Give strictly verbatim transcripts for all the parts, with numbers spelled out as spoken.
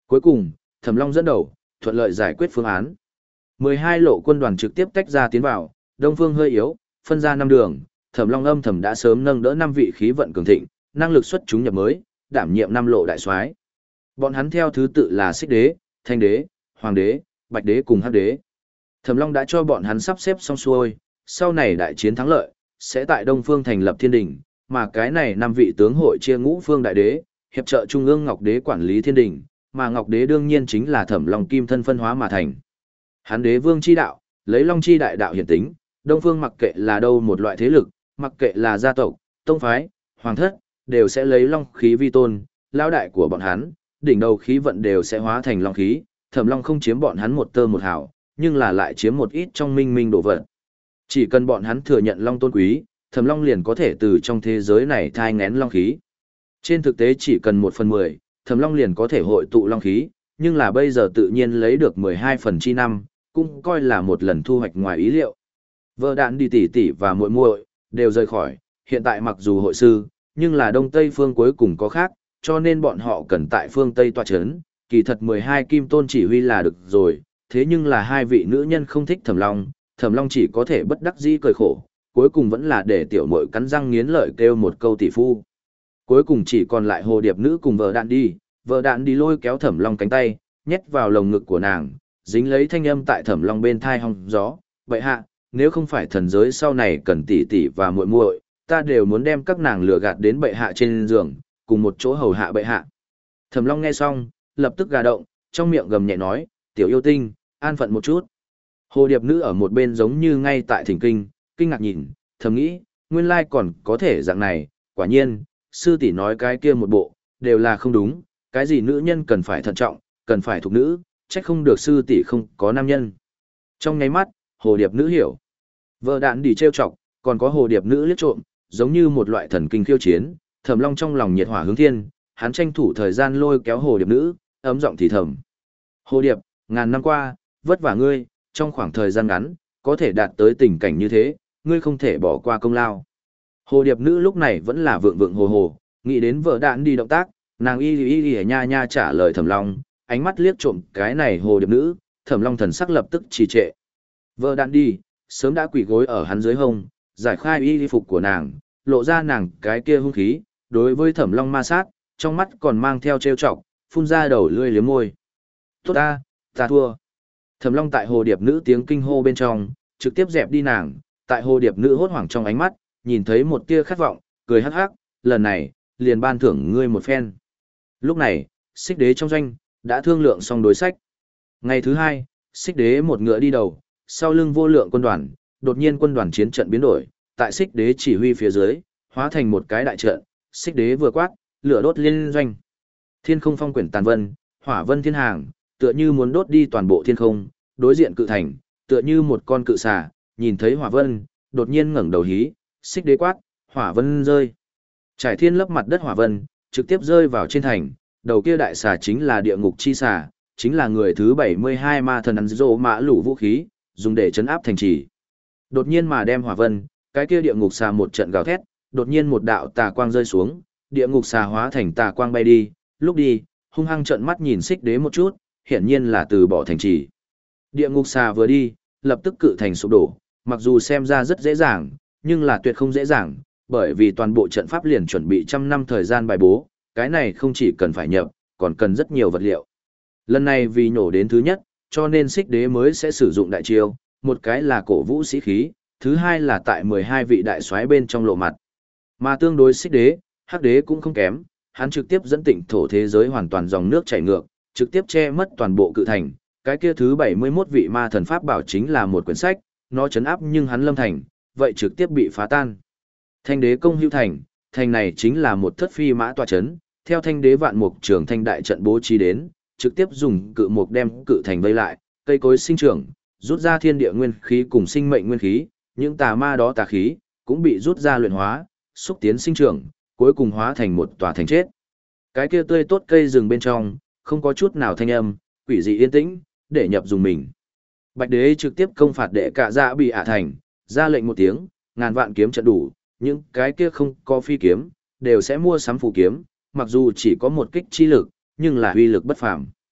Cuối cùng, Thẩm Long dẫn đầu, thuận lợi giải quyết phương án. mười hai lộ quân đoàn trực tiếp tách ra tiến vào, Đông Phương hơi yếu, phân ra năm đường, Thẩm Long âm thầm đã sớm nâng đỡ năm vị khí vận cường thịnh, năng lực xuất chúng nhập mới, đảm nhiệm năm lộ đại soái. Bọn hắn theo thứ tự là Xích Đế, Thanh Đế, Hoàng Đế, Bạch Đế cùng Hắc Đế. Thẩm Long đã cho bọn hắn sắp xếp xong xuôi, sau này đại chiến thắng lợi, sẽ tại Đông Phương thành lập thiên đình, mà cái này năm vị tướng hội chia ngũ phương đại đế, hiệp trợ trung ương Ngọc Đế quản lý thiên đình, mà Ngọc Đế đương nhiên chính là Thẩm Long kim thân phân hóa mà thành. Hắn đế vương chi đạo, lấy Long chi đại đạo hiển tính, Đông Phương mặc kệ là đâu một loại thế lực, mặc kệ là gia tộc, tông phái, hoàng thất, đều sẽ lấy Long khí vi tôn, lão đại của bọn hắn, đỉnh đầu khí vận đều sẽ hóa thành Long khí, Thẩm Long không chiếm bọn hắn một tơ một hào, nhưng là lại chiếm một ít trong minh minh đồ vật. Chỉ cần bọn hắn thừa nhận Long tôn quý, Thẩm Long liền có thể từ trong thế giới này thai ngén Long khí. Trên thực tế chỉ cần một phần mười, Thẩm Long liền có thể hội tụ Long khí, nhưng là bây giờ tự nhiên lấy được mười hai phần chi năm, cũng coi là một lần thu hoạch ngoài ý liệu. Vợ đạn đi tỷ tỷ và muội muội đều rời khỏi, hiện tại mặc dù hội sư, nhưng là Đông Tây phương cuối cùng có khác, cho nên bọn họ cần tại phương Tây tọa chấn, kỳ thật mười hai kim tôn chỉ huy là được rồi, thế nhưng là hai vị nữ nhân không thích Thẩm Long, Thẩm Long chỉ có thể bất đắc dĩ cười khổ, cuối cùng vẫn là để tiểu muội cắn răng nghiến lợi kêu một câu tỷ phu. Cuối cùng chỉ còn lại hồ điệp nữ cùng vợ đạn đi, vợ đạn đi lôi kéo Thẩm Long cánh tay, nhét vào lồng ngực của nàng, dính lấy thanh âm tại Thẩm Long bên thai hong gió, vậy hạ, nếu không phải thần giới sau này cần tỷ tỷ và muội muội, ta đều muốn đem các nàng lừa gạt đến bệ hạ trên giường, cùng một chỗ hầu hạ bệ hạ. Thẩm Long nghe xong, lập tức gà động, trong miệng gầm nhẹ nói, tiểu yêu tinh, an phận một chút. Hồ điệp nữ ở một bên giống như ngay tại thỉnh kinh, kinh ngạc nhìn, thầm nghĩ, nguyên lai còn có thể dạng này, quả nhiên, sư tỷ nói cái kia một bộ, đều là không đúng, cái gì nữ nhân cần phải thận trọng, cần phải thuộc nữ, trách không được sư tỷ không có nam nhân. Trong nháy mắt, hồ điệp nữ hiểu. Vợ đạn đi trêu chọc, còn có hồ điệp nữ liếc trộm, giống như một loại thần kinh khiêu chiến, Thẩm Long trong lòng nhiệt hỏa hướng thiên, hắn tranh thủ thời gian lôi kéo hồ điệp nữ, ấm giọng thì thầm. Hồ điệp, ngàn năm qua, vất vả ngươi, trong khoảng thời gian ngắn, có thể đạt tới tình cảnh như thế, ngươi không thể bỏ qua công lao. Hồ điệp nữ lúc này vẫn là vượng vượng hồ hồ, nghĩ đến vợ đạn đi động tác, nàng y y y nha nha trả lời Thẩm Long, ánh mắt liếc trộm cái này hồ điệp nữ, Thẩm Long thần sắc lập tức trì trệ. Vợ đạn đi, sớm đã quỳ gối ở hắn dưới hông, giải khai y phục của nàng, lộ ra nàng cái kia hung khí, đối với Thẩm Long ma sát, trong mắt còn mang theo trêu chọc, phun ra đầu lưỡi liếm môi. Tốt ta, ta thua. Thẩm Long tại hồ điệp nữ tiếng kinh hô bên trong, trực tiếp dẹp đi nàng, tại hồ điệp nữ hốt hoảng trong ánh mắt, nhìn thấy một tia khát vọng, cười hắc hắc, lần này, liền ban thưởng ngươi một phen. Lúc này, Xích Đế trong doanh, đã thương lượng xong đối sách. Ngày thứ hai, Xích Đế một ngựa đi đầu, sau lưng vô lượng quân đoàn, đột nhiên quân đoàn chiến trận biến đổi, tại Xích Đế chỉ huy phía dưới, hóa thành một cái đại trận, Xích Đế vừa quát, lửa đốt liên doanh. Thiên không phong quyển tàn vân, hỏa vân thiên hàng, tựa như muốn đốt đi toàn bộ thiên không, đối diện cự thành, tựa như một con cự xà, nhìn thấy hỏa vân, đột nhiên ngẩng đầu hí, Xích Đế quát, hỏa vân rơi. Trải thiên lấp mặt đất hỏa vân, trực tiếp rơi vào trên thành, đầu kia đại xà chính là địa ngục chi xà, chính là người thứ bảy mươi hai ma thần ăn rô mã lũ vũ khí, dùng để chấn áp thành trì. Đột nhiên mà đem hỏa vân, cái kia địa ngục xà một trận gào thét, đột nhiên một đạo tà quang rơi xuống, địa ngục xà hóa thành tà quang bay đi, lúc đi, hung hăng trợn mắt nhìn Xích Đế một chút, hiển nhiên là từ bỏ thành trì. Địa ngục xà vừa đi, lập tức cự thành sụp đổ, mặc dù xem ra rất dễ dàng, nhưng là tuyệt không dễ dàng, bởi vì toàn bộ trận pháp liền chuẩn bị trăm năm thời gian bài bố, cái này không chỉ cần phải nhập, còn cần rất nhiều vật liệu. Lần này vì nhổ đến thứ nhất, cho nên Xích Đế mới sẽ sử dụng đại chiêu, một cái là cổ vũ sĩ khí, thứ hai là tại mười hai vị đại soái bên trong lộ mặt. Mà tương đối Xích Đế, Hắc Đế cũng không kém, hắn trực tiếp dẫn tịnh thổ thế giới hoàn toàn dòng nước chảy ngược, trực tiếp che mất toàn bộ cự thành. Cái kia thứ bảy mươi mốt vị ma thần pháp bảo chính là một quyển sách, nó chấn áp nhưng hắn lâm thành, vậy trực tiếp bị phá tan. Thanh Đế công hữu thành, thành này chính là một thất phi mã tọa chấn, theo Thanh Đế vạn mục trường thanh đại trận bố trí đến, trực tiếp dùng cự mục đem cự thành vây lại, cây cối sinh trưởng, rút ra thiên địa nguyên khí cùng sinh mệnh nguyên khí, những tà ma đó tà khí cũng bị rút ra luyện hóa, xúc tiến sinh trưởng, cuối cùng hóa thành một tòa thành chết. Cái kia tươi tốt cây rừng bên trong, không có chút nào thanh âm, quỷ dị yên tĩnh, để nhập dùng mình. Bạch Đế trực tiếp công phạt đệ cả dạ bị ả thành, ra lệnh một tiếng, ngàn vạn kiếm trận đủ, những cái kia không có phi kiếm, đều sẽ mua sắm phù kiếm, mặc dù chỉ có một kích chi lực, nhưng là uy lực bất phàm.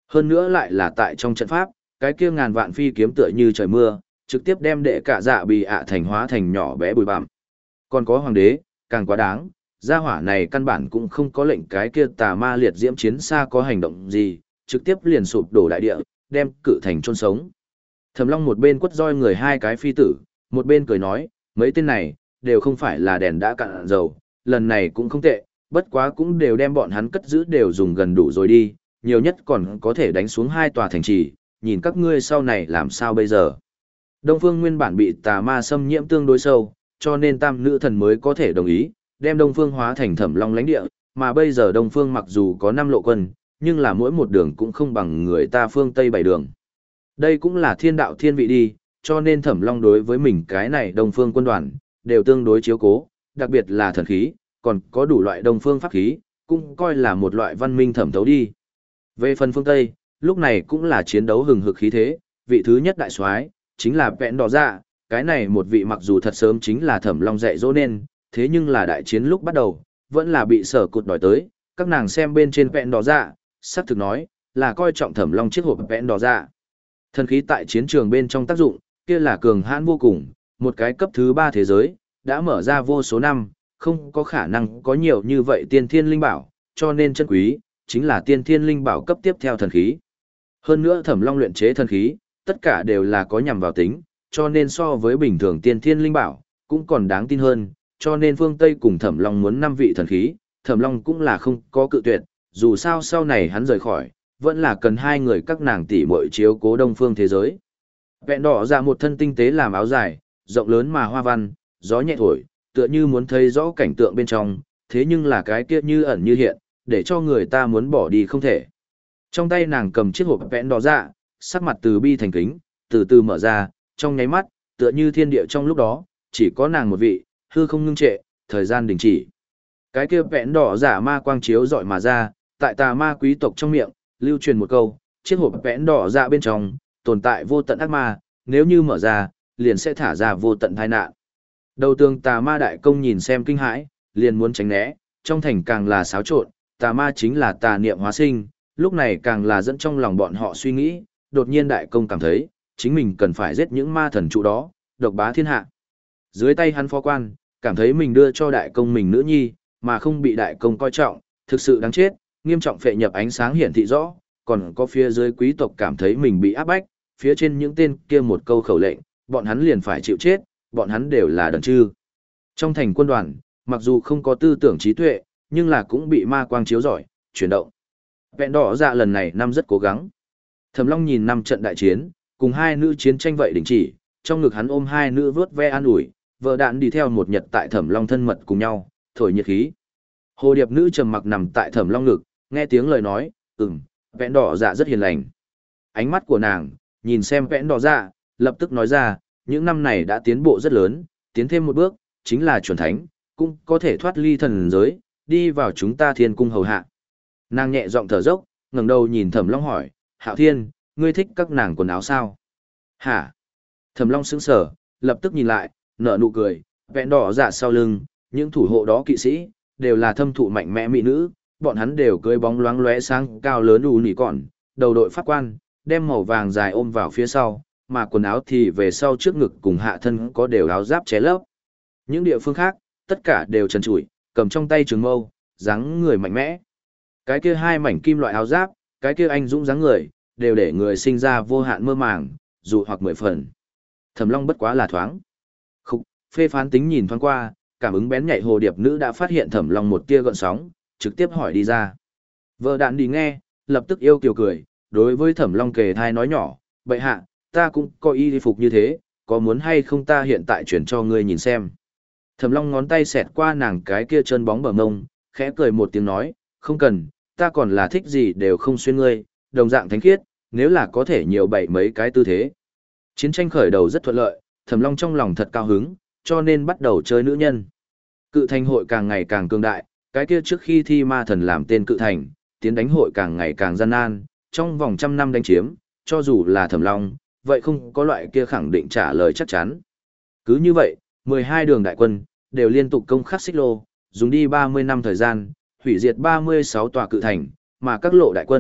Hơn nữa lại là tại trong trận pháp, cái kia ngàn vạn phi kiếm tựa như trời mưa, trực tiếp đem đệ cả dạ bị ạ thành hóa thành nhỏ bé bụi bặm. Còn có hoàng đế, càng quá đáng, gia hỏa này căn bản cũng không có lệnh cái kia tà ma liệt diễm chiến xa có hành động gì, trực tiếp liền sụp đổ đại địa, đem cự thành chôn sống. Thẩm Long một bên quất roi người hai cái phi tử, một bên cười nói, mấy tên này, đều không phải là đèn đã cạn dầu, lần này cũng không tệ, bất quá cũng đều đem bọn hắn cất giữ đều dùng gần đủ rồi đi, nhiều nhất còn có thể đánh xuống hai tòa thành trì, nhìn các ngươi sau này làm sao bây giờ. Đông Phương nguyên bản bị tà ma xâm nhiễm tương đối sâu, cho nên tam nữ thần mới có thể đồng ý, đem Đông Phương hóa thành Thẩm Long lãnh địa, mà bây giờ Đông Phương mặc dù có năm lộ quân, nhưng là mỗi một đường cũng không bằng người ta phương Tây bảy đường. Đây cũng là thiên đạo thiên vị đi, cho nên Thẩm Long đối với mình cái này Đông Phương quân đoàn, đều tương đối chiếu cố, đặc biệt là thần khí, còn có đủ loại Đông Phương pháp khí, cũng coi là một loại văn minh thẩm thấu đi. Về phần phương Tây, lúc này cũng là chiến đấu hừng hực khí thế, vị thứ nhất đại soái chính là Vẹn Đỏ Dạ, cái này một vị mặc dù thật sớm chính là Thẩm Long dạy dỗ nên, thế nhưng là đại chiến lúc bắt đầu, vẫn là bị sở cụt đòi tới, các nàng xem bên trên Vẹn Đỏ Dạ, sắp thực nói, là coi trọng Thẩm Long chiếc hộp Vẹn Đỏ Dạ. Thần khí tại chiến trường bên trong tác dụng, kia là cường hãn vô cùng, một cái cấp thứ ba thế giới, đã mở ra vô số năm, không có khả năng có nhiều như vậy tiên thiên linh bảo, cho nên chân quý, chính là tiên thiên linh bảo cấp tiếp theo thần khí. Hơn nữa Thẩm Long luyện chế thần khí, tất cả đều là có nhằm vào tính, cho nên so với bình thường tiên thiên linh bảo, cũng còn đáng tin hơn, cho nên phương Tây cùng Thẩm Long muốn năm vị thần khí, Thẩm Long cũng là không có cự tuyệt, dù sao sau này hắn rời khỏi, vẫn là cần hai người các nàng tỷ muội chiếu cố Đông Phương thế giới. Vẹn Đỏ Dạ một thân tinh tế làm áo dài, rộng lớn mà hoa văn, gió nhẹ thổi, tựa như muốn thấy rõ cảnh tượng bên trong, thế nhưng là cái kia như ẩn như hiện, để cho người ta muốn bỏ đi không thể. Trong tay nàng cầm chiếc hộp Vẹn Đỏ Dạ, sắc mặt từ bi thành kính, từ từ mở ra, trong nháy mắt, tựa như thiên địa trong lúc đó, chỉ có nàng một vị, hư không ngưng trệ, thời gian đình chỉ. Cái kia Vẹn Đỏ Dạ ma quang chiếu dọi mà ra, tại tà ma quý tộc trong miệng, lưu truyền một câu, chiếc hộp Vẹn Đỏ Dạ bên trong, tồn tại vô tận ác ma, nếu như mở ra, liền sẽ thả ra vô tận tai nạn. Đầu tường tà ma đại công nhìn xem kinh hãi, liền muốn tránh né, trong thành càng là xáo trộn, tà ma chính là tà niệm hóa sinh, lúc này càng là dẫn trong lòng bọn họ suy nghĩ, đột nhiên đại công cảm thấy, chính mình cần phải giết những ma thần trụ đó, độc bá thiên hạ. Dưới tay hắn phó quan, cảm thấy mình đưa cho đại công mình nữ nhi, mà không bị đại công coi trọng, thực sự đáng chết, nghiêm trọng phệ nhập ánh sáng hiển thị rõ, còn có phía dưới quý tộc cảm thấy mình bị áp bách, phía trên những tên kia một câu khẩu lệnh, bọn hắn liền phải chịu chết, bọn hắn đều là đần chư. Trong thành quân đoàn, mặc dù không có tư tưởng trí tuệ, nhưng là cũng bị ma quang chiếu rọi, chuyển động. Vẹn Đỏ Dạ lần này năm rất cố gắng. Thẩm Long nhìn năm trận đại chiến, cùng hai nữ chiến tranh vậy đình chỉ, trong ngực hắn ôm hai nữ vớt ve an ủi, vợ đạn đi theo một nhật tại Thẩm Long thân mật cùng nhau, thổi nhiệt khí. Hồ điệp nữ trầm mặc nằm tại Thẩm Long ngực, nghe tiếng lời nói, ừm, Vẹn Đỏ Dạ rất hiền lành. Ánh mắt của nàng, nhìn xem Vẹn Đỏ Dạ, lập tức nói ra, những năm này đã tiến bộ rất lớn, tiến thêm một bước, chính là chuẩn thánh, cũng có thể thoát ly thần giới, đi vào chúng ta thiên cung hầu hạ. Nàng nhẹ giọng thở dốc, ngẩng đầu nhìn Thẩm Long hỏi, Hạo Thiên, ngươi thích các nàng quần áo sao? Hả? Thẩm Long sững sờ, lập tức nhìn lại, nở nụ cười, Vẹn Đỏ Dạ sau lưng, những thủ hộ đó kỵ sĩ, đều là thâm thụ mạnh mẽ mỹ nữ, bọn hắn đều cưỡi bóng loáng lóe sáng cao lớn ù nỉ còn, đầu đội pháp quan, đem màu vàng dài ôm vào phía sau, mà quần áo thì về sau trước ngực cùng hạ thân có đều áo giáp ché lấp. Những địa phương khác, tất cả đều trần trụi, cầm trong tay trường mâu, dáng người mạnh mẽ. Cái kia hai mảnh kim loại áo giáp, cái kia anh dũng dáng người, đều để người sinh ra vô hạn mơ màng, dù hoặc mười phần. Thẩm Long bất quá là thoáng. Khúc, phê phán tính nhìn thoáng qua, cảm ứng bén nhạy hồ điệp nữ đã phát hiện Thẩm Long một tia gợn sóng, trực tiếp hỏi đi ra. Vợ đạn đi nghe, lập tức yêu kiều cười, đối với Thẩm Long kề thai nói nhỏ, bệ hạ, ta cũng có y phục như thế, có muốn hay không ta hiện tại chuyển cho ngươi nhìn xem. Thẩm Long ngón tay xẹt qua nàng cái kia chân bóng bờ mông, khẽ cười một tiếng nói, không cần, ta còn là thích gì đều không xuyên ngươi, đồng dạng thánh khiết, nếu là có thể nhiều bảy mấy cái tư thế. Chiến tranh khởi đầu rất thuận lợi, Thẩm Long trong lòng thật cao hứng, cho nên bắt đầu chơi nữ nhân. Cự thành hội càng ngày càng cường đại, cái kia trước khi thi ma thần làm tên cự thành, tiến đánh hội càng ngày càng gian nan, trong vòng trăm năm đánh chiếm, cho dù là Thẩm Long, vậy không có loại kia khẳng định trả lời chắc chắn. Cứ như vậy, mười hai đường đại quân, đều liên tục công khắc xích lô, dùng đi ba mươi năm thời gian, hủy diệt ba mươi sáu tòa cự thành, mà các lộ đại quân,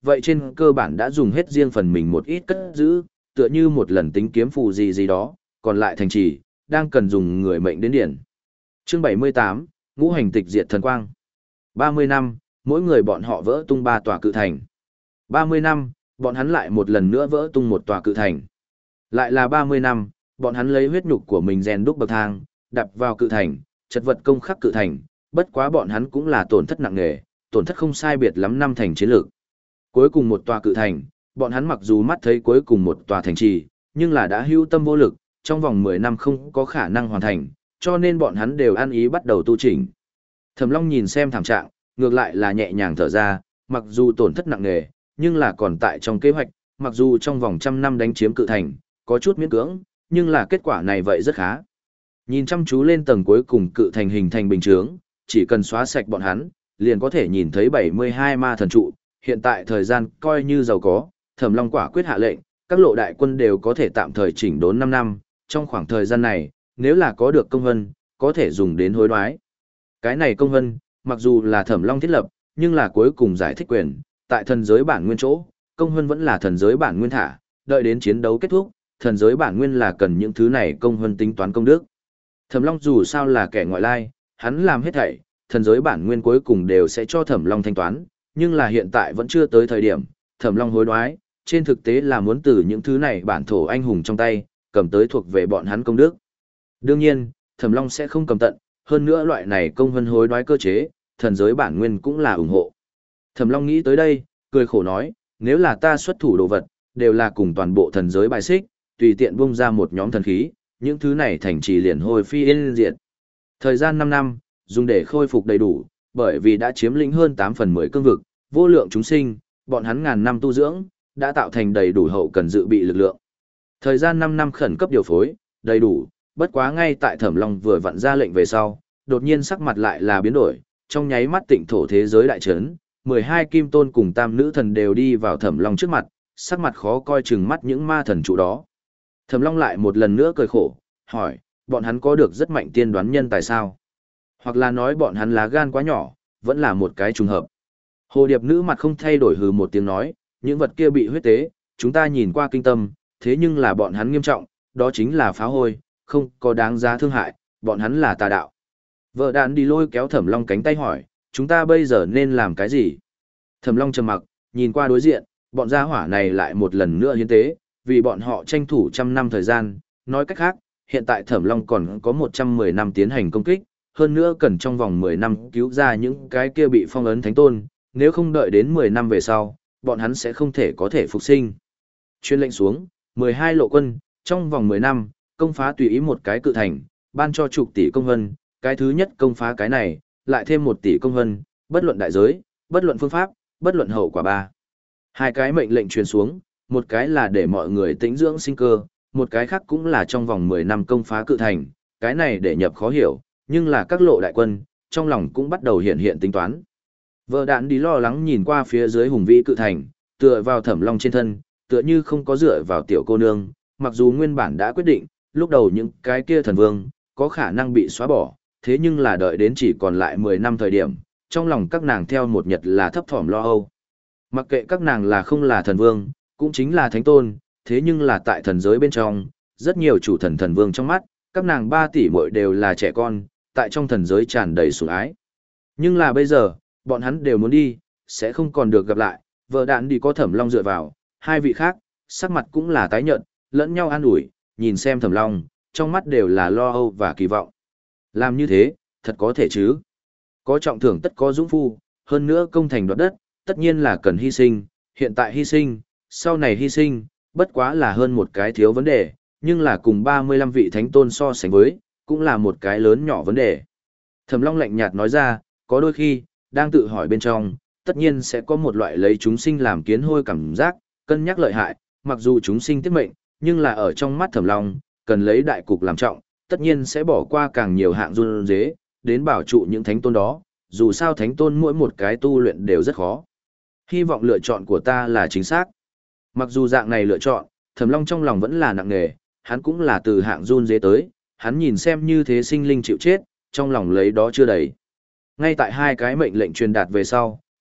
vậy trên cơ bản đã dùng hết riêng phần mình một ít cất giữ, tựa như một lần tính kiếm phù gì gì đó, còn lại thành trì, đang cần dùng người mệnh đến điển. Chương bảy mươi tám, Ngũ hành tịch diệt thần quang. ba mươi năm, mỗi người bọn họ vỡ tung ba tòa cự thành. ba mươi năm, bọn hắn lại một lần nữa vỡ tung một tòa cự thành. Lại là ba mươi năm, bọn hắn lấy huyết nhục của mình rèn đúc bậc thang, đập vào cự thành, chật vật công khắc cự thành, bất quá bọn hắn cũng là tổn thất nặng nề, tổn thất không sai biệt lắm năm thành chiến lược. Cuối cùng một tòa cự thành, bọn hắn mặc dù mắt thấy cuối cùng một tòa thành trì, nhưng là đã hữu tâm vô lực, trong vòng mười năm không có khả năng hoàn thành, cho nên bọn hắn đều ăn ý bắt đầu tu chỉnh. Thẩm Long nhìn xem thảm trạng, ngược lại là nhẹ nhàng thở ra, mặc dù tổn thất nặng nề, nhưng là còn tại trong kế hoạch, mặc dù trong vòng trăm năm đánh chiếm cự thành, có chút miễn cưỡng, nhưng là kết quả này vậy rất khá. Nhìn chăm chú lên tầng cuối cùng cự thành hình thành bình chướng, chỉ cần xóa sạch bọn hắn, liền có thể nhìn thấy bảy mươi hai ma thần trụ, hiện tại thời gian coi như giàu có, Thẩm Long quả quyết hạ lệnh, các lộ đại quân đều có thể tạm thời chỉnh đốn năm năm, trong khoảng thời gian này, nếu là có được công vân, có thể dùng đến hối đoái. Cái này công vân, mặc dù là Thẩm Long thiết lập, nhưng là cuối cùng giải thích quyền, tại thần giới bản nguyên chỗ, công vân vẫn là thần giới bản nguyên thả, đợi đến chiến đấu kết thúc, thần giới bản nguyên là cần những thứ này công vân tính toán công đức. Thẩm Long dù sao là kẻ ngoại lai, hắn làm hết thảy, thần giới bản nguyên cuối cùng đều sẽ cho Thẩm Long thanh toán, nhưng là hiện tại vẫn chưa tới thời điểm, Thẩm Long hối đoái, trên thực tế là muốn từ những thứ này bản thổ anh hùng trong tay, cầm tới thuộc về bọn hắn công đức. Đương nhiên, Thẩm Long sẽ không cầm tận, hơn nữa loại này công vân hối đoái cơ chế, thần giới bản nguyên cũng là ủng hộ. Thẩm Long nghĩ tới đây, cười khổ nói, nếu là ta xuất thủ đồ vật, đều là cùng toàn bộ thần giới bài xích, tùy tiện bung ra một nhóm thần khí, những thứ này thành trì liền hồi phi yên diệt. Thời gian năm năm, dùng để khôi phục đầy đủ, bởi vì đã chiếm lĩnh hơn tám phần mười cương vực, vô lượng chúng sinh, bọn hắn ngàn năm tu dưỡng, đã tạo thành đầy đủ hậu cần dự bị lực lượng. Thời gian năm năm khẩn cấp điều phối, đầy đủ, bất quá ngay tại Thẩm Long vừa vặn ra lệnh về sau, đột nhiên sắc mặt lại là biến đổi, trong nháy mắt tịnh thổ thế giới đại chấn, mười hai kim tôn cùng tam nữ thần đều đi vào Thẩm Long trước mặt, sắc mặt khó coi chừng mắt những ma thần trụ đó. Thẩm Long lại một lần nữa cười khổ, hỏi, bọn hắn có được rất mạnh tiên đoán nhân tại sao? Hoặc là nói bọn hắn lá gan quá nhỏ, vẫn là một cái trùng hợp. Hồ điệp nữ mặt không thay đổi hừ một tiếng nói, những vật kia bị huyết tế, chúng ta nhìn qua kinh tâm, thế nhưng là bọn hắn nghiêm trọng, đó chính là phá hôi, không có đáng giá thương hại, bọn hắn là tà đạo. Vợ đạn đi lôi kéo Thẩm Long cánh tay hỏi, chúng ta bây giờ nên làm cái gì? Thẩm Long trầm mặc, nhìn qua đối diện, bọn gia hỏa này lại một lần nữa hiến tế, vì bọn họ tranh thủ trăm năm thời gian, nói cách khác, hiện tại Thẩm Long còn có một trăm mười năm tiến hành công kích, hơn nữa cần trong vòng mười năm cứu ra những cái kia bị phong ấn thánh tôn, nếu không đợi đến mười năm về sau, bọn hắn sẽ không thể có thể phục sinh. Chuyên lệnh xuống, mười hai lộ quân, trong vòng mười năm, công phá tùy ý một cái cự thành, ban cho chục tỷ công vân, cái thứ nhất công phá cái này, lại thêm một tỷ công vân, bất luận đại giới, bất luận phương pháp, bất luận hậu quả ba. Hai cái mệnh lệnh truyền xuống, một cái là để mọi người tĩnh dưỡng sinh cơ, một cái khác cũng là trong vòng mười năm công phá cự thành, cái này để nhập khó hiểu, nhưng là các lộ đại quân, trong lòng cũng bắt đầu hiện hiện tính toán. Vợ đạn đi lo lắng nhìn qua phía dưới hùng vĩ cự thành, tựa vào Thẩm Long trên thân, tựa như không có dựa vào tiểu cô nương, mặc dù nguyên bản đã quyết định, lúc đầu những cái kia thần vương, có khả năng bị xóa bỏ, thế nhưng là đợi đến chỉ còn lại mười năm thời điểm, trong lòng các nàng theo một nhật là thấp thỏm lo âu. Mặc kệ các nàng là không là thần vương, cũng chính là thánh tôn, thế nhưng là tại thần giới bên trong, rất nhiều chủ thần thần vương trong mắt, các nàng ba tỷ muội đều là trẻ con, tại trong thần giới tràn đầy sủng ái. Nhưng là bây giờ, bọn hắn đều muốn đi, sẽ không còn được gặp lại, vợ đạn đi có Thẩm Long dựa vào, hai vị khác, sắc mặt cũng là tái nhợt, lẫn nhau an ủi, nhìn xem Thẩm Long, trong mắt đều là lo âu và kỳ vọng. Làm như thế, thật có thể chứ. Có trọng thưởng tất có dũng phu, hơn nữa công thành đoạt đất, tất nhiên là cần hy sinh, hiện tại hy sinh, sau này hy sinh, bất quá là hơn một cái thiếu vấn đề, nhưng là cùng ba mươi lăm vị thánh tôn so sánh với, cũng là một cái lớn nhỏ vấn đề. Thẩm Long lạnh nhạt nói ra, có đôi khi, đang tự hỏi bên trong, tất nhiên sẽ có một loại lấy chúng sinh làm kiến hôi cảm giác, cân nhắc lợi hại, mặc dù chúng sinh tiết mệnh, nhưng là ở trong mắt Thẩm Long, cần lấy đại cục làm trọng, tất nhiên sẽ bỏ qua càng nhiều hạng run dế, đến bảo trụ những thánh tôn đó, dù sao thánh tôn mỗi một cái tu luyện đều rất khó. Hy vọng lựa chọn của ta là chính xác. Mặc dù dạng này lựa chọn, Thẩm Long trong lòng vẫn là nặng nề, hắn cũng là từ hạng run dế tới, hắn nhìn xem như thế sinh linh chịu chết, trong lòng lấy đó chưa đầy. Ngay tại hai cái mệnh lệnh truyền đạt về sau,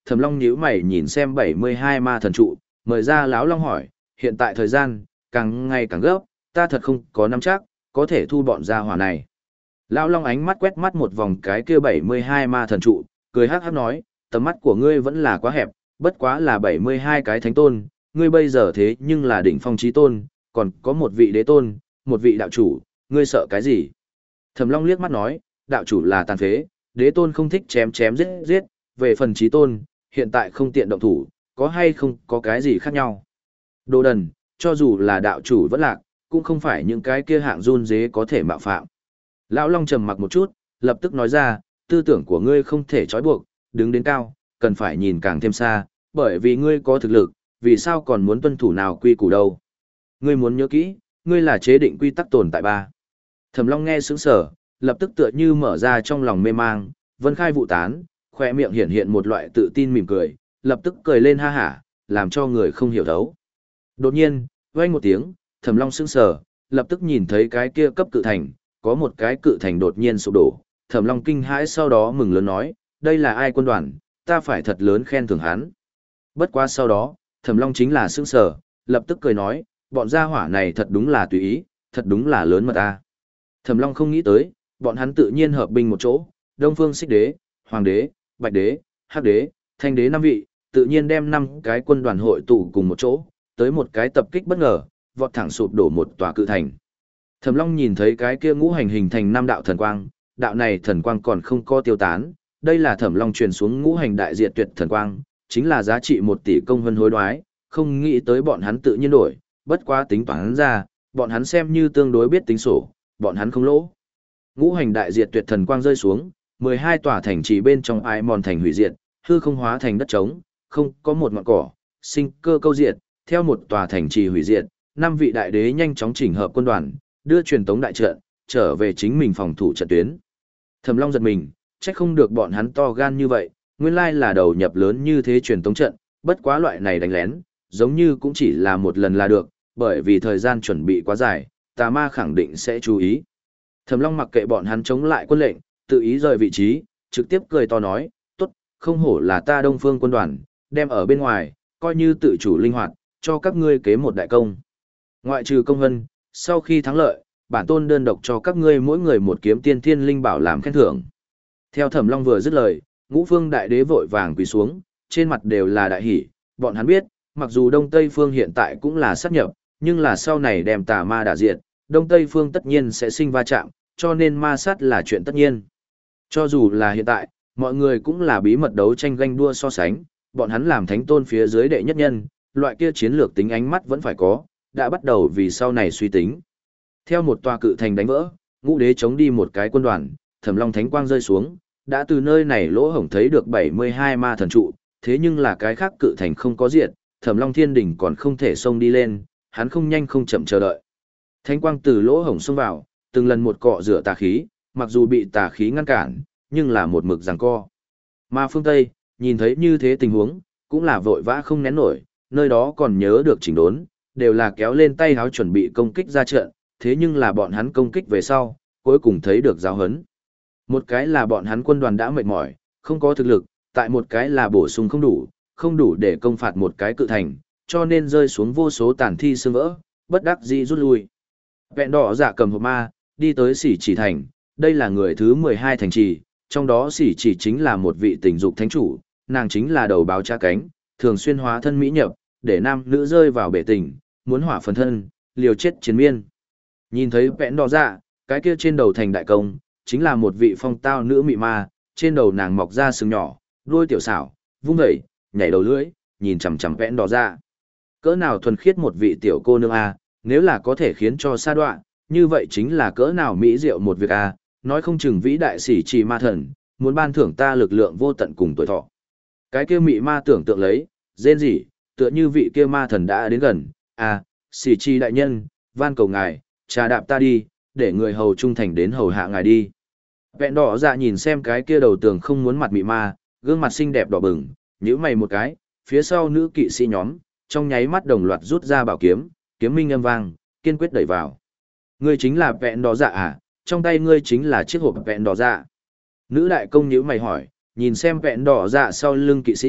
Thẩm Long nhíu mày nhìn xem bảy mươi hai ma thần trụ, mời ra lão Long hỏi, hiện tại thời gian, càng ngày càng gấp, ta thật không có nắm chắc, có thể thu bọn gia hỏa này. Lão Long ánh mắt quét mắt một vòng cái kia bảy mươi hai ma thần trụ, cười hắc hắc nói, tầm mắt của ngươi vẫn là quá hẹp, bất quá là bảy mươi hai cái thánh tôn, ngươi bây giờ thế nhưng là đỉnh phong chí tôn, còn có một vị đế tôn, một vị đạo chủ, ngươi sợ cái gì? Thẩm Long liếc mắt nói, đạo chủ là tàn phế, đế tôn không thích chém chém giết giết, về phần chí tôn, hiện tại không tiện động thủ, có hay không có cái gì khác nhau. Đồ đần, cho dù là đạo chủ vẫn lạc, cũng không phải những cái kia hạng run dế có thể mạo phạm. Lão Long trầm mặc một chút, lập tức nói ra, tư tưởng của ngươi không thể trói buộc, đứng đến cao, cần phải nhìn càng thêm xa, bởi vì ngươi có thực lực, vì sao còn muốn tuân thủ nào quy củ đâu. Ngươi muốn nhớ kỹ, ngươi là chế định quy tắc tồn tại ba. Thẩm Long nghe sững sờ, lập tức tựa như mở ra trong lòng mê mang, vân khai vụ tán, khoe miệng hiện hiện một loại tự tin mỉm cười, lập tức cười lên ha hả, làm cho người không hiểu thấu. Đột nhiên, vang một tiếng, Thẩm Long sững sờ, lập tức nhìn thấy cái kia cấp cự thành, có một cái cự thành đột nhiên sụp đổ, Thẩm Long kinh hãi sau đó mừng lớn nói, đây là ai quân đoàn, ta phải thật lớn khen thưởng hắn. Bất quá sau đó, Thẩm Long chính là sững sờ, lập tức cười nói, bọn gia hỏa này thật đúng là tùy ý, thật đúng là lớn mật a. Thẩm Long không nghĩ tới, bọn hắn tự nhiên hợp binh một chỗ, Đông Phương Xích Đế, Hoàng Đế, Bạch Đế, Hắc Đế, Thanh Đế năm vị, tự nhiên đem năm cái quân đoàn hội tụ cùng một chỗ, tới một cái tập kích bất ngờ, vọt thẳng sụp đổ một tòa cự thành. Thẩm Long nhìn thấy cái kia ngũ hành hình thành năm đạo thần quang, đạo này thần quang còn không có tiêu tán, đây là Thẩm Long truyền xuống ngũ hành đại diệt tuyệt thần quang, chính là giá trị một tỷ công vân hối đoái, không nghĩ tới bọn hắn tự nhiên đổi, bất quá tính toán ra, bọn hắn xem như tương đối biết tính sổ, bọn hắn không lỗ. Ngũ hành đại diệt tuyệt thần quang rơi xuống, mười hai tòa thành trì bên trong ai mòn thành hủy diệt, hư không hóa thành đất trống, không có một ngọn cỏ, sinh cơ câu diệt, theo một tòa thành trì hủy diệt, năm vị đại đế nhanh chóng chỉnh hợp quân đoàn, đưa truyền tống đại trận, trở về chính mình phòng thủ trận tuyến. Thẩm Long giật mình, chắc không được bọn hắn to gan như vậy, nguyên lai là đầu nhập lớn như thế truyền tống trận, bất quá loại này đánh lén, giống như cũng chỉ là một lần là được, bởi vì thời gian chuẩn bị quá dài, tà ma khẳng định sẽ chú ý. Thẩm Long mặc kệ bọn hắn chống lại quân lệnh, tự ý rời vị trí, trực tiếp cười to nói, tốt, không hổ là ta Đông Phương quân đoàn, đem ở bên ngoài, coi như tự chủ linh hoạt, cho các ngươi kế một đại công. Ngoại trừ công vân, sau khi thắng lợi, bản tôn đơn độc cho các ngươi mỗi người một kiếm tiên thiên linh bảo làm khen thưởng. Theo Thẩm Long vừa dứt lời, ngũ phương đại đế vội vàng quỳ xuống, trên mặt đều là đại hỷ, bọn hắn biết, mặc dù Đông Tây phương hiện tại cũng là sát nhập, nhưng là sau này đem tà ma đả diệt, Đông Tây phương tất nhiên sẽ sinh va chạm, cho nên ma sát là chuyện tất nhiên. Cho dù là hiện tại, mọi người cũng là bí mật đấu tranh ganh đua so sánh, bọn hắn làm thánh tôn phía dưới đệ nhất nhân, loại kia chiến lược tính ánh mắt vẫn phải có, đã bắt đầu vì sau này suy tính. Theo một tòa cự thành đánh vỡ, ngũ đế chống đi một cái quân đoàn, Thẩm Long thánh quang rơi xuống, đã từ nơi này lỗ hổng thấy được bảy mươi hai ma thần trụ, thế nhưng là cái khác cự thành không có diệt, Thẩm Long thiên đỉnh còn không thể xông đi lên, hắn không nhanh không chậm chờ đợi. Thánh quang từ lỗ hổng xông vào, từng lần một cọ rửa tà khí, mặc dù bị tà khí ngăn cản, nhưng là một mực giằng co. Mà phương Tây, nhìn thấy như thế tình huống, cũng là vội vã không nén nổi, nơi đó còn nhớ được chỉnh đốn, đều là kéo lên tay háo chuẩn bị công kích ra trận, thế nhưng là bọn hắn công kích về sau, cuối cùng thấy được giáo hấn. Một cái là bọn hắn quân đoàn đã mệt mỏi, không có thực lực, tại một cái là bổ sung không đủ, không đủ để công phạt một cái cự thành, cho nên rơi xuống vô số tàn thi xương vỡ, bất đắc dĩ rút lui. Vẹn đỏ giả cầm hộp ma, đi tới Sỉ Chỉ Thành, đây là người thứ mười hai thành trì, trong đó Sỉ Chỉ chính là một vị tình dục thánh chủ, nàng chính là đầu báo cha cánh, thường xuyên hóa thân mỹ nhập, để nam nữ rơi vào bể tình, muốn hỏa phần thân, liều chết chiến miên. Nhìn thấy vẹn đỏ giả, cái kia trên đầu thành đại công, chính là một vị phong tao nữ mị ma, trên đầu nàng mọc ra sừng nhỏ, đuôi tiểu xảo, vung vẩy, nhảy đầu lưỡi, nhìn chằm chằm vẹn đỏ giả. Cỡ nào thuần khiết một vị tiểu cô nương a, nếu là có thể khiến cho sa đoạn, như vậy chính là cỡ nào mỹ diệu một việc a, nói không chừng vĩ đại Sỉ Chỉ ma thần, muốn ban thưởng ta lực lượng vô tận cùng tuổi thọ. Cái kia mị ma tưởng tượng lấy, rên rỉ, tựa như vị kia ma thần đã đến gần, a, Sỉ Chỉ đại nhân, van cầu ngài, trà đạp ta đi, để người hầu trung thành đến hầu hạ ngài đi. Vẹn đỏ dạ nhìn xem cái kia đầu tường không muốn mặt mị ma, gương mặt xinh đẹp đỏ bừng, nhíu mày một cái, phía sau nữ kỵ sĩ nhóm, trong nháy mắt đồng loạt rút ra bảo kiếm, kiếm minh âm vang, kiên quyết đẩy vào. Ngươi chính là vẹn đỏ dạ à, trong tay ngươi chính là chiếc hộp vẹn đỏ dạ. Nữ đại công nhíu mày hỏi, nhìn xem vẹn đỏ dạ sau lưng kỵ sĩ,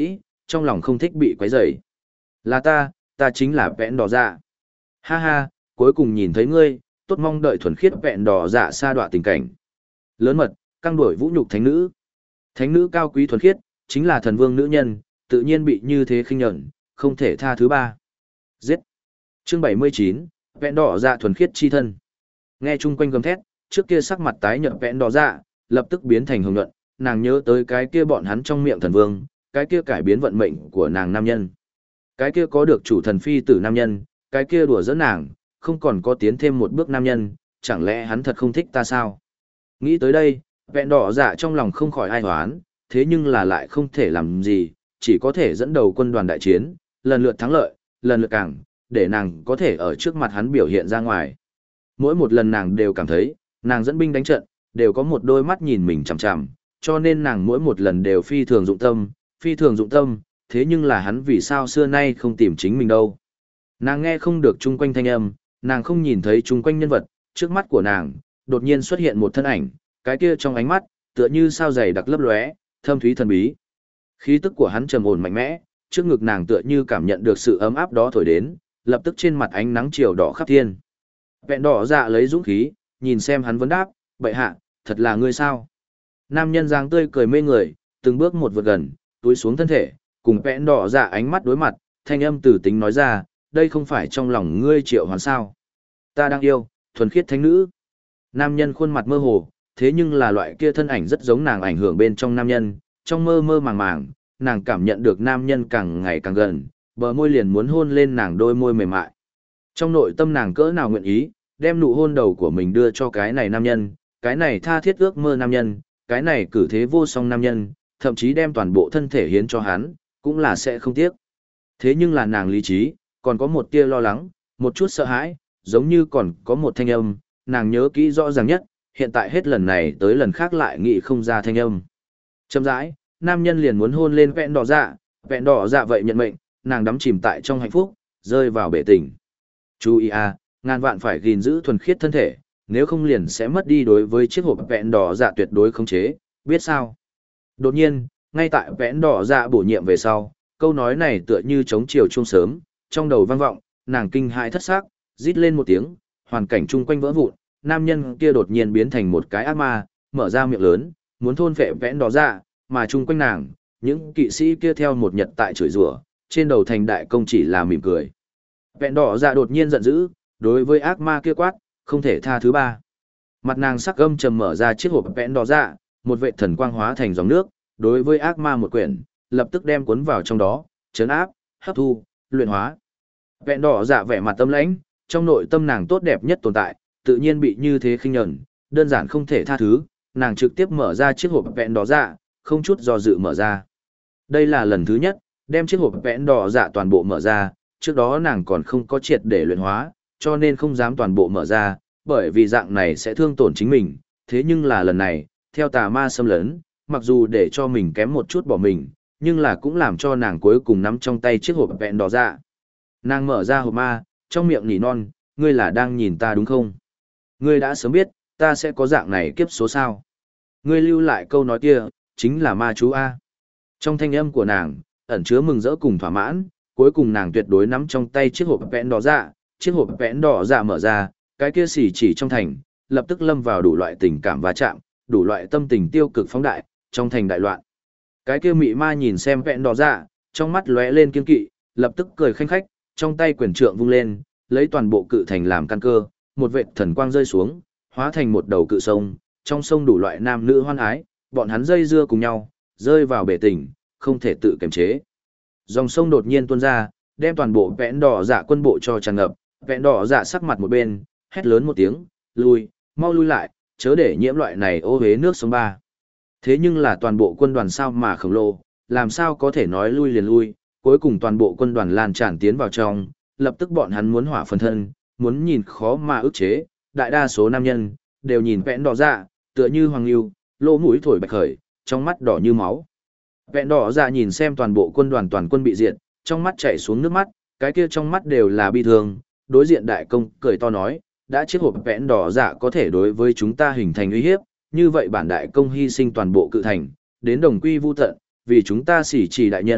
trong lòng không thích bị quấy rầy. Là ta, ta chính là vẹn đỏ dạ. Ha ha, cuối cùng nhìn thấy ngươi, tốt mong đợi thuần khiết vẹn đỏ dạ sa đọa tình cảnh. Lớn mật, căng đuổi vũ nhục thánh nữ. Thánh nữ cao quý thuần khiết, chính là thần vương nữ nhân, tự nhiên bị như thế khinh nhẫn, không thể tha thứ ba. Giết. Chương bảy mươi chín, vẹn đỏ dạ thuần khiết chi thân. Nghe chung quanh gầm thét, trước kia sắc mặt tái nhợt vẹn đỏ dạ, lập tức biến thành hồng nhuận, nàng nhớ tới cái kia bọn hắn trong miệng thần vương, cái kia cải biến vận mệnh của nàng nam nhân. Cái kia có được chủ thần phi tử nam nhân, cái kia đùa giỡn nàng, không còn có tiến thêm một bước nam nhân, chẳng lẽ hắn thật không thích ta sao? Nghĩ tới đây, vẹn đỏ dạ trong lòng không khỏi ai hoán, thế nhưng là lại không thể làm gì, chỉ có thể dẫn đầu quân đoàn đại chiến, lần lượt thắng lợi, lần lượt càng, để nàng có thể ở trước mặt hắn biểu hiện ra ngoài. Mỗi một lần nàng đều cảm thấy, nàng dẫn binh đánh trận, đều có một đôi mắt nhìn mình chằm chằm, cho nên nàng mỗi một lần đều phi thường dụng tâm, phi thường dụng tâm, thế nhưng là hắn vì sao xưa nay không tìm chính mình đâu. Nàng nghe không được chung quanh thanh âm, nàng không nhìn thấy chung quanh nhân vật, trước mắt của nàng, đột nhiên xuất hiện một thân ảnh, cái kia trong ánh mắt, tựa như sao dày đặc lấp lóe, thâm thúy thần bí. Khí tức của hắn trầm ổn mạnh mẽ, trước ngực nàng tựa như cảm nhận được sự ấm áp đó thổi đến, lập tức trên mặt ánh nắng chiều đỏ khắp thiên. Vẹn đỏ dạ lấy dũng khí, nhìn xem hắn vấn đáp, bệ hạ, thật là ngươi sao? Nam nhân dáng tươi cười mê người, từng bước một vượt gần, túi xuống thân thể, cùng vẹn đỏ dạ ánh mắt đối mặt, thanh âm từ tính nói ra, đây không phải trong lòng ngươi triệu hoán sao? Ta đang yêu, thuần khiết thánh nữ. Nam nhân khuôn mặt mơ hồ, thế nhưng là loại kia thân ảnh rất giống nàng ảnh hưởng bên trong nam nhân, trong mơ mơ màng màng, nàng cảm nhận được nam nhân càng ngày càng gần, bờ môi liền muốn hôn lên nàng đôi môi mềm mại. Trong nội tâm nàng cỡ nào nguyện ý, đem nụ hôn đầu của mình đưa cho cái này nam nhân, cái này tha thiết ước mơ nam nhân, cái này cử thế vô song nam nhân, thậm chí đem toàn bộ thân thể hiến cho hắn, cũng là sẽ không tiếc. Thế nhưng là nàng lý trí, còn có một tia lo lắng, một chút sợ hãi, giống như còn có một thanh âm, nàng nhớ kỹ rõ ràng nhất, hiện tại hết lần này tới lần khác lại nghĩ không ra thanh âm. Chậm rãi, nam nhân liền muốn hôn lên vẹn đỏ dạ, vẹn đỏ dạ vậy nhận mệnh, nàng đắm chìm tại trong hạnh phúc, rơi vào bể tình. Chú ý à, ngàn vạn phải gìn giữ thuần khiết thân thể, nếu không liền sẽ mất đi đối với chiếc hộp vẹn đỏ dạ tuyệt đối khống chế, biết sao? Đột nhiên, ngay tại vẹn đỏ dạ bổ nhiệm về sau, câu nói này tựa như chống chiều chuông sớm, trong đầu vang vọng, nàng kinh hãi thất xác, rít lên một tiếng, hoàn cảnh chung quanh vỡ vụn, nam nhân kia đột nhiên biến thành một cái ác ma, mở ra miệng lớn, muốn thôn phệ vẹn đỏ dạ, mà chung quanh nàng, những kỵ sĩ kia theo một nhật tại chửi rủa, trên đầu thành đại công chỉ là mỉm cười. Vẹn đỏ dạ đột nhiên giận dữ, đối với ác ma kia quát, không thể tha thứ ba. Mặt nàng sắc gâm trầm mở ra chiếc hộp vẹn đỏ dạ, một vệ thần quang hóa thành dòng nước, đối với ác ma một quyển, lập tức đem cuốn vào trong đó, chấn áp, hấp thu, luyện hóa. Vẹn đỏ dạ vẻ mặt tâm lãnh, trong nội tâm nàng tốt đẹp nhất tồn tại, tự nhiên bị như thế khinh nhẫn, đơn giản không thể tha thứ, nàng trực tiếp mở ra chiếc hộp vẹn đỏ dạ, không chút do dự mở ra. Đây là lần thứ nhất, đem chiếc hộp vẹn đỏ dạ toàn bộ mở ra, trước đó nàng còn không có triệt để luyện hóa, cho nên không dám toàn bộ mở ra, bởi vì dạng này sẽ thương tổn chính mình, thế nhưng là lần này, theo tà ma xâm lấn, mặc dù để cho mình kém một chút bỏ mình, nhưng là cũng làm cho nàng cuối cùng nắm trong tay chiếc hộp vẹn đỏ dạ. Nàng mở ra hộp ma, trong miệng nỉ non, ngươi là đang nhìn ta đúng không? Ngươi đã sớm biết, ta sẽ có dạng này kiếp số sao? Ngươi lưu lại câu nói kia, chính là ma chú A. Trong thanh âm của nàng, ẩn chứa mừng rỡ cùng thỏa mãn, cuối cùng nàng tuyệt đối nắm trong tay chiếc hộp vẽn đỏ dạ, chiếc hộp vẽn đỏ dạ mở ra, cái kia xỉ chỉ trong thành, lập tức lâm vào đủ loại tình cảm va chạm, đủ loại tâm tình tiêu cực phóng đại, trong thành đại loạn. Cái kia mị ma nhìn xem vẽn đỏ dạ, trong mắt lóe lên kiên kỵ, lập tức cười khanh khách, trong tay quyền trượng vung lên, lấy toàn bộ cự thành làm căn cơ, một vệt thần quang rơi xuống, hóa thành một đầu cự sông, trong sông đủ loại nam nữ hoan ái, bọn hắn dây dưa cùng nhau, rơi vào bể tình, không thể tự kiềm chế. Dòng sông đột nhiên tuôn ra, đem toàn bộ vẽn đỏ dạ quân bộ cho tràn ngập, vẽn đỏ dạ sắc mặt một bên, hét lớn một tiếng, lui, mau lui lại, chớ để nhiễm loại này ô hế nước sông ba. Thế nhưng là toàn bộ quân đoàn sao mà khổng lồ, làm sao có thể nói lui liền lui, cuối cùng toàn bộ quân đoàn lan tràn tiến vào trong, lập tức bọn hắn muốn hỏa phần thân, muốn nhìn khó mà ức chế, đại đa số nam nhân, đều nhìn vẽn đỏ dạ, tựa như hoàng lưu, lỗ mũi thổi bạch khởi, trong mắt đỏ như máu. Vẹn đỏ dạ nhìn xem toàn bộ quân đoàn toàn quân bị diệt, trong mắt chảy xuống nước mắt, cái kia trong mắt đều là bi thương, đối diện đại công cười to nói, đã chiếc hộp vẹn đỏ dạ có thể đối với chúng ta hình thành uy hiếp, như vậy bản đại công hy sinh toàn bộ cự thành, đến đồng quy vu tận, vì chúng ta xỉ trì đại nhân,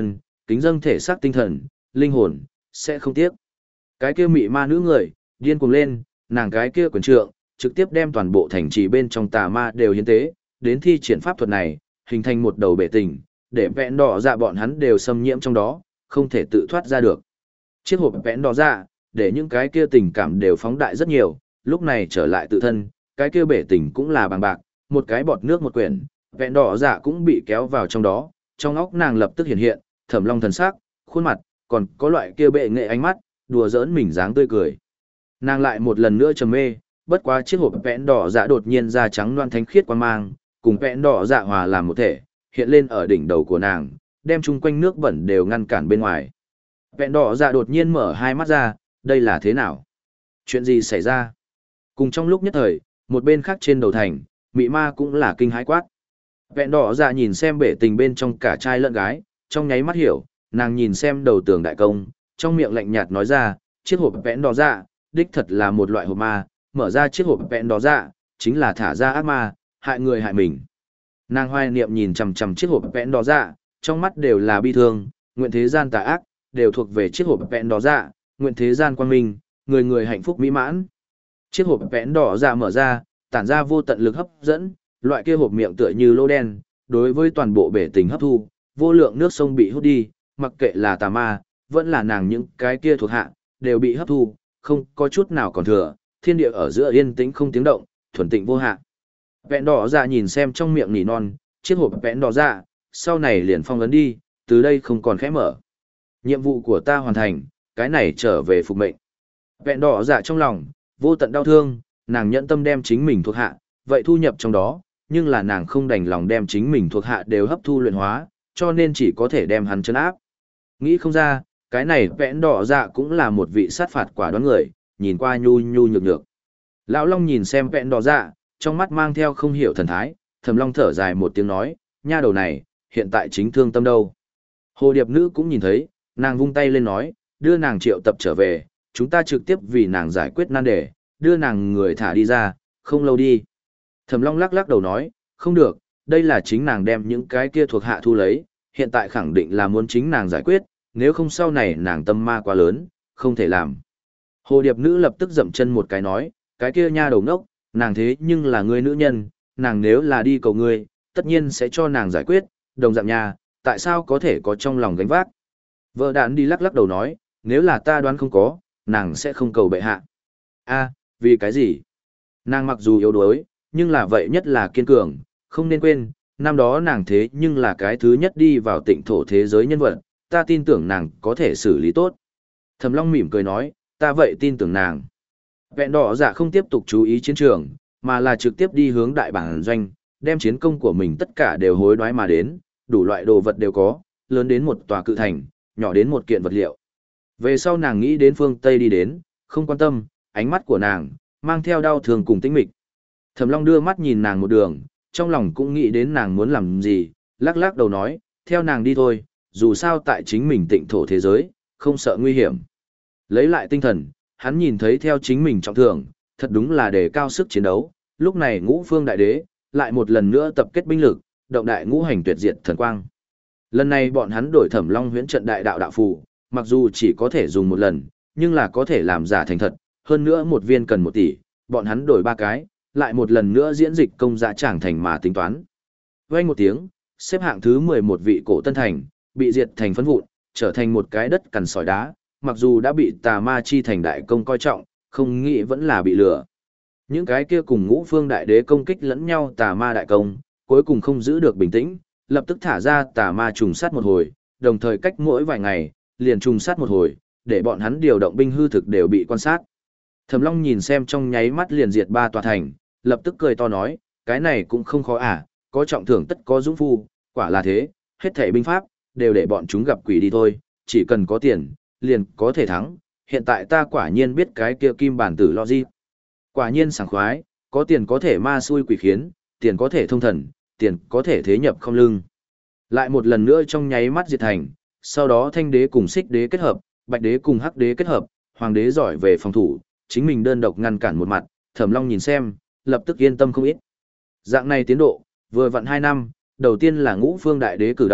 kính dâng thể xác tinh thần, linh hồn, sẽ không tiếc. Cái kia mị ma nữ người, điên cuồng lên, nàng cái kia quyền trượng, trực tiếp đem toàn bộ thành trì bên trong tà ma đều hiến tế, đến thi triển pháp thuật này, hình thành một đầu bể tình, để vẹn đỏ dạ bọn hắn đều xâm nhiễm trong đó, không thể tự thoát ra được. Chiếc hộp vẹn đỏ dạ, để những cái kia tình cảm đều phóng đại rất nhiều, lúc này trở lại tự thân, cái kia bể tình cũng là bằng bạc, một cái bọt nước một quyển, vẹn đỏ dạ cũng bị kéo vào trong đó, trong óc nàng lập tức hiện hiện, Thẩm Long thần sắc, khuôn mặt, còn có loại kia bệ nghệ ánh mắt, đùa giỡn mình dáng tươi cười. Nàng lại một lần nữa trầm mê, bất quá chiếc hộp vẹn đỏ dạ đột nhiên da trắng loan thánh khiết quang mang, cùng vẹn đỏ dạ hòa làm một thể, hiện lên ở đỉnh đầu của nàng, đem chung quanh nước bẩn đều ngăn cản bên ngoài. Vẹn đỏ dạ đột nhiên mở hai mắt ra, đây là thế nào? Chuyện gì xảy ra? Cùng trong lúc nhất thời, một bên khác trên đầu thành, mị ma cũng là kinh hãi quát. Vẹn đỏ dạ nhìn xem bể tình bên trong cả trai lẫn gái, trong nháy mắt hiểu, nàng nhìn xem đầu tường đại công, trong miệng lạnh nhạt nói ra, chiếc hộp vẹn đỏ dạ, đích thật là một loại hộp ma, mở ra chiếc hộp vẹn đỏ dạ, chính là thả ra ác ma, hại người hại mình. Nàng hoài niệm nhìn chằm chằm chiếc hộp vẹn đỏ dạ, trong mắt đều là bi thương, nguyện thế gian tà ác, đều thuộc về chiếc hộp vẹn đỏ dạ, nguyện thế gian quang minh, người người hạnh phúc mỹ mãn. Chiếc hộp vẹn đỏ dạ mở ra, tản ra vô tận lực hấp dẫn, loại kia hộp miệng tựa như lô đen, đối với toàn bộ bể tình hấp thu, vô lượng nước sông bị hút đi, mặc kệ là tà ma, vẫn là nàng những cái kia thuộc hạ, đều bị hấp thu, không có chút nào còn thừa, thiên địa ở giữa yên tĩnh không tiếng động, thuần tịnh vô hạn. Vẹn đỏ dạ nhìn xem trong miệng nỉ non, chiếc hộp vẹn đỏ dạ, sau này liền phong ấn đi, từ đây không còn khẽ mở. Nhiệm vụ của ta hoàn thành, cái này trở về phục mệnh. Vẹn đỏ dạ trong lòng, vô tận đau thương, nàng nhẫn tâm đem chính mình thuộc hạ, vậy thu nhập trong đó, nhưng là nàng không đành lòng đem chính mình thuộc hạ đều hấp thu luyện hóa, cho nên chỉ có thể đem hắn chấn áp. Nghĩ không ra, cái này vẹn đỏ dạ cũng là một vị sát phạt quả đoán người, nhìn qua nhu nhu nhược nhược. Lão Long nhìn xem vẹn đỏ dạ, trong mắt mang theo không hiểu thần thái, Thẩm Long thở dài một tiếng nói, nha đầu này, hiện tại chính thương tâm đâu. Hồ điệp nữ cũng nhìn thấy, nàng vung tay lên nói, đưa nàng triệu tập trở về, chúng ta trực tiếp vì nàng giải quyết nan đề, đưa nàng người thả đi ra, không lâu đi. Thẩm Long lắc lắc đầu nói, không được, đây là chính nàng đem những cái kia thuộc hạ thu lấy, hiện tại khẳng định là muốn chính nàng giải quyết, nếu không sau này nàng tâm ma quá lớn, không thể làm. Hồ điệp nữ lập tức dậm chân một cái nói, cái kia nha đầu ngốc, nàng thế nhưng là người nữ nhân, nàng nếu là đi cầu ngươi, tất nhiên sẽ cho nàng giải quyết, đồng dạng nha, tại sao có thể có trong lòng gánh vác. Vợ đạn đi lắc lắc đầu nói, nếu là ta đoán không có, nàng sẽ không cầu bệ hạ. A, vì cái gì? Nàng mặc dù yếu đuối, nhưng là vậy nhất là kiên cường, không nên quên, năm đó nàng thế nhưng là cái thứ nhất đi vào tịnh thổ thế giới nhân vật, ta tin tưởng nàng có thể xử lý tốt. Thẩm Long mỉm cười nói, ta vậy tin tưởng nàng. Vẹn đỏ dạ không tiếp tục chú ý chiến trường, mà là trực tiếp đi hướng đại bản doanh, đem chiến công của mình tất cả đều hối đoái mà đến, đủ loại đồ vật đều có, lớn đến một tòa cự thành, nhỏ đến một kiện vật liệu. Về sau nàng nghĩ đến phương Tây đi đến, không quan tâm, ánh mắt của nàng, mang theo đau thương cùng tĩnh mịch. Thẩm Long đưa mắt nhìn nàng một đường, trong lòng cũng nghĩ đến nàng muốn làm gì, lắc lắc đầu nói, theo nàng đi thôi, dù sao tại chính mình tịnh thổ thế giới, không sợ nguy hiểm. Lấy lại tinh thần, hắn nhìn thấy theo chính mình trọng thưởng, thật đúng là để cao sức chiến đấu, lúc này ngũ phương đại đế, lại một lần nữa tập kết binh lực, động đại ngũ hành tuyệt diệt thần quang. Lần này bọn hắn đổi Thẩm Long huyễn trận đại đạo đạo phù, mặc dù chỉ có thể dùng một lần, nhưng là có thể làm giả thành thật, hơn nữa một viên cần một tỷ, bọn hắn đổi ba cái, lại một lần nữa diễn dịch công giá tràng thành mà tính toán. Vang một tiếng, xếp hạng thứ mười một vị cổ tân thành, bị diệt thành phấn vụn, trở thành một cái đất cằn sỏi đá, mặc dù đã bị tà ma chi thành đại công coi trọng, không nghĩ vẫn là bị lừa. Những cái kia cùng ngũ phương đại đế công kích lẫn nhau tà ma đại công, cuối cùng không giữ được bình tĩnh, lập tức thả ra tà ma trùng sát một hồi, đồng thời cách mỗi vài ngày, liền trùng sát một hồi, để bọn hắn điều động binh hư thực đều bị quan sát. Thẩm Long nhìn xem trong nháy mắt liền diệt ba tòa thành, lập tức cười to nói, cái này cũng không khó à, có trọng thưởng tất có dũng phu, quả là thế, hết thảy binh pháp, đều để bọn chúng gặp quỷ đi thôi, chỉ cần có tiền, liền có thể thắng, hiện tại ta quả nhiên biết cái kia kim bản tử logic. Quả nhiên sảng khoái, có tiền có thể ma xui quỷ khiến, tiền có thể thông thần, tiền có thể thế nhập không lưng. Lại một lần nữa trong nháy mắt diệt thành, sau đó thanh đế cùng xích đế kết hợp, bạch đế cùng hắc đế kết hợp, hoàng đế giỏi về phòng thủ, chính mình đơn độc ngăn cản một mặt, Thẩm Long nhìn xem, lập tức yên tâm không ít. Dạng này tiến độ, vừa vặn hai năm, đầu tiên là ngũ phương đại đế cử động,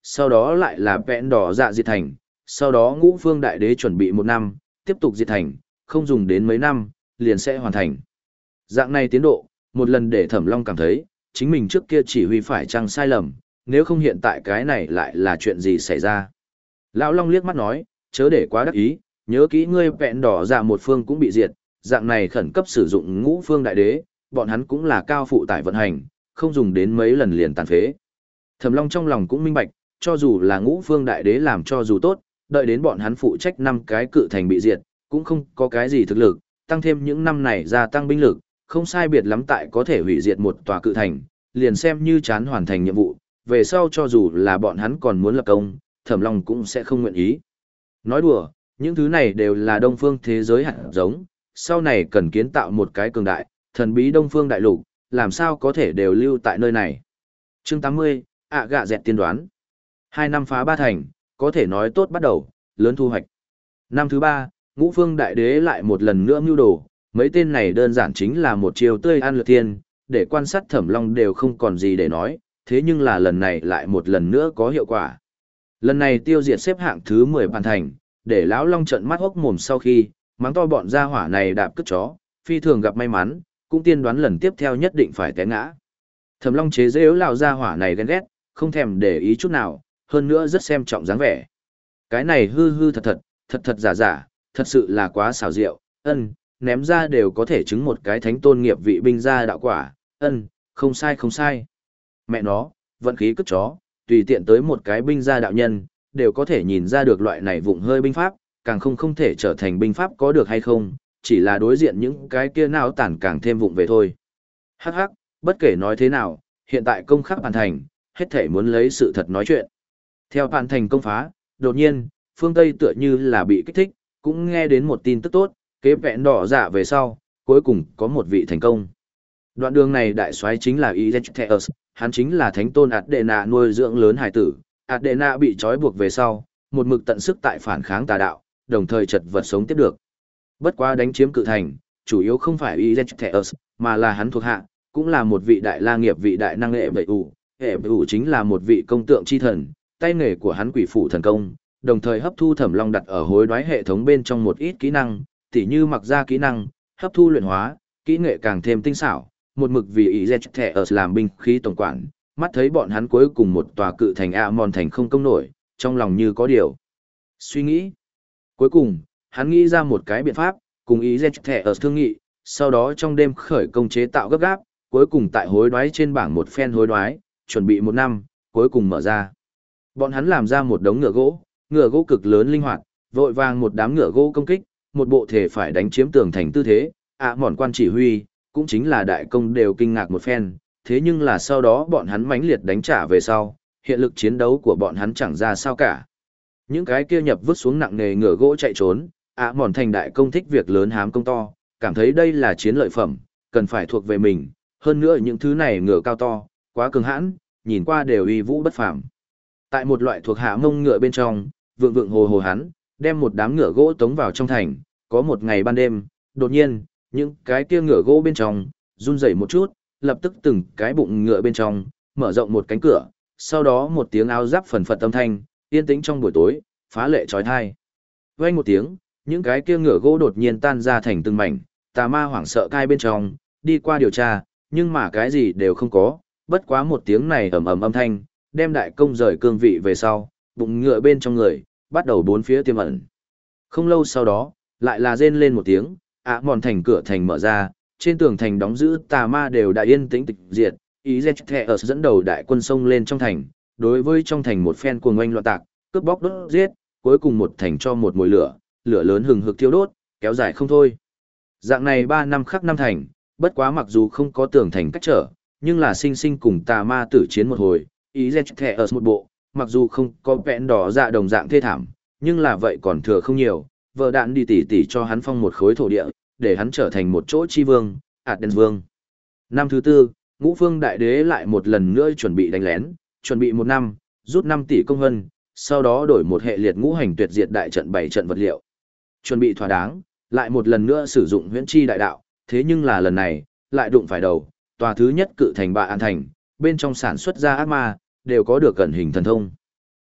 sau đó lại là vẹn đỏ dạ diệt thành, sau đó ngũ phương đại đế chuẩn bị một năm, tiếp tục diệt thành, không dùng đến mấy năm, liền sẽ hoàn thành. Dạng này tiến độ, một lần để Thẩm Long cảm thấy, chính mình trước kia chỉ huy phải chăng sai lầm, nếu không hiện tại cái này lại là chuyện gì xảy ra. Lão Long liếc mắt nói, chớ để quá đắc ý, nhớ kỹ ngươi vẹn đỏ dạ một phương cũng bị diệt, dạng này khẩn cấp sử dụng ngũ phương đại đế, bọn hắn cũng là cao phụ tải vận hành, không dùng đến mấy lần liền tàn phế. Thẩm Long trong lòng cũng minh bạch, cho dù là ngũ phương đại đế làm cho dù tốt, đợi đến bọn hắn phụ trách năm cái cự thành bị diệt, cũng không có cái gì thực lực, tăng thêm những năm này gia tăng binh lực, không sai biệt lắm tại có thể hủy diệt một tòa cự thành, liền xem như chán hoàn thành nhiệm vụ, về sau cho dù là bọn hắn còn muốn lập công, Thẩm Long cũng sẽ không nguyện ý. Nói đùa, những thứ này đều là đông phương thế giới hạt giống, sau này cần kiến tạo một cái cường đại, thần bí đông phương đại lục, làm sao có thể đều lưu tại nơi này. Chương tám mươi, ạ gạ dẹt tiên đoán. Hai năm phá ba thành, có thể nói tốt bắt đầu, lớn thu hoạch. Năm thứ ba, ngũ phương đại đế lại một lần nữa mưu đồ, mấy tên này đơn giản chính là một chiều tươi ăn lượt thiên, để quan sát Thẩm Long đều không còn gì để nói, thế nhưng là lần này lại một lần nữa có hiệu quả. Lần này tiêu diệt xếp hạng thứ mười bàn thành, để lão Long trợn mắt hốc mồm sau khi, mắng to bọn gia hỏa này đạp cất chó, phi thường gặp may mắn, cũng tiên đoán lần tiếp theo nhất định phải té ngã. Thẩm Long chế giễu lão gia hỏa này ghen ghét, không thèm để ý chút nào, hơn nữa rất xem trọng dáng vẻ. Cái này hư hư thật thật, thật thật giả giả, thật sự là quá xảo diệu, ân, ném ra đều có thể chứng một cái thánh tôn nghiệp vị binh gia đạo quả, ân, không sai không sai. Mẹ nó, vận khí cất chó, tùy tiện tới một cái binh gia đạo nhân, đều có thể nhìn ra được loại này vụng hơi binh pháp, càng không không thể trở thành binh pháp có được hay không, chỉ là đối diện những cái kia nào tản càng thêm vụng về thôi. Hắc hắc, bất kể nói thế nào, hiện tại công khắc hoàn thành, hết thể muốn lấy sự thật nói chuyện. Theo hoàn thành công phá, đột nhiên, phương Tây tựa như là bị kích thích, cũng nghe đến một tin tức tốt, kế vẹn đỏ dạ về sau, cuối cùng có một vị thành công. Đoạn đường này đại soái chính là Ezechtheus, hắn chính là thánh tôn Adena nuôi dưỡng lớn hải tử, Adena bị trói buộc về sau, một mực tận sức tại phản kháng tà đạo, đồng thời chật vật sống tiếp được. Bất quá đánh chiếm cự thành, chủ yếu không phải Ezechtheus, mà là hắn thuộc hạ, cũng là một vị đại la nghiệp vị đại năng hệ bệ ủ. Hệ bệ ủ chính là một vị công tượng chi thần, tay nghề của hắn quỷ phủ thần công, đồng thời hấp thu Thẩm Long đặt ở hối đoái hệ thống bên trong một ít kỹ năng, tỉ như mặc ra kỹ năng, hấp thu luyện hóa, kỹ nghệ càng thêm tinh xảo, một mực vì Ezechtheus làm binh khí tổng quản, mắt thấy bọn hắn cuối cùng một tòa cự thành Amon thành không công nổi, trong lòng như có điều suy nghĩ. Cuối cùng, hắn nghĩ ra một cái biện pháp, cùng Ezechtheus thương nghị, sau đó trong đêm khởi công chế tạo gấp gáp, cuối cùng tại hối đoái trên bảng một phen hối đoái, chuẩn bị một năm, cuối cùng mở ra. Bọn hắn làm ra một đống ngựa gỗ, ngựa gỗ cực lớn linh hoạt, vội vàng một đám ngựa gỗ công kích, một bộ thể phải đánh chiếm tường thành tư thế, ạ mòn quan chỉ huy, cũng chính là đại công đều kinh ngạc một phen, thế nhưng là sau đó bọn hắn mãnh liệt đánh trả về sau, hiện lực chiến đấu của bọn hắn chẳng ra sao cả. Những cái kia nhập vứt xuống nặng nề ngựa gỗ chạy trốn, ạ mòn thành đại công thích việc lớn hám công to, cảm thấy đây là chiến lợi phẩm, cần phải thuộc về mình, hơn nữa những thứ này ngựa cao to, quá cường hãn, nhìn qua đều uy vũ bất phàm. Tại một loại thuộc hạ mông ngựa bên trong, vượng vượng hồ hồ hắn, đem một đám ngựa gỗ tống vào trong thành, có một ngày ban đêm, đột nhiên, những cái kia ngựa gỗ bên trong, run rẩy một chút, lập tức từng cái bụng ngựa bên trong, mở rộng một cánh cửa, sau đó một tiếng áo giáp phần phật âm thanh, yên tĩnh trong buổi tối, phá lệ trói thai. Vang một tiếng, những cái kia ngựa gỗ đột nhiên tan ra thành từng mảnh, tà ma hoảng sợ cai bên trong, đi qua điều tra, nhưng mà cái gì đều không có, bất quá một tiếng này ầm ầm âm thanh, đem đại công rời cương vị về sau, bụng ngựa bên trong người, bắt đầu bốn phía tiềm ẩn. Không lâu sau đó, lại là rên lên một tiếng, ạ mòn thành cửa thành mở ra, trên tường thành đóng giữ tà ma đều đã yên tĩnh tịch diệt, Ezechtheus dẫn đầu đại quân sông lên trong thành, đối với trong thành một phen cuồng oanh loạn tạc, cướp bóc đốt giết, cuối cùng một thành cho một mùi lửa, lửa lớn hừng hực thiêu đốt, kéo dài không thôi. Dạng này ba năm khắc năm thành, bất quá mặc dù không có tường thành cách trở, nhưng là sinh sinh cùng tà ma tử chiến một hồi, Ezechtheus một bộ, mặc dù không có vẹn đỏ dạ đồng dạng thê thảm, nhưng là vậy còn thừa không nhiều, vợ đạn đi tỉ tỉ cho hắn phong một khối thổ địa, để hắn trở thành một chỗ chi vương, Aden vương. Năm thứ tư, ngũ phương đại đế lại một lần nữa chuẩn bị đánh lén, chuẩn bị một năm, rút năm tỷ công hân, sau đó đổi một hệ liệt ngũ hành tuyệt diệt đại trận bảy trận vật liệu. Chuẩn bị thỏa đáng, lại một lần nữa sử dụng huyễn chi đại đạo, thế nhưng là lần này, lại đụng phải đầu, tòa thứ nhất cự thành Bạ An thành, bên trong sản xuất ra ác ma, đều có được cẩn hình thần thông.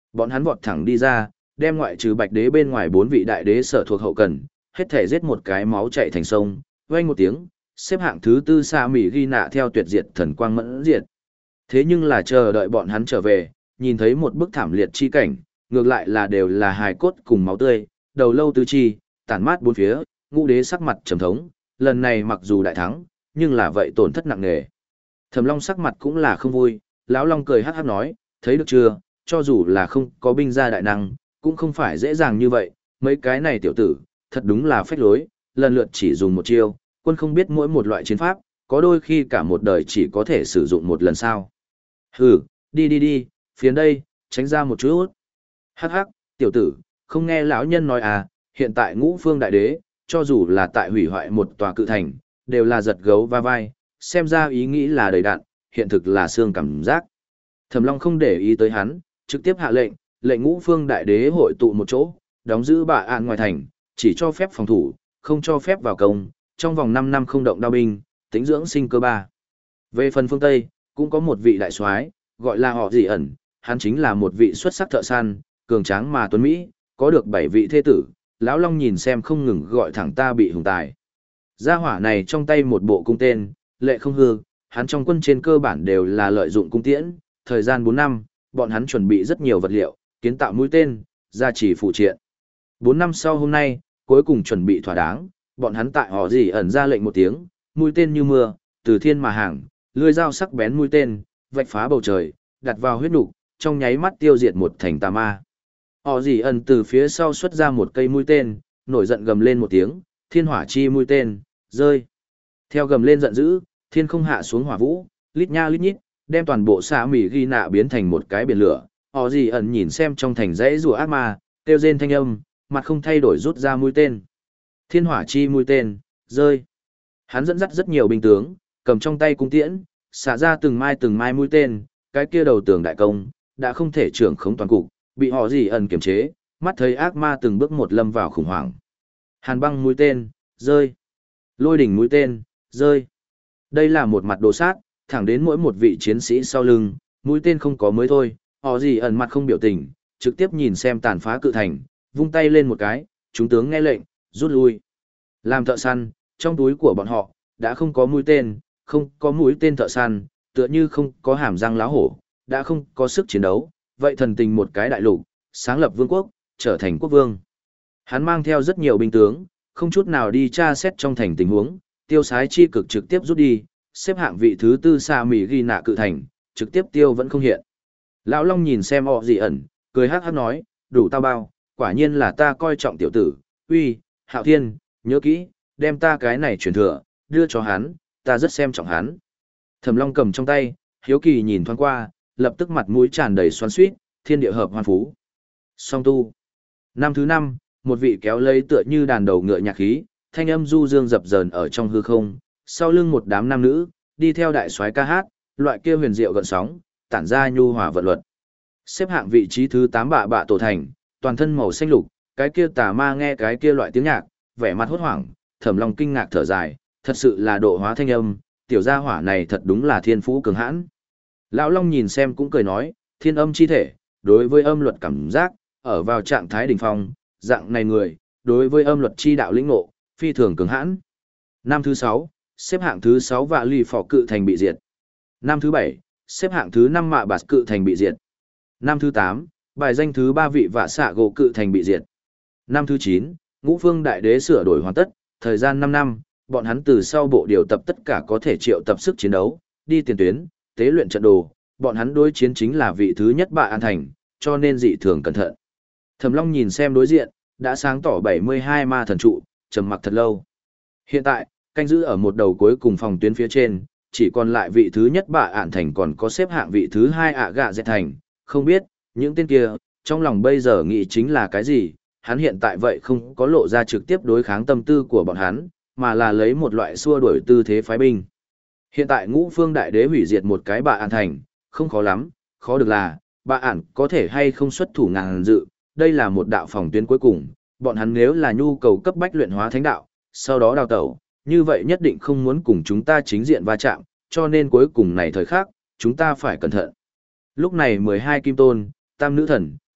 Bọn hắn vọt thẳng đi ra, đem ngoại trừ Bạch Đế bên ngoài bốn vị đại đế sở thuộc hậu cần, hết thể giết một cái máu chảy thành sông, vang một tiếng, xếp hạng thứ tư Sa Mị Ghi Nạ theo tuyệt diệt thần quang mẫn diệt. Thế nhưng là chờ đợi bọn hắn trở về, nhìn thấy một bức thảm liệt chi cảnh, ngược lại là đều là hài cốt cùng máu tươi, đầu lâu tứ chi, tản mát bốn phía, ngũ đế sắc mặt trầm thống, lần này mặc dù đại thắng, nhưng là vậy tổn thất nặng nề. Thẩm Long sắc mặt cũng là không vui, lão Long cười hắc hắc nói, thấy được chưa, cho dù là không có binh gia đại năng, cũng không phải dễ dàng như vậy, mấy cái này tiểu tử, thật đúng là phách lối, lần lượt chỉ dùng một chiêu, quân không biết mỗi một loại chiến pháp, có đôi khi cả một đời chỉ có thể sử dụng một lần sao. Hừ, đi đi đi, phiền đây, tránh ra một chút. Hắc hắc, tiểu tử, không nghe lão nhân nói à, hiện tại ngũ phương đại đế, cho dù là tại hủy hoại một tòa cự thành, đều là giật gấu va vai, xem ra ý nghĩ là đầy đạn, hiện thực là xương cảm giác. Thẩm Long không để ý tới hắn, trực tiếp hạ lệnh, lệnh ngũ phương đại đế hội tụ một chỗ, đóng giữ Bạ Ản ngoài thành, chỉ cho phép phòng thủ, không cho phép vào công, trong vòng năm năm không động đao binh, tính dưỡng sinh cơ ba. Về phần phương Tây, cũng có một vị đại soái, gọi là họ Dị ẩn, hắn chính là một vị xuất sắc thợ săn, cường tráng mà tuấn mỹ, có được bảy vị thê tử, lão Long nhìn xem không ngừng gọi thẳng ta bị hùng tài. Gia hỏa này trong tay một bộ cung tên, lệ không hư, hắn trong quân trên cơ bản đều là lợi dụng cung tiễn, thời gian bốn năm, bọn hắn chuẩn bị rất nhiều vật liệu, kiến tạo mũi tên, gia trì phụ triện. bốn năm sau hôm nay, cuối cùng chuẩn bị thỏa đáng, bọn hắn tại họ Dị ẩn ra lệnh một tiếng, mũi tên như mưa, từ thiên mà hàng, lưỡi dao sắc bén mũi tên, vạch phá bầu trời, đặt vào huyết nục, trong nháy mắt tiêu diệt một thành tà ma. Họ Dị ẩn từ phía sau xuất ra một cây mũi tên, nổi giận gầm lên một tiếng, thiên hỏa chi mũi tên, rơi. Theo gầm lên giận dữ, thiên không hạ xuống hỏa vũ, lít nha lít nhít, đem toàn bộ Sa Mị Ghi Nạ biến thành một cái biển lửa. Họ Dị ẩn nhìn xem trong thành dãy rùa ác ma, kêu rên thanh âm, mặt không thay đổi rút ra mũi tên. Thiên hỏa chi mũi tên, rơi. Hắn dẫn dắt rất nhiều binh tướng, cầm trong tay cung tiễn, xả ra từng mai từng mai mũi tên, cái kia đầu tường đại công, đã không thể trưởng khống toàn cục, bị họ Dị ẩn kiềm chế, mắt thấy ác ma từng bước một lâm vào khủng hoảng. Hàn băng mũi tên, rơi. Lôi đỉnh mũi tên, rơi. Đây là một mặt đồ sát, thẳng đến mỗi một vị chiến sĩ sau lưng, mũi tên không có mới thôi, họ Dị ẩn mặt không biểu tình, trực tiếp nhìn xem tàn phá cự thành, vung tay lên một cái, chúng tướng nghe lệnh, rút lui. Làm thợ săn, trong túi của bọn họ, đã không có mũi tên, không có mũi tên thợ săn, tựa như không có hàm răng lá hổ, đã không có sức chiến đấu, vậy thần tình một cái đại lục, sáng lập vương quốc, trở thành quốc vương. Hắn mang theo rất nhiều binh tướng, không chút nào đi tra xét trong thành tình huống, tiêu sái chi cực trực tiếp rút đi, xếp hạng vị thứ tư Sa Mị Ghi Nạ cự thành, trực tiếp tiêu vẫn không hiện. Lão Long nhìn xem họ Dị ẩn, cười hắc hắc nói, đủ tao bao, quả nhiên là ta coi trọng tiểu tử, uy, Hạo Thiên, nhớ kỹ, đem ta cái này truyền thừa, đưa cho hắn, ta rất xem trọng hắn. Thẩm Long cầm trong tay, hiếu kỳ nhìn thoáng qua, lập tức mặt mũi tràn đầy xoắn xuýt, thiên địa hợp hoàn phú. Song tu. Năm thứ năm, một vị kéo lấy tựa như đàn đầu ngựa nhạc khí, thanh âm du dương dập dờn ở trong hư không, sau lưng một đám nam nữ, đi theo đại soái ca hát, loại kia huyền diệu gợn sóng, tản ra nhu hòa vận luật. Xếp hạng vị trí thứ tám bạ bạ tổ thành, toàn thân màu xanh lục, cái kia tà ma nghe cái kia loại tiếng nhạc, vẻ mặt hốt hoảng, Thẩm Long kinh ngạc thở dài, thật sự là độ hóa thanh âm, tiểu gia hỏa này thật đúng là thiên phú cường hãn. Lão Long nhìn xem cũng cười nói, thiên âm chi thể, đối với âm luật cảm giác, ở vào trạng thái đỉnh phong, dạng này người, đối với âm luật chi đạo lĩnh ngộ, phi thường cường hãn. Năm thứ sáu, xếp hạng thứ sáu Vạ Lì Phò cự thành bị diệt. Năm thứ bảy, xếp hạng thứ năm Mạ Bạt cự thành bị diệt. Năm thứ tám, bài danh thứ ba vị Vạ Xạ Gỗ cự thành bị diệt. Năm thứ chín, Ngũ Phương Đại Đế sửa đổi hoàn tất, thời gian năm năm, bọn hắn từ sau bộ điều tập tất cả có thể triệu tập sức chiến đấu, đi tiền tuyến, tế luyện trận đồ, bọn hắn đối chiến chính là vị thứ nhất Bạ An Thành, cho nên dị thường cẩn thận. Thẩm Long nhìn xem đối diện, đã sáng tỏ bảy mươi hai ma thần trụ, trầm mặc thật lâu. Hiện tại, canh giữ ở một đầu cuối cùng phòng tuyến phía trên, chỉ còn lại vị thứ nhất Bạ Ản Thành còn có xếp hạng vị thứ hai ạ gạ dẹt thành, không biết, những tên kia, trong lòng bây giờ nghĩ chính là cái gì, hắn hiện tại vậy không có lộ ra trực tiếp đối kháng tâm tư của bọn hắn, mà là lấy một loại xua đuổi tư thế phái binh. Hiện tại Ngũ Phương Đại Đế hủy diệt một cái Bạ Ản Thành, không khó lắm, khó được là, Bạ Ản có thể hay không xuất thủ ngàn dự, đây là một đạo phòng tuyến cuối cùng, bọn hắn nếu là nhu cầu cấp bách luyện hóa thánh đạo, sau đó đào tẩu, như vậy nhất định không muốn cùng chúng ta chính diện va chạm, cho nên cuối cùng này thời khắc, chúng ta phải cẩn thận. Lúc này mười hai kim tôn, tam nữ thần,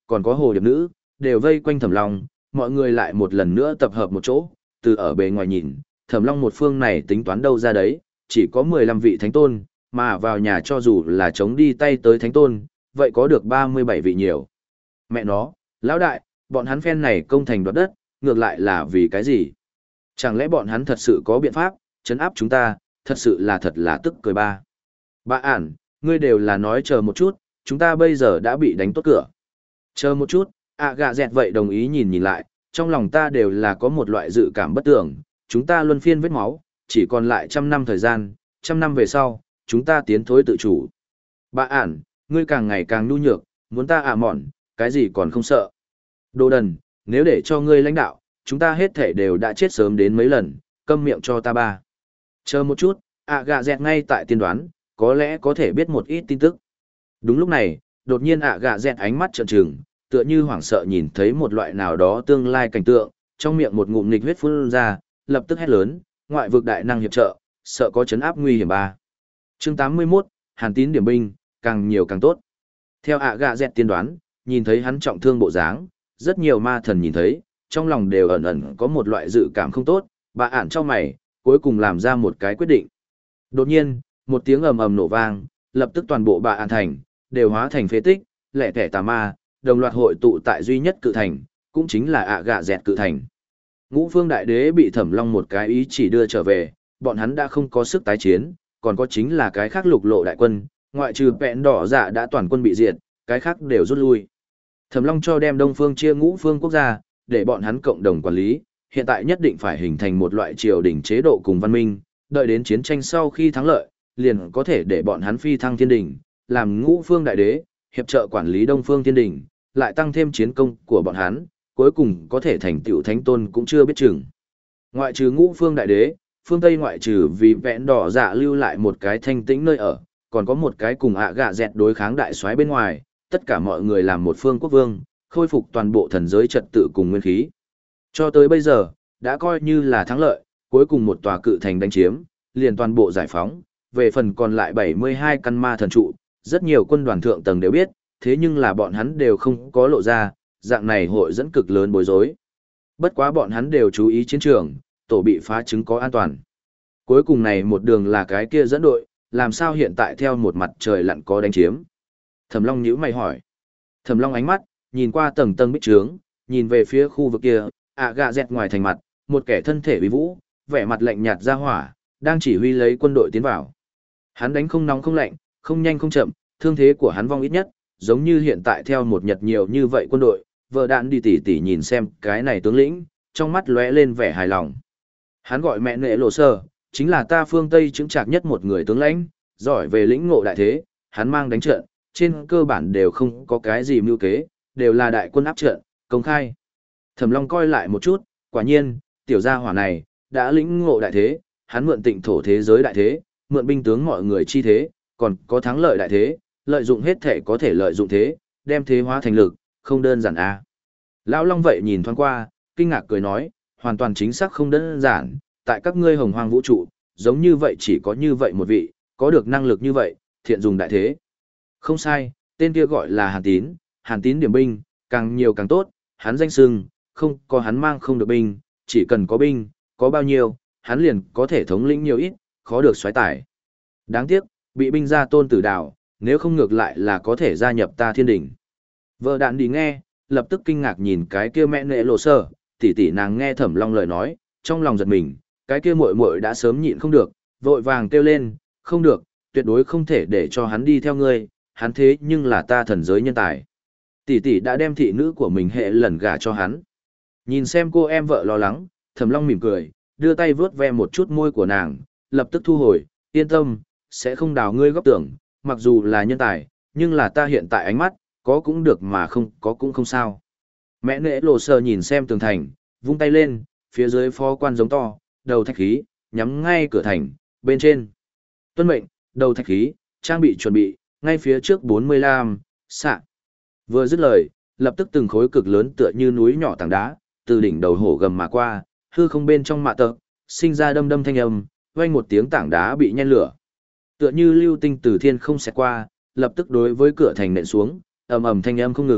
còn có hồ điệp nữ, đều vây quanh Thẩm Long, mọi người lại một lần nữa tập hợp một chỗ, từ ở bề ngoài nhìn, Thẩm Long một phương này tính toán đâu ra đấy, chỉ có mười lăm vị thánh tôn, mà vào nhà cho dù là chống đi tay tới thánh tôn, vậy có được ba mươi bảy vị nhiều. Mẹ nó, lão đại, bọn hắn phen này công thành đoạt đất, ngược lại là vì cái gì? Chẳng lẽ bọn hắn thật sự có biện pháp, trấn áp chúng ta, thật sự là thật là tức cười ba. Bà ản, ngươi đều là nói chờ một chút, chúng ta bây giờ đã bị đánh tốt cửa. Chờ một chút, ạ gạ dẹt vậy đồng ý nhìn nhìn lại, trong lòng ta đều là có một loại dự cảm bất tưởng, chúng ta luân phiên vết máu, chỉ còn lại trăm năm thời gian, trăm năm về sau, chúng ta tiến thối tự chủ. Bà ản, ngươi càng ngày càng nhu nhược, muốn ta ạ mòn, cái gì còn không sợ. Đồ đần, nếu để cho ngươi lãnh đạo, chúng ta hết thể đều đã chết sớm đến mấy lần, câm miệng cho ta ba. Chờ một chút, ạ gạ dẹt ngay tại tiên đoán, có lẽ có thể biết một ít tin tức. Đúng lúc này, đột nhiên ạ gạ dẹt ánh mắt trợn trừng, tựa như hoảng sợ nhìn thấy một loại nào đó tương lai cảnh tượng, trong miệng một ngụm nghịch huyết phun ra, lập tức hét lớn, ngoại vực đại năng hiệp trợ, sợ có chấn áp nguy hiểm ba. Chương tám mươi mốt, Hàn Tín điểm binh, càng nhiều càng tốt. Theo ạ gạ dẹt tiên đoán, nhìn thấy hắn trọng thương bộ dáng, rất nhiều ma thần nhìn thấy, trong lòng đều ẩn ẩn có một loại dự cảm không tốt, bà ản cho mày, cuối cùng làm ra một cái quyết định. Đột nhiên, một tiếng ầm ầm nổ vang, lập tức toàn bộ bà ản thành, đều hóa thành phế tích, lẻ tẻ tà ma, đồng loạt hội tụ tại duy nhất cự thành, cũng chính là ạ gạ dẹt cự thành. Ngũ phương đại đế bị Thẩm Long một cái ý chỉ đưa trở về, bọn hắn đã không có sức tái chiến, còn có chính là cái khác lục lộ đại quân, ngoại trừ vẹn đỏ dạ đã toàn quân bị diệt, cái khác đều rút lui. Thẩm Long cho đem Đông Phương chia ngũ phương quốc gia, để bọn hắn cộng đồng quản lý, hiện tại nhất định phải hình thành một loại triều đình chế độ cùng văn minh, đợi đến chiến tranh sau khi thắng lợi, liền có thể để bọn hắn phi thăng thiên đình, làm ngũ phương đại đế, hiệp trợ quản lý Đông Phương thiên đình, lại tăng thêm chiến công của bọn hắn, cuối cùng có thể thành tựu thánh tôn cũng chưa biết chừng. Ngoại trừ ngũ phương đại đế, phương Tây ngoại trừ vì vẹn đỏ dạ lưu lại một cái thanh tĩnh nơi ở, còn có một cái cùng ạ gạ dẹt đối kháng đại soái bên ngoài, tất cả mọi người làm một phương quốc vương, khôi phục toàn bộ thần giới trật tự cùng nguyên khí. Cho tới bây giờ, đã coi như là thắng lợi, cuối cùng một tòa cự thành đánh chiếm, liền toàn bộ giải phóng, về phần còn lại bảy mươi hai căn ma thần trụ, rất nhiều quân đoàn thượng tầng đều biết, thế nhưng là bọn hắn đều không có lộ ra, dạng này hội dẫn cực lớn bối rối. Bất quá bọn hắn đều chú ý chiến trường, tổ bị phá chứng có an toàn. Cuối cùng này một đường là cái kia dẫn đội, làm sao hiện tại theo một mặt trời lặn có đánh chiếm. Thẩm Long nhíu mày hỏi. Thẩm Long ánh mắt, nhìn qua tầng tầng bích trướng, nhìn về phía khu vực kia, ạ gạ dẹt ngoài thành mặt, một kẻ thân thể uy vũ, vẻ mặt lạnh nhạt ra hỏa, đang chỉ huy lấy quân đội tiến vào. Hắn đánh không nóng không lạnh, không nhanh không chậm, thương thế của hắn vong ít nhất, giống như hiện tại theo một nhật nhiều như vậy quân đội, vợ đạn đi tỉ tỉ nhìn xem cái này tướng lĩnh, trong mắt lóe lên vẻ hài lòng. Hắn gọi mẹ nệ lộ sơ, chính là ta phương Tây chứng trạc nhất một người tướng lãnh, giỏi về lĩnh ngộ đại thế, hắn mang đánh trận, trên cơ bản đều không có cái gì mưu kế, đều là đại quân áp trận, công khai. Thẩm Long coi lại một chút, quả nhiên, tiểu gia hỏa này, đã lĩnh ngộ đại thế, hắn mượn tịnh thổ thế giới đại thế, mượn binh tướng mọi người chi thế, còn có thắng lợi đại thế, lợi dụng hết thể có thể lợi dụng thế, đem thế hóa thành lực, không đơn giản a. À. Lão Long vậy nhìn thoáng qua, kinh ngạc cười nói, hoàn toàn chính xác không đơn giản, tại các ngươi hồng hoang vũ trụ, giống như vậy chỉ có như vậy một vị, có được năng lực như vậy, thiện dùng đại thế. Không sai, tên kia gọi là Hàn Tín, Hàn Tín điểm binh, càng nhiều càng tốt, hắn danh sưng, không có hắn mang không được binh, chỉ cần có binh, có bao nhiêu, hắn liền có thể thống lĩnh nhiều ít, khó được xoáy tải. Đáng tiếc, bị binh gia tôn tử đảo, nếu không ngược lại là có thể gia nhập ta thiên đỉnh. Vợ đạn đi nghe, lập tức kinh ngạc nhìn cái kia mẹ nệ lộ sơ, tỷ tỷ nàng nghe Thẩm Long lời nói, trong lòng giật mình, cái kia muội muội đã sớm nhịn không được, vội vàng kêu lên, không được, tuyệt đối không thể để cho hắn đi theo ngươi, hắn thế nhưng là ta thần giới nhân tài. Tỷ tỷ đã đem thị nữ của mình hệ lần gả cho hắn. Nhìn xem cô em vợ lo lắng, Thẩm Long mỉm cười, đưa tay vướt ve một chút môi của nàng, lập tức thu hồi, yên tâm, sẽ không đào ngươi góc tưởng, mặc dù là nhân tài, nhưng là ta hiện tại ánh mắt, có cũng được mà không có cũng không sao. Mẹ nệ lộ sờ nhìn xem tường thành, vung tay lên, phía dưới phó quan giống to, đầu thạch khí, nhắm ngay cửa thành, bên trên. Tuân mệnh, đầu thạch khí, trang bị chuẩn bị, ngay phía trước bốn mươi lăm, xạ. Vừa dứt lời, lập tức từng khối cực lớn tựa như núi nhỏ tảng đá, từ đỉnh đầu hổ gầm mà qua, hư không bên trong mạ tợ, sinh ra đâm đâm thanh âm, vang một tiếng tảng đá bị nhen lửa. Tựa như lưu tinh từ thiên không xẹt qua, lập tức đối với cửa thành nện xuống, ầm ầm thanh âm không ngừng,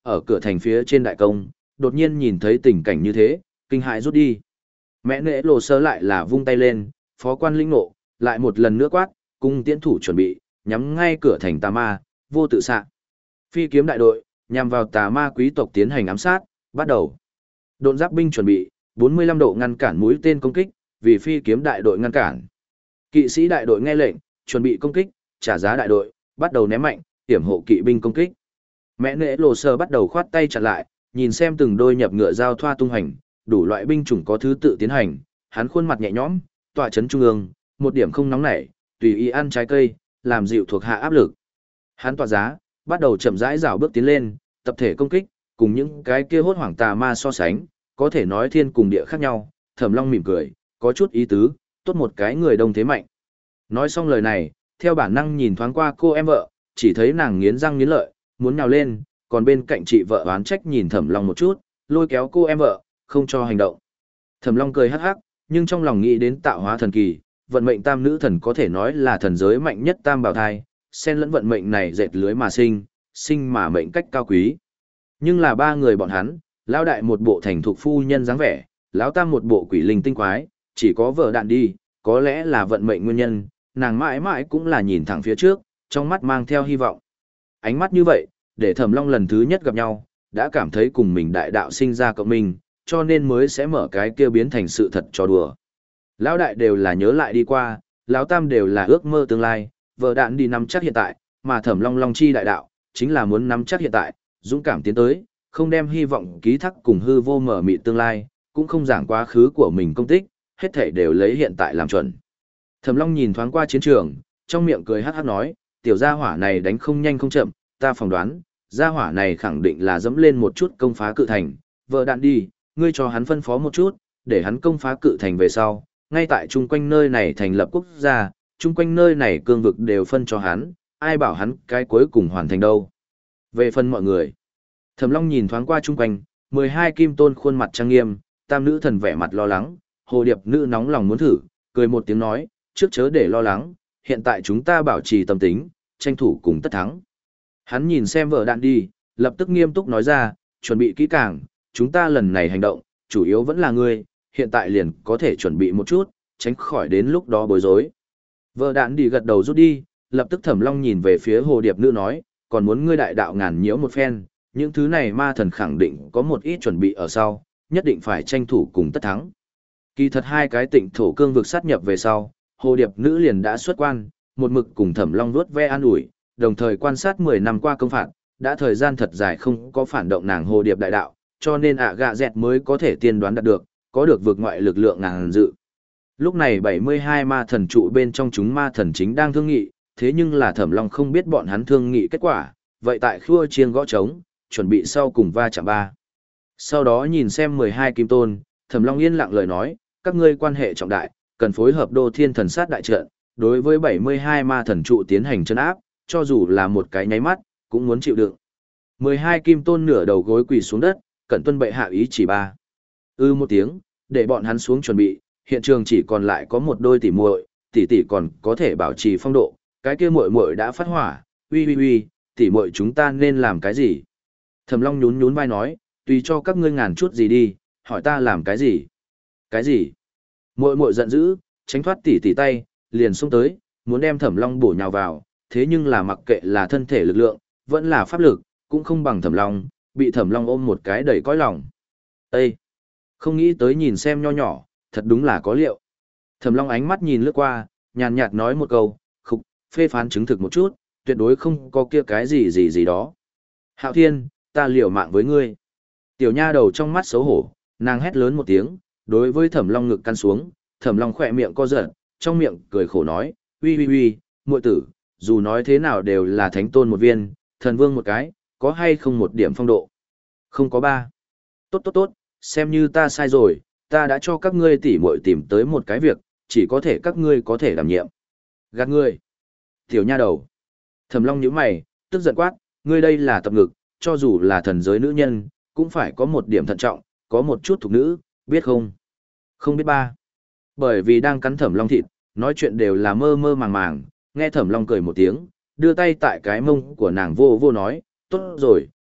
ở cửa thành phía trên đại công, đột nhiên nhìn thấy tình cảnh như thế, kinh hãi rút đi. Mẹ nệ lộ sơ lại là vung tay lên, phó quan linh nộ, lại một lần nữa quát, cung tiễn thủ chuẩn bị, nhắm ngay cửa thành tà ma, vô tự xạ. Phi kiếm đại đội, nhằm vào tà ma quý tộc tiến hành ám sát, bắt đầu. Độn giáp binh chuẩn bị, bốn mươi lăm độ ngăn cản mũi tên công kích, vì phi kiếm đại đội ngăn cản. Kỵ sĩ đại đội nghe lệnh, chuẩn bị công kích, trả giá đại đội, bắt đầu ném mạnh, hiểm hộ kỵ binh công kích. Mẹ nệ lộ sơ bắt đầu khoát tay chặn lại, nhìn xem từng đôi nhập ngựa giao thoa tung hành, đủ loại binh chủng có thứ tự tiến hành, hắn khuôn mặt nhẹ nhõm, tọa chấn trung ương, một điểm không nóng nảy, tùy ý ăn trái cây, làm dịu thuộc hạ áp lực. Hắn tỏa giá, bắt đầu chậm rãi rảo bước tiến lên, tập thể công kích, cùng những cái kia hốt hoảng tà ma so sánh, có thể nói thiên cùng địa khác nhau. Thẩm Long mỉm cười, có chút ý tứ, tốt một cái người đông thế mạnh. Nói xong lời này, theo bản năng nhìn thoáng qua cô em vợ, chỉ thấy nàng nghiến răng nghiến lợi, muốn nhào lên, còn bên cạnh chị vợ oán trách nhìn Thẩm Long một chút, lôi kéo cô em vợ, không cho hành động. Thẩm Long cười hắc hắc, nhưng trong lòng nghĩ đến tạo hóa thần kỳ, vận mệnh tam nữ thần có thể nói là thần giới mạnh nhất tam bảo thai, xen lẫn vận mệnh này dệt lưới mà sinh, sinh mà mệnh cách cao quý. Nhưng là ba người bọn hắn, lão đại một bộ thành thục phu nhân dáng vẻ, lão tam một bộ quỷ linh tinh quái, chỉ có vợ đạn đi, có lẽ là vận mệnh nguyên nhân, nàng mãi mãi cũng là nhìn thẳng phía trước, trong mắt mang theo hy vọng. Ánh mắt như vậy, để Thẩm Long lần thứ nhất gặp nhau, đã cảm thấy cùng mình đại đạo sinh ra cộng minh, cho nên mới sẽ mở cái kia biến thành sự thật cho đùa. Lão đại đều là nhớ lại đi qua, lão tam đều là ước mơ tương lai, vợ đạn đi nắm chắc hiện tại, mà Thẩm Long Long chi đại đạo, chính là muốn nắm chắc hiện tại, dũng cảm tiến tới, không đem hy vọng ký thác cùng hư vô mở mịt tương lai, cũng không giảng quá khứ của mình công tích, hết thảy đều lấy hiện tại làm chuẩn. Thẩm Long nhìn thoáng qua chiến trường, trong miệng cười hắc hắc nói, tiểu gia hỏa này đánh không nhanh không chậm, ta phỏng đoán, gia hỏa này khẳng định là dẫm lên một chút công phá cự thành, vợ đạn đi, ngươi cho hắn phân phó một chút, để hắn công phá cự thành về sau, ngay tại chung quanh nơi này thành lập quốc gia, chung quanh nơi này cương vực đều phân cho hắn, ai bảo hắn cái cuối cùng hoàn thành đâu. Về phần mọi người, Thẩm Long nhìn thoáng qua chung quanh, mười hai kim tôn khuôn mặt trang nghiêm, tam nữ thần vẻ mặt lo lắng, hồ điệp nữ nóng lòng muốn thử, cười một tiếng nói, trước chớ để lo lắng, hiện tại chúng ta bảo trì tâm tính, tranh thủ cùng tất thắng. Hắn nhìn xem vợ đạn đi, lập tức nghiêm túc nói ra, chuẩn bị kỹ càng, chúng ta lần này hành động, chủ yếu vẫn là ngươi, hiện tại liền có thể chuẩn bị một chút, tránh khỏi đến lúc đó bối rối. Vợ đạn đi gật đầu rút đi, lập tức Thẩm Long nhìn về phía hồ điệp nữ nói, còn muốn ngươi đại đạo ngàn nhiễu một phen, những thứ này ma thần khẳng định có một ít chuẩn bị ở sau, nhất định phải tranh thủ cùng tất thắng. Kỳ thật hai cái tịnh thổ cương vực sát nhập về sau, hồ điệp nữ liền đã xuất quan, một mực cùng Thẩm Long vuốt ve an ủi, đồng thời quan sát mười năm qua công phạt, đã thời gian thật dài không có phản động nàng hồ điệp đại đạo, cho nên ạ gạ dẹt mới có thể tiên đoán đạt được, có được vượt ngoại lực lượng ngàn dự. Lúc này bảy mươi hai ma thần trụ bên trong chúng ma thần chính đang thương nghị, thế nhưng là Thẩm Long không biết bọn hắn thương nghị kết quả, vậy tại khua chiêng gõ trống, chuẩn bị sau cùng va chạm ba. Sau đó nhìn xem mười hai kim tôn, Thẩm Long yên lặng lời nói, các ngươi quan hệ trọng đại, cần phối hợp đô thiên thần sát đại trận, đối với bảy mươi hai ma thần trụ tiến hành chân áp, cho dù là một cái nháy mắt, cũng muốn chịu đựng. mười hai kim tôn nửa đầu gối quỳ xuống đất, cẩn tuân bệ hạ ý chỉ ba. Ư một tiếng, để bọn hắn xuống chuẩn bị, hiện trường chỉ còn lại có một đôi tỷ muội, tỷ tỷ còn có thể bảo trì phong độ, cái kia muội muội đã phát hỏa, uy uy uy, tỷ muội chúng ta nên làm cái gì? Thẩm Long nhún nhún vai nói, tùy cho các ngươi ngàn chút gì đi, hỏi ta làm cái gì? Cái gì? Muội muội giận dữ, tránh thoát tỷ tỷ tay, liền xông tới, muốn đem Thẩm Long bổ nhào vào, thế nhưng là mặc kệ là thân thể lực lượng, vẫn là pháp lực, cũng không bằng Thẩm Long, bị Thẩm Long ôm một cái đầy cõi lòng. Ê! Không nghĩ tới nhìn xem nho nhỏ, thật đúng là có liệu. Thẩm Long ánh mắt nhìn lướt qua, nhàn nhạt nói một câu, khục, phê phán chứng thực một chút, tuyệt đối không có kia cái gì gì gì đó. Hạo Thiên, ta liều mạng với ngươi. Tiểu nha đầu trong mắt xấu hổ, nàng hét lớn một tiếng, đối với Thẩm Long ngực căn xuống, Thẩm Long khỏe miệng co giật, trong miệng cười khổ nói, uy uy uy, muội tử, dù nói thế nào đều là thánh tôn một viên, thần vương một cái, có hay không một điểm phong độ? Không có ba. Tốt tốt tốt, xem như ta sai rồi, ta đã cho các ngươi tỉ muội tìm tới một cái việc, chỉ có thể các ngươi có thể đảm nhiệm. Gạt ngươi. Tiểu nha đầu. Thẩm Long nhíu mày, tức giận quát, ngươi đây là tập ngực, cho dù là thần giới nữ nhân, cũng phải có một điểm thận trọng, có một chút thục nữ, biết không? Không biết ba. Bởi vì đang cắn Thẩm Long thịt, nói chuyện đều là mơ mơ màng màng, nghe Thẩm Long cười một tiếng, đưa tay tại cái mông của nàng vô vô nói, tốt rồi,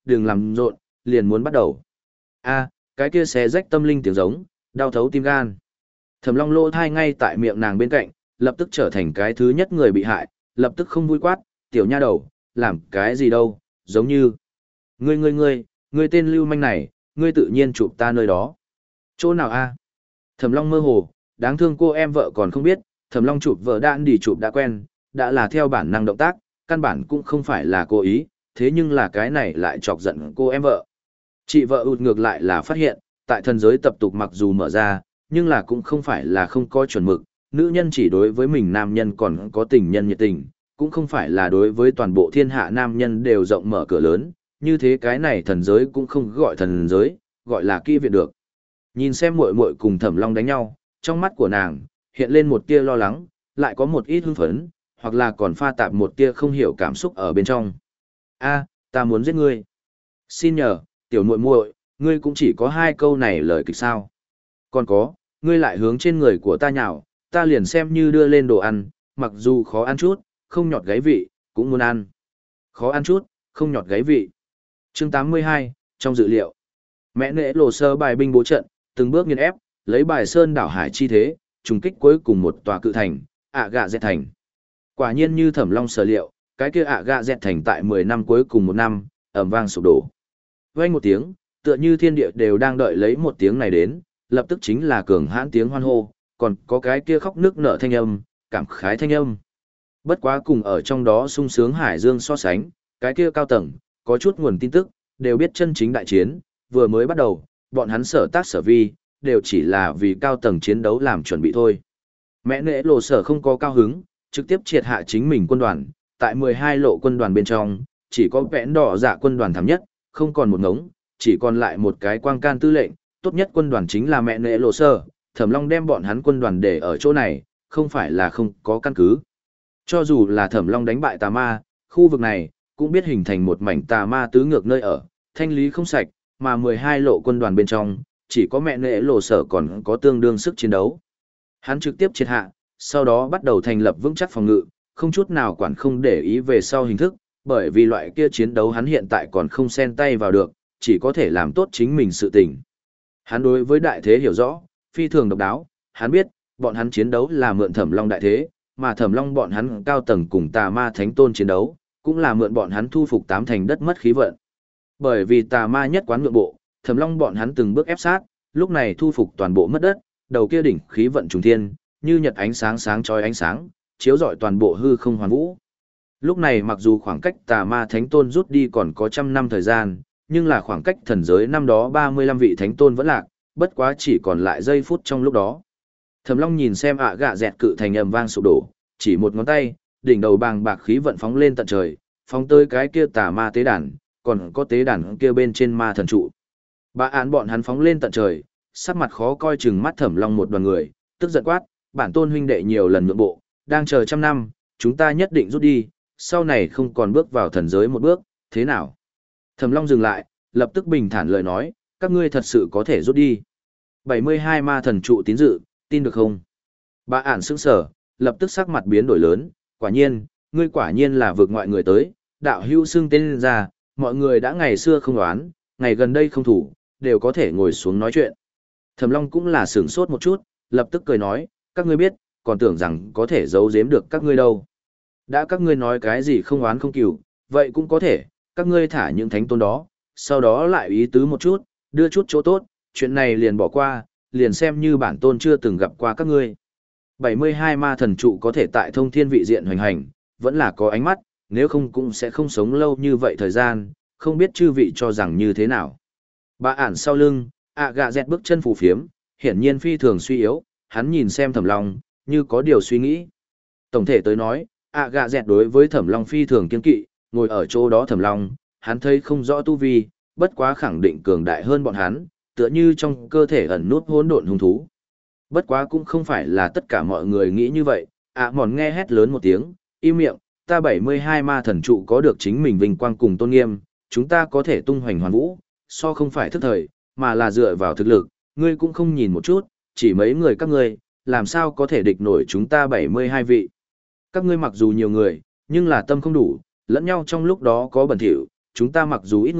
đừng làm rộn, liền muốn bắt đầu. A, cái kia xé rách tâm linh tiếng giống, đau thấu tim gan. Thẩm Long lỗ thai ngay tại miệng nàng bên cạnh, lập tức trở thành cái thứ nhất người bị hại, lập tức không vui quát, tiểu nha đầu, làm cái gì đâu, giống như. Ngươi ngươi ngươi, ngươi tên lưu manh này, ngươi tự nhiên chụp ta nơi đó. Chỗ nào a? Thẩm Long mơ hồ, đáng thương cô em vợ còn không biết, Thẩm Long chụp vợ đạn đi chụp đã quen, đã là theo bản năng động tác, căn bản cũng không phải là cố ý, thế nhưng là cái này lại chọc giận cô em vợ. Chị vợ ụt ngược lại là phát hiện, tại thần giới tập tục mặc dù mở ra, nhưng là cũng không phải là không có chuẩn mực, nữ nhân chỉ đối với mình nam nhân còn có tình nhân nhiệt tình, cũng không phải là đối với toàn bộ thiên hạ nam nhân đều rộng mở cửa lớn, như thế cái này thần giới cũng không gọi thần giới, gọi là kỹ viện được. Nhìn xem muội muội cùng Thẩm Long đánh nhau, trong mắt của nàng hiện lên một tia lo lắng, lại có một ít hưng phấn, hoặc là còn pha tạp một tia không hiểu cảm xúc ở bên trong. A, ta muốn giết ngươi. Xin nhờ, tiểu muội muội, ngươi cũng chỉ có hai câu này lời kịch sao? Còn có, ngươi lại hướng trên người của ta nhào, ta liền xem như đưa lên đồ ăn, mặc dù khó ăn chút, không nhọt gáy vị, cũng muốn ăn. Khó ăn chút, không nhọt gáy vị. Chương tám mươi hai, trong dự liệu. Mẹ nệ lộ sơ bài binh bố trận, từng bước nghiền ép, lấy bài sơn đảo hải chi thế, trùng kích cuối cùng một tòa cự thành, ạ gạ dẹt thành. Quả nhiên như Thẩm Long sở liệu, cái kia ạ gạ dẹt thành tại mười năm cuối cùng một năm, ầm vang sụp đổ. Vang một tiếng, tựa như thiên địa đều đang đợi lấy một tiếng này đến, lập tức chính là cường hãn tiếng hoan hô, còn có cái kia khóc nước nở thanh âm, cảm khái thanh âm. Bất quá cùng ở trong đó sung sướng hải dương so sánh, cái kia cao tầng, có chút nguồn tin tức, đều biết chân chính đại chiến, vừa mới bắt đầu, bọn hắn sở tác sở vi, đều chỉ là vì cao tầng chiến đấu làm chuẩn bị thôi. Mẹ nệ lộ sở không có cao hứng, trực tiếp triệt hạ chính mình quân đoàn, tại mười hai lộ quân đoàn bên trong, chỉ có vẽn đỏ dạ quân đoàn thảm nhất, không còn một ngống, chỉ còn lại một cái quang can tư lệnh, tốt nhất quân đoàn chính là mẹ nệ lộ sở, Thẩm Long đem bọn hắn quân đoàn để ở chỗ này, không phải là không có căn cứ. Cho dù là Thẩm Long đánh bại tà ma, khu vực này, cũng biết hình thành một mảnh tà ma tứ ngược nơi ở, thanh lý không sạch, mà mười hai lộ quân đoàn bên trong, chỉ có mẹ nệ lộ sở còn có tương đương sức chiến đấu. Hắn trực tiếp triệt hạ, sau đó bắt đầu thành lập vững chắc phòng ngự, không chút nào quản không để ý về sau hình thức, bởi vì loại kia chiến đấu hắn hiện tại còn không xen tay vào được, chỉ có thể làm tốt chính mình sự tình. Hắn đối với đại thế hiểu rõ, phi thường độc đáo, hắn biết, bọn hắn chiến đấu là mượn Thẩm Long đại thế, mà Thẩm Long bọn hắn cao tầng cùng tà ma thánh tôn chiến đấu, cũng là mượn bọn hắn thu phục tám thành đất mất khí vận. Bởi vì tà ma nhất quán nhượng bộ, Thẩm Long bọn hắn từng bước ép sát, lúc này thu phục toàn bộ mất đất, đầu kia đỉnh khí vận trùng thiên, như nhật ánh sáng sáng chói ánh sáng, chiếu rọi toàn bộ hư không hoàn vũ. Lúc này mặc dù khoảng cách tà ma thánh tôn rút đi còn có trăm năm thời gian, nhưng là khoảng cách thần giới năm đó ba mươi lăm vị thánh tôn vẫn lạc, bất quá chỉ còn lại giây phút trong lúc đó. Thẩm Long nhìn xem ạ gạ dẹt cự thành ầm vang sụp đổ, chỉ một ngón tay, đỉnh đầu bàng bạc khí vận phóng lên tận trời, phóng tới cái kia tà ma tế đàn, còn có tế đàn kia bên trên ma thần trụ. Bà án bọn hắn phóng lên tận trời, sắc mặt khó coi chừng mắt Thẩm Long một đoàn người, tức giận quát, bản tôn huynh đệ nhiều lần nhượng bộ, đang chờ trăm năm, chúng ta nhất định rút đi, sau này không còn bước vào thần giới một bước, thế nào? Thẩm Long dừng lại, lập tức bình thản lời nói, các ngươi thật sự có thể rút đi. bảy mươi hai ma thần trụ tín dự, tin được không? Bà ản sững sở, lập tức sắc mặt biến đổi lớn, quả nhiên, ngươi quả nhiên là vượt ngoại người tới, đạo hữu xưng tên lên ra, mọi người đã ngày xưa không đoán, ngày gần đây không thủ, đều có thể ngồi xuống nói chuyện. Thẩm Long cũng là sửng sốt một chút, lập tức cười nói, các ngươi biết, còn tưởng rằng có thể giấu giếm được các ngươi đâu. Đã các ngươi nói cái gì không oán không cừu, vậy cũng có thể, các ngươi thả những thánh tôn đó, sau đó lại ý tứ một chút, đưa chút chỗ tốt, chuyện này liền bỏ qua, liền xem như bản tôn chưa từng gặp qua các ngươi. bảy mươi hai ma thần trụ có thể tại thông thiên vị diện hoành hành, vẫn là có ánh mắt, nếu không cũng sẽ không sống lâu như vậy thời gian, không biết chư vị cho rằng như thế nào. Bà ản sau lưng, ạ gạ dẹt bước chân phù phiếm, hiển nhiên phi thường suy yếu, hắn nhìn xem Thẩm Long, như có điều suy nghĩ. Tổng thể tới nói, ạ gạ dẹt đối với Thẩm Long phi thường kiên kỵ, ngồi ở chỗ đó Thẩm Long, hắn thấy không rõ tu vi, bất quá khẳng định cường đại hơn bọn hắn, tựa như trong cơ thể ẩn nút hỗn độn hung thú. Bất quá cũng không phải là tất cả mọi người nghĩ như vậy, ạ mòn nghe hét lớn một tiếng, im miệng, ta bảy mươi hai ma thần trụ có được chính mình vinh quang cùng tôn nghiêm, chúng ta có thể tung hoành hoàn vũ, so không phải thức thời, mà là dựa vào thực lực, ngươi cũng không nhìn một chút, chỉ mấy người các ngươi, làm sao có thể địch nổi chúng ta bảy mươi hai vị. Các ngươi mặc dù nhiều người, nhưng là tâm không đủ, lẫn nhau trong lúc đó có bẩn thỉu, chúng ta mặc dù ít người,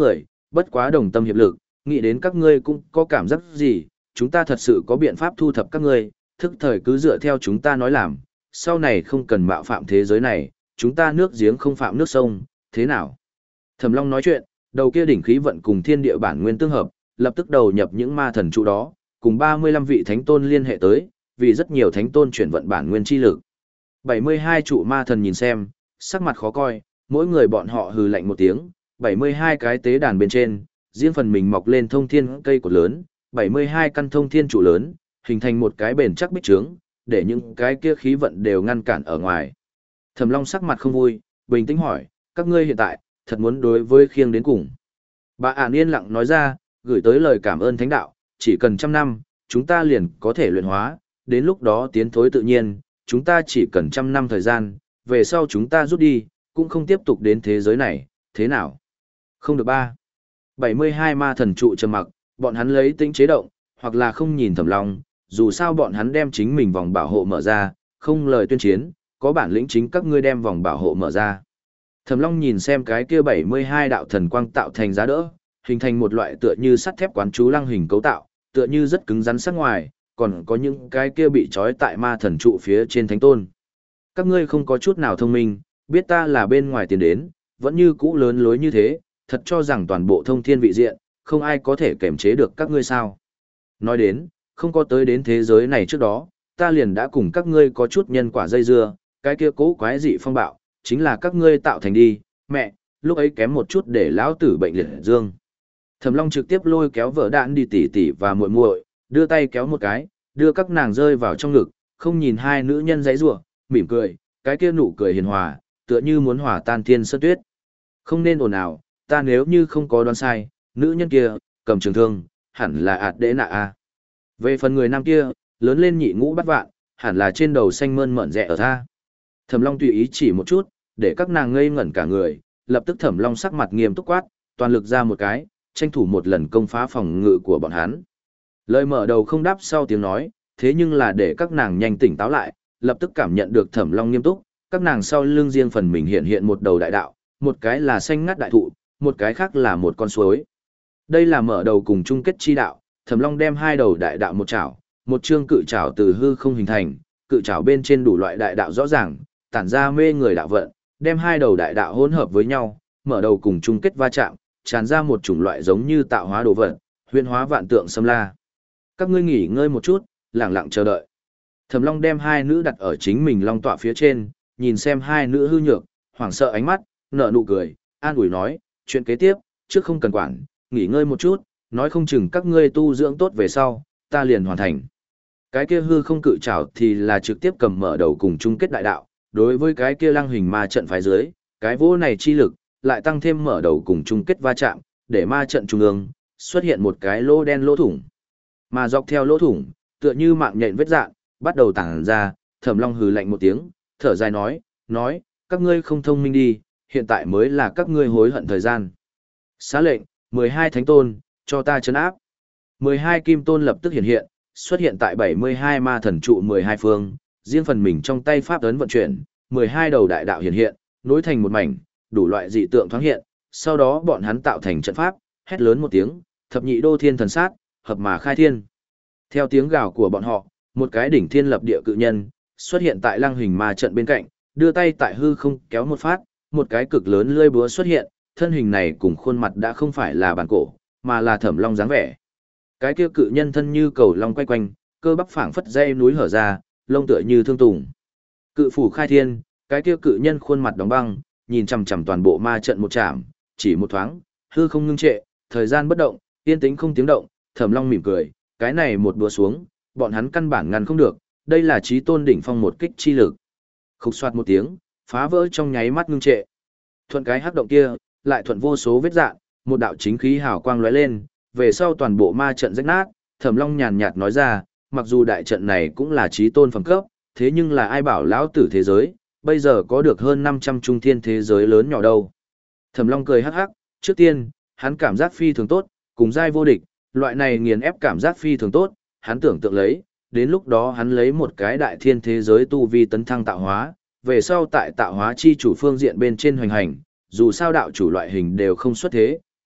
bất quá đồng tâm hiệp lực, nghĩ đến các ngươi cũng có cảm giác gì, chúng ta thật sự có biện pháp thu thập các ngươi, thức thời cứ dựa theo chúng ta nói làm, sau này không cần mạo phạm thế giới này, chúng ta nước giếng không phạm nước sông, thế nào? Thẩm Long nói chuyện, đầu kia đỉnh khí vận cùng thiên địa bản nguyên tương hợp, lập tức đầu nhập những ma thần trụ đó, cùng ba mươi lăm vị thánh tôn liên hệ tới, vì rất nhiều thánh tôn chuyển vận bản nguyên chi lực. bảy mươi hai trụ ma thần nhìn xem, sắc mặt khó coi, mỗi người bọn họ hừ lạnh một tiếng, bảy mươi hai cái tế đàn bên trên, riêng phần mình mọc lên thông thiên cây cột lớn, bảy mươi hai căn thông thiên trụ lớn, hình thành một cái bền chắc bích trướng, để những cái kia khí vận đều ngăn cản ở ngoài. Thẩm Long sắc mặt không vui, bình tĩnh hỏi, các ngươi hiện tại, thật muốn đối với khiêng đến cùng. Bà Ản yên lặng nói ra, gửi tới lời cảm ơn thánh đạo, chỉ cần trăm năm, chúng ta liền có thể luyện hóa, đến lúc đó tiến thối tự nhiên, chúng ta chỉ cần trăm năm thời gian, về sau chúng ta rút đi, cũng không tiếp tục đến thế giới này, thế nào? Không được ba. bảy mươi hai ma thần trụ trầm mặc, bọn hắn lấy tính chế động, hoặc là không nhìn Thẩm Long, dù sao bọn hắn đem chính mình vòng bảo hộ mở ra, không lời tuyên chiến, có bản lĩnh chính các ngươi đem vòng bảo hộ mở ra. Thẩm Long nhìn xem cái kia bảy mươi hai đạo thần quang tạo thành giá đỡ, hình thành một loại tựa như sắt thép quán chú lăng hình cấu tạo, tựa như rất cứng rắn sắc ngoài, còn có những cái kia bị trói tại ma thần trụ phía trên thánh tôn. Các ngươi không có chút nào thông minh, biết ta là bên ngoài tiền đến, vẫn như cũ lớn lối như thế, thật cho rằng toàn bộ thông thiên vị diện, không ai có thể kềm chế được các ngươi sao. Nói đến, không có tới đến thế giới này trước đó, ta liền đã cùng các ngươi có chút nhân quả dây dưa, cái kia cố quái dị phong bạo, chính là các ngươi tạo thành đi, mẹ, lúc ấy kém một chút để lão tử bệnh liệt dương. Thẩm Long trực tiếp lôi kéo vợ đạn đi tỉ tỉ và muội muội, đưa tay kéo một cái, đưa các nàng rơi vào trong ngực, không nhìn hai nữ nhân giãy giụa, mỉm cười, cái kia nụ cười hiền hòa, tựa như muốn hòa tan thiên sơn tuyết. Không nên ồn ào, ta nếu như không có đoán sai, nữ nhân kia, cầm trường thương, hẳn là ạt đế nạ a. Về phần người nam kia, lớn lên nhị ngũ bắt vạn, hẳn là trên đầu xanh mơn mởn rẻ ở tha. Thẩm Long tùy ý chỉ một chút, để các nàng ngây ngẩn cả người, lập tức Thẩm Long sắc mặt nghiêm túc quát, toàn lực ra một cái, tranh thủ một lần công phá phòng ngự của bọn hắn. Lời mở đầu không đáp sau tiếng nói, thế nhưng là để các nàng nhanh tỉnh táo lại, lập tức cảm nhận được Thẩm Long nghiêm túc, các nàng sau lưng riêng phần mình hiện hiện một đầu đại đạo, một cái là xanh ngắt đại thụ, một cái khác là một con suối. Đây là mở đầu cùng chung kết chi đạo, Thẩm Long đem hai đầu đại đạo một chảo, một chương cự chảo từ hư không hình thành, cự chảo bên trên đủ loại đại đạo rõ ràng, tản ra mê người đạo vận, đem hai đầu đại đạo hỗn hợp với nhau, mở đầu cùng chung kết va chạm, tràn ra một chủng loại giống như tạo hóa đồ vật, huyễn hóa vạn tượng xâm la. Các ngươi nghỉ ngơi một chút, lặng lặng chờ đợi. Thẩm Long đem hai nữ đặt ở chính mình long tọa phía trên, nhìn xem hai nữ hư nhược, hoảng sợ ánh mắt, nở nụ cười, an ủi nói, chuyện kế tiếp, trước không cần quản, nghỉ ngơi một chút, nói không chừng các ngươi tu dưỡng tốt về sau, ta liền hoàn thành. Cái kia hư không cự trảo thì là trực tiếp cầm mở đầu cùng chung kết đại đạo, đối với cái kia lăng hình ma trận phái dưới, cái vô này chi lực, lại tăng thêm mở đầu cùng chung kết va chạm, để ma trận trung ương, xuất hiện một cái lỗ đen lỗ thủng. Mà dọc theo lỗ thủng, tựa như mạng nhện vết dạn, bắt đầu tản ra, Thẩm Long hừ lạnh một tiếng, thở dài nói, nói, các ngươi không thông minh đi, hiện tại mới là các ngươi hối hận thời gian. Xá lệnh, mười hai thánh tôn, cho ta trấn áp. mười hai kim tôn lập tức hiện hiện, xuất hiện tại bảy mươi hai ma thần trụ mười hai phương, riêng phần mình trong tay pháp ấn vận chuyển, mười hai đầu đại đạo hiện hiện, nối thành một mảnh, đủ loại dị tượng thoáng hiện, sau đó bọn hắn tạo thành trận pháp, hét lớn một tiếng, thập nhị đô thiên thần sát, hợp mà khai thiên. Theo tiếng gào của bọn họ, một cái đỉnh thiên lập địa cự nhân xuất hiện tại lăng hình ma trận bên cạnh, đưa tay tại hư không kéo một phát, một cái cực lớn lưỡi búa xuất hiện, thân hình này cùng khuôn mặt đã không phải là bản cổ, mà là Thẩm Long dáng vẻ. Cái kia cự nhân thân như cầu long quay quanh, cơ bắp phảng phất dây núi hở ra, lông tựa như thương tùng. Cự phủ khai thiên, cái kia cự nhân khuôn mặt đóng băng, nhìn chằm chằm toàn bộ ma trận một chạm, chỉ một thoáng, hư không ngưng trệ, thời gian bất động, yên tĩnh không tiếng động, Thẩm Long mỉm cười, cái này một đũa xuống, bọn hắn căn bản ngăn không được, đây là chí tôn đỉnh phong một kích chi lực. Khục soạt một tiếng, phá vỡ trong nháy mắt ngưng trệ. Thuận cái hắc động kia, lại thuận vô số vết dạn, một đạo chính khí hào quang lóe lên, về sau toàn bộ ma trận rách nát, Thẩm Long nhàn nhạt nói ra, mặc dù đại trận này cũng là chí tôn phẩm cấp, thế nhưng là ai bảo lão tử thế giới, bây giờ có được hơn năm trăm trung thiên thế giới lớn nhỏ đâu. Thẩm Long cười hắc hắc, trước tiên, hắn cảm giác phi thường tốt, cùng giai vô địch, loại này nghiền ép cảm giác phi thường tốt, hắn tưởng tượng lấy, đến lúc đó hắn lấy một cái đại thiên thế giới tu vi tấn thăng tạo hóa, về sau tại tạo hóa chi chủ phương diện bên trên hoành hành, dù sao đạo chủ loại hình đều không xuất thế,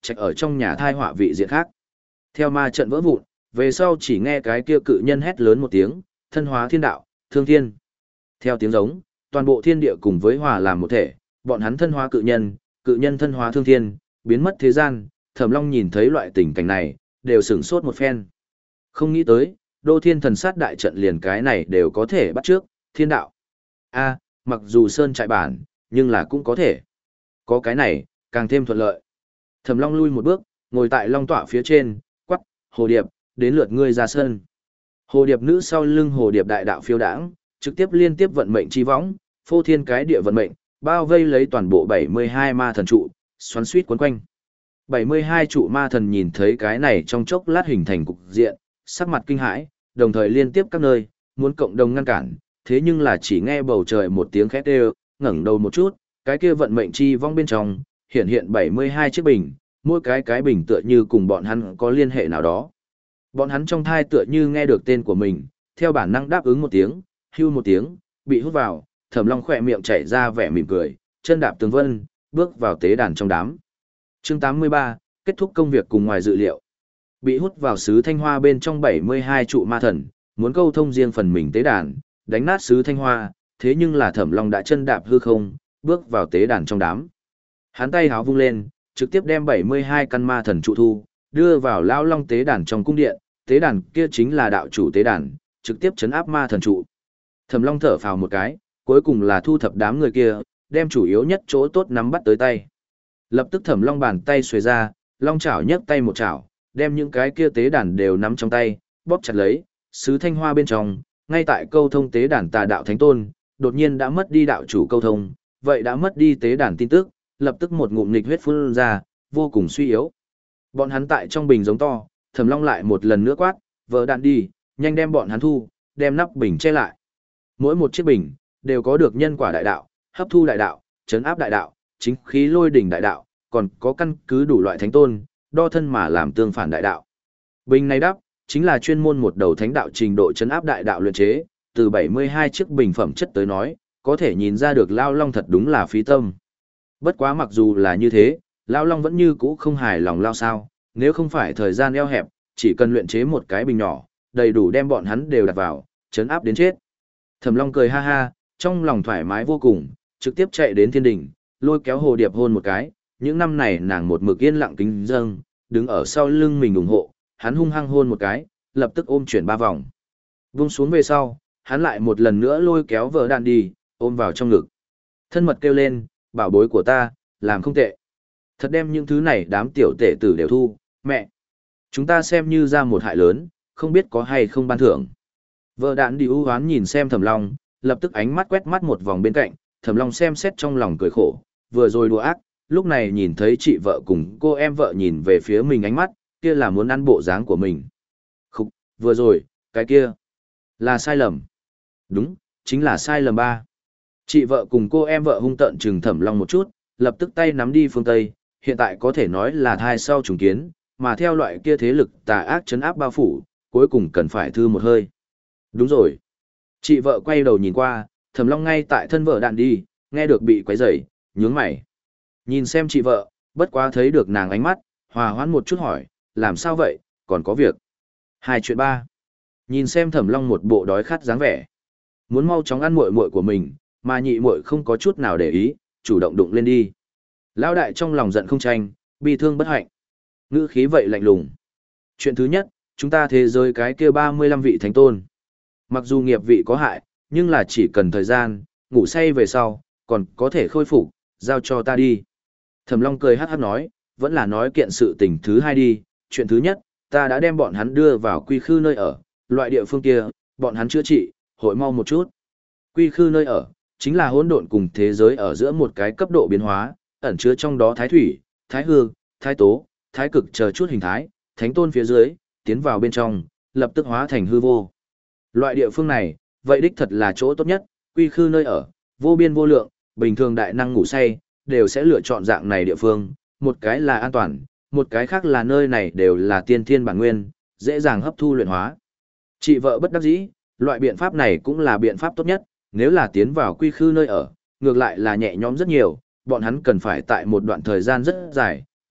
trạch ở trong nhà thai họa vị diện khác. Theo ma trận vỡ vụn, về sau chỉ nghe cái kia cự nhân hét lớn một tiếng, thân hóa thiên đạo, thương thiên. Theo tiếng giống, toàn bộ thiên địa cùng với hòa làm một thể, bọn hắn thân hóa cự nhân, cự nhân thân hóa thương thiên, biến mất thế gian. Thẩm Long nhìn thấy loại tình cảnh này, đều sửng sốt một phen. Không nghĩ tới, Đô Thiên Thần Sát đại trận liền cái này đều có thể bắt trước, thiên đạo. A, mặc dù sơn trại bản, nhưng là cũng có thể. Có cái này, càng thêm thuận lợi. Thẩm Long lui một bước, ngồi tại long tọa phía trên, quắc, Hồ Điệp, đến lượt ngươi ra sân. Hồ Điệp nữ sau lưng Hồ Điệp đại đạo phiêu đãng, trực tiếp liên tiếp vận mệnh chi võng, phô thiên cái địa vận mệnh, bao vây lấy toàn bộ bảy mươi hai ma thần trụ, xoắn suýt quấn quanh. bảy mươi hai trụ ma thần nhìn thấy cái này trong chốc lát hình thành cục diện, sắc mặt kinh hãi, đồng thời liên tiếp các nơi, muốn cộng đồng ngăn cản, thế nhưng là chỉ nghe bầu trời một tiếng khét đều, ngẩng đầu một chút, cái kia vận mệnh chi vong bên trong, hiện hiện bảy mươi hai chiếc bình, mỗi cái cái bình tựa như cùng bọn hắn có liên hệ nào đó. Bọn hắn trong thai tựa như nghe được tên của mình, theo bản năng đáp ứng một tiếng, hưu một tiếng, bị hút vào, Thẩm Long khỏe miệng chảy ra vẻ mỉm cười, chân đạp tường vân, bước vào tế đàn trong đám. Chương tám mươi ba, kết thúc công việc cùng ngoài dự liệu. Bị hút vào sứ thanh hoa bên trong bảy mươi hai trụ ma thần, muốn câu thông riêng phần mình tế đàn, đánh nát sứ thanh hoa, thế nhưng là Thẩm Long đã chân đạp hư không, bước vào tế đàn trong đám. Hắn tay háo vung lên, trực tiếp đem bảy mươi hai căn ma thần trụ thu, đưa vào Lão Long tế đàn trong cung điện, tế đàn kia chính là đạo chủ tế đàn, trực tiếp chấn áp ma thần trụ. Thẩm Long thở phào một cái, cuối cùng là thu thập đám người kia, đem chủ yếu nhất chỗ tốt nắm bắt tới tay. Lập tức Thẩm Long bàn tay xuề ra, long chảo nhấc tay một chảo, đem những cái kia tế đàn đều nắm trong tay, bóp chặt lấy, sứ thanh hoa bên trong, ngay tại câu thông tế đàn tà đạo thánh tôn, đột nhiên đã mất đi đạo chủ câu thông, vậy đã mất đi tế đàn tin tức, lập tức một ngụm nghịch huyết phun ra, vô cùng suy yếu. Bọn hắn tại trong bình giống to, Thẩm Long lại một lần nữa quát, vỡ đạn đi, nhanh đem bọn hắn thu, đem nắp bình che lại. Mỗi một chiếc bình đều có được nhân quả đại đạo, hấp thu đại đạo, trấn áp đại đạo, chính khí lôi đỉnh đại đạo, còn có căn cứ đủ loại thánh tôn, đo thân mà làm tương phản đại đạo. Bình này đắp, chính là chuyên môn một đầu thánh đạo trình độ trấn áp đại đạo luyện chế, từ bảy mươi hai chiếc bình phẩm chất tới nói, có thể nhìn ra được Lao Long thật đúng là phí tâm. Bất quá mặc dù là như thế, Lao Long vẫn như cũ không hài lòng Lao sao, nếu không phải thời gian eo hẹp, chỉ cần luyện chế một cái bình nhỏ, đầy đủ đem bọn hắn đều đặt vào, trấn áp đến chết. Thẩm Long cười ha ha, trong lòng thoải mái vô cùng, trực tiếp chạy đến thiên đỉnh, lôi kéo Hồ Điệp hôn một cái, những năm này nàng một mực yên lặng kính dâng, đứng ở sau lưng mình ủng hộ, hắn hung hăng hôn một cái, lập tức ôm chuyển ba vòng. Vung xuống về sau, hắn lại một lần nữa lôi kéo vợ đạn đi, ôm vào trong ngực. Thân mật kêu lên, bảo bối của ta, làm không tệ. Thật đem những thứ này đám tiểu tể tử đều thu, mẹ. Chúng ta xem như ra một hại lớn, không biết có hay không ban thưởng. Vợ đạn đi ưu hoán nhìn xem Thẩm Long, lập tức ánh mắt quét mắt một vòng bên cạnh, Thẩm Long xem xét trong lòng cười khổ, vừa rồi đùa ác, lúc này nhìn thấy chị vợ cùng cô em vợ nhìn về phía mình ánh mắt, kia là muốn ăn bộ dáng của mình. Khúc, vừa rồi, cái kia, là sai lầm. Đúng, chính là sai lầm ba. Chị vợ cùng cô em vợ hung tợn trừng Thẩm Long một chút, lập tức tay nắm đi phương Tây, hiện tại có thể nói là thai sau trùng kiến, mà theo loại kia thế lực tà ác chấn áp bao phủ, cuối cùng cần phải thư một hơi. Đúng rồi. Chị vợ quay đầu nhìn qua, Thẩm Long ngay tại thân vợ đạn đi, nghe được bị quấy rầy, nhướng mày. Nhìn xem chị vợ, bất quá thấy được nàng ánh mắt, hòa hoãn một chút hỏi, làm sao vậy, còn có việc. Hai chuyện ba. Nhìn xem Thẩm Long một bộ đói khát dáng vẻ. Muốn mau chóng ăn muội muội của mình, mà nhị muội không có chút nào để ý, chủ động đụng lên đi. Lão đại trong lòng giận không tranh, bi thương bất hạnh. Ngữ khí vậy lạnh lùng. Chuyện thứ nhất, chúng ta thế giới cái kia ba mươi lăm vị thánh tôn. Mặc dù nghiệp vị có hại, nhưng là chỉ cần thời gian, ngủ say về sau, còn có thể khôi phục, giao cho ta đi. Thẩm Long cười hát hát nói, vẫn là nói kiện sự tình thứ hai đi, chuyện thứ nhất, ta đã đem bọn hắn đưa vào quy khư nơi ở, loại địa phương kia, bọn hắn chữa trị, hội mau một chút. Quy khư nơi ở, chính là hỗn độn cùng thế giới ở giữa một cái cấp độ biến hóa, ẩn chứa trong đó thái thủy, thái hương, thái tố, thái cực chờ chút hình thái, thánh tôn phía dưới, tiến vào bên trong, lập tức hóa thành hư vô. Loại địa phương này, vậy đích thật là chỗ tốt nhất, quy khư nơi ở, vô biên vô lượng, bình thường đại năng ngủ say, đều sẽ lựa chọn dạng này địa phương, một cái là an toàn, một cái khác là nơi này đều là tiên thiên bản nguyên, dễ dàng hấp thu luyện hóa. Chị vợ bất đắc dĩ, loại biện pháp này cũng là biện pháp tốt nhất, nếu là tiến vào quy khư nơi ở, ngược lại là nhẹ nhõm rất nhiều, bọn hắn cần phải tại một đoạn thời gian rất dài,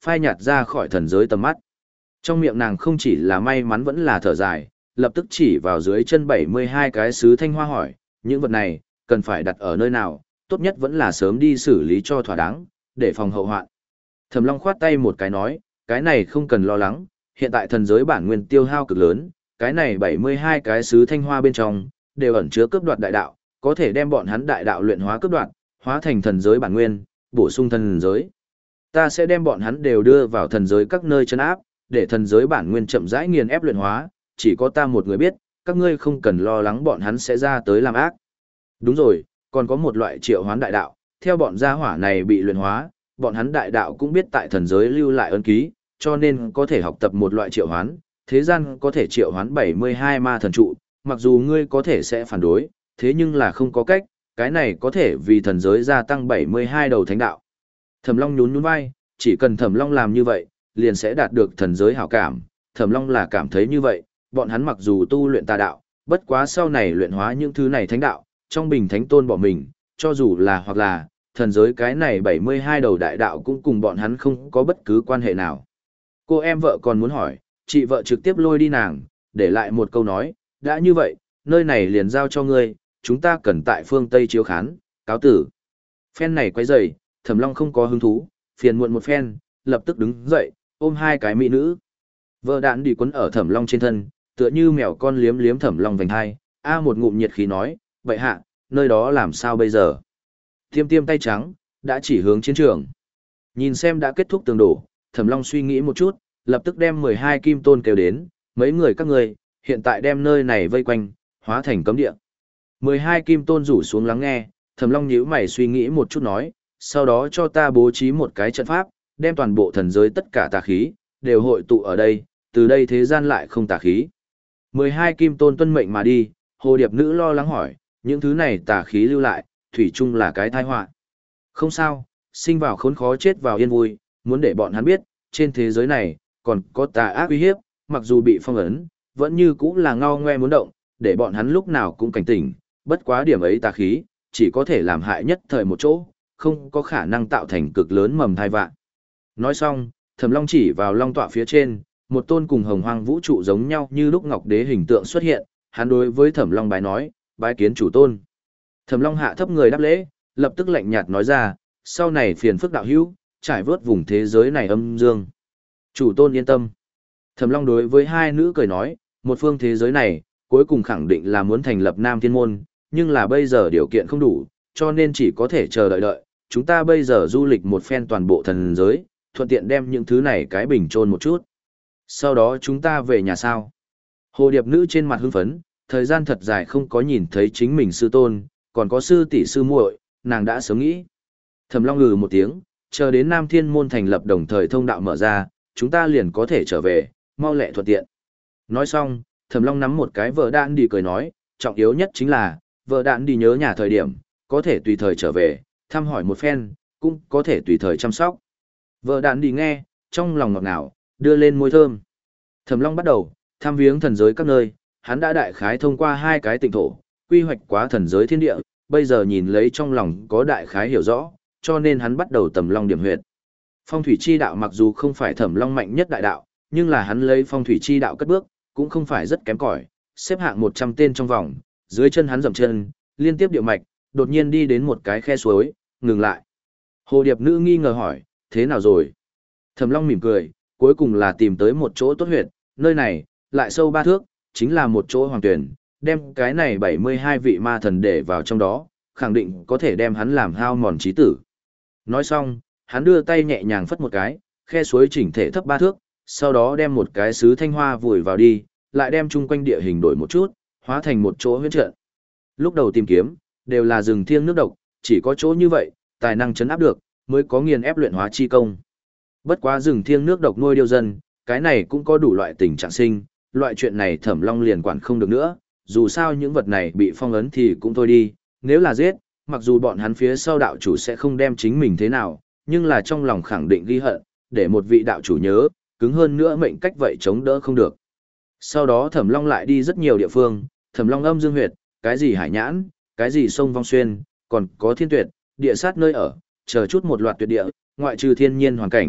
phai nhạt ra khỏi thần giới tầm mắt. Trong miệng nàng không chỉ là may mắn vẫn là thở dài, lập tức chỉ vào dưới chân bảy mươi hai cái sứ thanh hoa hỏi, những vật này, cần phải đặt ở nơi nào, tốt nhất vẫn là sớm đi xử lý cho thỏa đáng, để phòng hậu hoạn. Thẩm Long khoát tay một cái nói, cái này không cần lo lắng, hiện tại thần giới bản nguyên tiêu hao cực lớn, cái này bảy mươi hai cái sứ thanh hoa bên trong, đều ẩn chứa cướp đoạt đại đạo, có thể đem bọn hắn đại đạo luyện hóa cướp đoạt, hóa thành thần giới bản nguyên, bổ sung thần giới. Ta sẽ đem bọn hắn đều đưa vào thần giới các nơi trấn áp, để thần giới bản nguyên chậm rãi nghiền ép luyện hóa, chỉ có ta một người biết, các ngươi không cần lo lắng bọn hắn sẽ ra tới làm ác. Đúng rồi, còn có một loại triệu hoán đại đạo, theo bọn gia hỏa này bị luyện hóa, bọn hắn đại đạo cũng biết tại thần giới lưu lại ấn ký, cho nên có thể học tập một loại triệu hoán, thế gian có thể triệu hoán bảy mươi hai ma thần trụ, mặc dù ngươi có thể sẽ phản đối, thế nhưng là không có cách, cái này có thể vì thần giới gia tăng bảy mươi hai đầu thánh đạo. Thẩm Long nhún nhún vai, chỉ cần Thẩm Long làm như vậy, liền sẽ đạt được thần giới hảo cảm, Thẩm Long là cảm thấy như vậy, bọn hắn mặc dù tu luyện tà đạo, bất quá sau này luyện hóa những thứ này thánh đạo, trong bình thánh tôn bỏ mình, cho dù là hoặc là, thần giới cái này bảy mươi hai đầu đại đạo cũng cùng bọn hắn không có bất cứ quan hệ nào. Cô em vợ còn muốn hỏi, chị vợ trực tiếp lôi đi nàng, để lại một câu nói, đã như vậy, nơi này liền giao cho ngươi, chúng ta cần tại phương Tây chiếu khán, cáo tử. Phen này quay dày, Thẩm Long không có hứng thú, phiền muộn một phen, lập tức đứng dậy, ôm hai cái mỹ nữ. Vợ đạn đi quấn ở Thẩm Long trên thân, tựa như mèo con liếm liếm Thẩm Long vành hai, a một ngụm nhiệt khí nói, vậy hạ, nơi đó làm sao bây giờ? Tiêm tiêm tay trắng, đã chỉ hướng chiến trường. Nhìn xem đã kết thúc tường đổ, Thẩm Long suy nghĩ một chút, lập tức đem mười hai kim tôn kêu đến, mấy người các người, hiện tại đem nơi này vây quanh, hóa thành cấm địa. mười hai kim tôn rủ xuống lắng nghe, Thẩm Long nhíu mày suy nghĩ một chút nói, sau đó cho ta bố trí một cái trận pháp, đem toàn bộ thần giới tất cả tà khí, đều hội tụ ở đây, từ đây thế gian lại không tà khí. mười hai kim tôn tuân mệnh mà đi, hồ điệp nữ lo lắng hỏi, những thứ này tà khí lưu lại, thủy chung là cái tai họa. Không sao, sinh vào khốn khó chết vào yên vui, muốn để bọn hắn biết, trên thế giới này, còn có tà ác uy hiếp, mặc dù bị phong ấn, vẫn như cũng là ngao ngoe muốn động, để bọn hắn lúc nào cũng cảnh tỉnh, bất quá điểm ấy tà khí, chỉ có thể làm hại nhất thời một chỗ, không có khả năng tạo thành cực lớn mầm thai vạn. Nói xong, Thẩm Long chỉ vào long tọa phía trên, một tôn cùng hồng hoang vũ trụ giống nhau như lúc ngọc đế hình tượng xuất hiện, hắn đối với Thẩm Long bái nói, bái kiến chủ tôn. Thẩm Long hạ thấp người đáp lễ, lập tức lạnh nhạt nói ra, sau này phiền phức đạo hữu, trải vớt vùng thế giới này âm dương. Chủ tôn yên tâm. Thẩm Long đối với hai nữ cười nói, một phương thế giới này, cuối cùng khẳng định là muốn thành lập Nam Thiên Môn, nhưng là bây giờ điều kiện không đủ, cho nên chỉ có thể chờ đợi đợi. Chúng ta bây giờ du lịch một phen toàn bộ thần giới, thuận tiện đem những thứ này cái bình trôn một chút. Sau đó chúng ta về nhà sao? Hồ điệp nữ trên mặt hưng phấn, thời gian thật dài không có nhìn thấy chính mình sư tôn, còn có sư tỷ sư muội, nàng đã sớm nghĩ. Thẩm Long ngừ một tiếng, chờ đến Nam Thiên Môn thành lập đồng thời thông đạo mở ra, chúng ta liền có thể trở về, mau lẹ thuận tiện. Nói xong, Thẩm Long nắm một cái vợ đạn đi cười nói, trọng yếu nhất chính là, vợ đạn đi nhớ nhà thời điểm, có thể tùy thời trở về, thăm hỏi một phen, cũng có thể tùy thời chăm sóc. Vợ đạn đi nghe, trong lòng ngọt ngào, đưa lên môi thơm. Thẩm Long bắt đầu, thăm viếng thần giới các nơi, hắn đã đại khái thông qua hai cái tịnh thổ, quy hoạch quá thần giới thiên địa, bây giờ nhìn lấy trong lòng có đại khái hiểu rõ, cho nên hắn bắt đầu tầm long điểm huyệt. Phong thủy chi đạo mặc dù không phải Thẩm Long mạnh nhất đại đạo, nhưng là hắn lấy phong thủy chi đạo cất bước, cũng không phải rất kém cỏi, xếp hạng một trăm tên trong vòng, dưới chân hắn dậm chân, liên tiếp địa mạch, đột nhiên đi đến một cái khe suối, ngừng lại. Hồ điệp nữ nghi ngờ hỏi, thế nào rồi? Thẩm Long mỉm cười, cuối cùng là tìm tới một chỗ tốt huyệt, nơi này, lại sâu ba thước, chính là một chỗ hoàng tuyển, đem cái này bảy mươi hai vị ma thần để vào trong đó, khẳng định có thể đem hắn làm hao mòn trí tử. Nói xong, hắn đưa tay nhẹ nhàng phất một cái, khe suối chỉnh thể thấp ba thước, sau đó đem một cái sứ thanh hoa vùi vào đi, lại đem chung quanh địa hình đổi một chút, hóa thành một chỗ huyết trận. Lúc đầu tìm kiếm, đều là rừng thiêng nước độc, chỉ có chỗ như vậy, tài năng chấn áp được, mới có nghiền ép luyện hóa chi công. Bất quá rừng thiêng nước độc nuôi điêu dân, cái này cũng có đủ loại tình trạng sinh, loại chuyện này Thẩm Long liền quản không được nữa, dù sao những vật này bị phong ấn thì cũng thôi đi, nếu là giết, mặc dù bọn hắn phía sau đạo chủ sẽ không đem chính mình thế nào, nhưng là trong lòng khẳng định ghi hận, để một vị đạo chủ nhớ, cứng hơn nữa mệnh cách vậy chống đỡ không được. Sau đó Thẩm Long lại đi rất nhiều địa phương, Thẩm Long âm dương huyệt, cái gì hải nhãn, cái gì sông Vong Xuyên, còn có thiên tuyệt, địa sát nơi ở, chờ chút một loạt tuyệt địa, ngoại trừ thiên nhiên hoàn cảnh,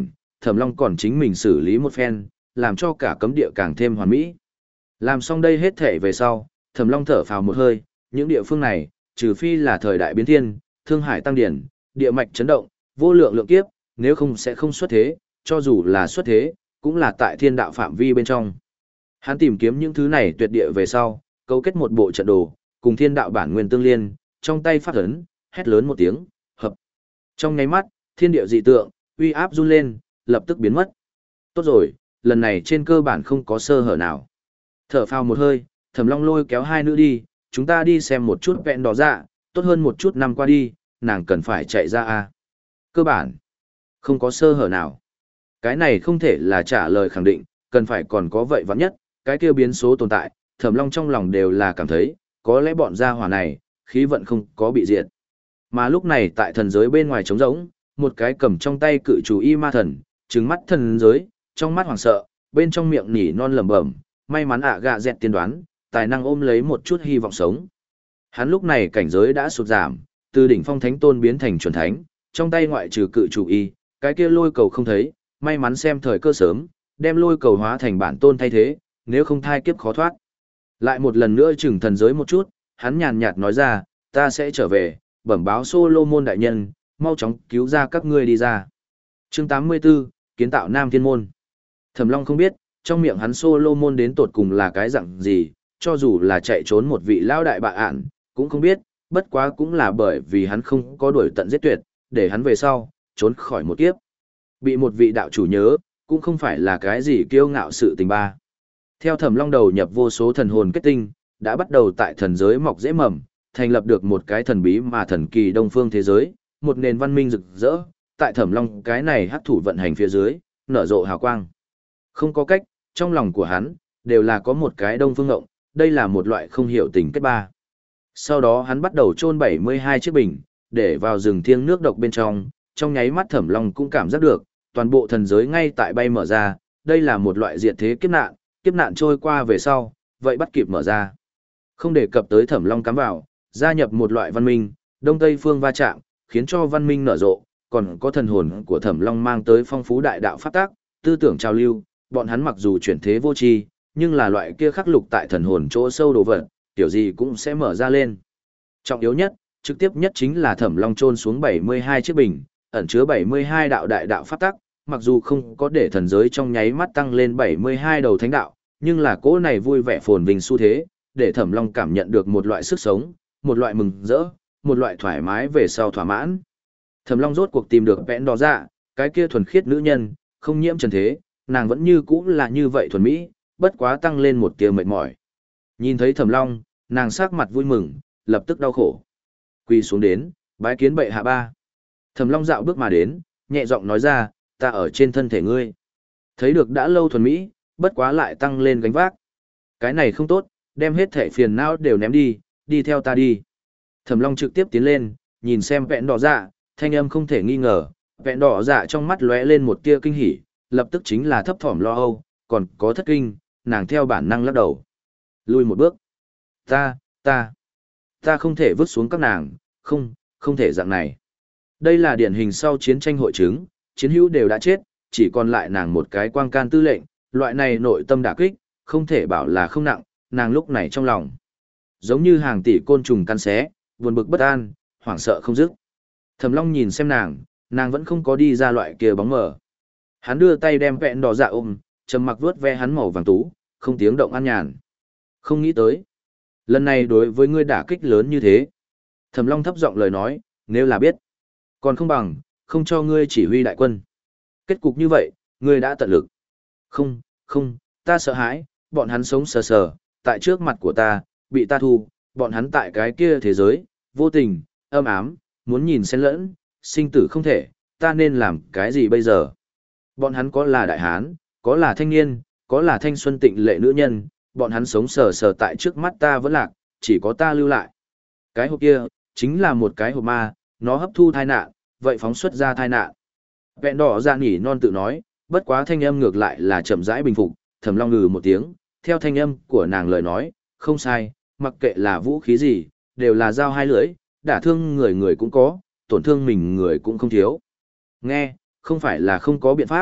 Thẩm Long còn chính mình xử lý một phen, làm cho cả cấm địa càng thêm hoàn mỹ. Làm xong đây hết thể về sau, Thẩm Long thở phào một hơi, những địa phương này, trừ phi là thời đại biến thiên, thương hải tăng điển, địa mạch chấn động, vô lượng lượng kiếp, nếu không sẽ không xuất thế, cho dù là xuất thế, cũng là tại thiên đạo phạm vi bên trong. Hắn tìm kiếm những thứ này tuyệt địa về sau, cấu kết một bộ trận đồ, cùng thiên đạo bản nguyên tương liên, trong tay phát ấn, hét lớn một tiếng, hợp. Trong nháy mắt, thiên địa dị tượng, uy áp run lên, lập tức biến mất. Tốt rồi, lần này trên cơ bản không có sơ hở nào. Thở phào một hơi, Thẩm Long lôi kéo hai nữ đi, chúng ta đi xem một chút vẹn đỏ dạ, tốt hơn một chút năm qua đi, nàng cần phải chạy ra a. Cơ bản, không có sơ hở nào. Cái này không thể là trả lời khẳng định, cần phải còn có vậy vắn nhất, cái kia biến số tồn tại, Thẩm Long trong lòng đều là cảm thấy, có lẽ bọn gia hỏa này, khí vận không có bị diệt. Mà lúc này tại thần giới bên ngoài trống rỗng, một cái cầm trong tay cự chủ y ma thần, trừng mắt thần giới, trong mắt hoảng sợ, bên trong miệng nỉ non lẩm bẩm, may mắn ạ gạ dẹt tiên đoán, tài năng ôm lấy một chút hy vọng sống. Hắn lúc này cảnh giới đã sụt giảm, từ đỉnh phong thánh tôn biến thành chuẩn thánh, trong tay ngoại trừ cự chủ y, cái kia lôi cầu không thấy, may mắn xem thời cơ sớm, đem lôi cầu hóa thành bản tôn thay thế, nếu không thai kiếp khó thoát. Lại một lần nữa chừng thần giới một chút, hắn nhàn nhạt nói ra, ta sẽ trở về, bẩm báo Solomon đại nhân, mau chóng cứu ra các ngươi đi ra. Chương tám mươi 84, kiến tạo Nam Thiên Môn. Thẩm Long không biết, trong miệng hắn Solomon đến tột cùng là cái dạng gì, cho dù là chạy trốn một vị lao đại bạ ạn, cũng không biết, bất quá cũng là bởi vì hắn không có đuổi tận giết tuyệt, để hắn về sau, trốn khỏi một kiếp. Bị một vị đạo chủ nhớ, cũng không phải là cái gì kiêu ngạo sự tình ba. Theo Thẩm Long đầu nhập vô số thần hồn kết tinh, đã bắt đầu tại thần giới mọc dễ mầm, thành lập được một cái thần bí mà thần kỳ đông phương thế giới, một nền văn minh rực rỡ, tại Thẩm Long cái này hắc thủ vận hành phía dưới, nở rộ hào quang. Không có cách, trong lòng của hắn, đều là có một cái đông phương ngộng, đây là một loại không hiểu tình kết ba. Sau đó hắn bắt đầu chôn bảy mươi hai chiếc bình, để vào rừng thiêng nước độc bên trong, trong nháy mắt Thẩm Long cũng cảm giác được, toàn bộ thần giới ngay tại bay mở ra, đây là một loại diệt thế kiếp nạn, kiếp nạn trôi qua về sau, vậy bắt kịp mở ra. Không đề cập tới Thẩm Long cắm vào, gia nhập một loại văn minh, đông tây phương va chạm, khiến cho văn minh nở rộ, còn có thần hồn của Thẩm Long mang tới phong phú đại đạo pháp tác, tư tưởng trào lưu, bọn hắn mặc dù chuyển thế vô tri, nhưng là loại kia khắc lục tại thần hồn chỗ sâu đồ vật, kiểu gì cũng sẽ mở ra lên. Trọng yếu nhất, trực tiếp nhất chính là Thẩm Long chôn xuống bảy mươi hai chiếc bình, ẩn chứa bảy mươi hai đạo đại đạo pháp tắc, mặc dù không có để thần giới trong nháy mắt tăng lên bảy mươi hai đầu thánh đạo, nhưng là cỗ này vui vẻ phồn vinh xu thế, để Thẩm Long cảm nhận được một loại sức sống, một loại mừng rỡ, một loại thoải mái về sau thỏa mãn. Thẩm Long rốt cuộc tìm được vẽn đỏ dạ, cái kia thuần khiết nữ nhân, không nhiễm trần thế, nàng vẫn như cũ là như vậy thuần mỹ, bất quá tăng lên một tia mệt mỏi. Nhìn thấy Thẩm Long, nàng sắc mặt vui mừng, lập tức đau khổ. Quỳ xuống đến, bái kiến bệ hạ ba. Thẩm Long dạo bước mà đến, nhẹ giọng nói ra, ta ở trên thân thể ngươi. Thấy được đã lâu thuần mỹ, bất quá lại tăng lên gánh vác. Cái này không tốt, đem hết thể phiền não đều ném đi, đi theo ta đi. Thẩm Long trực tiếp tiến lên, nhìn xem vẹn đỏ dạ, thanh âm không thể nghi ngờ, vẹn đỏ dạ trong mắt lóe lên một tia kinh hỉ, lập tức chính là thấp thỏm lo âu, còn có thất kinh, nàng theo bản năng lắc đầu. Lùi một bước. Ta, ta, ta không thể vứt xuống các nàng, không, không thể dạng này. Đây là điển hình sau chiến tranh hội chứng, chiến hữu đều đã chết, chỉ còn lại nàng một cái quang can tư lệnh, loại này nội tâm đả kích, không thể bảo là không nặng, nàng lúc này trong lòng. Giống như hàng tỷ côn trùng căn xé, buồn bực bất an, hoảng sợ không dứt. Thẩm Long nhìn xem nàng, nàng vẫn không có đi ra loại kia bóng mờ. Hắn đưa tay đem vẹn đỏ dạ ôm, trầm mặc vuốt ve hắn màu vàng tú, không tiếng động an nhàn. Không nghĩ tới. Lần này đối với ngươi đả kích lớn như thế. Thẩm Long thấp giọng lời nói, nếu là biết. Còn không bằng, không cho ngươi chỉ huy đại quân. Kết cục như vậy, ngươi đã tận lực. Không, không, ta sợ hãi, bọn hắn sống sờ sờ, tại trước mặt của ta, bị ta thu, bọn hắn tại cái kia thế giới, vô tình, âm ám, muốn nhìn xen lẫn, sinh tử không thể, ta nên làm cái gì bây giờ? Bọn hắn có là đại hán, có là thanh niên, có là thanh xuân tịnh lệ nữ nhân, bọn hắn sống sờ sờ tại trước mắt ta vẫn lạc, chỉ có ta lưu lại. Cái hộp kia, chính là một cái hộp ma, nó hấp thu thai nạn, vậy phóng xuất ra thai nạn. Vẹn đỏ ra nhỉ non tự nói, bất quá thanh âm ngược lại là chậm rãi bình phục, Thẩm Long ngừ một tiếng, theo thanh âm của nàng lời nói, không sai, mặc kệ là vũ khí gì, đều là dao hai lưỡi, đả thương người người cũng có, tổn thương mình người cũng không thiếu. Nghe, không phải là không có biện pháp,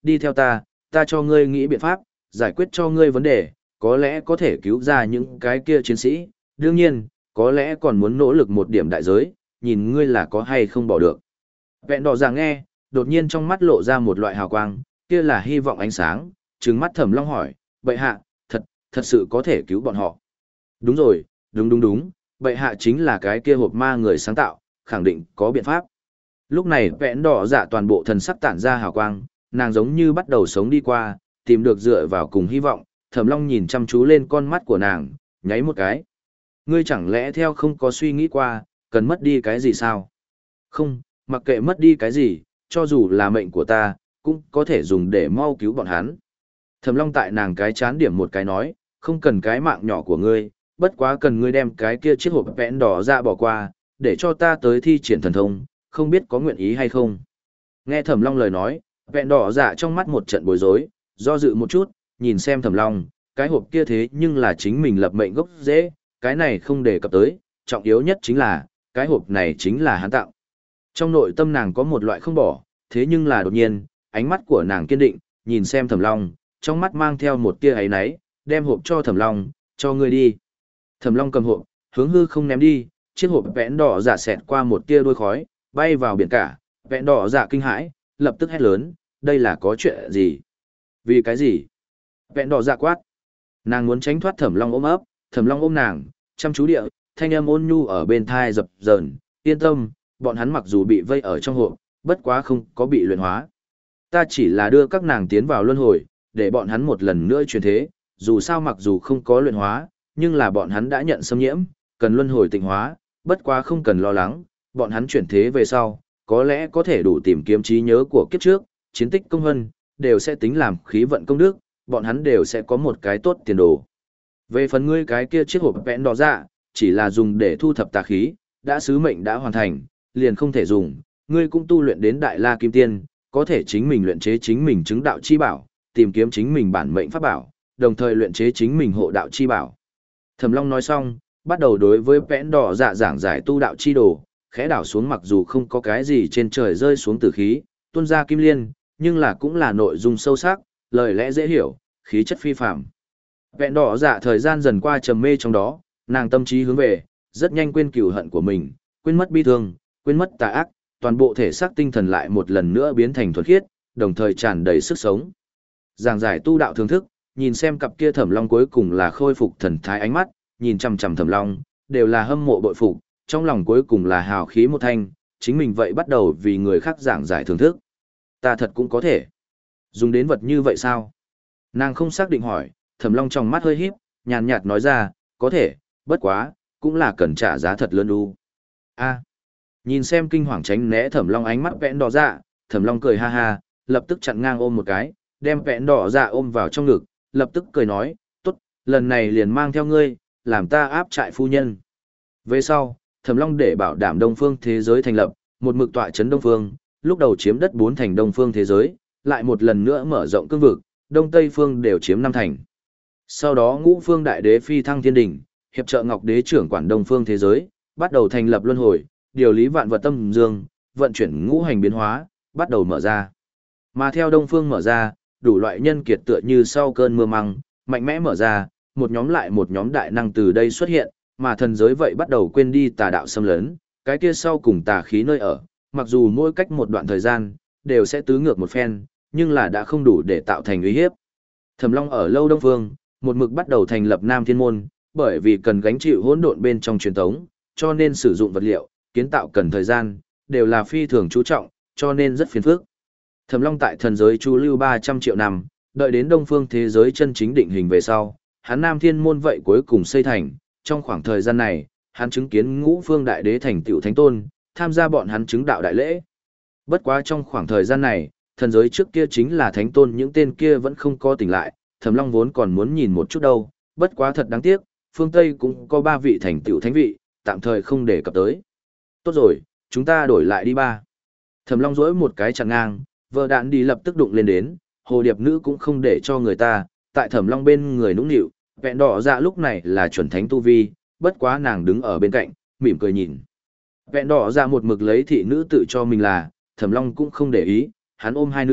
đi theo ta, ta cho ngươi nghĩ biện pháp, giải quyết cho ngươi vấn đề, có lẽ có thể cứu ra những cái kia chiến sĩ, đương nhiên, có lẽ còn muốn nỗ lực một điểm đại giới, nhìn ngươi là có hay không bỏ được. Vẹn đỏ dạ nghe, đột nhiên trong mắt lộ ra một loại hào quang, kia là hy vọng ánh sáng, trừng mắt Thẩm Long hỏi, bệ hạ, thật, thật sự có thể cứu bọn họ. Đúng rồi, đúng đúng đúng, bệ hạ chính là cái kia hộp ma người sáng tạo, khẳng định có biện pháp. Lúc này vẹn đỏ dạ toàn bộ thần sắc tản ra hào quang, nàng giống như bắt đầu sống đi qua, tìm được dựa vào cùng hy vọng, Thẩm Long nhìn chăm chú lên con mắt của nàng, nháy một cái. Ngươi chẳng lẽ theo không có suy nghĩ qua, cần mất đi cái gì sao? Không, mặc kệ mất đi cái gì, cho dù là mệnh của ta, cũng có thể dùng để mau cứu bọn hắn. Thẩm Long tại nàng cái chán điểm một cái nói, không cần cái mạng nhỏ của ngươi, bất quá cần ngươi đem cái kia chiếc hộp vẽn đỏ ra bỏ qua, để cho ta tới thi triển thần thông, không biết có nguyện ý hay không. Nghe Thẩm Long lời nói, vẹn đỏ dạ trong mắt một trận bối rối, do dự một chút, nhìn xem Thẩm Long, cái hộp kia thế nhưng là chính mình lập mệnh gốc dễ, cái này không đề cập tới, trọng yếu nhất chính là, cái hộp này chính là hắn tạo. Trong nội tâm nàng có một loại không bỏ, thế nhưng là đột nhiên, ánh mắt của nàng kiên định, nhìn xem Thẩm Long, trong mắt mang theo một tia ấy náy, đem hộp cho Thẩm Long, cho ngươi đi. Thẩm Long cầm hộp, hướng hư không ném đi, chiếc hộp vẽn đỏ dạ xẹt qua một tia đuôi khói, bay vào biển cả, vẽn đỏ dạ kinh hãi, lập tức hét lớn, đây là có chuyện gì? Vì cái gì? Vẽn đỏ dạ quát. Nàng muốn tránh thoát Thẩm Long ôm ấp, Thẩm Long ôm nàng, chăm chú địa, thanh âm ôn nhu ở bên thai dập dờn, yên tâm, bọn hắn mặc dù bị vây ở trong hộp, bất quá không có bị luyện hóa. Ta chỉ là đưa các nàng tiến vào luân hồi, để bọn hắn một lần nữa truyền thế, dù sao mặc dù không có luyện hóa, nhưng là bọn hắn đã nhận xâm nhiễm, cần luân hồi tịnh hóa, bất quá không cần lo lắng, bọn hắn chuyển thế về sau, có lẽ có thể đủ tìm kiếm trí nhớ của kiếp trước, chiến tích công hân, đều sẽ tính làm khí vận công đức, bọn hắn đều sẽ có một cái tốt tiền đồ. Về phần ngươi cái kia chiếc hộp vẽn đỏ dạ, chỉ là dùng để thu thập tà khí, đã sứ mệnh đã hoàn thành, liền không thể dùng, ngươi cũng tu luyện đến Đại La Kim Tiên, có thể chính mình luyện chế chính mình chứng đạo chi bảo, tìm kiếm chính mình bản mệnh pháp bảo, đồng thời luyện chế chính mình hộ đạo chi bảo. Thẩm Long nói xong, bắt đầu đối với vẽn đỏ dạ giảng giải tu đạo chi đồ, khẽ đảo xuống mặc dù không có cái gì trên trời rơi xuống tử khí, tuôn ra kim liên, nhưng là cũng là nội dung sâu sắc, lời lẽ dễ hiểu, khí chất phi phàm. Vẹn đỏ dạ thời gian dần qua trầm mê trong đó, nàng tâm trí hướng về, rất nhanh quên cừu hận của mình, quên mất bi thương, quên mất tà ác, toàn bộ thể xác tinh thần lại một lần nữa biến thành thuần khiết, đồng thời tràn đầy sức sống. Giảng giải tu đạo thưởng thức, nhìn xem cặp kia Thẩm Long cuối cùng là khôi phục thần thái ánh mắt, nhìn chằm chằm Thẩm Long, đều là hâm mộ bội phục, trong lòng cuối cùng là hào khí một thanh, chính mình vậy bắt đầu vì người khác giảng giải thưởng thức. Ta thật cũng có thể dùng đến vật như vậy sao? Nàng không xác định hỏi, Thẩm Long trong mắt hơi híp, nhàn nhạt nói ra, có thể, bất quá, cũng là cần trả giá thật lớn u. A. Nhìn xem kinh hoàng tránh né Thẩm Long ánh mắt vẽn đỏ dạ, Thẩm Long cười ha ha, lập tức chặn ngang ôm một cái, đem vẽn đỏ dạ ôm vào trong ngực, lập tức cười nói, tốt, lần này liền mang theo ngươi, làm ta áp trại phu nhân. Về sau, Thẩm Long để bảo đảm Đông Phương thế giới thành lập, một mực tọa trấn Đông Phương, lúc đầu chiếm đất bốn thành Đông Phương thế giới, lại một lần nữa mở rộng cương vực, Đông Tây Phương đều chiếm năm thành. Sau đó Ngũ Phương Đại Đế phi thăng thiên đỉnh, hiệp trợ Ngọc Đế trưởng quản Đông Phương thế giới, bắt đầu thành lập luân hồi, điều lý vạn vật tâm dương, vận chuyển ngũ hành biến hóa, bắt đầu mở ra. Mà theo Đông Phương mở ra, đủ loại nhân kiệt tựa như sau cơn mưa măng, mạnh mẽ mở ra, một nhóm lại một nhóm đại năng từ đây xuất hiện, mà thần giới vậy bắt đầu quên đi tà đạo xâm lấn, cái kia sau cùng tà khí nơi ở, mặc dù mỗi cách một đoạn thời gian, đều sẽ tứ ngược một phen, nhưng là đã không đủ để tạo thành uy hiếp. Thẩm Long ở lâu Đông Phương, một mực bắt đầu thành lập Nam Thiên Môn, bởi vì cần gánh chịu hỗn độn bên trong truyền thống, cho nên sử dụng vật liệu, kiến tạo cần thời gian, đều là phi thường chú trọng, cho nên rất phiền phức. Thẩm Long tại thần giới chu lưu ba trăm triệu năm, đợi đến Đông Phương thế giới chân chính định hình về sau, hắn Nam Thiên Môn vậy cuối cùng xây thành, trong khoảng thời gian này, hắn chứng kiến Ngũ Phương Đại Đế thành tựu thánh tôn, tham gia bọn hắn chứng đạo đại lễ. Bất quá trong khoảng thời gian này, thần giới trước kia chính là thánh tôn những tên kia vẫn không có tỉnh lại, Thẩm Long vốn còn muốn nhìn một chút đâu, bất quá thật đáng tiếc, phương Tây cũng có ba vị thành tựu thánh vị, tạm thời không để cập tới. Tốt rồi, chúng ta đổi lại đi ba. Thẩm Long duỗi một cái chặn ngang, vợ đạn đi lập tức đụng lên đến, hồ điệp nữ cũng không để cho người ta, tại Thẩm Long bên người nũng nịu, vẹn đỏ dạ lúc này là chuẩn thánh tu vi, bất quá nàng đứng ở bên cạnh, mỉm cười nhìn. Vẹn đỏ dạ một mực lấy thị nữ tự cho mình là, Thẩm Long cũng không để ý, hắn ôm hai nữ,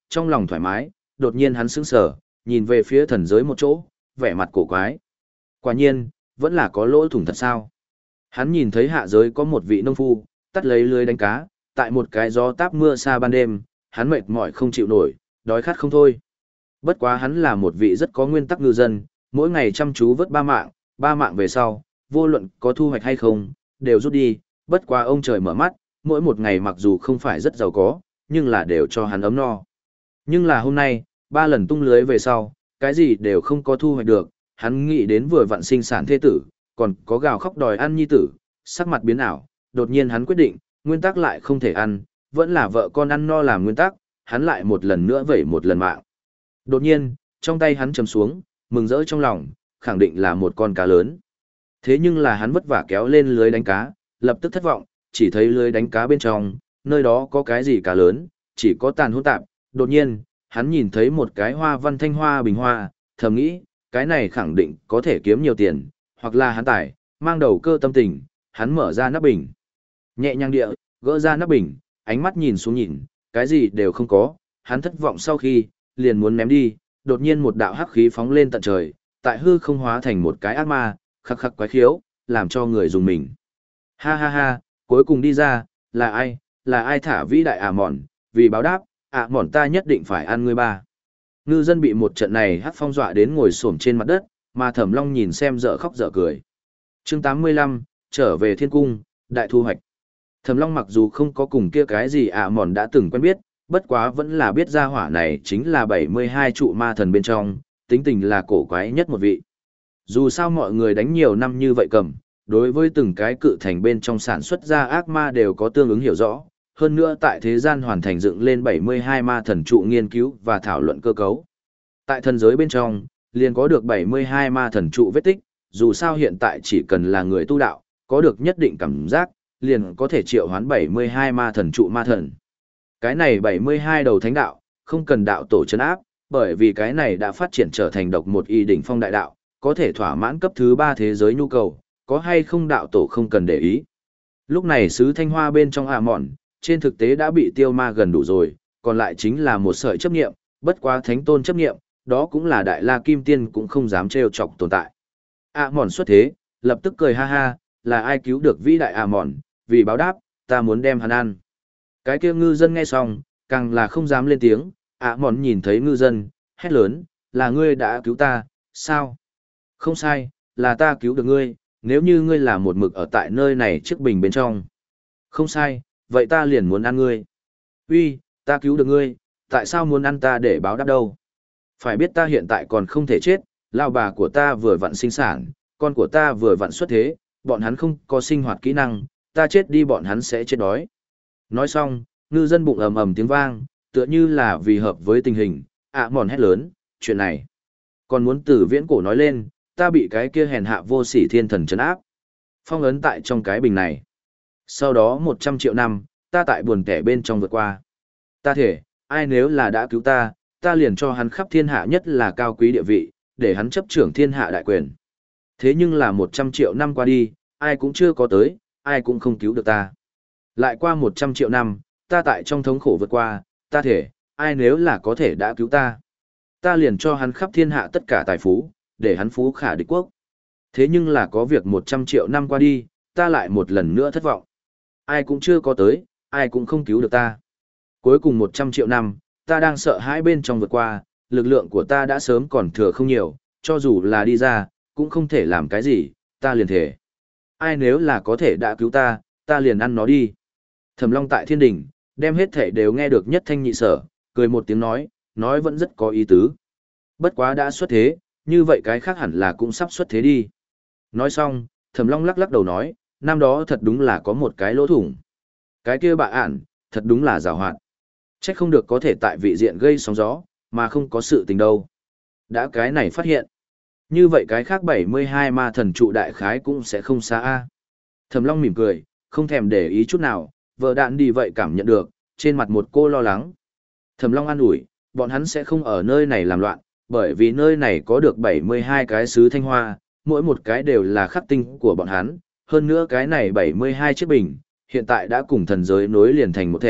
trong lòng thoải mái, đột nhiên hắn sững sờ, nhìn về phía thần giới một chỗ, vẻ mặt cổ quái. Quả nhiên, vẫn là có lỗ thủng thật sao. Hắn nhìn thấy hạ giới có một vị nông phu, tắt lấy lưới đánh cá, tại một cái gió táp mưa xa ban đêm, hắn mệt mỏi không chịu nổi, đói khát không thôi. Bất quá hắn là một vị rất có nguyên tắc ngư dân, mỗi ngày chăm chú vớt ba mạng, ba mạng về sau, vô luận có thu hoạch hay không, đều rút đi, bất quá ông trời mở mắt, mỗi một ngày mặc dù không phải rất giàu có, nhưng là đều cho hắn ấm no. Nhưng là hôm nay, ba lần tung lưới về sau, cái gì đều không có thu hoạch được, hắn nghĩ đến vừa vặn sinh sản thế tử, còn có gào khóc đòi ăn nhi tử, sắc mặt biến ảo, đột nhiên hắn quyết định, nguyên tắc lại không thể ăn, vẫn là vợ con ăn no làm nguyên tắc, hắn lại một lần nữa vẩy một lần mạng. Đột nhiên, trong tay hắn chầm xuống, mừng rỡ trong lòng, khẳng định là một con cá lớn. Thế nhưng là hắn vất vả kéo lên lưới đánh cá, lập tức thất vọng, chỉ thấy lưới đánh cá bên trong, nơi đó có cái gì cá lớn, chỉ có tàn hỗn tạp. Đột nhiên, hắn nhìn thấy một cái hoa văn thanh hoa bình hoa, thầm nghĩ, cái này khẳng định có thể kiếm nhiều tiền, hoặc là hắn tải, mang đầu cơ tâm tình, hắn mở ra nắp bình. Nhẹ nhàng địa, gỡ ra nắp bình, ánh mắt nhìn xuống nhìn, cái gì đều không có, hắn thất vọng sau khi, liền muốn ném đi, đột nhiên một đạo hắc khí phóng lên tận trời, tại hư không hóa thành một cái ác ma, khắc khắc quái khiếu, làm cho người dùng mình. Ha ha ha, cuối cùng đi ra, là ai, là ai thả vĩ đại ả mòn, vì báo đáp, ả mòn ta nhất định phải ăn ngươi ba. Ngư dân bị một trận này hắc phong dọa đến ngồi xổm trên mặt đất, mà Thẩm Long nhìn xem dở khóc dở cười. Chương tám mươi lăm, trở về thiên cung, đại thu hoạch. Thẩm Long mặc dù không có cùng kia cái gì ả mòn đã từng quen biết, bất quá vẫn là biết ra hỏa này chính là bảy mươi hai trụ ma thần bên trong, tính tình là cổ quái nhất một vị. Dù sao mọi người đánh nhiều năm như vậy cầm, đối với từng cái cự thành bên trong sản xuất ra ác ma đều có tương ứng hiểu rõ, hơn nữa tại thế gian hoàn thành dựng lên bảy mươi hai ma thần trụ nghiên cứu và thảo luận cơ cấu. Tại thần giới bên trong, liền có được bảy mươi hai ma thần trụ vết tích, dù sao hiện tại chỉ cần là người tu đạo, có được nhất định cảm giác, liền có thể triệu hoán bảy mươi hai ma thần trụ ma thần. Cái này bảy mươi hai đầu thánh đạo, không cần đạo tổ chấn áp, bởi vì cái này đã phát triển trở thành độc một y đỉnh phong đại đạo, có thể thỏa mãn cấp thứ ba thế giới nhu cầu, có hay không đạo tổ không cần để ý. Lúc này sứ thanh hoa bên trong ả mòn, trên thực tế đã bị tiêu ma gần đủ rồi, còn lại chính là một sợi chấp nghiệm, bất quá thánh tôn chấp nghiệm, đó cũng là đại la kim tiên cũng không dám trêu chọc tồn tại. Ả mòn xuất thế, lập tức cười ha ha, là ai cứu được vĩ đại ả mòn, vì báo đáp, ta muốn đem hắn ăn. Cái kia ngư dân nghe xong, càng là không dám lên tiếng, ả mòn nhìn thấy ngư dân, hét lớn, là ngươi đã cứu ta, sao? Không sai, là ta cứu được ngươi, nếu như ngươi là một mực ở tại nơi này chiếc bình bên trong. Không sai, vậy ta liền muốn ăn ngươi. Uy, ta cứu được ngươi, tại sao muốn ăn ta để báo đáp đâu? Phải biết ta hiện tại còn không thể chết, lão bà của ta vừa vặn sinh sản, con của ta vừa vặn xuất thế, bọn hắn không có sinh hoạt kỹ năng, ta chết đi bọn hắn sẽ chết đói. Nói xong, ngư dân bụng ầm ầm tiếng vang, tựa như là vì hợp với tình hình, ạ mòn hét lớn, chuyện này. Còn muốn từ viễn cổ nói lên, ta bị cái kia hèn hạ vô sỉ thiên thần trấn áp. Phong ấn tại trong cái bình này. Sau đó một trăm triệu năm, ta tại buồn kẻ bên trong vượt qua. Ta thể, ai nếu là đã cứu ta, ta liền cho hắn khắp thiên hạ nhất là cao quý địa vị, để hắn chấp trưởng thiên hạ đại quyền. Thế nhưng là một trăm triệu năm qua đi, ai cũng chưa có tới, ai cũng không cứu được ta. Lại qua một trăm triệu năm, ta tại trong thống khổ vượt qua, ta thể, ai nếu là có thể đã cứu ta. Ta liền cho hắn khắp thiên hạ tất cả tài phú, để hắn phú khả địch quốc. Thế nhưng là có việc một trăm triệu năm qua đi, ta lại một lần nữa thất vọng. Ai cũng chưa có tới, ai cũng không cứu được ta. Cuối cùng một trăm triệu năm, ta đang sợ hãi bên trong vượt qua, lực lượng của ta đã sớm còn thừa không nhiều, cho dù là đi ra, cũng không thể làm cái gì, ta liền thể. Ai nếu là có thể đã cứu ta, ta liền ăn nó đi. Thẩm Long tại thiên đình, đem hết thể đều nghe được nhất thanh nhị sở, cười một tiếng nói, nói vẫn rất có ý tứ. Bất quá đã xuất thế, như vậy cái khác hẳn là cũng sắp xuất thế đi. Nói xong, Thẩm Long lắc lắc đầu nói, năm đó thật đúng là có một cái lỗ thủng. Cái kia bạ ản, thật đúng là giàu hoạt. Chắc không được có thể tại vị diện gây sóng gió, mà không có sự tình đâu. Đã cái này phát hiện. Như vậy cái khác bảy mươi hai ma thần trụ đại khái cũng sẽ không xa a. Thẩm Long mỉm cười, không thèm để ý chút nào, vợ đạn đi vậy cảm nhận được, trên mặt một cô lo lắng. Thẩm Long an ủi, bọn hắn sẽ không ở nơi này làm loạn, bởi vì nơi này có được bảy mươi hai cái sứ thanh hoa, mỗi một cái đều là khắc tinh của bọn hắn, hơn nữa cái này bảy mươi hai chiếc bình, hiện tại đã cùng thần giới nối liền thành một thể,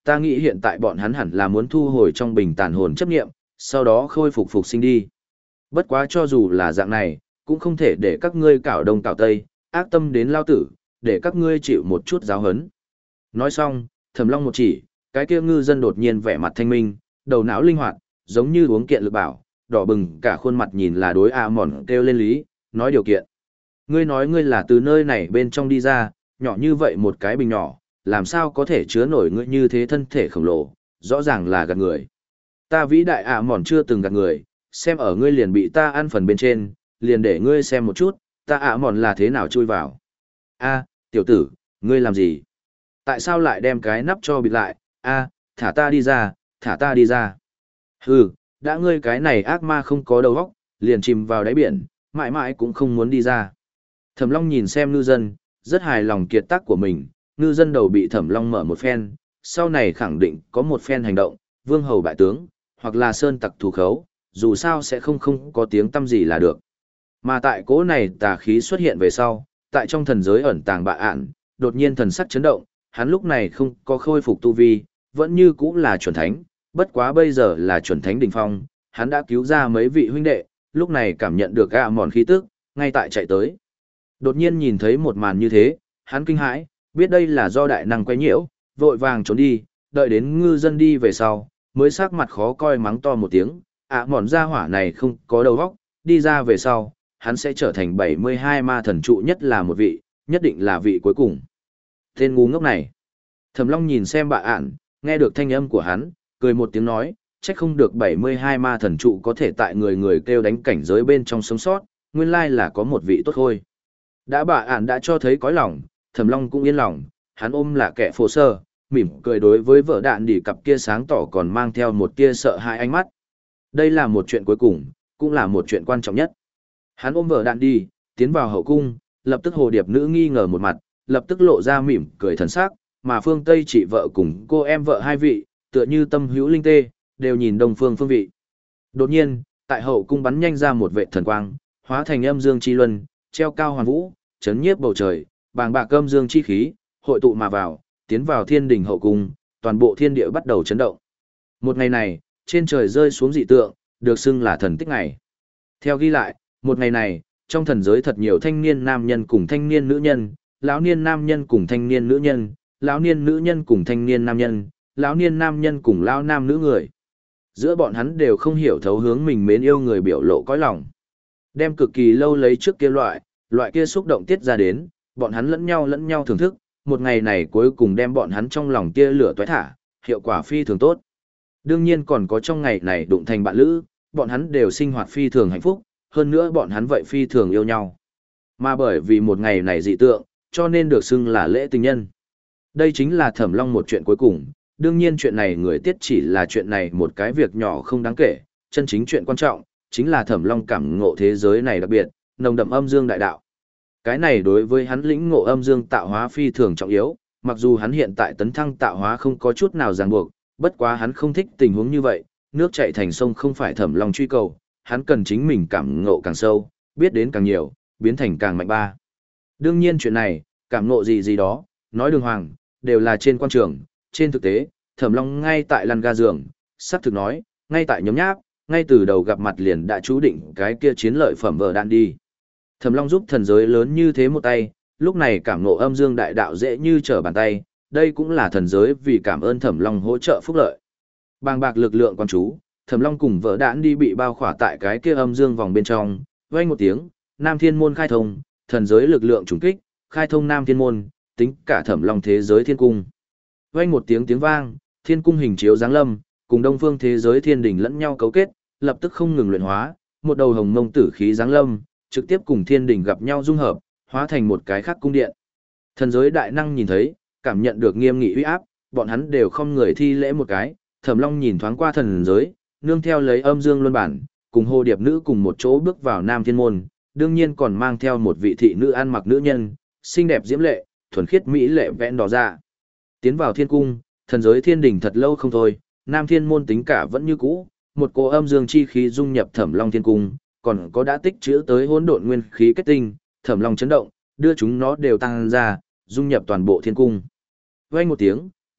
ta nghĩ hiện tại bọn hắn hẳn là muốn thu hồi trong bình tàn hồn chấp nghiệm, sau đó khôi phục phục sinh đi. Bất quá cho dù là dạng này, cũng không thể để các ngươi cảo đông cảo tây, ác tâm đến lao tử, để các ngươi chịu một chút giáo hấn. Nói xong, Thẩm Long một chỉ, cái kia ngư dân đột nhiên vẻ mặt thanh minh, đầu não linh hoạt, giống như uống kiện lực bảo, đỏ bừng cả khuôn mặt nhìn là đối A Mòn kêu lên lý, nói điều kiện. Ngươi nói ngươi là từ nơi này bên trong đi ra, nhỏ như vậy một cái bình nhỏ, làm sao có thể chứa nổi ngươi như thế thân thể khổng lồ, rõ ràng là gạt người. Ta vĩ đại A Mòn chưa từng gạt người, xem ở ngươi liền bị ta ăn phần bên trên, liền để ngươi xem một chút, ta A Mòn là thế nào chui vào. A, tiểu tử, ngươi làm gì? Tại sao lại đem cái nắp cho bịt lại? A, thả ta đi ra, thả ta đi ra. Hừ, đã ngươi cái này ác ma không có đầu óc, liền chìm vào đáy biển, mãi mãi cũng không muốn đi ra. Thẩm Long nhìn xem ngư dân, rất hài lòng kiệt tác của mình, ngư dân đầu bị Thẩm Long mở một phen, sau này khẳng định có một phen hành động, vương hầu bại tướng, hoặc là sơn tặc thủ khấu, dù sao sẽ không không có tiếng tâm gì là được. Mà tại cỗ này tà khí xuất hiện về sau, tại trong thần giới ẩn tàng bạ ạn, đột nhiên thần sắc chấn động, hắn lúc này không có khôi phục tu vi, vẫn như cũ là chuẩn thánh, bất quá bây giờ là chuẩn thánh đỉnh phong, hắn đã cứu ra mấy vị huynh đệ, lúc này cảm nhận được gạ mòn khí tức, ngay tại chạy tới. Đột nhiên nhìn thấy một màn như thế, hắn kinh hãi, biết đây là do đại năng quấy nhiễu, vội vàng trốn đi, đợi đến ngư dân đi về sau, mới sắc mặt khó coi mắng to một tiếng, ạ mòn gia hỏa này không có đầu óc, đi ra về sau, hắn sẽ trở thành bảy mươi hai ma thần trụ nhất là một vị, nhất định là vị cuối cùng. Tên ngu ngốc này. Thẩm Long nhìn xem bạ ạn, nghe được thanh âm của hắn, cười một tiếng nói, trách không được bảy mươi hai ma thần trụ có thể tại người người kêu đánh cảnh giới bên trong sống sót, nguyên lai là có một vị tốt thôi. Đã bạ ạn đã cho thấy cõi lòng, Thẩm Long cũng yên lòng, hắn ôm là kẻ phổ sơ, mỉm cười đối với vợ đạn đỉ cặp kia sáng tỏ còn mang theo một tia sợ hãi ánh mắt. Đây là một chuyện cuối cùng, cũng là một chuyện quan trọng nhất. Hắn ôm vợ đạn đi, tiến vào hậu cung, lập tức hồ điệp nữ nghi ngờ một mặt, lập tức lộ ra mỉm cười thần sắc, mà phương Tây chị vợ cùng cô em vợ hai vị, tựa như tâm hữu linh tê, đều nhìn đông phương phương vị. Đột nhiên, tại hậu cung bắn nhanh ra một vệ thần quang, hóa thành âm dương chi luân, treo cao hoàn vũ, chấn nhiếp bầu trời, bàng bạc âm dương chi khí, hội tụ mà vào, tiến vào thiên đình hậu cung, toàn bộ thiên địa bắt đầu chấn động. Một ngày này, trên trời rơi xuống dị tượng, được xưng là thần tích ngày. Theo ghi lại, một ngày này, trong thần giới thật nhiều thanh niên nam nhân cùng thanh niên nữ nhân, lão niên nam nhân cùng thanh niên nữ nhân, lão niên nữ nhân cùng thanh niên nam nhân, lão niên nam nhân cùng lão nam nữ người. Giữa bọn hắn đều không hiểu thấu hướng mình mến yêu người biểu lộ cõi lòng. Đem cực kỳ lâu lấy trước kia loại, loại kia xúc động tiết ra đến, bọn hắn lẫn nhau lẫn nhau thưởng thức, một ngày này cuối cùng đem bọn hắn trong lòng kia lửa toái thả, hiệu quả phi thường tốt. Đương nhiên còn có trong ngày này đụng thành bạn lữ, bọn hắn đều sinh hoạt phi thường hạnh phúc, hơn nữa bọn hắn vậy phi thường yêu nhau. Mà bởi vì một ngày này dị tượng, cho nên được xưng là lễ tình nhân. Đây chính là Thẩm Long một chuyện cuối cùng, đương nhiên chuyện này người tiết chỉ là chuyện này một cái việc nhỏ không đáng kể, chân chính chuyện quan trọng, chính là Thẩm Long cảm ngộ thế giới này đặc biệt, nồng đậm âm dương đại đạo. Cái này đối với hắn lĩnh ngộ âm dương tạo hóa phi thường trọng yếu, mặc dù hắn hiện tại tấn thăng tạo hóa không có chút nào ràng buộc, bất quá hắn không thích tình huống như vậy, nước chảy thành sông không phải Thẩm Long truy cầu, hắn cần chính mình cảm ngộ càng sâu, biết đến càng nhiều, biến thành càng mạnh ba. Đương nhiên chuyện này, cảm ngộ gì gì đó, nói đường hoàng, đều là trên quan trường, trên thực tế, Thẩm Long ngay tại lăn ga giường, sắp thực nói, ngay tại nhóm nháp, ngay từ đầu gặp mặt liền đã chú định cái kia chiến lợi phẩm vợ đạn đi. Thẩm Long giúp thần giới lớn như thế một tay, lúc này cảm ngộ âm dương đại đạo dễ như trở bàn tay, đây cũng là thần giới vì cảm ơn Thẩm Long hỗ trợ phúc lợi. Bàng bạc lực lượng quan chú, Thẩm Long cùng vợ đạn đi bị bao khỏa tại cái kia âm dương vòng bên trong, vang một tiếng, Nam Thiên môn khai thông, thần giới lực lượng trùng kích, khai thông Nam Thiên môn, tính cả Thẩm Long thế giới thiên cung. Vang một tiếng tiếng vang, thiên cung hình chiếu giáng lâm, cùng đông phương thế giới thiên đỉnh lẫn nhau cấu kết, lập tức không ngừng luyện hóa, một đầu hồng mông tử khí giáng lâm, trực tiếp cùng thiên đỉnh gặp nhau dung hợp, hóa thành một cái khác cung điện. Thần giới đại năng nhìn thấy, cảm nhận được nghiêm nghị uy áp, bọn hắn đều không người thi lễ một cái, Thẩm Long nhìn thoáng qua thần giới, nương theo lấy âm dương luân bản, cùng hồ điệp nữ cùng một chỗ bước vào Nam Thiên môn, đương nhiên còn mang theo một vị thị nữ ăn mặc nữ nhân, xinh đẹp diễm lệ, thuần khiết mỹ lệ vẽn đỏ ra. Tiến vào thiên cung, thần giới thiên đỉnh thật lâu không thôi, Nam Thiên môn tính cả vẫn như cũ, một cô âm dương chi khí dung nhập Thẩm Long thiên cung, còn có đã tích trữ tới hỗn độn nguyên khí kết tinh, Thẩm Long chấn động, đưa chúng nó đều tăng ra, dung nhập toàn bộ thiên cung. Vang một tiếng,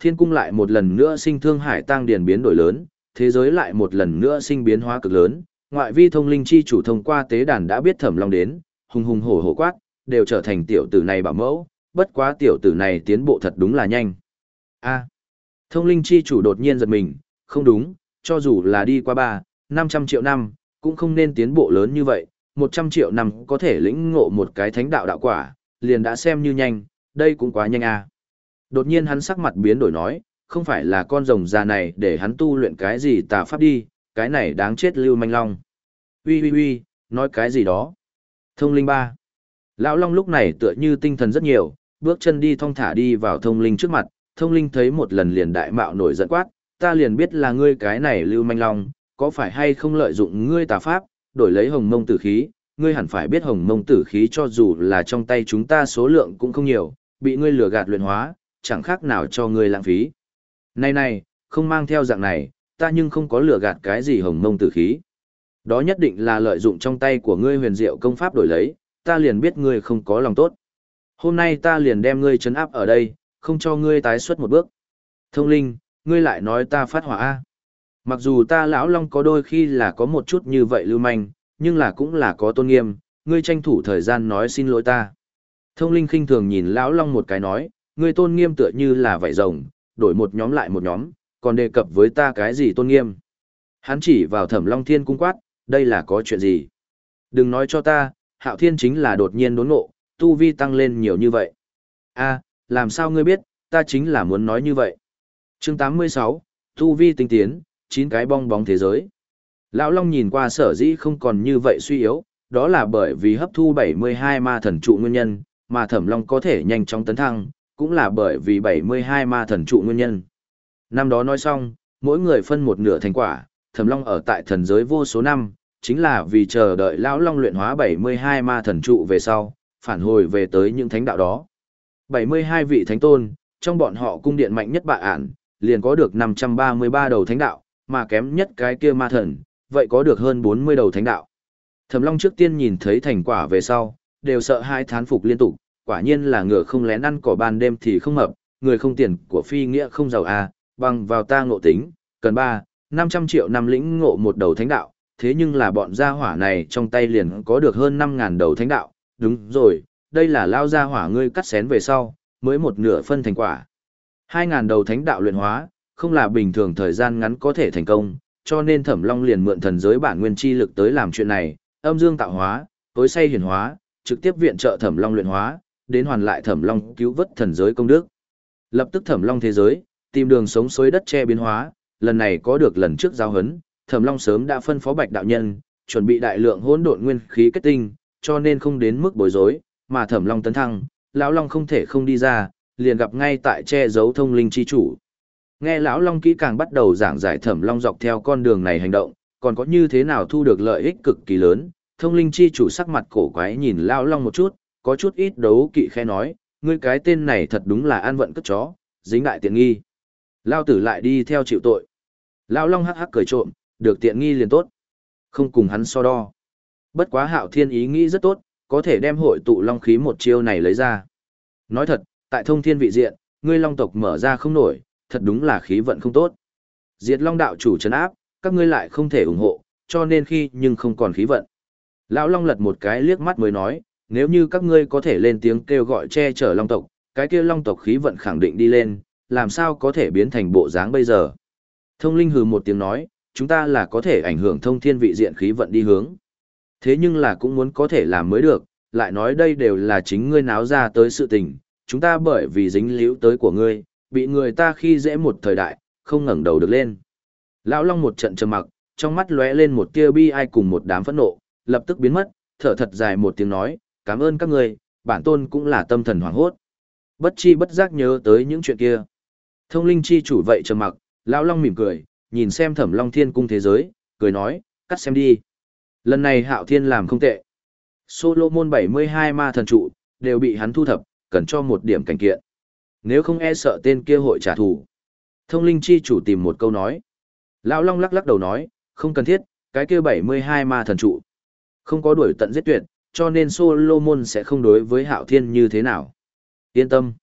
Thiên cung lại một lần nữa sinh thương hải tăng điển biến đổi lớn, thế giới lại một lần nữa sinh biến hóa cực lớn, ngoại vi thông linh chi chủ thông qua tế đàn đã biết Thẩm Long đến, hùng hùng hổ hổ quát, đều trở thành tiểu tử này bảo mẫu, bất quá tiểu tử này tiến bộ thật đúng là nhanh. A. Thông linh chi chủ đột nhiên giật mình, không đúng, cho dù là đi qua ba, năm trăm triệu năm, cũng không nên tiến bộ lớn như vậy, một trăm triệu năm có thể lĩnh ngộ một cái thánh đạo đạo quả, liền đã xem như nhanh, đây cũng quá nhanh a. Đột nhiên hắn sắc mặt biến đổi nói, không phải là con rồng già này để hắn tu luyện cái gì tà pháp đi, cái này đáng chết Lưu Manh Long. Ui ui ui, nói cái gì đó. Thông linh ba. Lão Long lúc này tựa như tinh thần rất nhiều, bước chân đi thong thả đi vào thông linh trước mặt, thông linh thấy một lần liền đại mạo nổi giận quát, ta liền biết là ngươi cái này Lưu Manh Long, có phải hay không lợi dụng ngươi tà pháp, đổi lấy hồng mông tử khí, ngươi hẳn phải biết hồng mông tử khí cho dù là trong tay chúng ta số lượng cũng không nhiều, bị ngươi lừa gạt luyện hóa, chẳng khác nào cho ngươi lãng phí. Này này, không mang theo dạng này, ta nhưng không có lừa gạt cái gì hồng mông tử khí. Đó nhất định là lợi dụng trong tay của ngươi huyền diệu công pháp đổi lấy, ta liền biết ngươi không có lòng tốt. Hôm nay ta liền đem ngươi trấn áp ở đây, không cho ngươi tái xuất một bước. Thông linh, ngươi lại nói ta phát hỏa a. Mặc dù ta lão Long có đôi khi là có một chút như vậy lưu manh, nhưng là cũng là có tôn nghiêm, ngươi tranh thủ thời gian nói xin lỗi ta. Thông linh khinh thường nhìn lão Long một cái nói, ngươi tôn nghiêm tựa như là vảy rồng, đổi một nhóm lại một nhóm, còn đề cập với ta cái gì tôn nghiêm. Hắn chỉ vào Thẩm Long Thiên cung quát, đây là có chuyện gì? Đừng nói cho ta, Hạo Thiên chính là đột nhiên đốn ngộ, tu vi tăng lên nhiều như vậy. A, làm sao ngươi biết, ta chính là muốn nói như vậy. Chương tám mươi sáu, tu vi tinh tiến, chín cái bong bóng thế giới. Lão Long nhìn qua sở dĩ không còn như vậy suy yếu, đó là bởi vì hấp thu bảy mươi hai ma thần trụ nguyên nhân, mà Thẩm Long có thể nhanh chóng tấn thăng, cũng là bởi vì bảy mươi hai ma thần trụ nguyên nhân. Năm đó nói xong, mỗi người phân một nửa thành quả, Thẩm Long ở tại thần giới vô số năm, chính là vì chờ đợi Lão Long luyện hóa bảy mươi hai ma thần trụ về sau, phản hồi về tới những thánh đạo đó. bảy mươi hai vị thánh tôn, trong bọn họ cung điện mạnh nhất bạ ản, liền có được năm trăm ba mươi ba đầu thánh đạo, mà kém nhất cái kia ma thần, vậy có được hơn bốn mươi đầu thánh đạo. Thẩm Long trước tiên nhìn thấy thành quả về sau, đều sợ hai thán phục liên tục, quả nhiên là ngựa không lén ăn cỏ ban đêm thì không mập, người không tiền của phi nghĩa không giàu à, bằng vào ta ngộ tính, cần ba, năm trăm triệu năm lĩnh ngộ một đầu thánh đạo, thế nhưng là bọn gia hỏa này trong tay liền có được hơn năm ngàn đầu thánh đạo, đúng rồi, đây là lao gia hỏa ngươi cắt xén về sau, mới một nửa phân thành quả. hai ngàn đầu thánh đạo luyện hóa, không là bình thường thời gian ngắn có thể thành công, cho nên Thẩm Long liền mượn thần giới bản nguyên chi lực tới làm chuyện này, âm dương tạo hóa, tối say hiển hóa, trực tiếp viện trợ Thẩm Long luyện hóa, đến hoàn lại Thẩm Long cứu vớt thần giới công đức. Lập tức Thẩm Long thế giới, tìm đường sống xối đất che biến hóa, lần này có được lần trước giao hấn, Thẩm Long sớm đã phân phó Bạch đạo nhân, chuẩn bị đại lượng hỗn độn nguyên khí kết tinh, cho nên không đến mức bối rối, mà Thẩm Long tấn thăng, lão Long không thể không đi ra, liền gặp ngay tại che giấu thông linh chi chủ. Nghe lão Long kỹ càng bắt đầu giảng giải Thẩm Long dọc theo con đường này hành động, còn có như thế nào thu được lợi ích cực kỳ lớn, thông linh chi chủ sắc mặt cổ quái nhìn lão Long một chút, có chút ít đấu kỵ khẽ nói, ngươi cái tên này thật đúng là an vận cất chó, dính đại tiện nghi. Lao tử lại đi theo chịu tội. Lão Long hắc hắc cười trộm, được tiện nghi liền tốt. Không cùng hắn so đo. Bất quá Hạo Thiên ý nghĩ rất tốt, có thể đem hội tụ long khí một chiêu này lấy ra. Nói thật, tại thông thiên vị diện, ngươi long tộc mở ra không nổi, thật đúng là khí vận không tốt. Diệt Long đạo chủ trấn áp, các ngươi lại không thể ủng hộ, cho nên khi nhưng không còn khí vận. Lão Long lật một cái liếc mắt mới nói, nếu như các ngươi có thể lên tiếng kêu gọi che chở long tộc, cái kia long tộc khí vận khẳng định đi lên, làm sao có thể biến thành bộ dáng bây giờ. Thông linh hừ một tiếng nói, chúng ta là có thể ảnh hưởng thông thiên vị diện khí vận đi hướng. Thế nhưng là cũng muốn có thể làm mới được, lại nói đây đều là chính ngươi náo ra tới sự tình, chúng ta bởi vì dính líu tới của ngươi, bị người ta khi dễ một thời đại, không ngẩng đầu được lên. Lão Long một trận trầm mặc, trong mắt lóe lên một tia bi ai cùng một đám phẫn nộ, lập tức biến mất, thở thật dài một tiếng nói, cảm ơn các ngươi, bản tôn cũng là tâm thần hoảng hốt. Bất chi bất giác nhớ tới những chuyện kia. Thông linh chi chủ vậy trầm mặc, Lão Long mỉm cười, nhìn xem Thẩm Long Thiên cung thế giới, cười nói, cắt xem đi. Lần này Hạo Thiên làm không tệ. Solomon bảy mươi hai ma thần trụ, đều bị hắn thu thập, cần cho một điểm cảnh kiện. Nếu không e sợ tên kia hội trả thù. Thông linh chi chủ tìm một câu nói. Lão Long lắc lắc đầu nói, không cần thiết, cái kia bảy mươi hai ma thần trụ. Không có đuổi tận giết tuyệt, cho nên Solomon sẽ không đối với Hạo Thiên như thế nào. Yên tâm.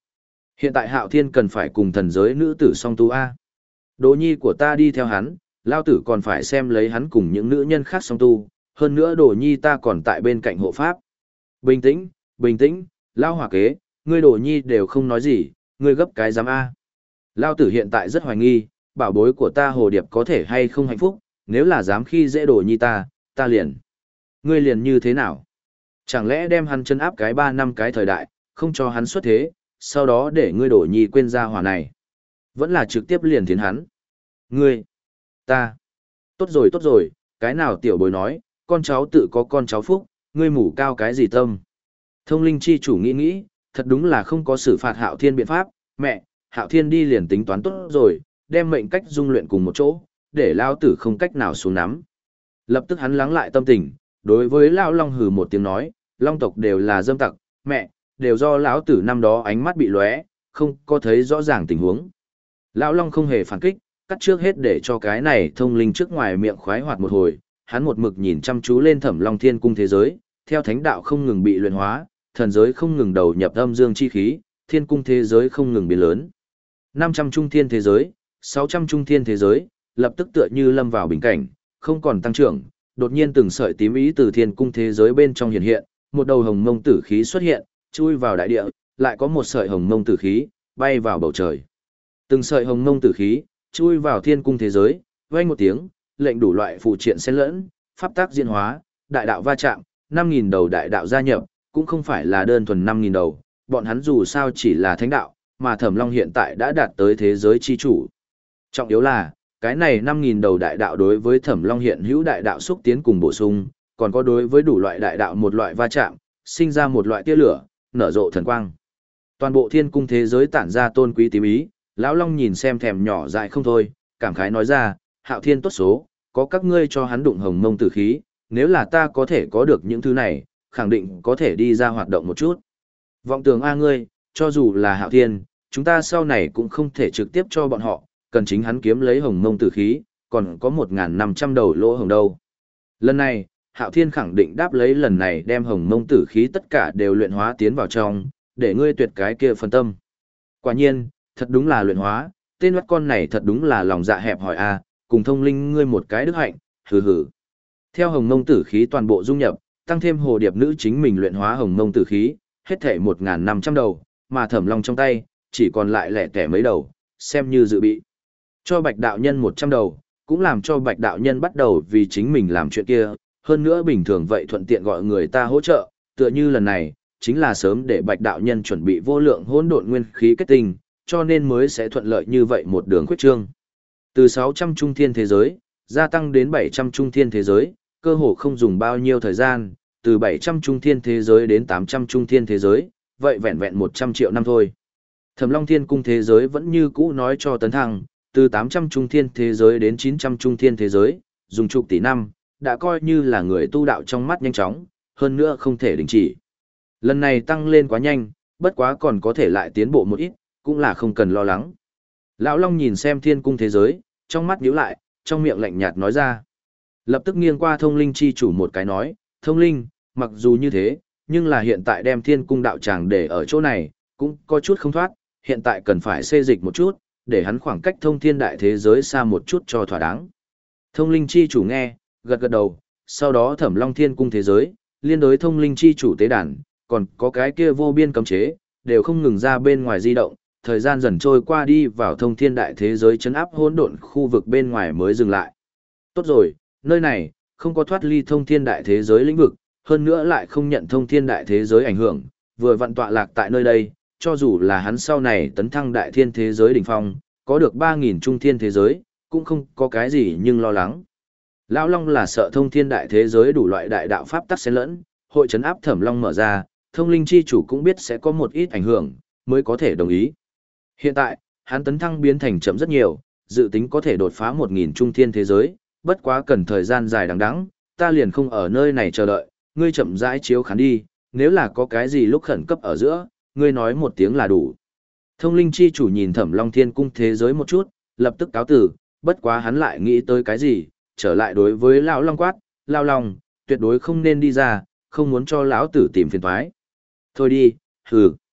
Hiện tại Hạo Thiên cần phải cùng thần giới nữ tử song tu A. Đồ nhi của ta đi theo hắn, lao tử còn phải xem lấy hắn cùng những nữ nhân khác song tu, hơn nữa đồ nhi ta còn tại bên cạnh hộ pháp. Bình tĩnh, bình tĩnh, lao hỏa kế, ngươi đồ nhi đều không nói gì, ngươi gấp cái giám A. Lao tử hiện tại rất hoài nghi, bảo bối của ta hồ điệp có thể hay không hạnh phúc, nếu là dám khi dễ đồ nhi ta, ta liền. Ngươi liền như thế nào? Chẳng lẽ đem hắn chân áp cái ba năm cái thời đại, không cho hắn xuất thế, sau đó để ngươi đồ nhi quên ra hỏa này. Vẫn là trực tiếp liền thiến hắn. Ngươi, ta, tốt rồi tốt rồi, cái nào tiểu bối nói, con cháu tự có con cháu phúc, ngươi mủ cao cái gì tâm. Thông linh chi chủ nghĩ nghĩ, thật đúng là không có xử phạt Hạo Thiên biện pháp, mẹ, Hạo Thiên đi liền tính toán tốt rồi, đem mệnh cách dung luyện cùng một chỗ, để lao tử không cách nào xuống nắm. Lập tức hắn lắng lại tâm tình, đối với Lão Long hừ một tiếng nói, Long tộc đều là dâm tặc, mẹ, đều do lão tử năm đó ánh mắt bị lóe, không có thấy rõ ràng tình huống. Lão Long không hề phản kích, cắt trước hết để cho cái này thông linh trước ngoài miệng khoái hoạt một hồi, hắn một mực nhìn chăm chú lên Thẩm Long Thiên cung thế giới, theo thánh đạo không ngừng bị luyện hóa, thần giới không ngừng đầu nhập âm dương chi khí, thiên cung thế giới không ngừng biến lớn. năm trăm trung thiên thế giới, sáu trăm trung thiên thế giới, lập tức tựa như lâm vào bình cảnh, không còn tăng trưởng, đột nhiên từng sợi tím ý từ thiên cung thế giới bên trong hiện hiện, một đầu hồng mông tử khí xuất hiện, chui vào đại địa, lại có một sợi hồng mông tử khí bay vào bầu trời. Từng sợi hồng mông tử khí chui vào thiên cung thế giới, vang một tiếng, lệnh đủ loại phụ triện xen lẫn, pháp tác diễn hóa, đại đạo va chạm, năm nghìn đầu đại đạo gia nhập, cũng không phải là đơn thuần năm nghìn đầu, bọn hắn dù sao chỉ là thánh đạo, mà Thẩm Long hiện tại đã đạt tới thế giới chi chủ. Trọng yếu là, cái này năm nghìn đầu đại đạo đối với Thẩm Long hiện hữu đại đạo xúc tiến cùng bổ sung, còn có đối với đủ loại đại đạo một loại va chạm, sinh ra một loại tia lửa, nở rộ thần quang. Toàn bộ thiên cung thế giới tản ra tôn quý tím ý, lão Long nhìn xem thèm nhỏ dại không thôi, cảm khái nói ra, Hạo Thiên tốt số, có các ngươi cho hắn đụng hồng mông tử khí, nếu là ta có thể có được những thứ này, khẳng định có thể đi ra hoạt động một chút. Vọng tưởng a ngươi, cho dù là Hạo Thiên, chúng ta sau này cũng không thể trực tiếp cho bọn họ, cần chính hắn kiếm lấy hồng mông tử khí, còn có một nghìn năm trăm đầu lỗ hồng đâu. Lần này, Hạo Thiên khẳng định đáp lấy lần này đem hồng mông tử khí tất cả đều luyện hóa tiến vào trong, để ngươi tuyệt cái kia phân tâm. Quả nhiên, thật đúng là luyện hóa, tên mắt con này thật đúng là lòng dạ hẹp hỏi a, cùng thông linh ngươi một cái đức hạnh, hừ hừ. Theo hồng mông tử khí toàn bộ dung nhập, tăng thêm hồ điệp nữ chính mình luyện hóa hồng mông tử khí, hết thể một nghìn năm trăm đầu, mà Thẩm Long trong tay, chỉ còn lại lẻ tẻ mấy đầu, xem như dự bị. Cho Bạch đạo nhân một trăm đầu, cũng làm cho Bạch đạo nhân bắt đầu vì chính mình làm chuyện kia, hơn nữa bình thường vậy thuận tiện gọi người ta hỗ trợ, tựa như lần này, chính là sớm để Bạch đạo nhân chuẩn bị vô lượng hỗn độn nguyên khí kết tinh, cho nên mới sẽ thuận lợi như vậy một đường khuyết trương. Từ sáu trăm trung thiên thế giới, gia tăng đến bảy trăm trung thiên thế giới, cơ hồ không dùng bao nhiêu thời gian, từ bảy trăm trung thiên thế giới đến tám trăm trung thiên thế giới, vậy vẹn vẹn một trăm triệu năm thôi. Thẩm Long Thiên cung thế giới vẫn như cũ nói cho tấn thăng, từ tám trăm trung thiên thế giới đến chín trăm trung thiên thế giới, dùng chục tỷ năm, đã coi như là người tu đạo trong mắt nhanh chóng, hơn nữa không thể đình chỉ. Lần này tăng lên quá nhanh, bất quá còn có thể lại tiến bộ một ít, cũng là không cần lo lắng. Lão Long nhìn xem thiên cung thế giới, trong mắt nhíu lại, trong miệng lạnh nhạt nói ra. Lập tức nghiêng qua thông linh chi chủ một cái nói, thông linh, mặc dù như thế, nhưng là hiện tại đem thiên cung đạo tràng để ở chỗ này, cũng có chút không thoát, hiện tại cần phải xê dịch một chút, để hắn khoảng cách thông thiên đại thế giới xa một chút cho thỏa đáng. Thông linh chi chủ nghe, gật gật đầu, sau đó Thẩm Long Thiên cung thế giới, liên đối thông linh chi chủ tế đàn, còn có cái kia vô biên cấm chế, đều không ngừng ra bên ngoài di động, thời gian dần trôi qua đi vào thông thiên đại thế giới chấn áp hỗn độn khu vực bên ngoài mới dừng lại. Tốt rồi, nơi này, không có thoát ly thông thiên đại thế giới lĩnh vực, hơn nữa lại không nhận thông thiên đại thế giới ảnh hưởng, vừa vặn tọa lạc tại nơi đây, cho dù là hắn sau này tấn thăng đại thiên thế giới đỉnh phong, có được ba nghìn trung thiên thế giới, cũng không có cái gì nhưng lo lắng. Lão Long là sợ thông thiên đại thế giới đủ loại đại đạo pháp tắc xen lẫn, hội trấn áp Thẩm Long mở ra, thông linh chi chủ cũng biết sẽ có một ít ảnh hưởng, mới có thể đồng ý. Hiện tại, hắn tấn thăng biến thành chậm rất nhiều, dự tính có thể đột phá một nghìn trung thiên thế giới, bất quá cần thời gian dài đằng đẵng, ta liền không ở nơi này chờ đợi, ngươi chậm rãi chiếu khán đi, nếu là có cái gì lúc khẩn cấp ở giữa, ngươi nói một tiếng là đủ. Thông linh chi chủ nhìn Thẩm Long Thiên cung thế giới một chút, lập tức cáo từ, bất quá hắn lại nghĩ tới cái gì, trở lại đối với lão Long quát, lão Long, tuyệt đối không nên đi ra, không muốn cho lão tử tìm phiền toái. Thôi đi, hừ.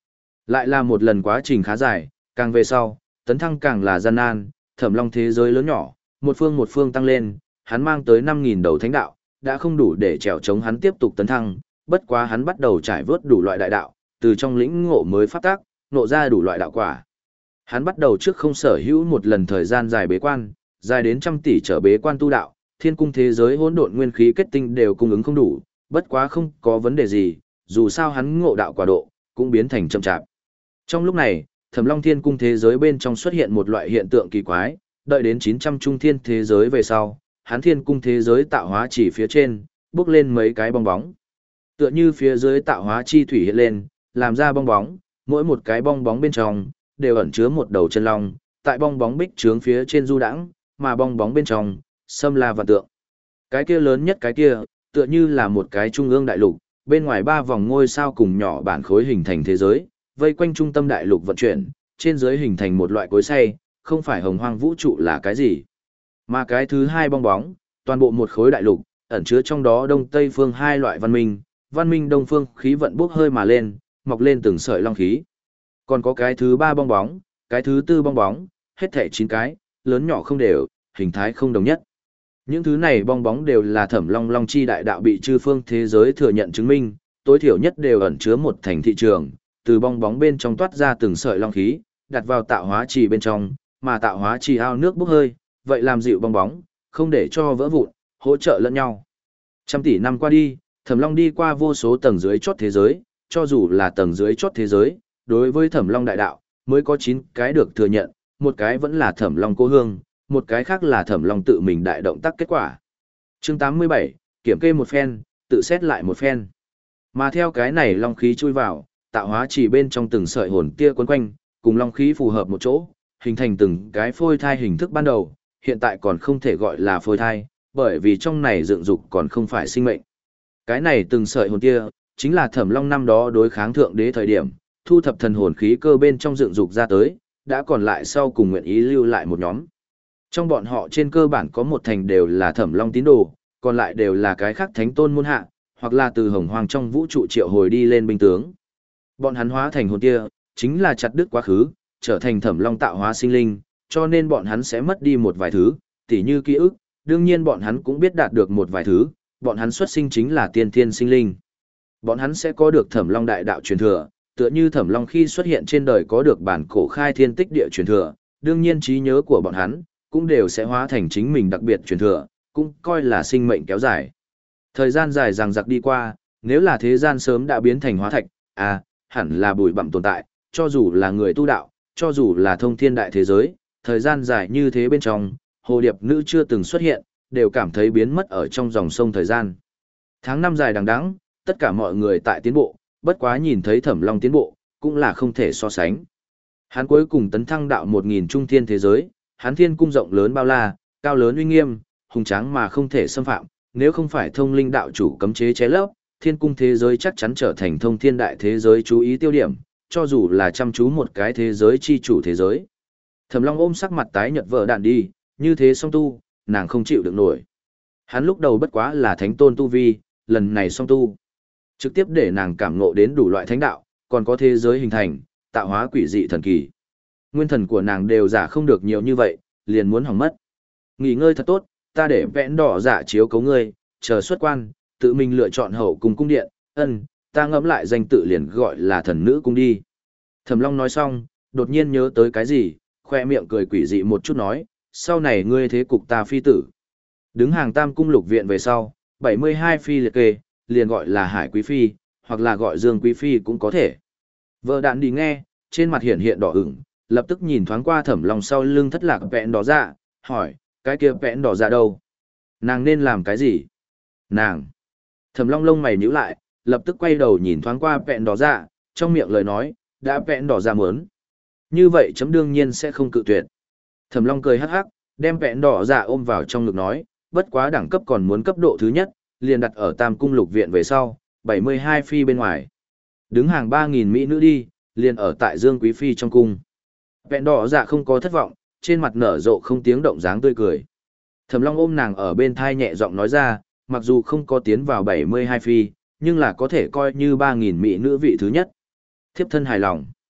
Lại là một lần quá trình khá dài, càng về sau, tấn thăng càng là gian nan, Thẩm Long thế giới lớn nhỏ, một phương một phương tăng lên, hắn mang tới năm nghìn đầu thánh đạo, đã không đủ để trèo chống hắn tiếp tục tấn thăng, bất quá hắn bắt đầu trải vớt đủ loại đại đạo, từ trong lĩnh ngộ mới phát tác, ngộ ra đủ loại đạo quả. Hắn bắt đầu trước không sở hữu một lần thời gian dài bế quan, dài đến trăm tỷ trở bế quan tu đạo, thiên cung thế giới hỗn độn nguyên khí kết tinh đều cung ứng không đủ, bất quá không có vấn đề gì, dù sao hắn ngộ đạo quả độ, cũng biến thành chậm chạp. Trong lúc này, Thẩm Long Thiên Cung thế giới bên trong xuất hiện một loại hiện tượng kỳ quái, đợi đến chín trăm trung thiên thế giới về sau, hắn Thiên Cung thế giới tạo hóa chỉ phía trên, bước lên mấy cái bong bóng. Tựa như phía dưới tạo hóa chi thủy hiện lên, làm ra bong bóng, mỗi một cái bong bóng bên trong đều ẩn chứa một đầu chân long, tại bong bóng bích trướng phía trên du đãng, mà bong bóng bên trong, xâm la vạn tượng. Cái kia lớn nhất cái kia, tựa như là một cái trung ương đại lục, bên ngoài ba vòng ngôi sao cùng nhỏ bản khối hình thành thế giới, vây quanh trung tâm đại lục vận chuyển, trên dưới hình thành một loại cối xay, không phải hồng hoang vũ trụ là cái gì. Mà cái thứ hai bong bóng, toàn bộ một khối đại lục, ẩn chứa trong đó đông tây phương hai loại văn minh, văn minh đông phương khí vận bốc hơi mà lên, mọc lên từng sợi long khí. Còn có cái thứ ba bong bóng, cái thứ tư bong bóng, hết thảy chín cái, lớn nhỏ không đều, hình thái không đồng nhất. Những thứ này bong bóng đều là Thẩm Long Long chi đại đạo bị chư phương thế giới thừa nhận chứng minh, tối thiểu nhất đều ẩn chứa một thành thị trường, từ bong bóng bên trong toát ra từng sợi long khí, đặt vào tạo hóa trì bên trong, mà tạo hóa trì ao nước bốc hơi, vậy làm dịu bong bóng, không để cho vỡ vụn, hỗ trợ lẫn nhau. Trăm tỷ năm qua đi, Thẩm Long đi qua vô số tầng dưới chót thế giới, cho dù là tầng dưới chót thế giới, đối với Thẩm Long đại đạo, mới có chín cái được thừa nhận, một cái vẫn là Thẩm Long cô hương, một cái khác là Thẩm Long tự mình đại động tác kết quả. Chương tám mươi bảy, kiểm kê một phen, tự xét lại một phen. Mà theo cái này long khí chui vào, tạo hóa chỉ bên trong từng sợi hồn kia quấn quanh, cùng long khí phù hợp một chỗ, hình thành từng cái phôi thai hình thức ban đầu, hiện tại còn không thể gọi là phôi thai, bởi vì trong này dựng dục còn không phải sinh mệnh. Cái này từng sợi hồn kia, chính là Thẩm Long năm đó đối kháng thượng đế thời điểm, thu thập thần hồn khí cơ bên trong dựng dục ra tới, đã còn lại sau cùng nguyện ý lưu lại một nhóm. Trong bọn họ trên cơ bản có một thành đều là Thẩm Long tín đồ, còn lại đều là cái khác thánh tôn môn hạ, hoặc là từ hồng hoang trong vũ trụ triệu hồi đi lên binh tướng. Bọn hắn hóa thành hồn kia, chính là chặt đứt quá khứ, trở thành Thẩm Long tạo hóa sinh linh, cho nên bọn hắn sẽ mất đi một vài thứ, tỉ như ký ức, đương nhiên bọn hắn cũng biết đạt được một vài thứ, bọn hắn xuất sinh chính là tiên thiên sinh linh. Bọn hắn sẽ có được Thẩm Long đại đạo truyền thừa, tựa như Thẩm Long khi xuất hiện trên đời có được bản cổ khai thiên tích địa truyền thừa, đương nhiên trí nhớ của bọn hắn cũng đều sẽ hóa thành chính mình đặc biệt truyền thừa, cũng coi là sinh mệnh kéo dài. Thời gian dài dằng dặc đi qua, nếu là thế gian sớm đã biến thành hóa thạch, à, hẳn là bụi bặm tồn tại, cho dù là người tu đạo, cho dù là thông thiên đại thế giới, thời gian dài như thế bên trong, hồ điệp nữ chưa từng xuất hiện, đều cảm thấy biến mất ở trong dòng sông thời gian. Tháng năm dài đằng đẵng, tất cả mọi người tại tiến bộ, bất quá nhìn thấy Thẩm Long tiến bộ, cũng là không thể so sánh. Hắn cuối cùng tấn thăng đạo một nghìn trung thiên thế giới, hắn thiên cung rộng lớn bao la, cao lớn uy nghiêm, hùng tráng mà không thể xâm phạm, nếu không phải thông linh đạo chủ cấm chế chế lấp, thiên cung thế giới chắc chắn trở thành thông thiên đại thế giới chú ý tiêu điểm, cho dù là chăm chú một cái thế giới chi chủ thế giới. Thẩm Long ôm sắc mặt tái nhợt vợ đạn đi, như thế song tu, nàng không chịu được nổi. Hắn lúc đầu bất quá là thánh tôn tu vi, lần này song tu, trực tiếp để nàng cảm ngộ đến đủ loại thánh đạo, còn có thế giới hình thành, tạo hóa quỷ dị thần kỳ. Nguyên thần của nàng đều giả không được nhiều như vậy, liền muốn hỏng mất. Nghỉ ngơi thật tốt, ta để vẽn đỏ giả chiếu cấu ngươi, chờ xuất quan, tự mình lựa chọn hậu cung cung điện, ân, ta ngẫm lại danh tự liền gọi là thần nữ cung đi. Thẩm Long nói xong, đột nhiên nhớ tới cái gì, khoe miệng cười quỷ dị một chút nói, sau này ngươi thế cục ta phi tử. Đứng hàng tam cung lục viện về sau, bảy mươi hai phi liệt kê, liền gọi là hải quý phi, hoặc là gọi dương quý phi cũng có thể. Vợ đạn đi nghe, trên mặt hiện hiện đỏ ửng, lập tức nhìn thoáng qua Thẩm Long sau lưng thất lạc vẹn đỏ dạ, hỏi, cái kia vẹn đỏ dạ đâu? Nàng nên làm cái gì? Nàng! Thẩm Long lông mày nhíu lại, lập tức quay đầu nhìn thoáng qua vẹn đỏ dạ, trong miệng lời nói, đã vẹn đỏ dạ muốn. Như vậy chấm đương nhiên sẽ không cự tuyệt. Thẩm Long cười hắc hắc, đem vẹn đỏ dạ ôm vào trong ngực nói, bất quá đẳng cấp còn muốn cấp độ thứ nhất, liền đặt ở tam cung lục viện về sau, bảy mươi hai phi bên ngoài. Đứng hàng ba nghìn mỹ nữ đi, liền ở tại Dương Quý Phi trong cung. Vẹn đỏ dạ không có thất vọng, trên mặt nở rộ không tiếng động dáng tươi cười. Thẩm Long ôm nàng ở bên thai nhẹ giọng nói ra, mặc dù không có tiến vào bảy mươi hai phi, nhưng là có thể coi như ba nghìn mỹ nữ vị thứ nhất. Thiếp thân hài lòng.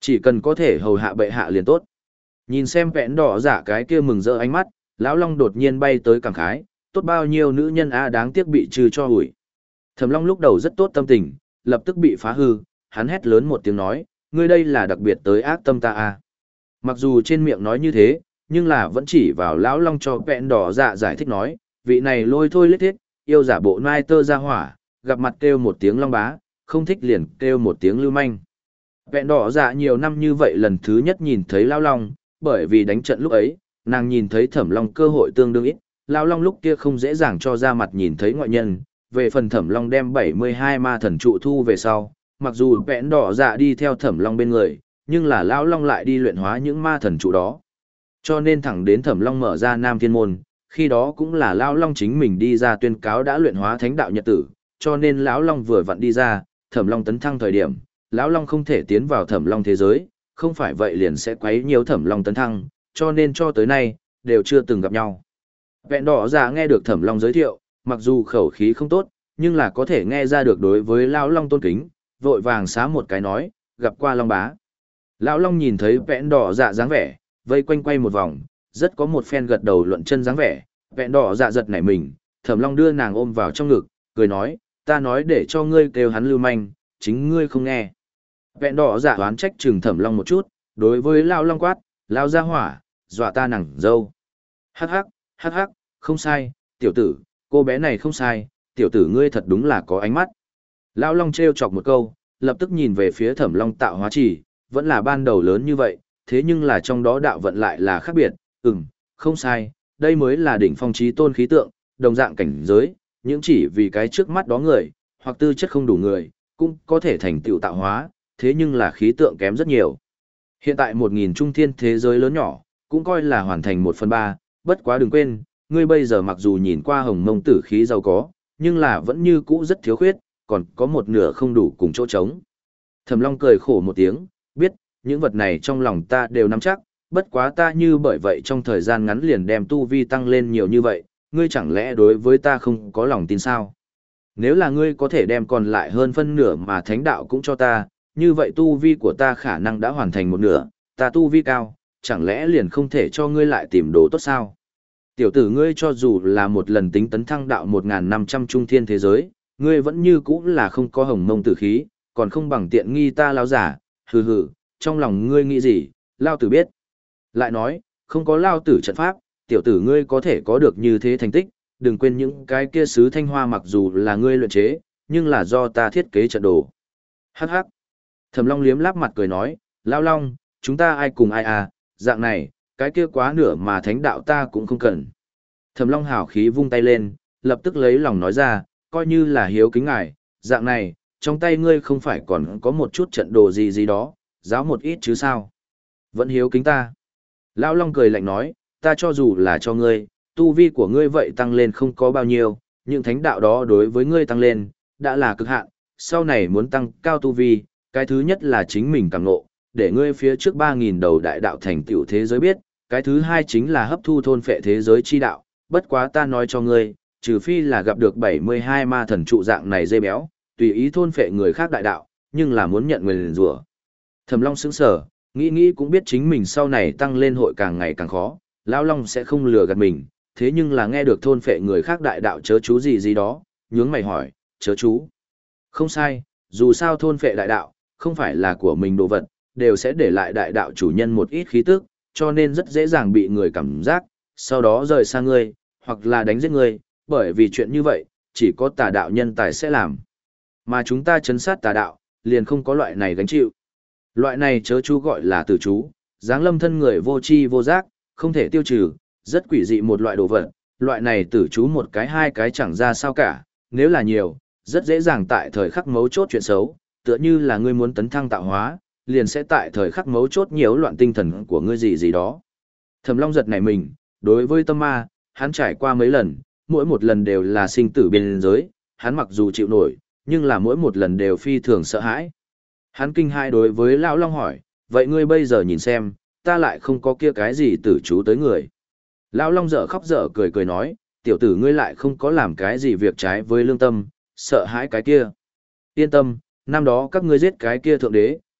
Chỉ cần có thể hầu hạ bệ hạ liền tốt. Nhìn xem vẹn đỏ dạ cái kia mừng rỡ ánh mắt, lão Long đột nhiên bay tới cảm khái, tốt bao nhiêu nữ nhân a đáng tiếc bị trừ cho hủi. Thẩm Long lúc đầu rất tốt tâm tình, lập tức bị phá hư, hắn hét lớn một tiếng nói, ngươi đây là đặc biệt tới ác tâm ta a. Mặc dù trên miệng nói như thế, nhưng là vẫn chỉ vào lão Long cho vẹn đỏ dạ giải thích nói, vị này lôi thôi lết thiết, yêu giả bộ nai tơ ra hỏa, gặp mặt kêu một tiếng Long bá, không thích liền kêu một tiếng lưu manh. Vẹn đỏ dạ nhiều năm như vậy lần thứ nhất nhìn thấy lão Long, bởi vì đánh trận lúc ấy, nàng nhìn thấy Thẩm Long cơ hội tương đương ít, lão Long lúc kia không dễ dàng cho ra mặt nhìn thấy ngoại nhân, về phần Thẩm Long đem bảy mươi hai ma thần trụ thu về sau, mặc dù vẹn đỏ dạ đi theo Thẩm Long bên người, nhưng là lão Long lại đi luyện hóa những ma thần trụ đó. Cho nên thẳng đến Thẩm Long mở ra Nam Thiên Môn, khi đó cũng là lão Long chính mình đi ra tuyên cáo đã luyện hóa thánh đạo nhật tử, cho nên lão Long vừa vặn đi ra, Thẩm Long tấn thăng thời điểm, lão Long không thể tiến vào Thẩm Long thế giới, không phải vậy liền sẽ quấy nhiều Thẩm Long tấn thăng, cho nên cho tới nay đều chưa từng gặp nhau. Vẹn đỏ dạ nghe được Thẩm Long giới thiệu, mặc dù khẩu khí không tốt, nhưng là có thể nghe ra được đối với lão Long tôn kính, vội vàng xá một cái nói, gặp qua Long bá. Lão Long nhìn thấy vẹn đỏ dạ dáng vẻ, vây quanh quay một vòng, rất có một phen gật đầu luận chân dáng vẻ, vẹn đỏ dạ giật nảy mình, Thẩm Long đưa nàng ôm vào trong ngực, cười nói, ta nói để cho ngươi kêu hắn lưu manh, chính ngươi không nghe. Vẹn đỏ dạ đoán trách trừng Thẩm Long một chút, đối với lão Long quát, lao ra hỏa, dọa ta nàng dâu. Hắc hắc, hắc hắc, không sai, tiểu tử, cô bé này không sai, tiểu tử ngươi thật đúng là có ánh mắt. Lão Long trêu chọc một câu, lập tức nhìn về phía Thẩm Long tạo hóa chỉ, vẫn là ban đầu lớn như vậy, thế nhưng là trong đó đạo vận lại là khác biệt, ừm, không sai, đây mới là đỉnh phong chí tôn khí tượng, đồng dạng cảnh giới, những chỉ vì cái trước mắt đó người, hoặc tư chất không đủ người, cũng có thể thành tựu tạo hóa, thế nhưng là khí tượng kém rất nhiều. Hiện tại một nghìn trung thiên thế giới lớn nhỏ, cũng coi là hoàn thành một phần ba, bất quá đừng quên, ngươi bây giờ mặc dù nhìn qua hồng mông tử khí giàu có, nhưng là vẫn như cũ rất thiếu khuyết, còn có một nửa không đủ cùng chỗ trống. Thẩm Long cười khổ một tiếng, biết, những vật này trong lòng ta đều nắm chắc, bất quá ta như bởi vậy trong thời gian ngắn liền đem tu vi tăng lên nhiều như vậy, ngươi chẳng lẽ đối với ta không có lòng tin sao? Nếu là ngươi có thể đem còn lại hơn phân nửa mà thánh đạo cũng cho ta, như vậy tu vi của ta khả năng đã hoàn thành một nửa, ta tu vi cao, chẳng lẽ liền không thể cho ngươi lại tìm đồ tốt sao? Tiểu tử ngươi cho dù là một lần tính tấn thăng đạo một nghìn năm trăm trung thiên thế giới, ngươi vẫn như cũ là không có hồng mông tử khí, còn không bằng tiện nghi ta lão giả, hừ hừ, trong lòng ngươi nghĩ gì, lao tử biết. Lại nói, không có lao tử trận pháp, tiểu tử ngươi có thể có được như thế thành tích, đừng quên những cái kia sứ thanh hoa mặc dù là ngươi luyện chế, nhưng là do ta thiết kế trận đồ. Hắc hắc. Thẩm Long liếm láp mặt cười nói, Lão Long, chúng ta ai cùng ai à, dạng này, cái kia quá nửa mà thánh đạo ta cũng không cần. Thẩm Long hào khí vung tay lên, lập tức lấy lòng nói ra, coi như là hiếu kính ngài, dạng này, trong tay ngươi không phải còn có một chút trận đồ gì gì đó, giáo một ít chứ sao. Vẫn hiếu kính ta. Lão Long cười lạnh nói, ta cho dù là cho ngươi, tu vi của ngươi vậy tăng lên không có bao nhiêu, những thánh đạo đó đối với ngươi tăng lên, đã là cực hạn, sau này muốn tăng cao tu vi, cái thứ nhất là chính mình càng ngộ, để ngươi phía trước ba nghìn đầu đại đạo thành tựu thế giới biết, cái thứ hai chính là hấp thu thôn phệ thế giới chi đạo, bất quá ta nói cho ngươi, trừ phi là gặp được bảy mươi hai ma thần trụ dạng này dây béo, tùy ý thôn phệ người khác đại đạo, nhưng là muốn nhận nguyền rủa. Thẩm Long sững sờ, nghĩ nghĩ cũng biết chính mình sau này tăng lên hội càng ngày càng khó, Lão Long sẽ không lừa gạt mình, thế nhưng là nghe được thôn phệ người khác đại đạo chớ chú gì gì đó, nhướng mày hỏi, chớ chú. Không sai, dù sao thôn phệ đại đạo, không phải là của mình đồ vật, đều sẽ để lại đại đạo chủ nhân một ít khí tức, cho nên rất dễ dàng bị người cảm giác, sau đó rời xa ngươi, hoặc là đánh giết ngươi, bởi vì chuyện như vậy, chỉ có tà đạo nhân tài sẽ làm. Mà chúng ta chấn sát tà đạo, liền không có loại này gánh chịu. Loại này chớ chú gọi là tử chú, dáng lâm thân người vô tri vô giác, không thể tiêu trừ, rất quỷ dị một loại đồ vật, loại này tử chú một cái hai cái chẳng ra sao cả, nếu là nhiều, rất dễ dàng tại thời khắc mấu chốt chuyện xấu, tựa như là ngươi muốn tấn thăng tạo hóa, liền sẽ tại thời khắc mấu chốt nhiễu loạn tinh thần của ngươi gì gì đó. Thẩm Long giật nảy mình, đối với tâm ma, hắn trải qua mấy lần, mỗi một lần đều là sinh tử biên giới, hắn mặc dù chịu nổi, nhưng là mỗi một lần đều phi thường sợ hãi. Hắn kinh hãi đối với Lão Long hỏi, vậy ngươi bây giờ nhìn xem, ta lại không có kia cái gì tử chú tới người. Lão Long dở khóc dở cười cười nói, tiểu tử ngươi lại không có làm cái gì việc trái với lương tâm, sợ hãi cái kia. Yên tâm, năm đó các ngươi giết cái kia thượng đế,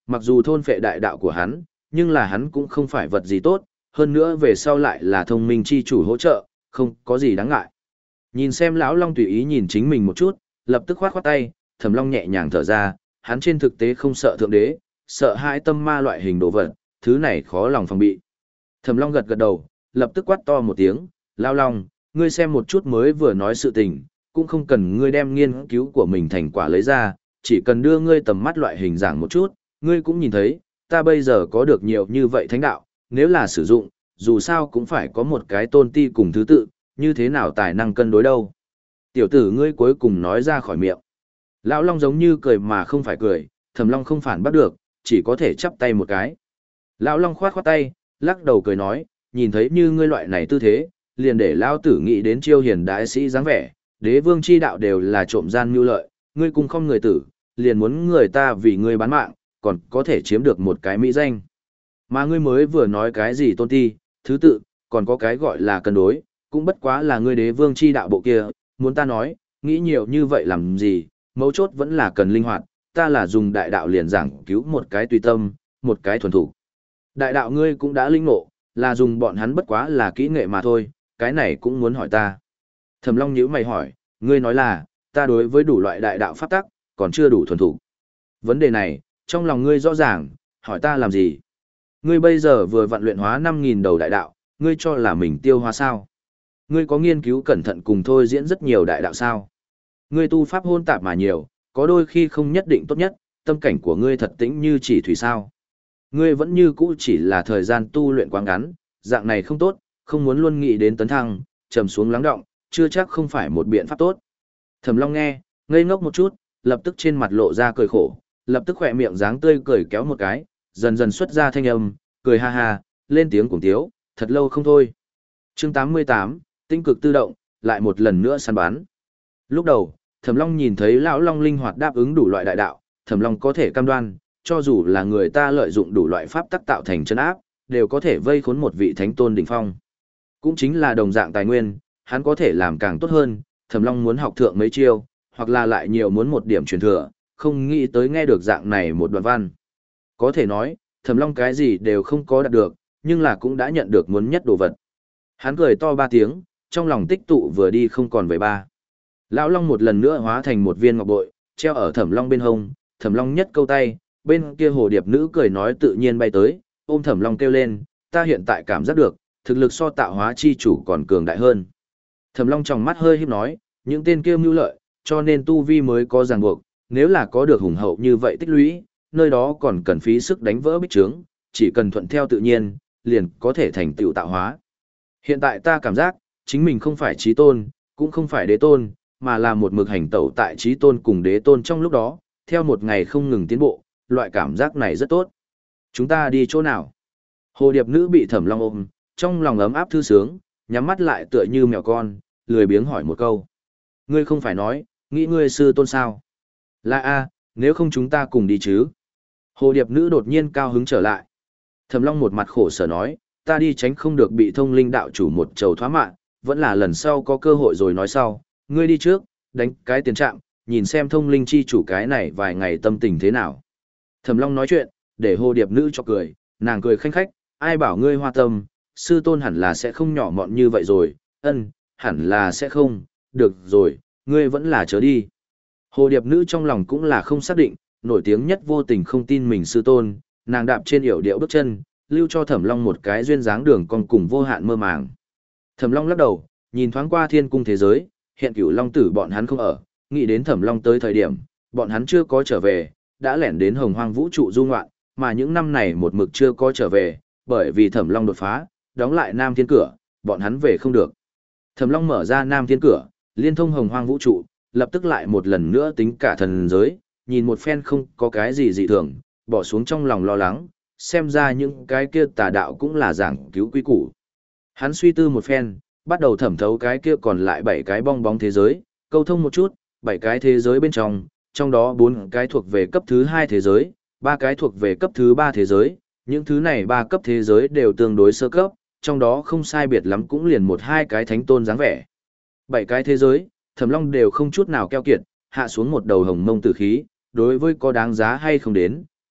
mặc dù thôn phệ đại đạo của hắn, nhưng là hắn cũng không phải vật gì tốt, hơn nữa về sau lại là thông minh chi chủ hỗ trợ, không có gì đáng ngại. Nhìn xem lão Long tùy ý nhìn chính mình một chút, lập tức khoát khoát tay, Thẩm Long nhẹ nhàng thở ra, hắn trên thực tế không sợ thượng đế, sợ hãi tâm ma loại hình đồ vật, thứ này khó lòng phòng bị. Thẩm Long gật gật đầu, lập tức quát to một tiếng, lão Long, ngươi xem một chút mới vừa nói sự tình, cũng không cần ngươi đem nghiên cứu của mình thành quả lấy ra, chỉ cần đưa ngươi tầm mắt loại hình giảng một chút, ngươi cũng nhìn thấy, ta bây giờ có được nhiều như vậy thánh đạo, nếu là sử dụng, dù sao cũng phải có một cái tôn ti cùng thứ tự, như thế nào tài năng cân đối đâu. Tiểu tử ngươi cuối cùng nói ra khỏi miệng. Lão Long giống như cười mà không phải cười, Thẩm Long không phản bắt được, chỉ có thể chắp tay một cái. Lão Long khoát khoát tay, lắc đầu cười nói, nhìn thấy như ngươi loại này tư thế, liền để lão tử nghĩ đến chiêu hiền đại sĩ dáng vẻ, đế vương chi đạo đều là trộm gian mưu lợi, ngươi cùng không người tử, liền muốn người ta vì ngươi bán mạng, còn có thể chiếm được một cái mỹ danh. Mà ngươi mới vừa nói cái gì tôn ti, thứ tự, còn có cái gọi là cân đối, cũng bất quá là ngươi đế vương chi đạo bộ kia, muốn ta nói, nghĩ nhiều như vậy làm gì, mấu chốt vẫn là cần linh hoạt, ta là dùng đại đạo liền giảng cứu một cái tùy tâm, một cái thuần thủ. Đại đạo ngươi cũng đã linh ngộ, là dùng bọn hắn bất quá là kỹ nghệ mà thôi, cái này cũng muốn hỏi ta. Thẩm Long nhíu mày hỏi, ngươi nói là, ta đối với đủ loại đại đạo pháp tắc, còn chưa đủ thuần thủ. Vấn đề này, trong lòng ngươi rõ ràng, hỏi ta làm gì? Ngươi bây giờ vừa vận luyện hóa năm nghìn đầu đại đạo, ngươi cho là mình tiêu hóa sao? Ngươi có nghiên cứu cẩn thận cùng thôi diễn rất nhiều đại đạo sao? Ngươi tu pháp hôn tạp mà nhiều, có đôi khi không nhất định tốt nhất, tâm cảnh của ngươi thật tĩnh như chỉ thủy sao? Ngươi vẫn như cũ chỉ là thời gian tu luyện quá ngắn, dạng này không tốt, không muốn luôn nghĩ đến tấn thăng, trầm xuống lắng động, chưa chắc không phải một biện pháp tốt. Thẩm Long nghe, ngây ngốc một chút, lập tức trên mặt lộ ra cười khổ, lập tức khỏe miệng dáng tươi cười kéo một cái, dần dần xuất ra thanh âm, cười ha ha, lên tiếng cùng tiếu, thật lâu không thôi. Chương tám mươi tám, tinh cực tự động, lại một lần nữa săn bắn. Lúc đầu, Thẩm Long nhìn thấy lão Long linh hoạt đáp ứng đủ loại đại đạo, Thẩm Long có thể cam đoan, cho dù là người ta lợi dụng đủ loại pháp tắc tạo thành chân áp, đều có thể vây khốn một vị thánh tôn đỉnh phong. Cũng chính là đồng dạng tài nguyên, hắn có thể làm càng tốt hơn, Thẩm Long muốn học thượng mấy chiêu, hoặc là lại nhiều muốn một điểm truyền thừa, không nghĩ tới nghe được dạng này một đoạn văn. Có thể nói, Thẩm Long cái gì đều không có đạt được, nhưng là cũng đã nhận được muốn nhất đồ vật. Hắn cười to ba tiếng, trong lòng tích tụ vừa đi không còn về ba. Lão Long một lần nữa hóa thành một viên ngọc bội, treo ở Thẩm Long bên hông, Thẩm Long nhất câu tay, bên kia hồ điệp nữ cười nói tự nhiên bay tới, ôm Thẩm Long kêu lên, ta hiện tại cảm giác được, thực lực so tạo hóa chi chủ còn cường đại hơn. Thẩm Long trong mắt hơi híp nói, những tên kia mưu lợi, cho nên tu vi mới có ràng buộc, nếu là có được hùng hậu như vậy tích lũy, nơi đó còn cần phí sức đánh vỡ bích trướng, chỉ cần thuận theo tự nhiên, liền có thể thành tựu tạo hóa. Hiện tại ta cảm giác, chính mình không phải chí tôn, cũng không phải đế tôn, mà là một mực hành tẩu tại chí tôn cùng đế tôn trong lúc đó, theo một ngày không ngừng tiến bộ, loại cảm giác này rất tốt. Chúng ta đi chỗ nào? Hồ điệp nữ bị Thẩm Long ôm, trong lòng ấm áp thư sướng, nhắm mắt lại tựa như mèo con, lười biếng hỏi một câu. Ngươi không phải nói, nghĩ ngươi sư tôn sao? Là a, nếu không chúng ta cùng đi chứ? Hồ điệp nữ đột nhiên cao hứng trở lại. Thẩm Long một mặt khổ sở nói, ta đi tránh không được bị thông linh đạo chủ một trầu thoá mạng, vẫn là lần sau có cơ hội rồi nói sau, ngươi đi trước, đánh cái tiền trạng, nhìn xem thông linh chi chủ cái này vài ngày tâm tình thế nào. Thẩm Long nói chuyện, để hồ điệp nữ cho cười, nàng cười khanh khách, ai bảo ngươi hoa tâm, sư tôn hẳn là sẽ không nhỏ mọn như vậy rồi, ân, hẳn là sẽ không, được rồi, ngươi vẫn là chớ đi. Hồ điệp nữ trong lòng cũng là không xác định, nổi tiếng nhất vô tình không tin mình sư tôn, nàng đạp trên yểu điệu bước chân, lưu cho Thẩm Long một cái duyên dáng đường còn cùng vô hạn mơ màng. Thẩm Long lắc đầu, nhìn thoáng qua thiên cung thế giới, hiện cửu long tử bọn hắn không ở, nghĩ đến Thẩm Long tới thời điểm, bọn hắn chưa có trở về, đã lẻn đến hồng hoang vũ trụ du ngoạn, mà những năm này một mực chưa có trở về, bởi vì Thẩm Long đột phá, đóng lại Nam Thiên cửa, bọn hắn về không được. Thẩm Long mở ra Nam Thiên cửa, liên thông hồng hoang vũ trụ, lập tức lại một lần nữa tính cả thần giới, nhìn một phen không có cái gì dị thường, bỏ xuống trong lòng lo lắng, xem ra những cái kia tà đạo cũng là giảng cứu quy củ. Hắn suy tư một phen, bắt đầu thẩm thấu cái kia còn lại bảy cái bong bóng thế giới, câu thông một chút, bảy cái thế giới bên trong, trong đó bốn cái thuộc về cấp thứ hai thế giới, ba cái thuộc về cấp thứ ba thế giới, những thứ này ba cấp thế giới đều tương đối sơ cấp, trong đó không sai biệt lắm cũng liền một hai cái thánh tôn dáng vẻ. Bảy cái thế giới, Thẩm Long đều không chút nào keo kiệt, hạ xuống một đầu hồng mông tử khí, đối với có đáng giá hay không đến,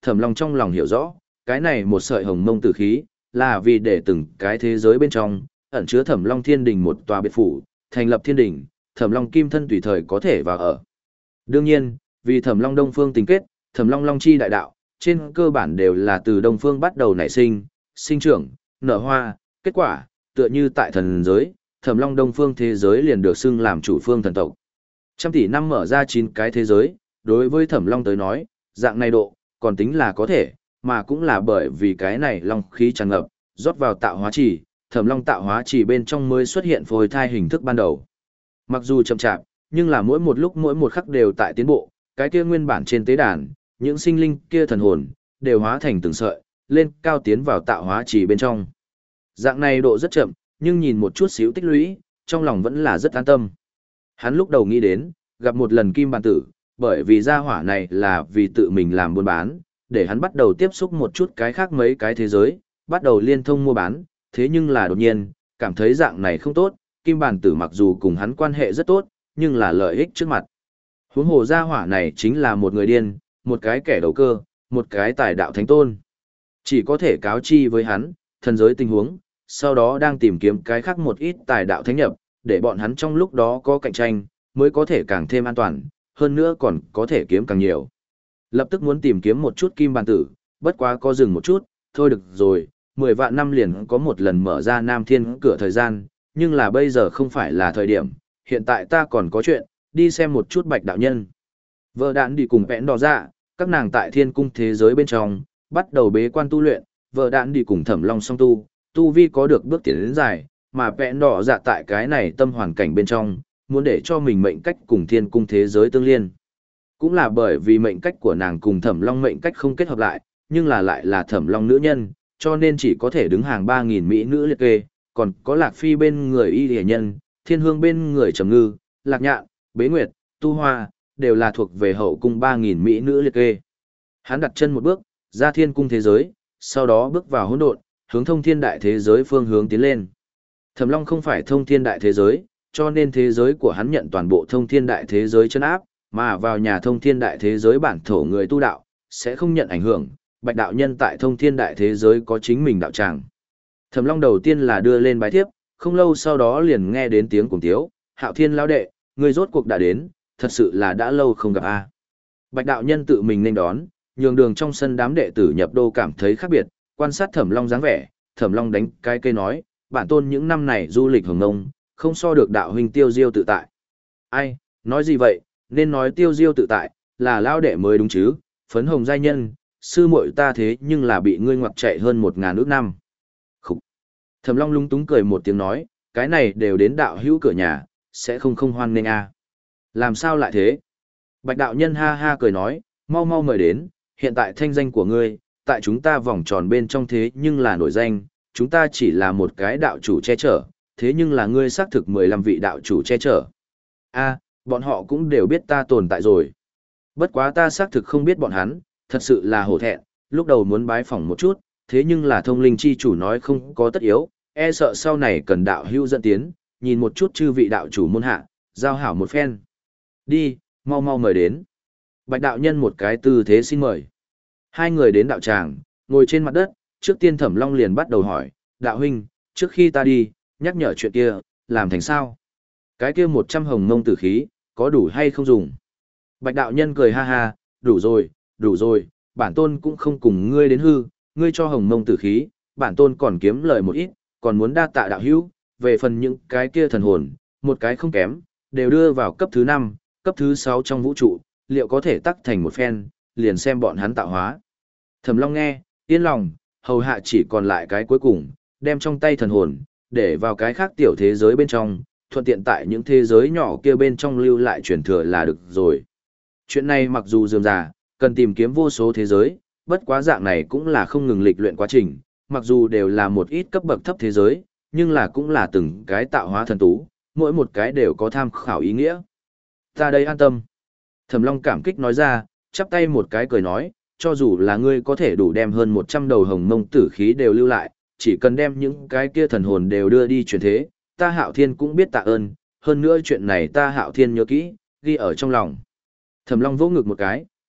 Thẩm Long trong lòng hiểu rõ, cái này một sợi hồng mông tử khí, là vì để từng cái thế giới bên trong, ẩn chứa Thẩm Long Thiên Đình một tòa biệt phủ, thành lập thiên đình, Thẩm Long kim thân tùy thời có thể vào ở. Đương nhiên, vì Thẩm Long Đông Phương tình kết, Thẩm Long Long chi đại đạo, trên cơ bản đều là từ Đông Phương bắt đầu nảy sinh, sinh trưởng, nở hoa, kết quả, tựa như tại thần giới, Thẩm Long Đông Phương thế giới liền được xưng làm chủ phương thần tộc. Trăm tỷ năm mở ra chín cái thế giới, đối với Thẩm Long tới nói, dạng này độ, còn tính là có thể, mà cũng là bởi vì cái này long khí tràn ngập, rót vào tạo hóa trì, Thẩm Long tạo hóa trì bên trong mới xuất hiện phôi thai hình thức ban đầu. Mặc dù chậm chạp, nhưng là mỗi một lúc mỗi một khắc đều tại tiến bộ, cái kia nguyên bản trên tế đàn, những sinh linh kia thần hồn, đều hóa thành từng sợi, lên cao tiến vào tạo hóa trì bên trong. Dạng này độ rất chậm, nhưng nhìn một chút xíu tích lũy, trong lòng vẫn là rất an tâm. Hắn lúc đầu nghĩ đến, gặp một lần kim bàn tử, bởi vì gia hỏa này là vì tự mình làm buôn bán, để hắn bắt đầu tiếp xúc một chút cái khác mấy cái thế giới, bắt đầu liên thông mua bán, thế nhưng là đột nhiên, cảm thấy dạng này không tốt, kim bàn tử mặc dù cùng hắn quan hệ rất tốt, nhưng là lợi ích trước mặt. Huống hồ gia hỏa này chính là một người điên, một cái kẻ đầu cơ, một cái tài đạo thánh tôn. Chỉ có thể cáo chi với hắn, thần giới tình huống, sau đó đang tìm kiếm cái khác một ít tài đạo thánh nhập, để bọn hắn trong lúc đó có cạnh tranh, mới có thể càng thêm an toàn, hơn nữa còn có thể kiếm càng nhiều. Lập tức muốn tìm kiếm một chút kim bàn tử, bất quá có dừng một chút, thôi được rồi, mười vạn năm liền có một lần mở ra Nam Thiên cửa thời gian, nhưng là bây giờ không phải là thời điểm, hiện tại ta còn có chuyện, đi xem một chút Bạch đạo nhân. Vợ đạn đi cùng vẽn đỏ dạ, các nàng tại thiên cung thế giới bên trong, bắt đầu bế quan tu luyện, vợ đạn đi cùng Thẩm Long song tu, tu vi có được bước tiến đến dài, mà vẽn đỏ dạ tại cái này tâm hoàn cảnh bên trong, muốn để cho mình mệnh cách cùng thiên cung thế giới tương liên. Cũng là bởi vì mệnh cách của nàng cùng Thẩm Long mệnh cách không kết hợp lại, nhưng là lại là Thẩm Long nữ nhân, cho nên chỉ có thể đứng hàng ba nghìn mỹ nữ liệt kê, còn có Lạc Phi bên người y hệ nhân, Thiên Hương bên người Trầm Ngư, Lạc Nhạn, Bế Nguyệt, Tu Hoa, đều là thuộc về hậu cung ba nghìn mỹ nữ liệt kê. Hắn đặt chân một bước, ra thiên cung thế giới, sau đó bước vào hỗn độn, hướng thông thiên đại thế giới phương hướng tiến lên. Thẩm Long không phải thông thiên đại thế giới, cho nên thế giới của hắn nhận toàn bộ thông thiên đại thế giới chân áp, mà vào nhà thông thiên đại thế giới bản thổ người tu đạo, sẽ không nhận ảnh hưởng. Bạch đạo nhân tại thông thiên đại thế giới có chính mình đạo tràng. Thẩm Long đầu tiên là đưa lên bái thiếp, không lâu sau đó liền nghe đến tiếng cuồng tiếu, Hạo Thiên lão đệ, người rốt cuộc đã đến, thật sự là đã lâu không gặp a. Bạch đạo nhân tự mình nên đón, nhường đường trong sân đám đệ tử nhập đô cảm thấy khác biệt, quan sát Thẩm Long dáng vẻ, Thẩm Long đánh cái cây nói, bản tôn những năm này du lịch hồng nông, không so được đạo huynh tiêu diêu tự tại. Ai, nói gì vậy, nên nói tiêu diêu tự tại, là lão đệ mới đúng chứ, phấn hồng giai nhân, sư muội ta thế nhưng là bị ngươi ngoặc chạy hơn một ngàn ước năm. Khúc. Thẩm Long lúng túng cười một tiếng nói, cái này đều đến đạo hữu cửa nhà, sẽ không không hoan nghênh a. Làm sao lại thế? Bạch đạo nhân ha ha cười nói, mau mau mời đến, hiện tại thanh danh của ngươi, tại chúng ta vòng tròn bên trong thế nhưng là nổi danh, chúng ta chỉ là một cái đạo chủ che chở, thế nhưng là ngươi xác thực mười lăm vị đạo chủ che chở. A, bọn họ cũng đều biết ta tồn tại rồi. Bất quá ta xác thực không biết bọn hắn, thật sự là hổ thẹn, lúc đầu muốn bái phỏng một chút, thế nhưng là thông linh chi chủ nói không có tất yếu, e sợ sau này cần đạo hữu dẫn tiến, nhìn một chút chư vị đạo chủ môn hạ, giao hảo một phen. Đi, mau mau mời đến. Bạch đạo nhân một cái tư thế xin mời. Hai người đến đạo tràng, ngồi trên mặt đất, trước tiên Thẩm Long liền bắt đầu hỏi, đạo huynh, trước khi ta đi, nhắc nhở chuyện kia, làm thành sao? Cái kia một trăm hồng mông tử khí, có đủ hay không dùng? Bạch đạo nhân cười ha ha, đủ rồi, đủ rồi, bản tôn cũng không cùng ngươi đến hư, ngươi cho hồng mông tử khí, bản tôn còn kiếm lời một ít, còn muốn đa tạ đạo hữu, về phần những cái kia thần hồn, một cái không kém, đều đưa vào cấp thứ năm, cấp thứ sáu trong vũ trụ, liệu có thể tắc thành một phen, liền xem bọn hắn tạo hóa. Thẩm Long nghe, yên lòng, hầu hạ chỉ còn lại cái cuối cùng, đem trong tay thần hồn, để vào cái khác tiểu thế giới bên trong, thuận tiện tại những thế giới nhỏ kia bên trong lưu lại truyền thừa là được rồi. Chuyện này mặc dù rườm rà, cần tìm kiếm vô số thế giới, bất quá dạng này cũng là không ngừng lịch luyện quá trình, mặc dù đều là một ít cấp bậc thấp thế giới, nhưng là cũng là từng cái tạo hóa thần tú, mỗi một cái đều có tham khảo ý nghĩa. Ta đây an tâm. Thẩm Long cảm kích nói ra, chắp tay một cái cười nói, cho dù là ngươi có thể đủ đem hơn một trăm đầu hồng mông tử khí đều lưu lại, chỉ cần đem những cái kia thần hồn đều đưa đi chuyển thế, ta Hạo Thiên cũng biết tạ ơn, hơn nữa chuyện này ta Hạo Thiên nhớ kỹ, ghi ở trong lòng. Thẩm Long vỗ ngực một cái,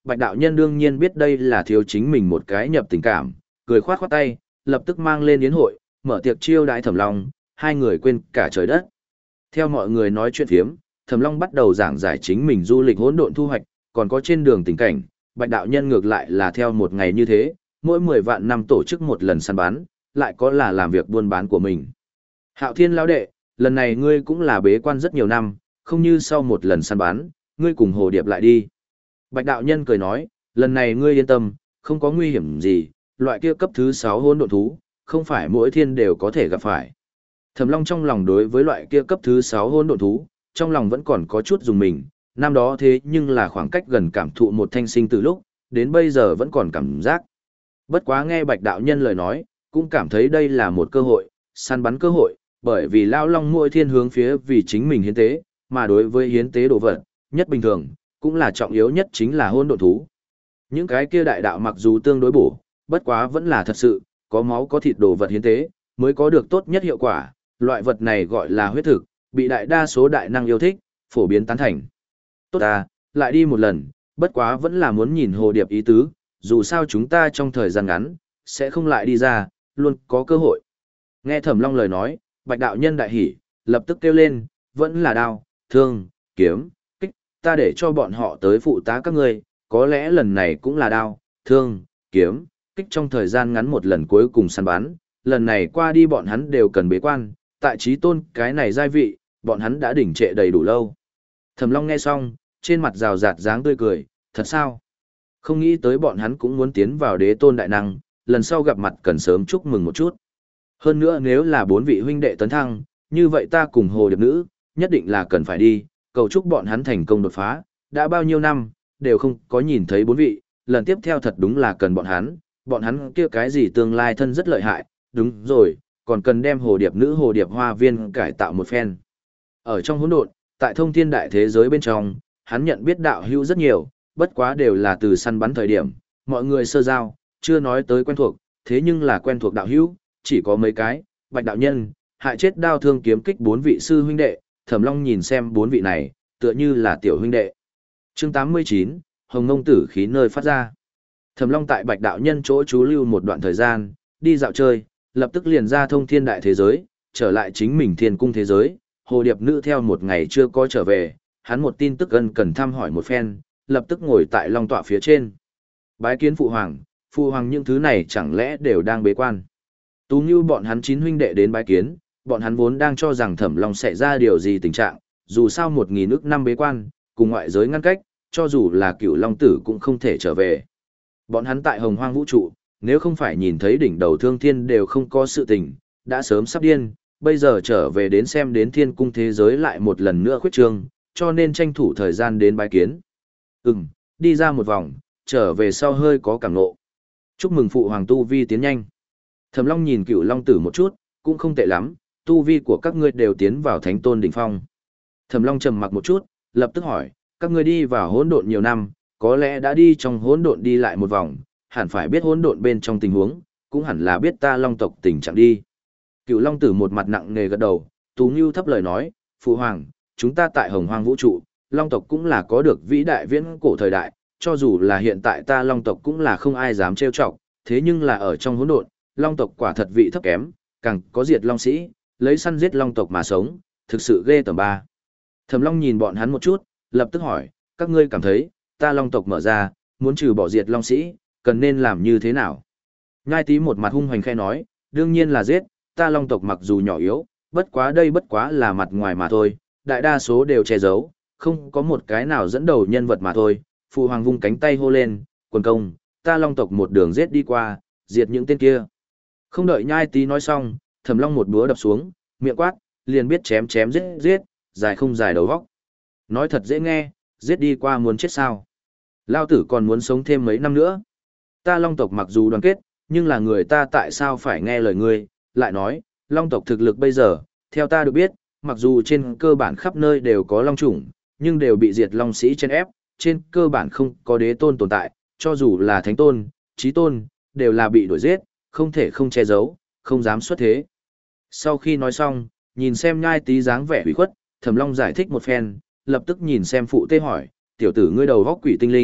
Bạch đạo nhân đương nhiên biết đây là thiếu chính mình một cái nhập tình cảm, cười khoát khoát tay, lập tức mang lên yến hội, mở tiệc chiêu đãi Thẩm Long, hai người quên cả trời đất. Theo mọi người nói chuyện phiếm, Thẩm Long bắt đầu giảng giải chính mình du lịch hỗn độn thu hoạch, còn có trên đường tình cảnh, Bạch đạo nhân ngược lại là theo một ngày như thế, mỗi mười vạn năm tổ chức một lần săn bán, lại có là làm việc buôn bán của mình. Hạo Thiên lão đệ, lần này ngươi cũng là bế quan rất nhiều năm, không như sau một lần săn bán, ngươi cùng Hồ Điệp lại đi. Bạch đạo nhân cười nói, lần này ngươi yên tâm, không có nguy hiểm gì, loại kia cấp thứ sáu hỗn độn thú, không phải mỗi thiên đều có thể gặp phải. Thẩm Long trong lòng đối với loại kia cấp thứ sáu hỗn độn thú, trong lòng vẫn còn có chút dùng mình, năm đó thế nhưng là khoảng cách gần cảm thụ một thanh sinh từ lúc, đến bây giờ vẫn còn cảm giác. Bất quá nghe Bạch đạo nhân lời nói, cũng cảm thấy đây là một cơ hội, săn bắn cơ hội, bởi vì Lao Long mỗi thiên hướng phía vì chính mình hiến tế, mà đối với hiến tế đồ vật, nhất bình thường, cũng là trọng yếu nhất chính là hỗn độn thú. Những cái kia đại đạo mặc dù tương đối bổ, bất quá vẫn là thật sự, có máu có thịt đồ vật hiến tế, mới có được tốt nhất hiệu quả, loại vật này gọi là huyết thực, bị đại đa số đại năng yêu thích, phổ biến tán thành. Tốt ta, lại đi một lần, bất quá vẫn là muốn nhìn Hồ Điệp ý tứ, dù sao chúng ta trong thời gian ngắn, sẽ không lại đi ra, luôn có cơ hội. Nghe Thẩm Long lời nói, Bạch đạo nhân đại hỉ, lập tức kêu lên, vẫn là đao, thương, kiếm, kích, ta để cho bọn họ tới phụ tá các ngươi, có lẽ lần này cũng là đao, thương, kiếm, kích trong thời gian ngắn một lần cuối cùng săn bắn, lần này qua đi bọn hắn đều cần bế quan, tại trí tôn cái này giai vị, bọn hắn đã đỉnh trệ đầy đủ lâu. Thẩm Long nghe xong, trên mặt rào rạt dáng tươi cười, thật sao? Không nghĩ tới bọn hắn cũng muốn tiến vào đế tôn đại năng, lần sau gặp mặt cần sớm chúc mừng một chút. Hơn nữa nếu là bốn vị huynh đệ tấn thăng, như vậy ta cùng Hồ Điệp Nữ, nhất định là cần phải đi, cầu chúc bọn hắn thành công đột phá, đã bao nhiêu năm, đều không có nhìn thấy bốn vị, lần tiếp theo thật đúng là cần bọn hắn, bọn hắn kia cái gì tương lai thân rất lợi hại, đúng rồi, còn cần đem Hồ Điệp Nữ Hồ Điệp Hoa Viên cải tạo một phen. Ở trong hỗn độn, tại thông thiên đại thế giới bên trong, hắn nhận biết đạo hữu rất nhiều, bất quá đều là từ săn bắn thời điểm, mọi người sơ giao, chưa nói tới quen thuộc, thế nhưng là quen thuộc đạo hữu, chỉ có mấy cái, Bạch đạo nhân, hại chết đao thương kiếm kích bốn vị sư huynh đệ, Thẩm Long nhìn xem bốn vị này, tựa như là tiểu huynh đệ. Chương tám mươi chín, Hồng Ngông tử khí nơi phát ra. Thẩm Long tại Bạch đạo nhân chỗ trú lưu một đoạn thời gian, đi dạo chơi, lập tức liền ra thông thiên đại thế giới, trở lại chính mình thiên cung thế giới, Hồ Điệp Nữ theo một ngày chưa có trở về, hắn một tin tức ân cần thăm hỏi một phen, lập tức ngồi tại long tọa phía trên. Bái kiến phụ hoàng, phụ hoàng những thứ này chẳng lẽ đều đang bế quan. Tú Như bọn hắn chín huynh đệ đến bái kiến, bọn hắn vốn đang cho rằng Thẩm Long sẽ ra điều gì tình trạng, dù sao một nghìn ức năm bế quan, cùng ngoại giới ngăn cách, cho dù là cựu long tử cũng không thể trở về. Bọn hắn tại hồng hoang vũ trụ, nếu không phải nhìn thấy đỉnh đầu thương thiên đều không có sự tình, đã sớm sắp điên, bây giờ trở về đến xem đến thiên cung thế giới lại một lần nữa khuyết trương, cho nên tranh thủ thời gian đến bái kiến. Ừm, đi ra một vòng, trở về sau hơi có cảm ngộ. Chúc mừng phụ hoàng tu vi tiến nhanh. Thẩm Long nhìn cựu long tử một chút, cũng không tệ lắm, tu vi của các ngươi đều tiến vào thánh tôn đỉnh phong. Thẩm Long trầm mặc một chút, lập tức hỏi, các ngươi đi vào hỗn độn nhiều năm, có lẽ đã đi trong hỗn độn đi lại một vòng, hẳn phải biết hỗn độn bên trong tình huống, cũng hẳn là biết ta long tộc tình trạng đi. Cựu long tử một mặt nặng nề gật đầu, Tú Nhu thấp lời nói, phụ hoàng, chúng ta tại hồng hoang vũ trụ, long tộc cũng là có được vĩ đại viễn cổ thời đại, cho dù là hiện tại ta long tộc cũng là không ai dám trêu chọc, thế nhưng là ở trong hỗn độn, long tộc quả thật vị thấp kém, càng có diệt long sĩ, lấy săn giết long tộc mà sống, thực sự ghê tởm ba. Thẩm Long nhìn bọn hắn một chút, lập tức hỏi, các ngươi cảm thấy, ta long tộc mở ra, muốn trừ bỏ diệt long sĩ, cần nên làm như thế nào? Nhai Tý một mặt hung hoành khe nói, đương nhiên là giết, ta long tộc mặc dù nhỏ yếu, bất quá đây bất quá là mặt ngoài mà thôi, đại đa số đều che giấu, không có một cái nào dẫn đầu nhân vật mà thôi. Phụ hoàng vung cánh tay hô lên, quần công, ta long tộc một đường giết đi qua, diệt những tên kia. Không đợi Nhai Tý nói xong, Thẩm Long một búa đập xuống, miệng quát, liền biết chém chém giết giết, dài không dài đầu vóc. Nói thật dễ nghe, giết đi qua muốn chết sao? Lao tử còn muốn sống thêm mấy năm nữa. Ta long tộc mặc dù đoàn kết, nhưng là người ta tại sao phải nghe lời ngươi? Lại nói, long tộc thực lực bây giờ, theo ta được biết, mặc dù trên cơ bản khắp nơi đều có long chủng, nhưng đều bị diệt long sĩ chen ép, trên cơ bản không có đế tôn tồn tại, cho dù là thánh tôn, chí tôn, đều là bị đuổi giết, không thể không che giấu, không dám xuất thế. Sau khi nói xong, nhìn xem Nhai Tý dáng vẻ ủy khuất, Thẩm Long giải thích một phen, lập tức nhìn xem phụ tê hỏi, tiểu tử ngươi đầu góc quỷ tinh linh,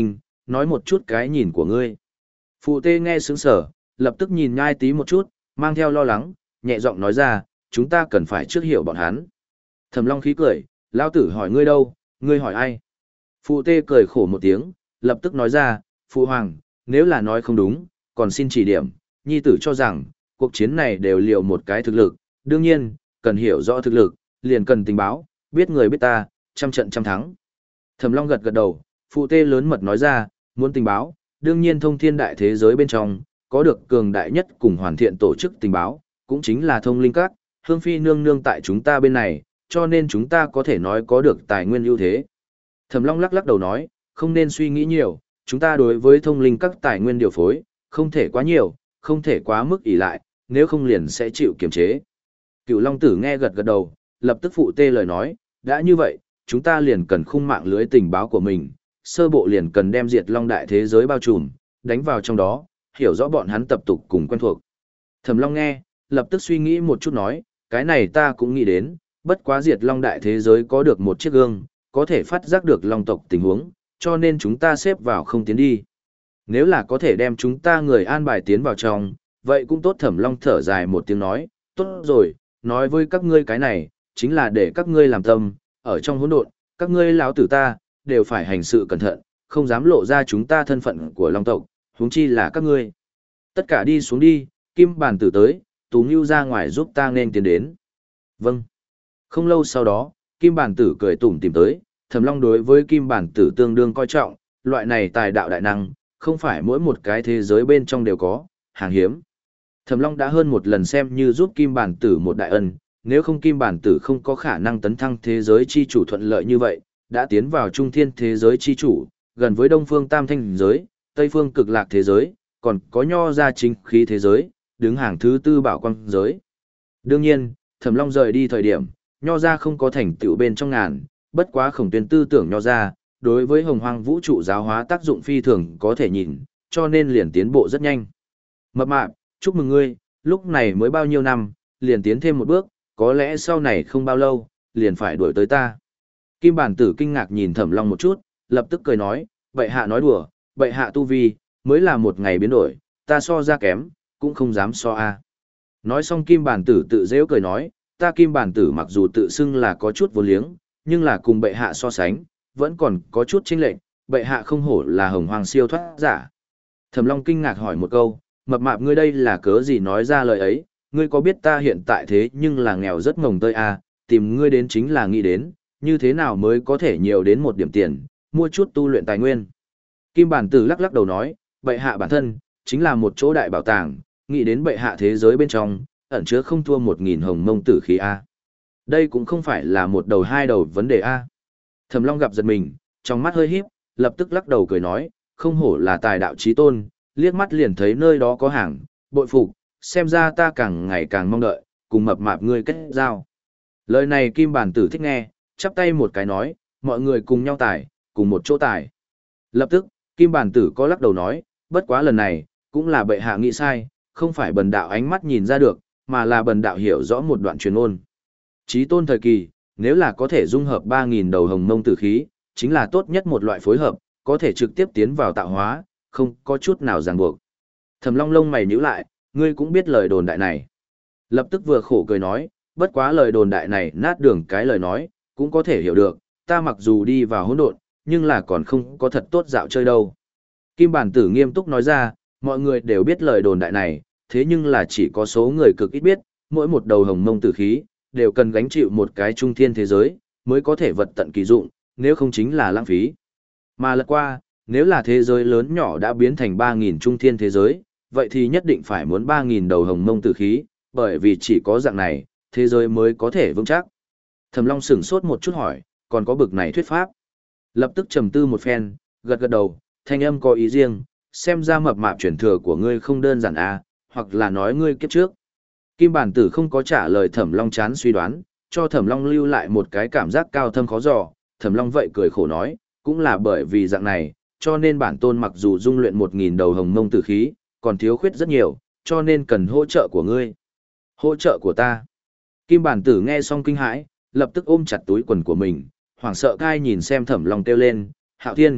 nói một chút cái nhìn của ngươi. Phụ tê nghe sướng sở, lập tức nhìn nhai tí một chút, mang theo lo lắng, nhẹ giọng nói ra, chúng ta cần phải trước hiểu bọn hắn. Thẩm Long khí cười, lao tử hỏi ngươi đâu, ngươi hỏi ai? Phụ tê cười khổ một tiếng, lập tức nói ra, phụ hoàng, nếu là nói không đúng, còn xin chỉ điểm, nhi tử cho rằng, cuộc chiến này đều liều một cái thực lực, đương nhiên, cần hiểu rõ thực lực, liền cần tình báo, biết người biết ta, trăm trận trăm thắng. Thẩm Long gật gật đầu, phụ tê lớn mật nói ra, muốn tình báo, đương nhiên thông thiên đại thế giới bên trong, có được cường đại nhất cùng hoàn thiện tổ chức tình báo, cũng chính là thông linh các, hương phi nương nương tại chúng ta bên này, cho nên chúng ta có thể nói có được tài nguyên ưu thế. Thẩm Long lắc lắc đầu nói, không nên suy nghĩ nhiều, chúng ta đối với thông linh các tài nguyên điều phối, không thể quá nhiều, không thể quá mức ỷ lại, nếu không liền sẽ chịu kiềm chế. Cựu Long Tử nghe gật gật đầu, lập tức phụ tê lời nói, đã như vậy, chúng ta liền cần khung mạng lưới tình báo của mình, sơ bộ liền cần đem diệt Long đại thế giới bao trùm, đánh vào trong đó, hiểu rõ bọn hắn tập tục cùng quen thuộc. Thẩm Long nghe, lập tức suy nghĩ một chút nói, cái này ta cũng nghĩ đến, bất quá diệt Long đại thế giới có được một chiếc gương, có thể phát giác được Long tộc tình huống, cho nên chúng ta xếp vào không tiến đi. Nếu là có thể đem chúng ta người an bài tiến vào trong, vậy cũng tốt. Thẩm Long thở dài một tiếng nói, tốt rồi, nói với các ngươi cái này, chính là để các ngươi làm tâm, ở trong hỗn độn, các ngươi lão tử ta, đều phải hành sự cẩn thận, không dám lộ ra chúng ta thân phận của Long tộc, huống chi là các ngươi. Tất cả đi xuống đi, Kim Bản Tử tới, Tú Ngưu ra ngoài giúp ta nên tiến đến. Vâng. Không lâu sau đó, Kim Bản Tử cười tủm tìm tới, Thẩm Long đối với Kim Bản Tử tương đương coi trọng, loại này tài đạo đại năng, không phải mỗi một cái thế giới bên trong đều có, hàng hiếm. Thẩm Long đã hơn một lần xem như giúp Kim Bản Tử một đại ân, nếu không Kim Bản Tử không có khả năng tấn thăng thế giới chi chủ thuận lợi như vậy, đã tiến vào trung thiên thế giới chi chủ, gần với Đông Phương Tam Thanh giới, Tây Phương Cực Lạc thế giới, còn có Nho gia chính khí thế giới, đứng hàng thứ tư bảo quang giới. Đương nhiên, Thẩm Long rời đi thời điểm, Nho gia không có thành tựu bên trong ngàn, bất quá Khổng Tuyên tư tưởng Nho gia, đối với Hồng Hoang vũ trụ giáo hóa tác dụng phi thường có thể nhìn, cho nên liền tiến bộ rất nhanh. Mập mạp, chúc mừng ngươi, lúc này mới bao nhiêu năm, liền tiến thêm một bước, có lẽ sau này không bao lâu, liền phải đuổi tới ta. Kim Bản Tử kinh ngạc nhìn Thẩm Long một chút, lập tức cười nói, bệ hạ nói đùa, bệ hạ tu vi, mới là một ngày biến đổi, ta so ra kém, cũng không dám so a. Nói xong Kim Bản Tử tự dễu cười nói, ta Kim Bản Tử mặc dù tự xưng là có chút vô liếng, nhưng là cùng bệ hạ so sánh, vẫn còn có chút chênh lệch, bệ hạ không hổ là Hồng Hoang siêu thoát giả. Thẩm Long kinh ngạc hỏi một câu, mập mạp ngươi đây là cớ gì nói ra lời ấy, ngươi có biết ta hiện tại thế nhưng là nghèo rất ngồng tơi a, tìm ngươi đến chính là nghĩ đến, như thế nào mới có thể nhiều đến một điểm tiền, mua chút tu luyện tài nguyên. Kim Bản Tử lắc lắc đầu nói, bệ hạ bản thân, chính là một chỗ đại bảo tàng, nghĩ đến bệ hạ thế giới bên trong, ẩn chứa không thua một nghìn hồng mông tử khí A. Đây cũng không phải là một đầu hai đầu vấn đề A. Thẩm Long gặp giật mình, trong mắt hơi híp, lập tức lắc đầu cười nói, không hổ là tài đạo chí tôn, liếc mắt liền thấy nơi đó có hàng, bội phục, xem ra ta càng ngày càng mong đợi, cùng mập mạp ngươi kết giao. Lời này Kim Bản Tử thích nghe, chắp tay một cái nói, mọi người cùng nhau tài, cùng một chỗ tài. Lập tức, Kim Bản Tử có lắc đầu nói, bất quá lần này, cũng là bệ hạ nghĩ sai, không phải bần đạo ánh mắt nhìn ra được, mà là bần đạo hiểu rõ một đoạn truyền ôn. Chí tôn thời kỳ, nếu là có thể dung hợp ba nghìn đầu hồng mông tử khí, chính là tốt nhất một loại phối hợp, có thể trực tiếp tiến vào tạo hóa, không có chút nào ràng buộc. Thẩm Long lông mày nhíu lại, ngươi cũng biết lời đồn đại này. Lập tức vừa khổ cười nói, bất quá lời đồn đại này nát đường cái lời nói, cũng có thể hiểu được, ta mặc dù đi vào hỗn độn, nhưng là còn không có thật tốt dạo chơi đâu. Kim Bản Tử nghiêm túc nói ra, mọi người đều biết lời đồn đại này, thế nhưng là chỉ có số người cực ít biết, mỗi một đầu hồng mông tử khí, đều cần gánh chịu một cái trung thiên thế giới, mới có thể vật tận kỳ dụng, nếu không chính là lãng phí. Mà lật qua, nếu là thế giới lớn nhỏ đã biến thành ba nghìn trung thiên thế giới, vậy thì nhất định phải muốn ba nghìn đầu hồng mông tử khí, bởi vì chỉ có dạng này, thế giới mới có thể vững chắc. Thẩm Long sửng sốt một chút hỏi, còn có bực này thuyết pháp? Lập tức trầm tư một phen, gật gật đầu, thanh âm có ý riêng, xem ra mập mạp truyền thừa của ngươi không đơn giản à, hoặc là nói ngươi kiếp trước. Kim Bản Tử không có trả lời Thẩm Long chán suy đoán, cho Thẩm Long lưu lại một cái cảm giác cao thâm khó dò, Thẩm Long vậy cười khổ nói, cũng là bởi vì dạng này, cho nên bản tôn mặc dù dung luyện một nghìn đầu hồng mông tử khí, còn thiếu khuyết rất nhiều, cho nên cần hỗ trợ của ngươi. Hỗ trợ của ta. Kim Bản Tử nghe xong kinh hãi, lập tức ôm chặt túi quần của mình, hoảng sợ cai nhìn xem Thẩm Long kêu lên, Hạo Thiên,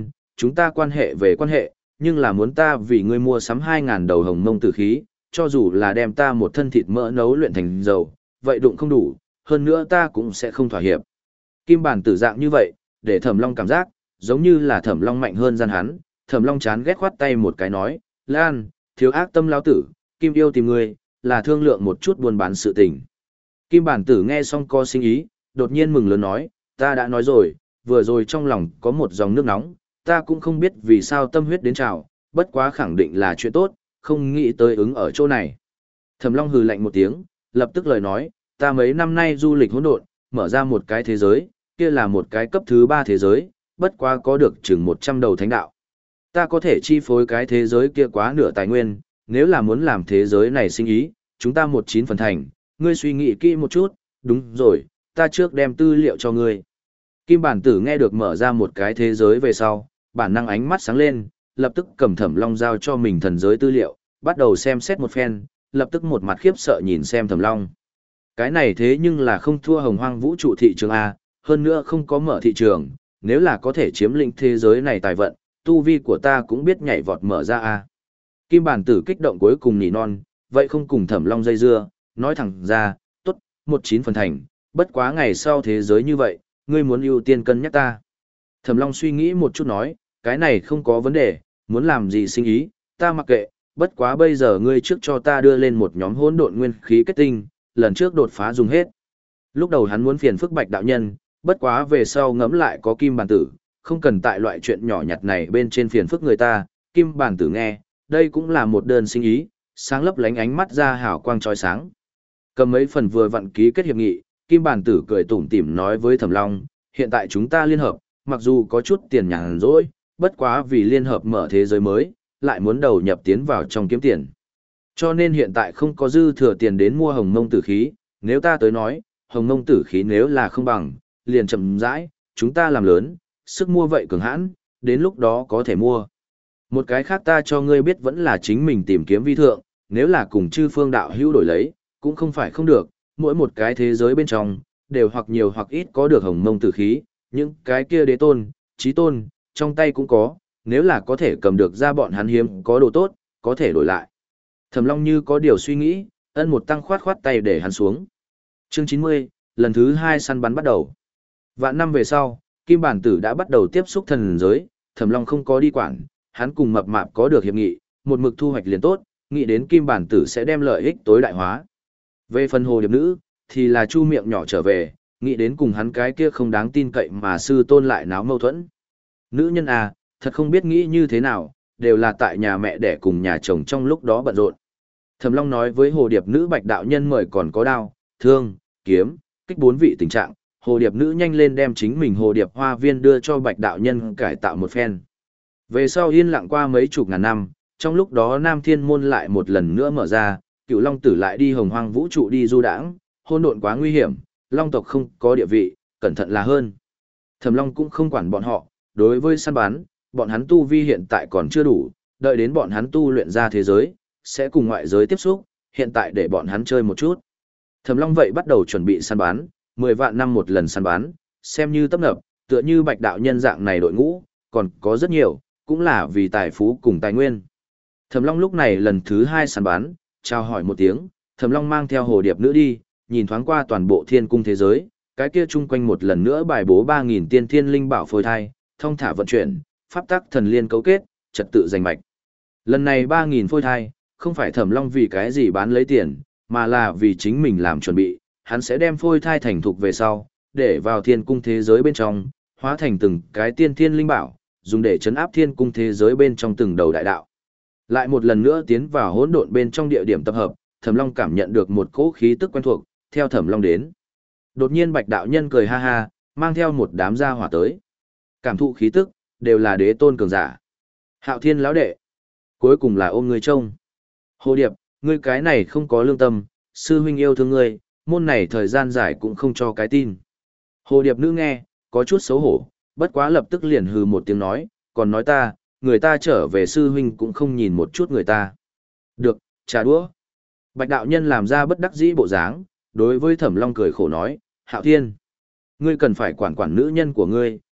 chúng ta quan hệ về quan hệ, nhưng là muốn ta vì ngươi mua sắm hai ngàn đầu hồng mông tử khí, cho dù là đem ta một thân thịt mỡ nấu luyện thành dầu, vậy đụng không đủ, hơn nữa ta cũng sẽ không thỏa hiệp. Kim bản tử dạng như vậy, để Thẩm Long cảm giác, giống như là Thẩm Long mạnh hơn gian hắn, Thẩm Long chán ghét khoát tay một cái nói, Lan, thiếu ác tâm lão tử, Kim yêu tìm ngươi, là thương lượng một chút buôn bán sự tình. Kim bản tử nghe xong có sinh ý, đột nhiên mừng lớn nói, ta đã nói rồi, vừa rồi trong lòng có một dòng nước nóng, ta cũng không biết vì sao tâm huyết đến trào, bất quá khẳng định là chuyện tốt, không nghĩ tới ứng ở chỗ này. Thẩm Long hừ lạnh một tiếng, lập tức lời nói, ta mấy năm nay du lịch hỗn độn, mở ra một cái thế giới, kia là một cái cấp thứ ba thế giới, bất quá có được chừng một trăm đầu thánh đạo. Ta có thể chi phối cái thế giới kia quá nửa tài nguyên, nếu là muốn làm thế giới này sinh ý, chúng ta một chín phần thành, ngươi suy nghĩ kỹ một chút, đúng rồi, ta trước đem tư liệu cho ngươi. Kim bản tử nghe được mở ra một cái thế giới về sau, bản năng ánh mắt sáng lên, lập tức cầm Thẩm Long giao cho mình thần giới tư liệu, bắt đầu xem xét một phen, lập tức một mặt khiếp sợ nhìn xem Thẩm Long. Cái này thế nhưng là không thua hồng hoang vũ trụ thị trường A, hơn nữa không có mở thị trường, nếu là có thể chiếm lĩnh thế giới này tài vận, tu vi của ta cũng biết nhảy vọt mở ra A. Kim bản tử kích động cuối cùng nỉ non, vậy không cùng Thẩm Long dây dưa, nói thẳng ra, tốt, một chín phần thành, bất quá ngày sau thế giới như vậy, ngươi muốn ưu tiên cân nhắc ta. Thẩm Long suy nghĩ một chút nói, cái này không có vấn đề, muốn làm gì sinh ý, ta mặc kệ, bất quá bây giờ ngươi trước cho ta đưa lên một nhóm hỗn độn nguyên khí kết tinh, lần trước đột phá dùng hết. Lúc đầu hắn muốn phiền phức Bạch đạo nhân, bất quá về sau ngẫm lại có Kim bản tử, không cần tại loại chuyện nhỏ nhặt này bên trên phiền phức người ta, Kim bản tử nghe, đây cũng là một đơn sinh ý, sáng lấp lánh ánh mắt ra hào quang chói sáng. Cầm mấy phần vừa vặn ký kết hiệp nghị, Kim bản tử cười tủm tỉm nói với Thẩm Long, hiện tại chúng ta liên hợp, mặc dù có chút tiền nhàn rỗi, bất quá vì liên hợp mở thế giới mới, lại muốn đầu nhập tiến vào trong kiếm tiền. Cho nên hiện tại không có dư thừa tiền đến mua hồng mông tử khí, nếu ta tới nói, hồng mông tử khí nếu là không bằng, liền chậm rãi, chúng ta làm lớn, sức mua vậy cường hãn, đến lúc đó có thể mua. Một cái khác ta cho ngươi biết vẫn là chính mình tìm kiếm vi thượng, nếu là cùng chư phương đạo hữu đổi lấy, cũng không phải không được, mỗi một cái thế giới bên trong, đều hoặc nhiều hoặc ít có được hồng mông tử khí, những cái kia đế tôn, chí tôn, trong tay cũng có, nếu là có thể cầm được ra bọn hắn hiếm có đồ tốt, có thể đổi lại. Thẩm Long như có điều suy nghĩ, ân một tăng khoát khoát tay để hắn xuống. Chương chín mươi, lần thứ hai săn bắn bắt đầu. Vạn năm về sau, Kim bản tử đã bắt đầu tiếp xúc thần giới, Thẩm Long không có đi quản, hắn cùng mập mạp có được hiệp nghị, một mực thu hoạch liền tốt, nghĩ đến Kim bản tử sẽ đem lợi ích tối đại hóa. Về phần hồ điệp nữ, thì là chu miệng nhỏ trở về, nghĩ đến cùng hắn cái kia không đáng tin cậy mà sư tôn lại náo mâu thuẫn. Nữ nhân à, thật không biết nghĩ như thế nào, đều là tại nhà mẹ đẻ cùng nhà chồng trong lúc đó bận rộn. Thẩm Long nói với hồ điệp nữ Bạch đạo nhân mời còn có đao, thương, kiếm, kích bốn vị tình trạng, hồ điệp nữ nhanh lên đem chính mình hồ điệp hoa viên đưa cho Bạch đạo nhân cải tạo một phen. Về sau yên lặng qua mấy chục ngàn năm, trong lúc đó Nam Thiên môn lại một lần nữa mở ra, Cựu Long tử lại đi hồng hoang vũ trụ đi du đãng, hôn độn quá nguy hiểm, Long tộc không có địa vị, cẩn thận là hơn. Thẩm Long cũng không quản bọn họ, đối với săn bắn, bọn hắn tu vi hiện tại còn chưa đủ, đợi đến bọn hắn tu luyện ra thế giới, sẽ cùng ngoại giới tiếp xúc, hiện tại để bọn hắn chơi một chút. Thẩm Long vậy bắt đầu chuẩn bị săn bắn, mười vạn năm một lần săn bắn, xem như tấp nập, tựa như Bạch đạo nhân dạng này đội ngũ, còn có rất nhiều, cũng là vì tài phú cùng tài nguyên. Thẩm Long lúc này lần thứ hai săn bắn, chào hỏi một tiếng, Thẩm Long mang theo hồ điệp nữ đi, nhìn thoáng qua toàn bộ thiên cung thế giới, cái kia chung quanh một lần nữa bài bố ba nghìn tiên thiên linh bảo phôi thai, thông thả vận chuyển, pháp tắc thần liên cấu kết, trật tự giành mạch. Lần này ba nghìn phôi thai, không phải Thẩm Long vì cái gì bán lấy tiền, mà là vì chính mình làm chuẩn bị, hắn sẽ đem phôi thai thành thục về sau, để vào thiên cung thế giới bên trong, hóa thành từng cái tiên thiên linh bảo, dùng để chấn áp thiên cung thế giới bên trong từng đầu đại đạo. Lại một lần nữa tiến vào hỗn độn bên trong địa điểm tập hợp, Thẩm Long cảm nhận được một cỗ khí tức quen thuộc, theo Thẩm Long đến. Đột nhiên Bạch đạo nhân cười ha ha, mang theo một đám gia hỏa tới. Cảm thụ khí tức, đều là đế tôn cường giả. Hạo Thiên lão đệ, cuối cùng là ôm ngươi trông. Hồ Điệp, ngươi cái này không có lương tâm, sư huynh yêu thương ngươi, môn này thời gian dài cũng không cho cái tin. Hồ Điệp nữ nghe, có chút xấu hổ, bất quá lập tức liền hừ một tiếng nói, còn nói ta, người ta trở về sư huynh cũng không nhìn một chút người ta. Được, trà đũa. Bạch đạo nhân làm ra bất đắc dĩ bộ dáng, đối với Thẩm Long cười khổ nói, Hạo Thiên, ngươi cần phải quản quản nữ nhân của ngươi,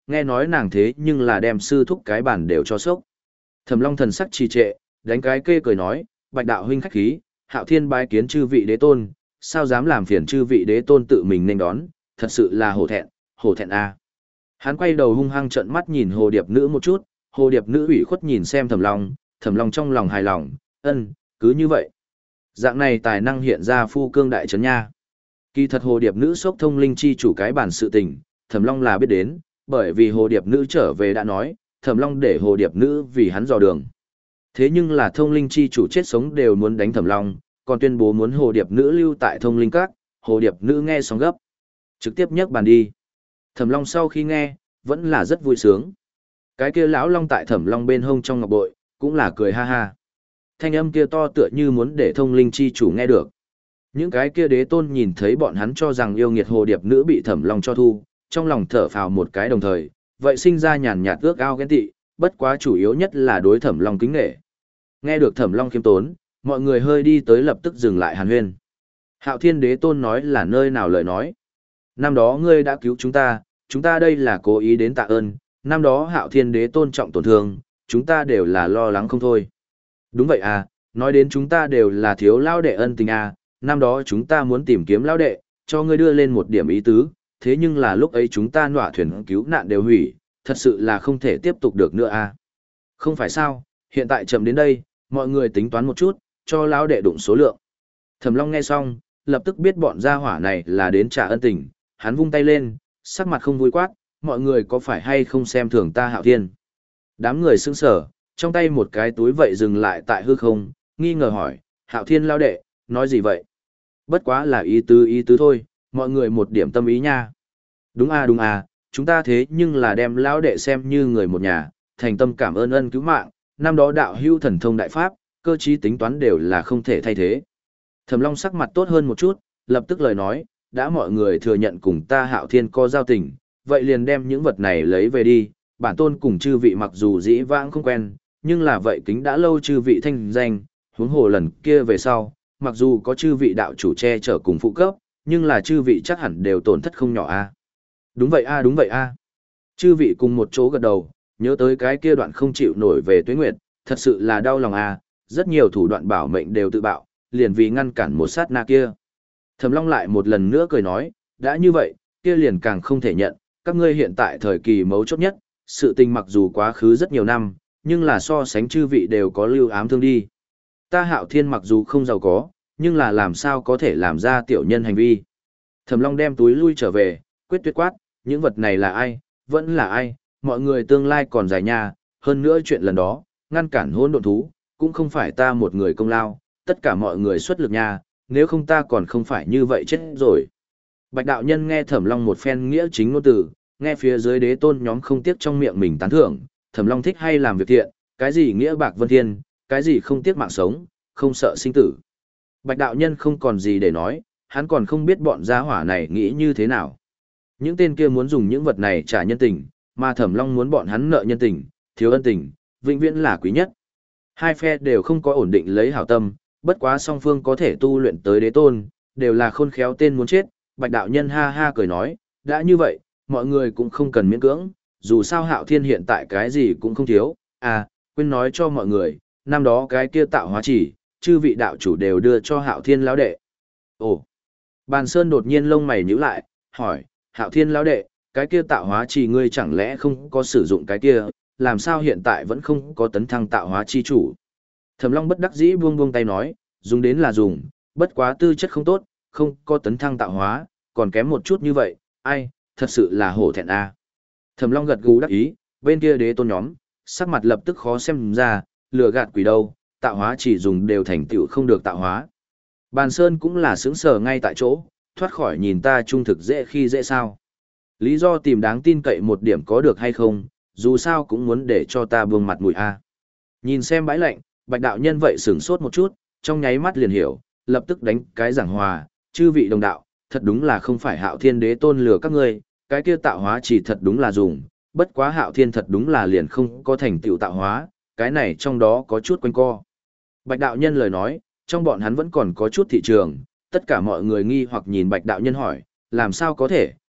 nghe nói nàng thế nhưng là đem sư thúc cái bản đều cho sốc. Thẩm Long thần sắc trì trệ, đánh cái kê cười nói, Bạch đạo huynh khách khí, Hạo Thiên bái kiến chư vị đế tôn, sao dám làm phiền chư vị đế tôn tự mình nên đón, thật sự là hổ thẹn, hổ thẹn a. Hắn quay đầu hung hăng trợn mắt nhìn Hồ Điệp nữ một chút, Hồ Điệp nữ ủy khuất nhìn xem Thẩm Long, Thẩm Long trong lòng hài lòng, ân, cứ như vậy. Dạng này tài năng hiện ra phu cương đại trấn nha. Kỳ thật Hồ Điệp nữ sốc thông linh chi chủ cái bản sự tình, Thẩm Long là biết đến, bởi vì Hồ Điệp nữ trở về đã nói, Thẩm Long để Hồ Điệp nữ vì hắn dò đường. Thế nhưng là thông linh chi chủ chết sống đều muốn đánh Thẩm Long, còn tuyên bố muốn Hồ Điệp nữ lưu tại thông linh các, Hồ Điệp nữ nghe xong gấp. Trực tiếp nhấc bàn đi. Thẩm Long sau khi nghe, vẫn là rất vui sướng. Cái kia lão long tại Thẩm Long bên hông trong ngọc bội, cũng là cười ha ha. Thanh âm kia to tựa như muốn để thông linh chi chủ nghe được. Những cái kia đế tôn nhìn thấy bọn hắn cho rằng yêu nghiệt Hồ Điệp nữ bị Thẩm Long cho thu, trong lòng thở phào một cái đồng thời, vậy sinh ra nhàn nhạt ước ao ghen tị, bất quá chủ yếu nhất là đối Thẩm Long kính nể. Nghe được Thẩm Long khiêm tốn, mọi người hơi đi tới lập tức dừng lại hàn huyên. Hạo Thiên đế tôn nói là nơi nào lời nói. Năm đó ngươi đã cứu chúng ta, chúng ta đây là cố ý đến tạ ơn, năm đó Hạo Thiên đế tôn trọng tổn thương, chúng ta đều là lo lắng không thôi. Đúng vậy à, nói đến chúng ta đều là thiếu lao đệ ân tình à, năm đó chúng ta muốn tìm kiếm lao đệ, cho ngươi đưa lên một điểm ý tứ, thế nhưng là lúc ấy chúng ta nọa thuyền cứu nạn đều hủy, thật sự là không thể tiếp tục được nữa à. Không phải sao, hiện tại chậm đến đây, mọi người tính toán một chút, cho lao đệ đụng số lượng. Thẩm Long nghe xong, lập tức biết bọn gia hỏa này là đến trả ân tình, hắn vung tay lên, sắc mặt không vui quát, mọi người có phải hay không xem thường ta Hạo Thiên. Đám người sững sờ, trong tay một cái túi vậy dừng lại tại hư không, nghi ngờ hỏi, Hạo Thiên lao đệ, nói gì vậy? Bất quá là ý tứ ý tứ thôi, mọi người một điểm tâm ý nha. Đúng à đúng à, chúng ta thế nhưng là đem lão đệ xem như người một nhà, thành tâm cảm ơn ân cứu mạng, năm đó đạo hữu thần thông đại pháp, cơ trí tính toán đều là không thể thay thế. Thẩm Long sắc mặt tốt hơn một chút, lập tức lời nói, đã mọi người thừa nhận cùng ta Hạo Thiên có giao tình, vậy liền đem những vật này lấy về đi, bản tôn cùng chư vị mặc dù dĩ vãng không quen, nhưng là vậy kính đã lâu chư vị thanh danh, huống hồ lần kia về sau, mặc dù có chư vị đạo chủ che chở cùng phụ cấp, nhưng là chư vị chắc hẳn đều tổn thất không nhỏ a. Đúng vậy a, đúng vậy a. Chư vị cùng một chỗ gật đầu, nhớ tới cái kia đoạn không chịu nổi về Tuế Nguyệt, thật sự là đau lòng a, rất nhiều thủ đoạn bảo mệnh đều tự bạo, liền vì ngăn cản một sát na kia. Thẩm Long lại một lần nữa cười nói, đã như vậy, kia liền càng không thể nhận, các ngươi hiện tại thời kỳ mấu chốt nhất, sự tình mặc dù quá khứ rất nhiều năm, nhưng là so sánh chư vị đều có lưu ám thương đi. Ta Hạo Thiên mặc dù không giàu có, nhưng là làm sao có thể làm ra tiểu nhân hành vi. Thẩm Long đem túi lui trở về, quyết tuyệt quát, những vật này là ai, vẫn là ai, mọi người tương lai còn dài nha, hơn nữa chuyện lần đó, ngăn cản hỗn độn thú, cũng không phải ta một người công lao, tất cả mọi người xuất lực nha, nếu không ta còn không phải như vậy chết rồi. Bạch đạo nhân nghe Thẩm Long một phen nghĩa chính ngôn từ, nghe phía dưới đế tôn nhóm không tiếc trong miệng mình tán thưởng, Thẩm Long thích hay làm việc thiện, cái gì nghĩa bạc vân thiên, cái gì không tiếc mạng sống, không sợ sinh tử. Bạch đạo nhân không còn gì để nói, hắn còn không biết bọn gia hỏa này nghĩ như thế nào. Những tên kia muốn dùng những vật này trả nhân tình, mà Thẩm Long muốn bọn hắn nợ nhân tình, thiếu ân tình, vĩnh viễn là quý nhất. Hai phe đều không có ổn định lấy hảo tâm, bất quá song phương có thể tu luyện tới đế tôn, đều là khôn khéo tên muốn chết. Bạch đạo nhân ha ha cười nói, đã như vậy, mọi người cũng không cần miễn cưỡng, dù sao Hạo Thiên hiện tại cái gì cũng không thiếu, à, quên nói cho mọi người, năm đó cái kia tạo hóa chỉ, chư vị đạo chủ đều đưa cho Hạo Thiên lão đệ. Ồ, Bàn Sơn đột nhiên lông mày nhíu lại, hỏi, Hạo Thiên lão đệ, cái kia tạo hóa chỉ ngươi chẳng lẽ không có sử dụng cái kia, làm sao hiện tại vẫn không có tấn thăng tạo hóa chi chủ? Thẩm Long bất đắc dĩ buông buông tay nói, dùng đến là dùng, bất quá tư chất không tốt, không có tấn thăng tạo hóa, còn kém một chút như vậy, ai, thật sự là hổ thẹn a. À. Thẩm Long gật gù đắc ý, bên kia đế tôn nhóm, sắc mặt lập tức khó xem ra, lừa gạt quỷ đâu, tạo hóa chỉ dùng đều thành tựu không được tạo hóa. Bàn Sơn cũng là sướng sờ ngay tại chỗ, thoát khỏi nhìn ta trung thực dễ khi dễ sao. Lý do tìm đáng tin cậy một điểm có được hay không, dù sao cũng muốn để cho ta buông mặt mũi a. Nhìn xem bãi lạnh, Bạch đạo nhân vậy sửng sốt một chút, trong nháy mắt liền hiểu, lập tức đánh cái giảng hòa, chư vị đồng đạo, thật đúng là không phải Hạo Thiên đế tôn lừa các ngươi, cái kia tạo hóa chỉ thật đúng là dùng, bất quá Hạo Thiên thật đúng là liền không có thành tựu tạo hóa, cái này trong đó có chút quanh co. Bạch đạo nhân lời nói, trong bọn hắn vẫn còn có chút thị trường, tất cả mọi người nghi hoặc nhìn Bạch đạo nhân hỏi, làm sao có thể,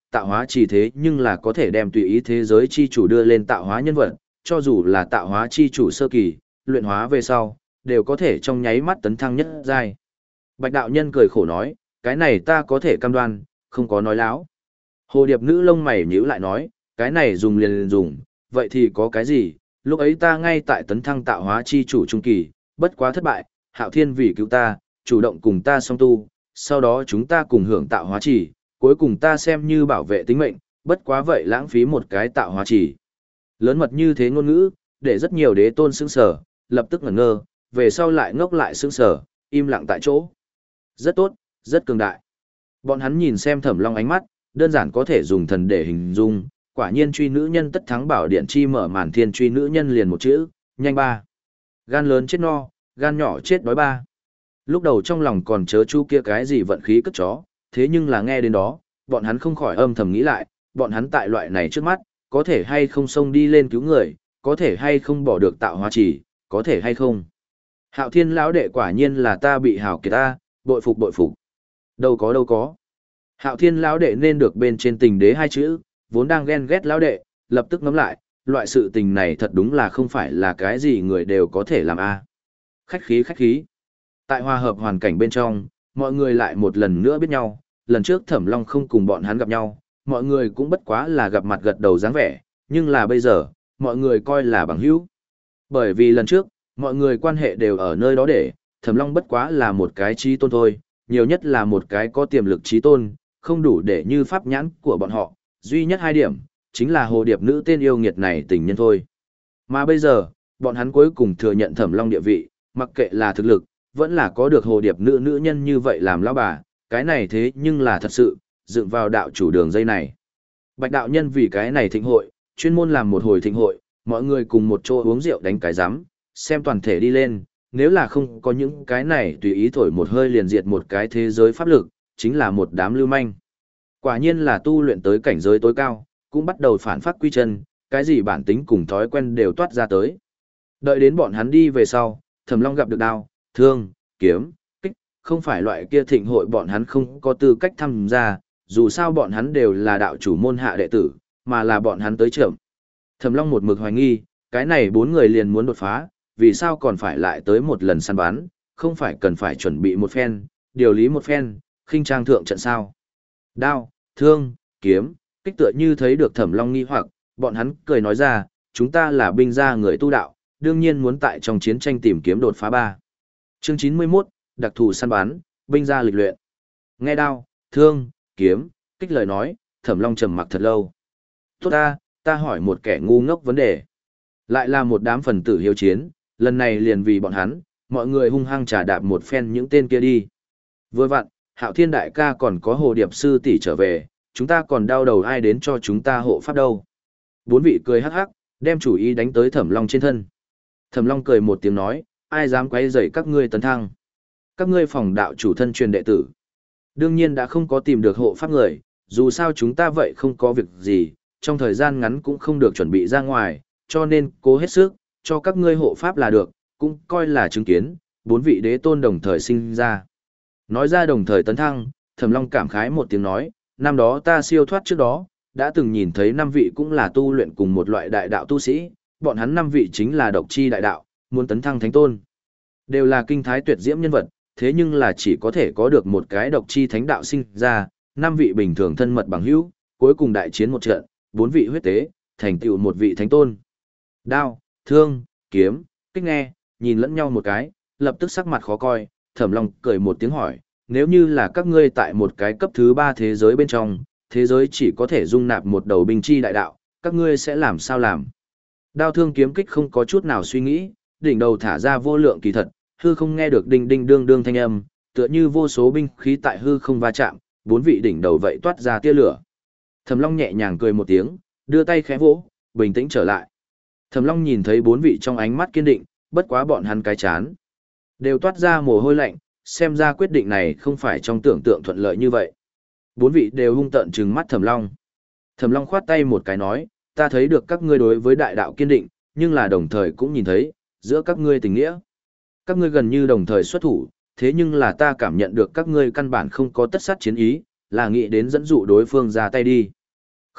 tạo hóa chỉ thế nhưng là có thể đem tùy ý thế giới chi chủ đưa lên tạo hóa nhân vật, cho dù là tạo hóa chi chủ sơ kỳ, luyện hóa về sau, đều có thể trong nháy mắt tấn thăng nhất giai. Bạch đạo nhân cười khổ nói, cái này ta có thể cam đoan, không có nói láo. Hồ điệp nữ lông mày nhíu lại nói, cái này dùng liền liền dùng, vậy thì có cái gì, lúc ấy ta ngay tại tấn thăng tạo hóa chi chủ trung kỳ, bất quá thất bại, Hạo Thiên vì cứu ta, chủ động cùng ta song tu, sau đó chúng ta cùng hưởng tạo hóa chỉ, cuối cùng ta xem như bảo vệ tính mệnh, bất quá vậy lãng phí một cái tạo hóa chỉ. Lớn mật như thế ngôn ngữ, để rất nhiều đế tôn sững sờ, lập tức ngẩn ngơ, về sau lại ngốc lại sững sờ, im lặng tại chỗ. Rất tốt, rất cường đại. Bọn hắn nhìn xem Thẩm Long ánh mắt, đơn giản có thể dùng thần để hình dung, quả nhiên truy nữ nhân tất thắng bảo điện chi mở màn thiên truy nữ nhân liền một chữ, nhanh ba. Gan lớn chết no, gan nhỏ chết đói ba. Lúc đầu trong lòng còn chớ chu kia cái gì vận khí cất chó, thế nhưng là nghe đến đó, bọn hắn không khỏi âm thầm nghĩ lại, bọn hắn tại loại này trước mắt, có thể hay không xông đi lên cứu người, có thể hay không bỏ được tạo hóa chỉ, có thể hay không. Hạo Thiên lão đệ quả nhiên là ta bị hào kiệt ta, bội phục bội phục. Đâu có đâu có. Hạo Thiên lão đệ nên được bên trên tình đế hai chữ, vốn đang ghen ghét lão đệ, lập tức ngẫm lại, loại sự tình này thật đúng là không phải là cái gì người đều có thể làm a. Khách khí khách khí. Tại hòa hợp hoàn cảnh bên trong, mọi người lại một lần nữa biết nhau, lần trước Thẩm Long không cùng bọn hắn gặp nhau, mọi người cũng bất quá là gặp mặt gật đầu dáng vẻ, nhưng là bây giờ, mọi người coi là bằng hữu. Bởi vì lần trước, mọi người quan hệ đều ở nơi đó để, Thẩm Long bất quá là một cái trí tôn thôi, nhiều nhất là một cái có tiềm lực trí tôn, không đủ để như pháp nhãn của bọn họ, duy nhất hai điểm, chính là hồ điệp nữ tên yêu nghiệt này tình nhân thôi. Mà bây giờ, bọn hắn cuối cùng thừa nhận Thẩm Long địa vị, mặc kệ là thực lực, vẫn là có được hồ điệp nữ nữ nhân như vậy làm lão bà, cái này thế nhưng là thật sự, dựng vào đạo chủ đường dây này. Bạch đạo nhân vì cái này thịnh hội, chuyên môn làm một hồi thịnh hội, mọi người cùng một chỗ uống rượu đánh cái giám, xem toàn thể đi lên, nếu là không có những cái này tùy ý thổi một hơi liền diệt một cái thế giới pháp lực, chính là một đám lưu manh. Quả nhiên là tu luyện tới cảnh giới tối cao, cũng bắt đầu phản phát quy chân, cái gì bản tính cùng thói quen đều toát ra tới. Đợi đến bọn hắn đi về sau, Thẩm Long gặp được đao, thương, kiếm, kích, không phải loại kia thịnh hội bọn hắn không có tư cách tham gia, dù sao bọn hắn đều là đạo chủ môn hạ đệ tử, mà là bọn hắn tới trưởng. Thẩm Long một mực hoài nghi, cái này bốn người liền muốn đột phá, vì sao còn phải lại tới một lần săn bắn, không phải cần phải chuẩn bị một phen, điều lý một phen, khinh trang thượng trận sao. Đao, thương, kiếm, kích tựa như thấy được Thẩm Long nghi hoặc, bọn hắn cười nói ra, chúng ta là binh gia người tu đạo, đương nhiên muốn tại trong chiến tranh tìm kiếm đột phá ba. Chương chín mươi mốt, đặc thù săn bắn, binh gia lịch luyện. Nghe đao, thương, kiếm, kích lời nói, Thẩm Long trầm mặc thật lâu. Tốt ta, ta hỏi một kẻ ngu ngốc vấn đề. Lại là một đám phần tử hiếu chiến, lần này liền vì bọn hắn, mọi người hung hăng trả đạp một phen những tên kia đi. Vừa vặn, Hạo Thiên đại ca còn có Hồ Điệp sư tỷ trở về, chúng ta còn đau đầu ai đến cho chúng ta hộ pháp đâu. Bốn vị cười hắc hắc, đem chủ ý đánh tới Thẩm Long trên thân. Thẩm Long cười một tiếng nói, ai dám quấy rầy các ngươi tấn thăng. Các ngươi phòng đạo chủ thân truyền đệ tử. Đương nhiên đã không có tìm được hộ pháp người, dù sao chúng ta vậy không có việc gì, trong thời gian ngắn cũng không được chuẩn bị ra ngoài, cho nên cố hết sức, cho các ngươi hộ pháp là được, cũng coi là chứng kiến, bốn vị đế tôn đồng thời sinh ra. Nói ra đồng thời tấn thăng, Thẩm Long cảm khái một tiếng nói, năm đó ta siêu thoát trước đó, đã từng nhìn thấy năm vị cũng là tu luyện cùng một loại đại đạo tu sĩ, bọn hắn năm vị chính là độc chi đại đạo, muốn tấn thăng thánh tôn. Đều là kinh thái tuyệt diễm nhân vật, thế nhưng là chỉ có thể có được một cái độc chi thánh đạo sinh ra, năm vị bình thường thân mật bằng hữu, cuối cùng đại chiến một trận, bốn vị huyết tế, thành tựu một vị thánh tôn. Đao, thương, kiếm, kích nghe, nhìn lẫn nhau một cái, lập tức sắc mặt khó coi, Thẩm Long cười một tiếng hỏi, nếu như là các ngươi tại một cái cấp thứ ba thế giới bên trong, thế giới chỉ có thể dung nạp một đầu binh chi đại đạo, các ngươi sẽ làm sao làm? Đao thương kiếm kích không có chút nào suy nghĩ, đỉnh đầu thả ra vô lượng kỳ thật, hư không nghe được đinh đinh đương đương thanh âm, tựa như vô số binh khí tại hư không va chạm, bốn vị đỉnh đầu vậy toát ra tia lửa. Thẩm Long nhẹ nhàng cười một tiếng, đưa tay khẽ vỗ, bình tĩnh trở lại. Thẩm Long nhìn thấy bốn vị trong ánh mắt kiên định, bất quá bọn hắn cái chán đều toát ra mồ hôi lạnh, xem ra quyết định này không phải trong tưởng tượng thuận lợi như vậy. Bốn vị đều hung tợn trừng mắt Thẩm Long. Thẩm Long khoát tay một cái nói, ta thấy được các ngươi đối với đại đạo kiên định, nhưng là đồng thời cũng nhìn thấy, giữa các ngươi tình nghĩa. Các ngươi gần như đồng thời xuất thủ, thế nhưng là ta cảm nhận được các ngươi căn bản không có tất sát chiến ý, là nghĩ đến dẫn dụ đối phương ra tay đi.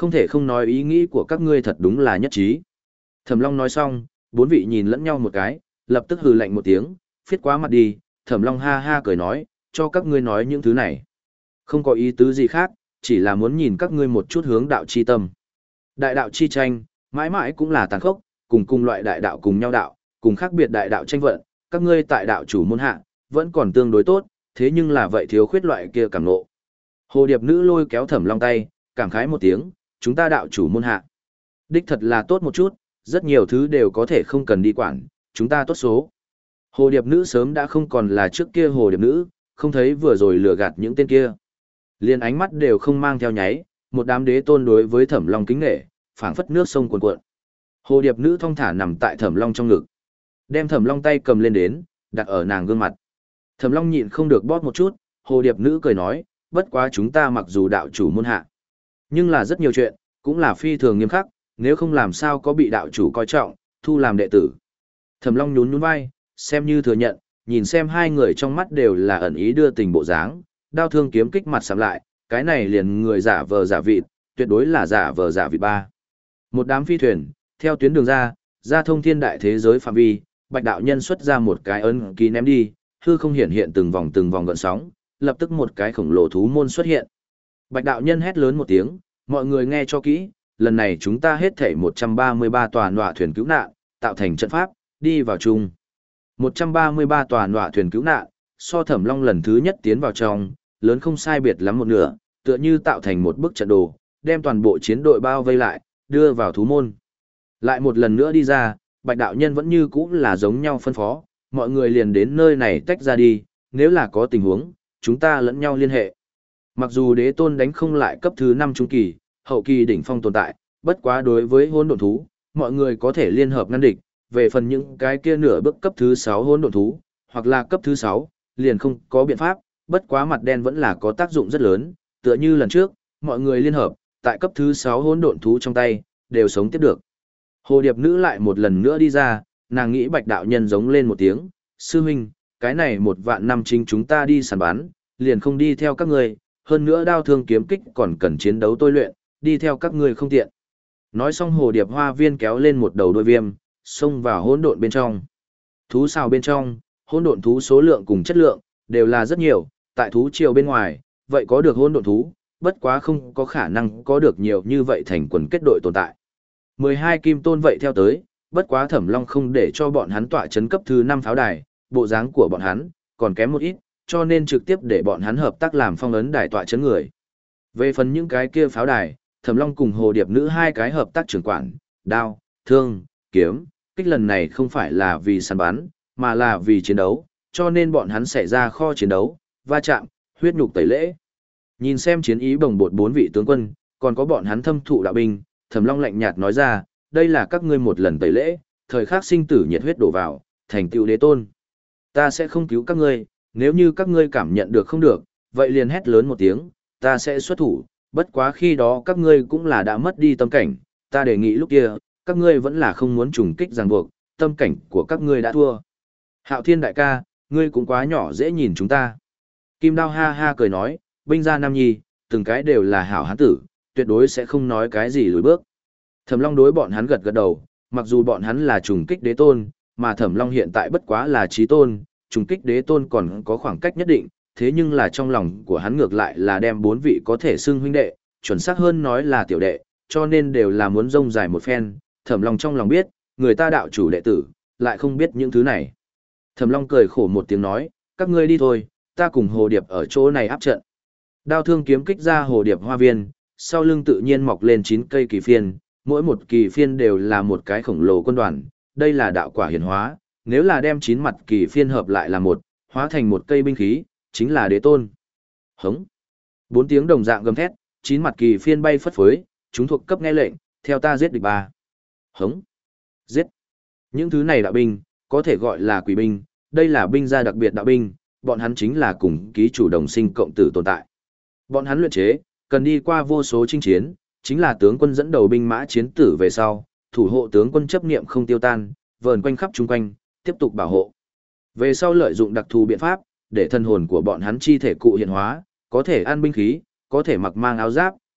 Không thể không nói ý nghĩ của các ngươi thật đúng là nhất trí. Thẩm Long nói xong, bốn vị nhìn lẫn nhau một cái, lập tức hừ lạnh một tiếng, phiết quá mặt đi. Thẩm Long ha ha cười nói, cho các ngươi nói những thứ này. Không có ý tứ gì khác, chỉ là muốn nhìn các ngươi một chút hướng đạo chi tâm. Đại đạo chi tranh, mãi mãi cũng là tàn khốc, cùng cùng loại đại đạo cùng nhau đạo, cùng khác biệt đại đạo tranh vận, các ngươi tại đạo chủ môn hạ, vẫn còn tương đối tốt, thế nhưng là vậy thiếu khuyết loại kia cảm ngộ. Hồ Điệp nữ lôi kéo Thẩm Long tay, cảm khái một tiếng, chúng ta đạo chủ môn hạ. Đích thật là tốt một chút, rất nhiều thứ đều có thể không cần đi quản, chúng ta tốt số. Hồ Điệp nữ sớm đã không còn là trước kia Hồ Điệp nữ, không thấy vừa rồi lừa gạt những tên kia. Liên ánh mắt đều không mang theo nháy, một đám đế tôn đối với Thẩm Long kính nể, phảng phất nước sông cuồn cuộn. Hồ Điệp nữ thong thả nằm tại Thẩm Long trong ngực, đem Thẩm Long tay cầm lên đến, đặt ở nàng gương mặt. Thẩm Long nhịn không được bóp một chút, Hồ Điệp nữ cười nói, bất quá chúng ta mặc dù đạo chủ môn hạ, nhưng là rất nhiều chuyện, cũng là phi thường nghiêm khắc, nếu không làm sao có bị đạo chủ coi trọng, thu làm đệ tử. Thẩm Long nhún nhún vai, xem như thừa nhận, nhìn xem hai người trong mắt đều là ẩn ý đưa tình bộ dáng, đao thương kiếm kích mặt sắm lại, cái này liền người giả vờ giả vịt, tuyệt đối là giả vờ giả vịt ba. Một đám phi thuyền, theo tuyến đường ra, ra thông thiên đại thế giới phạm vi, Bạch đạo nhân xuất ra một cái ấn ký ném đi, hư không hiện hiện từng vòng từng vòng gợn sóng, lập tức một cái khổng lồ thú môn xuất hiện. Bạch đạo nhân hét lớn một tiếng, mọi người nghe cho kỹ, lần này chúng ta hết thảy một trăm ba mươi ba tòa nọa thuyền cứu nạn, tạo thành trận pháp, đi vào chung. một trăm ba mươi ba tòa nọa thuyền cứu nạn, so Thẩm Long lần thứ nhất tiến vào trong, lớn không sai biệt lắm một nửa, tựa như tạo thành một bức trận đồ, đem toàn bộ chiến đội bao vây lại, đưa vào thú môn. Lại một lần nữa đi ra, Bạch đạo nhân vẫn như cũ là giống nhau phân phó, mọi người liền đến nơi này tách ra đi, nếu là có tình huống, chúng ta lẫn nhau liên hệ. Mặc dù đế tôn đánh không lại cấp thứ năm trung kỳ, hậu kỳ đỉnh phong tồn tại, bất quá đối với hỗn độn thú, mọi người có thể liên hợp ngăn địch, về phần những cái kia nửa bước cấp thứ sáu hỗn độn thú, hoặc là cấp thứ sáu, liền không có biện pháp, bất quá mặt đen vẫn là có tác dụng rất lớn, tựa như lần trước, mọi người liên hợp, tại cấp thứ sáu hỗn độn thú trong tay, đều sống tiếp được. Hồ Điệp nữ lại một lần nữa đi ra, nàng nghĩ Bạch đạo nhân giống lên một tiếng, sư huynh, cái này một vạn năm chính chúng ta đi săn bắn, liền không đi theo các ngươi, hơn nữa đao thương kiếm kích còn cần chiến đấu tôi luyện, đi theo các ngươi không tiện. Nói xong Hồ Điệp hoa viên kéo lên một đầu đôi viêm, xông vào hỗn độn bên trong. Thú xào bên trong, hỗn độn thú số lượng cùng chất lượng đều là rất nhiều, tại thú triều bên ngoài, vậy có được hỗn độn thú, bất quá không có khả năng có được nhiều như vậy thành quần kết đội tồn tại. mười hai kim tôn vậy theo tới, bất quá Thẩm Long không để cho bọn hắn tọa chấn cấp thứ năm pháo đài, bộ dáng của bọn hắn còn kém một ít, cho nên trực tiếp để bọn hắn hợp tác làm phong ấn đài tọa chấn người. Về phần những cái kia pháo đài, Thẩm Long cùng Hồ Điệp nữ hai cái hợp tác trưởng quản, đao, thương, kiếm, kích lần này không phải là vì săn bắn, mà là vì chiến đấu, cho nên bọn hắn sẽ ra kho chiến đấu, va chạm, huyết nhục tẩy lễ. Nhìn xem chiến ý bồng bột bốn vị tướng quân, còn có bọn hắn thâm thụ đạo binh, Thẩm Long lạnh nhạt nói ra, đây là các ngươi một lần tẩy lễ, thời khắc sinh tử nhiệt huyết đổ vào, thành tựu đế tôn. Ta sẽ không cứu các ngươi, nếu như các ngươi cảm nhận được không được, vậy liền hét lớn một tiếng, ta sẽ xuất thủ, bất quá khi đó các ngươi cũng là đã mất đi tâm cảnh, ta đề nghị lúc kia, các ngươi vẫn là không muốn trùng kích ràng buộc, tâm cảnh của các ngươi đã thua. Hạo Thiên đại ca, ngươi cũng quá nhỏ dễ nhìn chúng ta. Kim Đao ha ha cười nói, binh gia nam nhi, từng cái đều là hảo hán tử, tuyệt đối sẽ không nói cái gì lùi bước. Thẩm Long đối bọn hắn gật gật đầu, mặc dù bọn hắn là trùng kích đế tôn, mà Thẩm Long hiện tại bất quá là chí tôn, trùng kích đế tôn còn có khoảng cách nhất định, thế nhưng là trong lòng của hắn ngược lại là đem bốn vị có thể xưng huynh đệ, chuẩn xác hơn nói là tiểu đệ, cho nên đều là muốn rông dài một phen. Thẩm Long trong lòng biết, người ta đạo chủ đệ tử, lại không biết những thứ này. Thẩm Long cười khổ một tiếng nói, các ngươi đi thôi, ta cùng Hồ Điệp ở chỗ này áp trận. Đao thương kiếm kích ra Hồ Điệp hoa viên, sau lưng tự nhiên mọc lên chín cây kỳ phiên, mỗi một kỳ phiên đều là một cái khổng lồ quân đoàn, đây là đạo quả hiển hóa, nếu là đem chín mặt kỳ phiên hợp lại là một, hóa thành một cây binh khí, chính là đế tôn. Hống. Bốn tiếng đồng dạng gầm thét, chín mặt kỳ phiên bay phất phới, chúng thuộc cấp nghe lệnh, theo ta giết địch ba. Hống. Giết. Những thứ này đạo binh, có thể gọi là quỷ binh, đây là binh gia đặc biệt đạo binh, bọn hắn chính là cùng ký chủ đồng sinh cộng tử tồn tại. Bọn hắn luyện chế, cần đi qua vô số chinh chiến, chính là tướng quân dẫn đầu binh mã chiến tử về sau, thủ hộ tướng quân chấp niệm không tiêu tan, vờn quanh khắp chung quanh, tiếp tục bảo hộ. Về sau lợi dụng đặc thù biện pháp, để thân hồn của bọn hắn chi thể cụ hiện hóa, có thể ăn binh khí, có thể mặc mang áo giáp,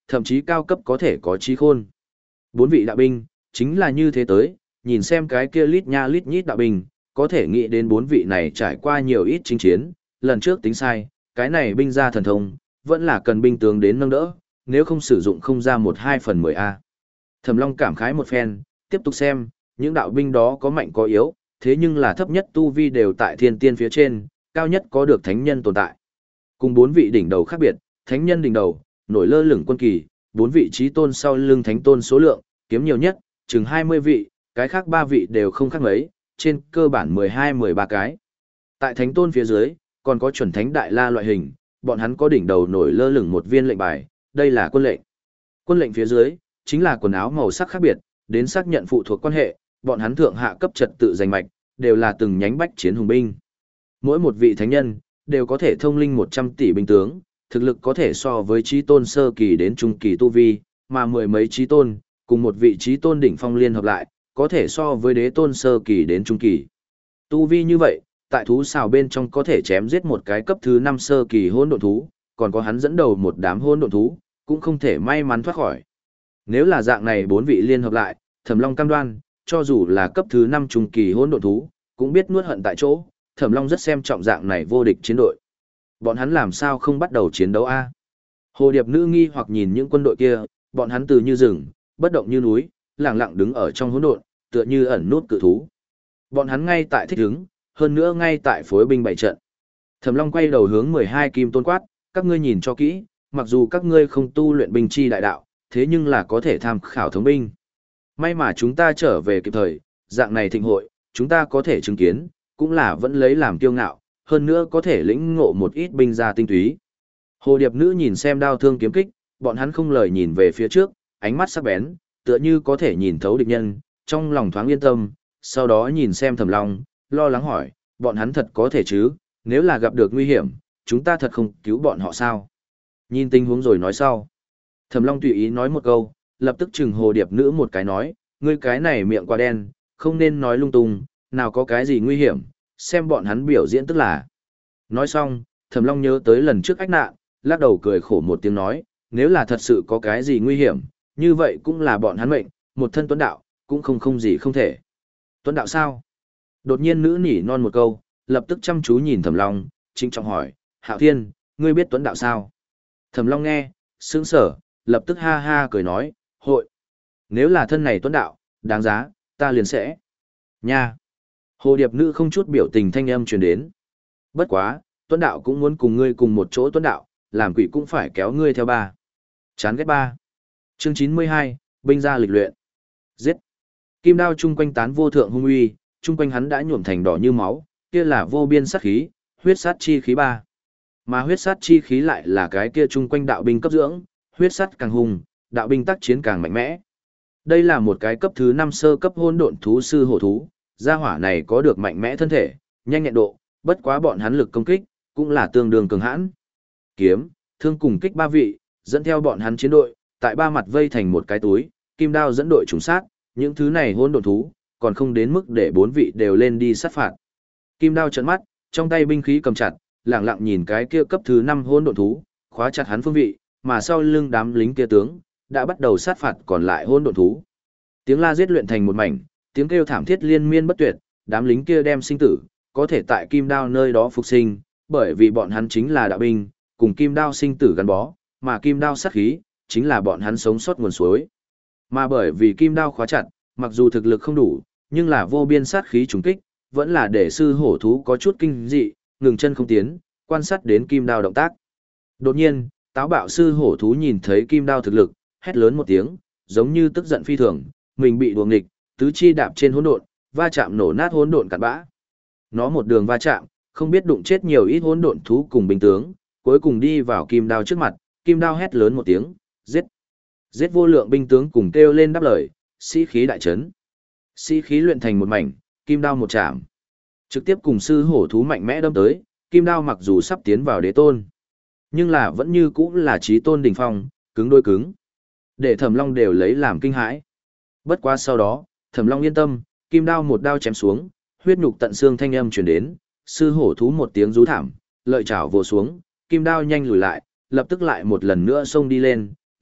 thậm chí cao cấp có thể có trí khôn. Bốn vị đạo binh, chính là như thế tới, nhìn xem cái kia lít nha lít nhít đạo binh, có thể nghĩ đến bốn vị này trải qua nhiều ít chinh chiến, lần trước tính sai, cái này binh ra thần thông, vẫn là cần binh tướng đến nâng đỡ, nếu không sử dụng không ra một hai phần mười a. Thẩm Long cảm khái một phen, tiếp tục xem, những đạo binh đó có mạnh có yếu, thế nhưng là thấp nhất tu vi đều tại thiên tiên phía trên, cao nhất có được thánh nhân tồn tại. Cùng bốn vị đỉnh đầu khác biệt, thánh nhân đỉnh đầu, nổi lơ lửng quân kỳ, bốn vị trí tôn sau lưng thánh tôn số lượng, kiếm nhiều nhất, chừng hai mươi vị, cái khác ba vị đều không khác mấy, trên cơ bản mười hai mười ba cái. Tại thánh tôn phía dưới, còn có chuẩn thánh đại la loại hình, bọn hắn có đỉnh đầu nổi lơ lửng một viên lệnh bài, đây là quân lệnh. Quân lệnh phía dưới, chính là quần áo màu sắc khác biệt, đến xác nhận phụ thuộc quan hệ, bọn hắn thượng hạ cấp trật tự danh mạch, đều là từng nhánh bách chiến hùng binh. Mỗi một vị thánh nhân, đều có thể thông linh một trăm tỷ binh tướng, thực lực có thể so với trí tôn sơ kỳ đến trung kỳ tu vi, mà mười mấy trí tôn, cùng một vị trí tôn đỉnh phong liên hợp lại, có thể so với đế tôn sơ kỳ đến trung kỳ. Tu vi như vậy, tại thú xào bên trong có thể chém giết một cái cấp thứ năm sơ kỳ hỗn độn thú, còn có hắn dẫn đầu một đám hỗn độn thú, cũng không thể may mắn thoát khỏi. Nếu là dạng này bốn vị liên hợp lại, Thẩm Long cam đoan, cho dù là cấp thứ năm trung kỳ hỗn độn thú, cũng biết nuốt hận tại chỗ, Thẩm Long rất xem trọng dạng này vô địch chiến đội. Bọn hắn làm sao không bắt đầu chiến đấu a? Hồ Điệp nữ nghi hoặc nhìn những quân đội kia, bọn hắn từ như rừng, bất động như núi, lặng lặng đứng ở trong hỗn độn, tựa như ẩn nút cự thú. Bọn hắn ngay tại thích đứng, hơn nữa ngay tại phối binh bày trận. Thẩm Long quay đầu hướng mười hai kim tôn quát, các ngươi nhìn cho kỹ, mặc dù các ngươi không tu luyện binh chi đại đạo, thế nhưng là có thể tham khảo thống binh. May mà chúng ta trở về kịp thời, dạng này thịnh hội, chúng ta có thể chứng kiến, cũng là vẫn lấy làm kiêu ngạo, hơn nữa có thể lĩnh ngộ một ít binh gia tinh túy. Hồ Điệp nữ nhìn xem đao thương kiếm kích, bọn hắn không lời nhìn về phía trước, ánh mắt sắc bén, tựa như có thể nhìn thấu địch nhân, trong lòng thoáng yên tâm, sau đó nhìn xem Thẩm Long, lo lắng hỏi, bọn hắn thật có thể chứ, nếu là gặp được nguy hiểm, chúng ta thật không cứu bọn họ sao? Nhìn tình huống rồi nói sau. Thẩm Long tùy ý nói một câu, lập tức chừng Hồ Điệp nữ một cái nói, ngươi cái này miệng quá đen, không nên nói lung tung, nào có cái gì nguy hiểm, xem bọn hắn biểu diễn tức là. Nói xong, Thẩm Long nhớ tới lần trước ách nạn, lắc đầu cười khổ một tiếng nói, nếu là thật sự có cái gì nguy hiểm, như vậy cũng là bọn hắn mệnh, một thân tuấn đạo, cũng không không gì không thể. Tuấn đạo sao? Đột nhiên nữ nỉ non một câu, lập tức chăm chú nhìn Thẩm Long, trinh trọng hỏi, Hạo Thiên, ngươi biết tuấn đạo sao? Thẩm Long nghe, sững sở, lập tức ha ha cười nói, hội. Nếu là thân này tuấn đạo, đáng giá, ta liền sẽ. Nha. Hồ Điệp nữ không chút biểu tình thanh âm truyền đến. Bất quá, tuấn đạo cũng muốn cùng ngươi cùng một chỗ tuấn đạo, làm quỷ cũng phải kéo ngươi theo ba. Chán ghét ba. Chương chín mươi hai, binh gia lịch luyện. Giết. Kim đao chung quanh tán vô thượng hung uy, chung quanh hắn đã nhuộm thành đỏ như máu, kia là vô biên sát khí, huyết sát chi khí ba. Mà huyết sát chi khí lại là cái kia chung quanh đạo binh cấp dưỡng, huyết sát càng hùng, đạo binh tác chiến càng mạnh mẽ. Đây là một cái cấp thứ năm sơ cấp hỗn độn thú sư hổ thú, gia hỏa này có được mạnh mẽ thân thể, nhanh nhẹn độ, bất quá bọn hắn lực công kích cũng là tương đương cường hãn. Kiếm, thương cùng kích ba vị, dẫn theo bọn hắn chiến đội, tại ba mặt vây thành một cái túi, kim đao dẫn đội trùng sát, những thứ này hỗn độn thú, còn không đến mức để bốn vị đều lên đi sát phạt. Kim đao trợn mắt, trong tay binh khí cầm chặt, lẳng lặng nhìn cái kia cấp thứ năm hỗn độn thú, khóa chặt hắn phương vị, mà sau lưng đám lính kia tướng, đã bắt đầu sát phạt còn lại hỗn độn thú. Tiếng la giết luyện thành một mảnh, tiếng kêu thảm thiết liên miên bất tuyệt, đám lính kia đem sinh tử, có thể tại kim đao nơi đó phục sinh, bởi vì bọn hắn chính là đạo binh, cùng kim đao sinh tử gắn bó, mà kim đao sát khí, chính là bọn hắn sống sót nguồn suối. Mà bởi vì kim đao khóa chặt, mặc dù thực lực không đủ, nhưng là vô biên sát khí trùng kích, vẫn là để sư hổ thú có chút kinh dị, ngừng chân không tiến, quan sát đến kim đao động tác. Đột nhiên, táo bạo sư hổ thú nhìn thấy kim đao thực lực, hét lớn một tiếng, giống như tức giận phi thường, mình bị đuồng nghịch, tứ chi đạp trên hỗn độn, va chạm nổ nát hỗn độn cặn bã. Nó một đường va chạm, không biết đụng chết nhiều ít hỗn độn thú cùng binh tướng, cuối cùng đi vào kim đao trước mặt, kim đao hét lớn một tiếng, giết. Giết vô lượng binh tướng cùng kêu lên đáp lời, sĩ khí đại chấn. Sĩ khí luyện thành một mảnh, kim đao một chạm. Trực tiếp cùng sư hổ thú mạnh mẽ đâm tới, kim đao mặc dù sắp tiến vào đế tôn, nhưng là vẫn như cũ là chí tôn đỉnh phong, cứng đôi cứng. Để Thẩm Long đều lấy làm kinh hãi. Bất quá sau đó, Thẩm Long yên tâm, kim đao một đao chém xuống, huyết nhục tận xương thanh âm truyền đến, sư hổ thú một tiếng rú thảm, lợi chảo vồ xuống, kim đao nhanh lùi lại, lập tức lại một lần nữa xông đi lên,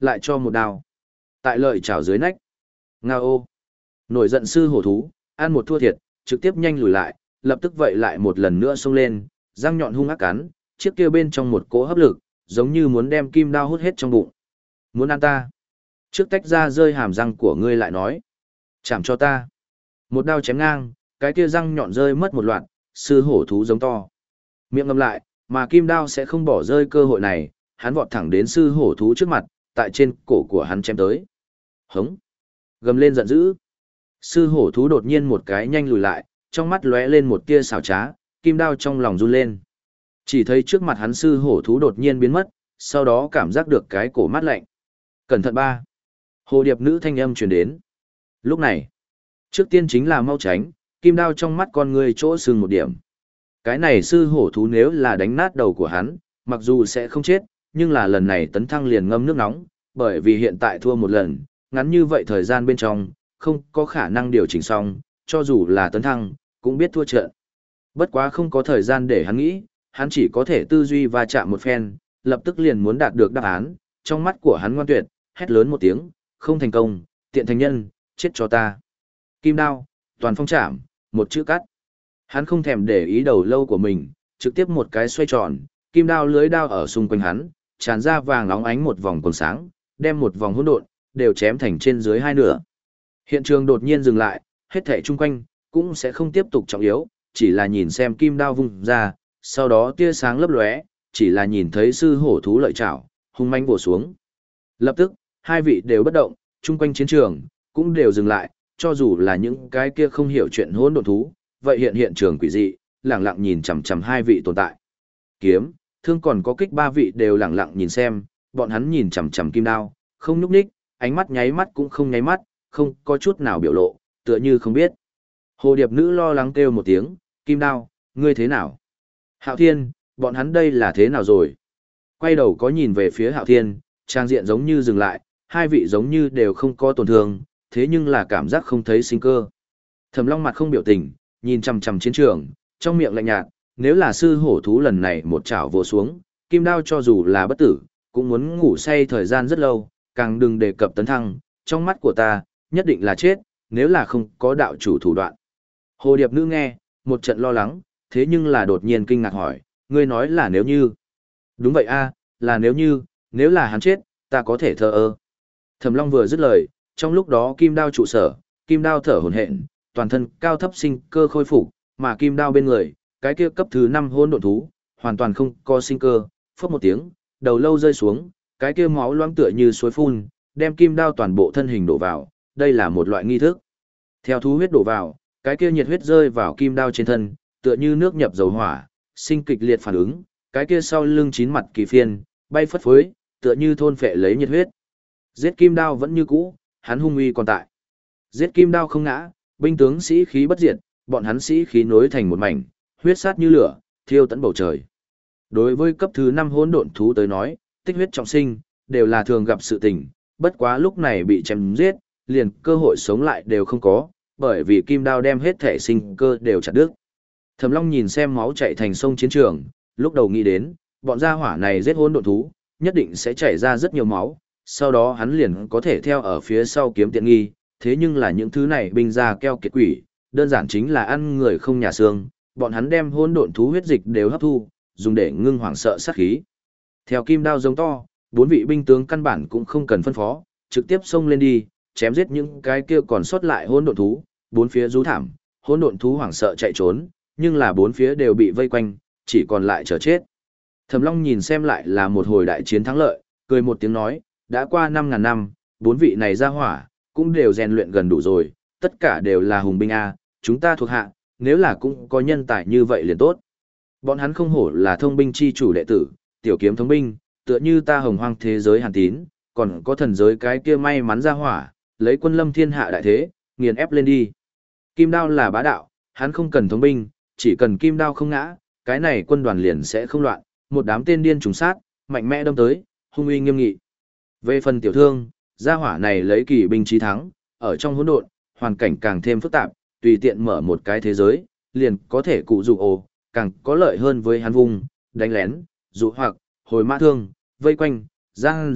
lại cho một đao. Tại lợi chảo dưới nách. Nga ô. Nổi giận sư hổ thú, ăn một thua thiệt, trực tiếp nhanh lùi lại, lập tức vậy lại một lần nữa xông lên, răng nhọn hung ác cắn, chiếc kia bên trong một cỗ hấp lực, giống như muốn đem kim đao hút hết trong bụng. Muốn ăn ta? Trước tách ra rơi hàm răng của ngươi lại nói. Chạm cho ta. Một đao chém ngang, cái kia răng nhọn rơi mất một loạt, sư hổ thú giống to. Miệng ngậm lại, mà kim đao sẽ không bỏ rơi cơ hội này, hắn vọt thẳng đến sư hổ thú trước mặt, tại trên cổ của hắn chém tới. Hống. Gầm lên giận dữ. Sư hổ thú đột nhiên một cái nhanh lùi lại, trong mắt lóe lên một tia xảo trá, kim đao trong lòng run lên. Chỉ thấy trước mặt hắn sư hổ thú đột nhiên biến mất, sau đó cảm giác được cái cổ mát lạnh. Cẩn thận ba. Hồ điệp nữ thanh âm truyền đến. Lúc này, trước tiên chính là mau tránh, kim đao trong mắt con người chỗ sưng một điểm. Cái này sư hổ thú nếu là đánh nát đầu của hắn, mặc dù sẽ không chết, nhưng là lần này tấn thăng liền ngâm nước nóng, bởi vì hiện tại thua một lần, ngắn như vậy thời gian bên trong, không có khả năng điều chỉnh xong, cho dù là tấn thăng, cũng biết thua trận. Bất quá không có thời gian để hắn nghĩ, hắn chỉ có thể tư duy va chạm một phen, lập tức liền muốn đạt được đáp án, trong mắt của hắn ngoan tuyệt, hét lớn một tiếng, không thành công, tiện thành nhân, chết cho ta. Kim đao, toàn phong chạm, một chữ cắt. Hắn không thèm để ý đầu lâu của mình, trực tiếp một cái xoay tròn, kim đao lưới đao ở xung quanh hắn, tràn ra vàng óng ánh một vòng còn sáng, đem một vòng hỗn độn đều chém thành trên dưới hai nửa. Hiện trường đột nhiên dừng lại, hết thảy chung quanh cũng sẽ không tiếp tục trọng yếu, chỉ là nhìn xem kim đao vung ra, sau đó tia sáng lấp lóe, chỉ là nhìn thấy sư hổ thú lợi chảo, hung manh bổ xuống. Lập tức, hai vị đều bất động, chung quanh chiến trường cũng đều dừng lại, cho dù là những cái kia không hiểu chuyện hỗn độn thú, vậy hiện hiện trường quỷ dị, lẳng lặng nhìn chằm chằm hai vị tồn tại. Kiếm, thương còn có kích ba vị đều lẳng lặng nhìn xem, bọn hắn nhìn chằm chằm kim đao, không nhúc nhích, ánh mắt nháy mắt cũng không nháy mắt, không có chút nào biểu lộ, tựa như không biết. Hồ điệp nữ lo lắng kêu một tiếng, kim đao, ngươi thế nào? Hạo Thiên, bọn hắn đây là thế nào rồi? Quay đầu có nhìn về phía Hạo Thiên, trang diện giống như dừng lại, hai vị giống như đều không có tổn thương, thế nhưng là cảm giác không thấy sinh cơ. Thẩm Long mặt không biểu tình, nhìn chằm chằm chiến trường, trong miệng lạnh nhạt, nếu là sư hổ thú lần này một chảo vồ xuống, kim đao cho dù là bất tử, cũng muốn ngủ say thời gian rất lâu, càng đừng đề cập tấn thăng, trong mắt của ta, nhất định là chết, nếu là không có đạo chủ thủ đoạn. Hồ điệp nữ nghe, một trận lo lắng, thế nhưng là đột nhiên kinh ngạc hỏi, ngươi nói là nếu như. Đúng vậy a, là nếu như, nếu là hắn chết, ta có thể thờ ơ. Thẩm Long vừa dứt lời, trong lúc đó kim đao trụ sở, kim đao thở hổn hển, toàn thân cao thấp sinh cơ khôi phục, mà kim đao bên người, cái kia cấp thứ năm hỗn độn thú, hoàn toàn không có sinh cơ, phốc một tiếng, đầu lâu rơi xuống, cái kia máu loãng tựa như suối phun, đem kim đao toàn bộ thân hình đổ vào, đây là một loại nghi thức. Theo thú huyết đổ vào, cái kia nhiệt huyết rơi vào kim đao trên thân, tựa như nước nhập dầu hỏa, sinh kịch liệt phản ứng, cái kia sau lưng chín mặt kỳ phiên, bay phất phới, tựa như thôn phệ lấy nhiệt huyết. Giết kim đao vẫn như cũ, hắn hung uy còn tại. Giết kim đao không ngã, binh tướng sĩ khí bất diệt, bọn hắn sĩ khí nối thành một mảnh, huyết sát như lửa, thiêu tận bầu trời. Đối với cấp thứ năm hỗn độn thú tới nói, tích huyết trọng sinh, đều là thường gặp sự tình, bất quá lúc này bị chém giết, liền cơ hội sống lại đều không có, bởi vì kim đao đem hết thể sinh cơ đều chặt đứt. Thẩm Long nhìn xem máu chảy thành sông chiến trường, lúc đầu nghĩ đến, bọn gia hỏa này giết hỗn độn thú, nhất định sẽ chảy ra rất nhiều máu, sau đó hắn liền có thể theo ở phía sau kiếm tiện nghi, thế nhưng là những thứ này binh ra keo kiệt quỷ, đơn giản chính là ăn người không nhà xương, bọn hắn đem hỗn độn thú huyết dịch đều hấp thu, dùng để ngưng hoảng sợ sát khí. Theo kim đao giống to, bốn vị binh tướng căn bản cũng không cần phân phó, trực tiếp xông lên đi, chém giết những cái kia còn sót lại hỗn độn thú, bốn phía rú thảm, hỗn độn thú hoảng sợ chạy trốn, nhưng là bốn phía đều bị vây quanh, chỉ còn lại chờ chết. Thẩm Long nhìn xem lại là một hồi đại chiến thắng lợi, cười một tiếng nói, đã qua năm ngàn năm, bốn vị này ra hỏa, cũng đều rèn luyện gần đủ rồi, tất cả đều là hùng binh A, chúng ta thuộc hạ, nếu là cũng có nhân tài như vậy liền tốt. Bọn hắn không hổ là thông binh chi chủ đệ tử, tiểu kiếm thống binh, tựa như ta hồng hoang thế giới hàn tín, còn có thần giới cái kia may mắn ra hỏa, lấy quân lâm thiên hạ đại thế, nghiền ép lên đi. Kim đao là bá đạo, hắn không cần thống binh, chỉ cần kim đao không ngã, cái này quân đoàn liền sẽ không loạn, một đám tên điên trùng sát, mạnh mẽ đâm tới, hung uy nghiêm nghị. Về phần tiểu thương, gia hỏa này lấy kỳ binh chí thắng, ở trong hỗn độn, hoàn cảnh càng thêm phức tạp, tùy tiện mở một cái thế giới, liền có thể cụ dụ ồ, càng có lợi hơn với hắn vùng, đánh lén, dụ hoặc, hồi mã thương, vây quanh, giang giết,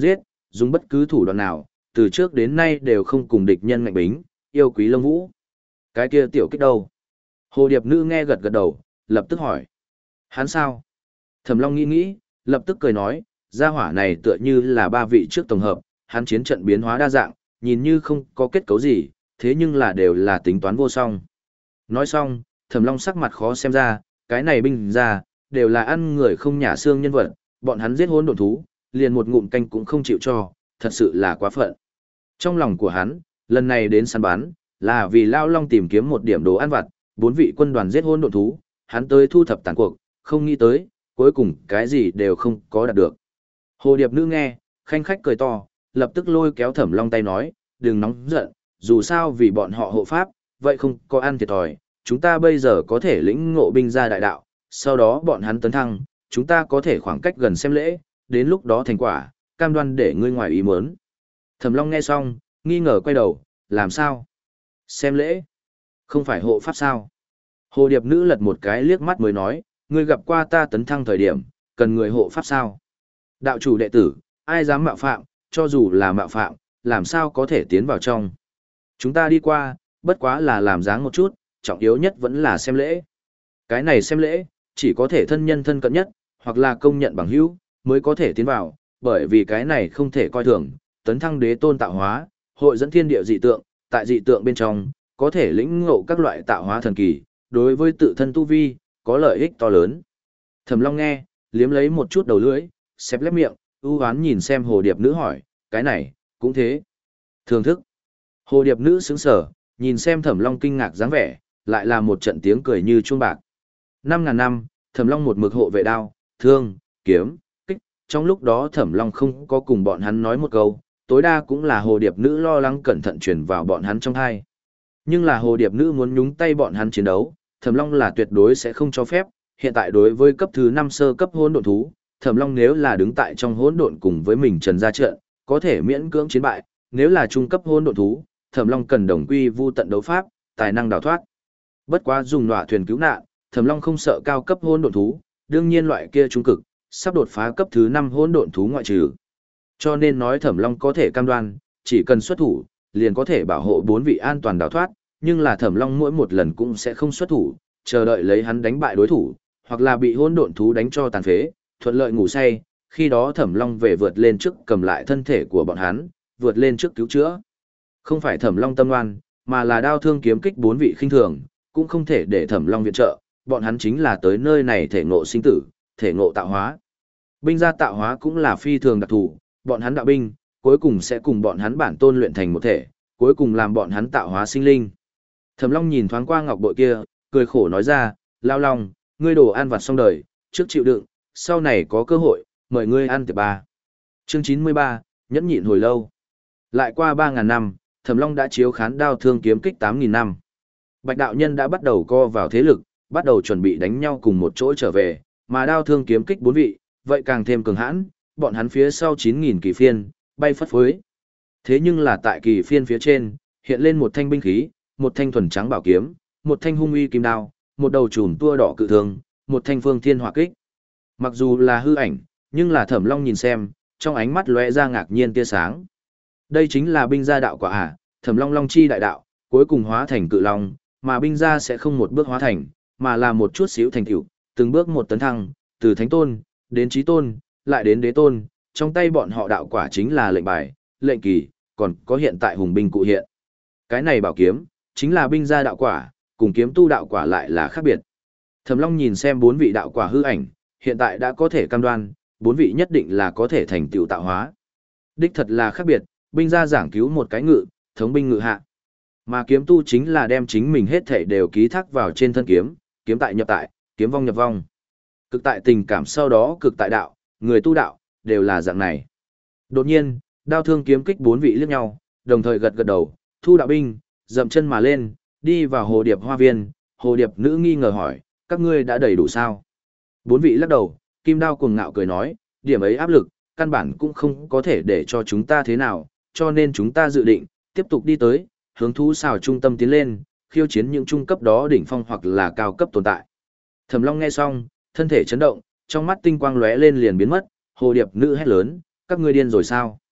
dùng bất cứ thủ đoạn nào, từ trước đến nay đều không cùng địch nhân ngạnh bính, yêu quý lông vũ. Cái kia tiểu kích đâu? Hồ điệp nữ nghe gật gật đầu, lập tức hỏi. Hắn sao? Thẩm Long nghĩ nghĩ, lập tức cười nói, gia hỏa này tựa như là ba vị trước tổng hợp, hắn chiến trận biến hóa đa dạng, nhìn như không có kết cấu gì, thế nhưng là đều là tính toán vô song. Nói xong, Thẩm Long sắc mặt khó xem ra, cái này binh ra, đều là ăn người không nhả xương nhân vật, bọn hắn giết hỗn độn thú, liền một ngụm canh cũng không chịu cho, thật sự là quá phận. Trong lòng của hắn, lần này đến săn bắn, là vì Lao Long tìm kiếm một điểm đồ ăn vặt, bốn vị quân đoàn giết hỗn độn thú, hắn tới thu thập tàn cuộc, không nghĩ tới, cuối cùng cái gì đều không có đạt được. Hồ điệp nữ nghe, khanh khách cười to, lập tức lôi kéo Thẩm Long tay nói, đừng nóng giận, dù sao vì bọn họ hộ pháp, vậy không có ăn thiệt thòi, chúng ta bây giờ có thể lĩnh ngộ binh ra đại đạo, sau đó bọn hắn tấn thăng, chúng ta có thể khoảng cách gần xem lễ, đến lúc đó thành quả, cam đoan để ngươi ngoài ý muốn. Thẩm Long nghe xong, nghi ngờ quay đầu, làm sao? Xem lễ? Không phải hộ pháp sao? Hồ điệp nữ lật một cái liếc mắt mới nói, ngươi gặp qua ta tấn thăng thời điểm, cần người hộ pháp sao? Đạo chủ đệ tử, ai dám mạo phạm, cho dù là mạo phạm, làm sao có thể tiến vào trong? Chúng ta đi qua, bất quá là làm dáng một chút, trọng yếu nhất vẫn là xem lễ. Cái này xem lễ, chỉ có thể thân nhân thân cận nhất, hoặc là công nhận bằng hữu, mới có thể tiến vào, bởi vì cái này không thể coi thường, tấn thăng đế tôn tạo hóa, hội dẫn thiên địa dị tượng, tại dị tượng bên trong, có thể lĩnh ngộ các loại tạo hóa thần kỳ, đối với tự thân tu vi, có lợi ích to lớn. Thẩm Long nghe, liếm lấy một chút đầu lưỡi, xẹp lép miệng, ưu hoán nhìn xem hồ điệp nữ hỏi, cái này, cũng thế. Thưởng thức. Hồ điệp nữ sững sờ, nhìn xem Thẩm Long kinh ngạc dáng vẻ, lại là một trận tiếng cười như chuông bạc. Năm ngàn năm, Thẩm Long một mực hộ vệ đao, thương, kiếm, kích, trong lúc đó Thẩm Long không có cùng bọn hắn nói một câu, tối đa cũng là hồ điệp nữ lo lắng cẩn thận truyền vào bọn hắn trong hai. Nhưng là hồ điệp nữ muốn nhúng tay bọn hắn chiến đấu, Thẩm Long là tuyệt đối sẽ không cho phép, hiện tại đối với cấp thứ năm sơ cấp hỗn độn thú, Thẩm Long nếu là đứng tại trong hỗn độn cùng với mình Trần ra trận, có thể miễn cưỡng chiến bại, nếu là trung cấp hỗn độn thú, Thẩm Long cần đồng quy vu tận đấu pháp, tài năng đào thoát. Bất quá dùng nọa thuyền cứu nạn, Thẩm Long không sợ cao cấp hỗn độn thú, đương nhiên loại kia trung cực, sắp đột phá cấp thứ năm hỗn độn thú ngoại trừ. Cho nên nói Thẩm Long có thể cam đoan, chỉ cần xuất thủ, liền có thể bảo hộ bốn vị an toàn đào thoát, nhưng là Thẩm Long mỗi một lần cũng sẽ không xuất thủ, chờ đợi lấy hắn đánh bại đối thủ, hoặc là bị hỗn độn thú đánh cho tàn phế, thuận lợi ngủ say, khi đó Thẩm Long về vượt lên trước cầm lại thân thể của bọn hắn, vượt lên trước cứu chữa. Không phải Thẩm Long tâm ngoan, mà là đao thương kiếm kích bốn vị khinh thường, cũng không thể để Thẩm Long viện trợ, bọn hắn chính là tới nơi này thể ngộ sinh tử, thể ngộ tạo hóa. Binh gia tạo hóa cũng là phi thường đặc thù, bọn hắn đạo binh, cuối cùng sẽ cùng bọn hắn bản tôn luyện thành một thể, cuối cùng làm bọn hắn tạo hóa sinh linh. Thẩm Long nhìn thoáng qua ngọc bội kia, cười khổ nói ra, Lao Long, ngươi đồ ăn vặt xong đời, trước chịu đựng, sau này có cơ hội, mời ngươi ăn tiệc ba. Chương chín mươi ba, nhẫn nhịn hồi lâu. Lại qua ba ngàn năm, Thẩm Long đã chiếu khán đao thương kiếm kích tám nghìn năm. Bạch đạo nhân đã bắt đầu co vào thế lực, bắt đầu chuẩn bị đánh nhau cùng một chỗ trở về, mà đao thương kiếm kích bốn vị, vậy càng thêm cường hãn, bọn hắn phía sau chín nghìn kỳ phiên, bay phất phới. Thế nhưng là tại kỳ phiên phía trên, hiện lên một thanh binh khí, một thanh thuần trắng bảo kiếm, một thanh hung uy kim đao, một đầu chùm tua đỏ cự thương, một thanh phương thiên hỏa kích. Mặc dù là hư ảnh, nhưng là Thẩm Long nhìn xem, trong ánh mắt lóe ra ngạc nhiên tia sáng. Đây chính là binh gia đạo quả à, Thẩm Long Long chi đại đạo, cuối cùng hóa thành cự long, mà binh gia sẽ không một bước hóa thành, mà là một chút xíu thành tựu, từng bước một tấn thăng, từ thánh tôn đến chí tôn, lại đến đế tôn, trong tay bọn họ đạo quả chính là lệnh bài, lệnh kỳ, còn có hiện tại hùng binh cụ hiện. Cái này bảo kiếm, chính là binh gia đạo quả, cùng kiếm tu đạo quả lại là khác biệt. Thẩm Long nhìn xem bốn vị đạo quả hư ảnh, hiện tại đã có thể cam đoan, bốn vị nhất định là có thể thành tựu tạo hóa. Đích thật là khác biệt, binh gia giảng cứu một cái ngự, thống binh ngự hạ. Mà kiếm tu chính là đem chính mình hết thảy đều ký thác vào trên thân kiếm, kiếm tại nhập tại, kiếm vong nhập vong. Cực tại tình cảm sau đó cực tại đạo, người tu đạo, đều là dạng này. Đột nhiên, đao thương kiếm kích bốn vị liếc nhau, đồng thời gật gật đầu, thu đạo binh, dậm chân mà lên, đi vào hồ điệp hoa viên, hồ điệp nữ nghi ngờ hỏi, các ngươi đã đầy đủ sao? Bốn vị lắc đầu, kim đao cuồng ngạo cười nói, điểm ấy áp lực, căn bản cũng không có thể để cho chúng ta thế nào, cho nên chúng ta dự định, tiếp tục đi tới, hướng thú xào trung tâm tiến lên, khiêu chiến những trung cấp đó đỉnh phong hoặc là cao cấp tồn tại. Thẩm Long nghe xong, thân thể chấn động, trong mắt tinh quang lóe lên liền biến mất, hồ điệp nữ hét lớn, các ngươi điên rồi sao?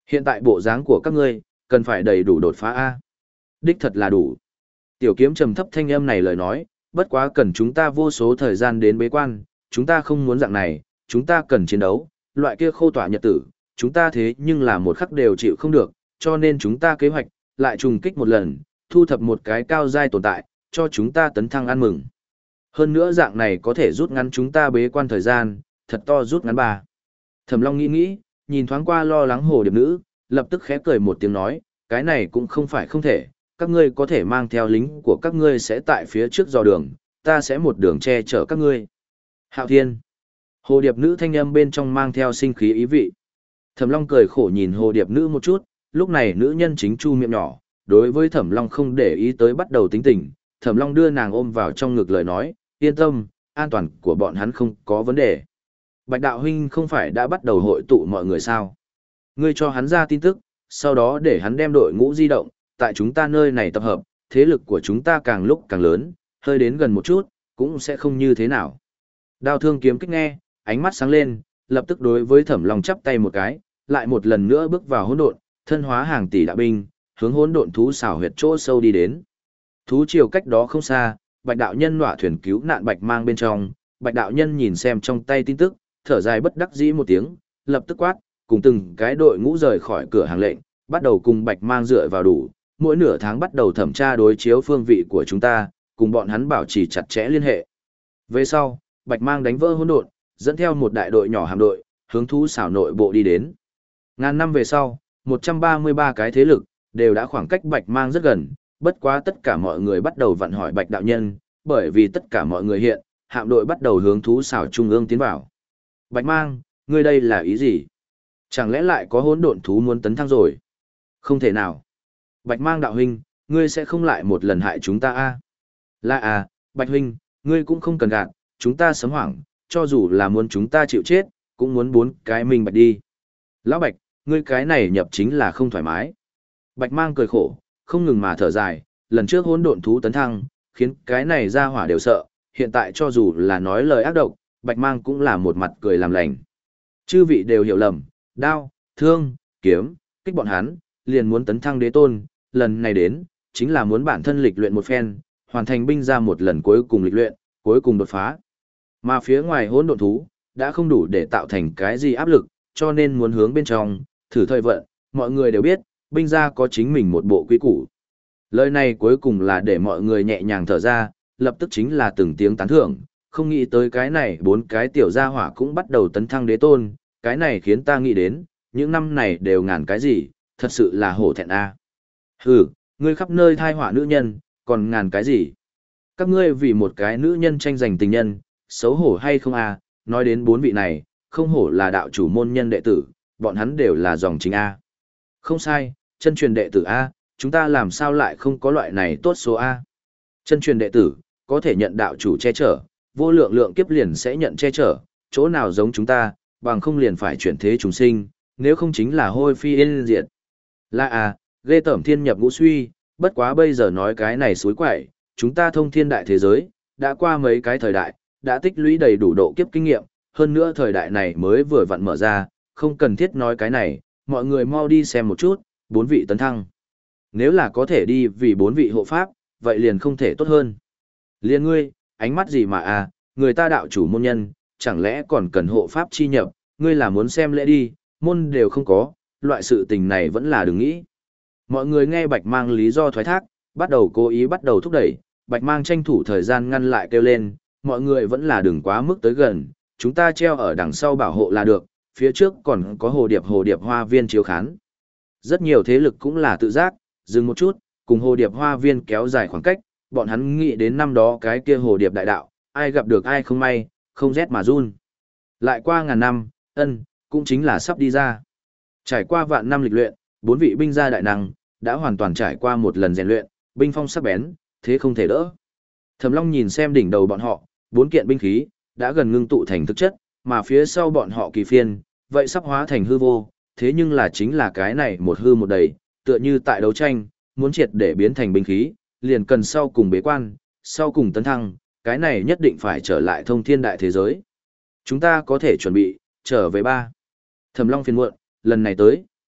Hiện tại bộ dáng của các ngươi, cần phải đầy đủ đột phá A. Đích thật là đủ. Tiểu kiếm trầm thấp thanh âm này lời nói, bất quá cần chúng ta vô số thời gian đến bế quan, chúng ta không muốn dạng này, chúng ta cần chiến đấu, loại kia khô tỏa nhật tử, chúng ta thế nhưng là một khắc đều chịu không được, cho nên chúng ta kế hoạch, lại trùng kích một lần, thu thập một cái cao giai tồn tại, cho chúng ta tấn thăng ăn mừng. Hơn nữa dạng này có thể rút ngắn chúng ta bế quan thời gian, thật to rút ngắn ba. Thẩm Long nghĩ nghĩ, nhìn thoáng qua lo lắng hồ điệp nữ, lập tức khẽ cười một tiếng nói, cái này cũng không phải không thể, các ngươi có thể mang theo lính của các ngươi sẽ tại phía trước dò đường, ta sẽ một đường che chở các ngươi. Hạo Thiên. Hồ điệp nữ thanh âm bên trong mang theo sinh khí ý vị. Thẩm Long cười khổ nhìn hồ điệp nữ một chút, lúc này nữ nhân chính chu miệng nhỏ, đối với Thẩm Long không để ý tới bắt đầu tính tình, Thẩm Long đưa nàng ôm vào trong ngực lời nói, yên tâm, an toàn của bọn hắn không có vấn đề. Bạch đạo huynh không phải đã bắt đầu hội tụ mọi người sao? Ngươi cho hắn ra tin tức, sau đó để hắn đem đội ngũ di động, tại chúng ta nơi này tập hợp, thế lực của chúng ta càng lúc càng lớn, hơi đến gần một chút, cũng sẽ không như thế nào. Đao thương kiếm kích nghe, ánh mắt sáng lên, lập tức đối với Thẩm Long chắp tay một cái, lại một lần nữa bước vào hỗn độn, thân hóa hàng tỷ đạo binh, hướng hỗn độn thú xảo huyệt chỗ sâu đi đến. Thú triều cách đó không xa, Bạch đạo nhân nọa thuyền cứu nạn Bạch Mang bên trong, Bạch đạo nhân nhìn xem trong tay tin tức, thở dài bất đắc dĩ một tiếng, lập tức quát, cùng từng cái đội ngũ rời khỏi cửa hàng lệnh, bắt đầu cùng Bạch Mang dựa vào đủ, mỗi nửa tháng bắt đầu thẩm tra đối chiếu phương vị của chúng ta, cùng bọn hắn bảo trì chặt chẽ liên hệ. Về sau, Bạch Mang đánh vỡ hỗn độn, dẫn theo một đại đội nhỏ hạm đội, hướng thú xảo nội bộ đi đến. Ngàn năm về sau, một trăm ba mươi ba cái thế lực, đều đã khoảng cách Bạch Mang rất gần, bất quá tất cả mọi người bắt đầu vặn hỏi Bạch đạo nhân, bởi vì tất cả mọi người hiện, hạm đội bắt đầu hướng thú xảo trung ương tiến vào. Bạch Mang, ngươi đây là ý gì? Chẳng lẽ lại có hỗn độn thú muốn tấn thăng rồi? Không thể nào. Bạch Mang đạo huynh, ngươi sẽ không lại một lần hại chúng ta a? À? Là à, Bạch huynh, ngươi cũng không cần gạt, chúng ta sớm hoảng, cho dù là muốn chúng ta chịu chết, cũng muốn bốn cái mình bạch đi. Lão Bạch, ngươi cái này nhập chính là không thoải mái. Bạch Mang cười khổ, không ngừng mà thở dài, lần trước hỗn độn thú tấn thăng, khiến cái này ra hỏa đều sợ, hiện tại cho dù là nói lời ác độc, Bạch Mang cũng là một mặt cười làm lành. Chư vị đều hiểu lầm, đao, thương, kiếm, kích bọn hắn, liền muốn tấn thăng đế tôn, lần này đến, chính là muốn bản thân lịch luyện một phen, hoàn thành binh ra một lần cuối cùng lịch luyện, cuối cùng đột phá. Mà phía ngoài hỗn độn thú, đã không đủ để tạo thành cái gì áp lực, cho nên muốn hướng bên trong, thử thời vận, mọi người đều biết, binh ra có chính mình một bộ quy củ. Lời này cuối cùng là để mọi người nhẹ nhàng thở ra, lập tức chính là từng tiếng tán thưởng, không nghĩ tới cái này bốn cái tiểu gia hỏa cũng bắt đầu tấn thăng đế tôn, cái này khiến ta nghĩ đến, những năm này đều ngàn cái gì, thật sự là hổ thẹn a. Hừ, ngươi khắp nơi thai họa nữ nhân, còn ngàn cái gì? Các ngươi vì một cái nữ nhân tranh giành tình nhân, xấu hổ hay không a? Nói đến bốn vị này, không hổ là đạo chủ môn nhân đệ tử, bọn hắn đều là dòng chính a. Không sai, chân truyền đệ tử a, chúng ta làm sao lại không có loại này tốt số a? Chân truyền đệ tử, có thể nhận đạo chủ che chở, vô lượng lượng kiếp liền sẽ nhận che chở, chỗ nào giống chúng ta, bằng không liền phải chuyển thế chúng sinh, nếu không chính là hôi phi yên diệt. Là à, ghê tởm thiên nhập ngũ suy, bất quá bây giờ nói cái này suối quậy, chúng ta thông thiên đại thế giới, đã qua mấy cái thời đại, đã tích lũy đầy đủ độ kiếp kinh nghiệm, hơn nữa thời đại này mới vừa vặn mở ra, không cần thiết nói cái này, mọi người mau đi xem một chút, bốn vị tấn thăng. Nếu là có thể đi vì bốn vị hộ pháp, vậy liền không thể tốt hơn. Liên ngươi, ánh mắt gì mà à, người ta đạo chủ môn nhân, chẳng lẽ còn cần hộ pháp chi nhập, ngươi là muốn xem lễ đi, môn đều không có, loại sự tình này vẫn là đừng nghĩ. Mọi người nghe Bạch Mang lý do thoái thác, bắt đầu cố ý bắt đầu thúc đẩy, Bạch Mang tranh thủ thời gian ngăn lại kêu lên, mọi người vẫn là đừng quá mức tới gần, chúng ta treo ở đằng sau bảo hộ là được, phía trước còn có hồ điệp hồ điệp hoa viên chiếu khán. Rất nhiều thế lực cũng là tự giác, dừng một chút, cùng hồ điệp hoa viên kéo dài khoảng cách, bọn hắn nghĩ đến năm đó cái kia hồ điệp đại đạo, ai gặp được ai không may, không rét mà run. Lại qua ngàn năm, ân, cũng chính là sắp đi ra. Trải qua vạn năm lịch luyện, bốn vị binh gia đại năng, đã hoàn toàn trải qua một lần rèn luyện, binh phong sắc bén, thế không thể đỡ. Thẩm Long nhìn xem đỉnh đầu bọn họ, bốn kiện binh khí, đã gần ngưng tụ thành thực chất, mà phía sau bọn họ kỳ phiên, vậy sắp hóa thành hư vô, thế nhưng là chính là cái này một hư một đầy, tựa như tại đấu tranh, muốn triệt để biến thành binh khí, liền cần sau cùng bế quan, sau cùng tấn thăng, cái này nhất định phải trở lại thông thiên đại thế giới. Chúng ta có thể chuẩn bị, trở về ba. Thẩm Long phiền muộn, lần này tới,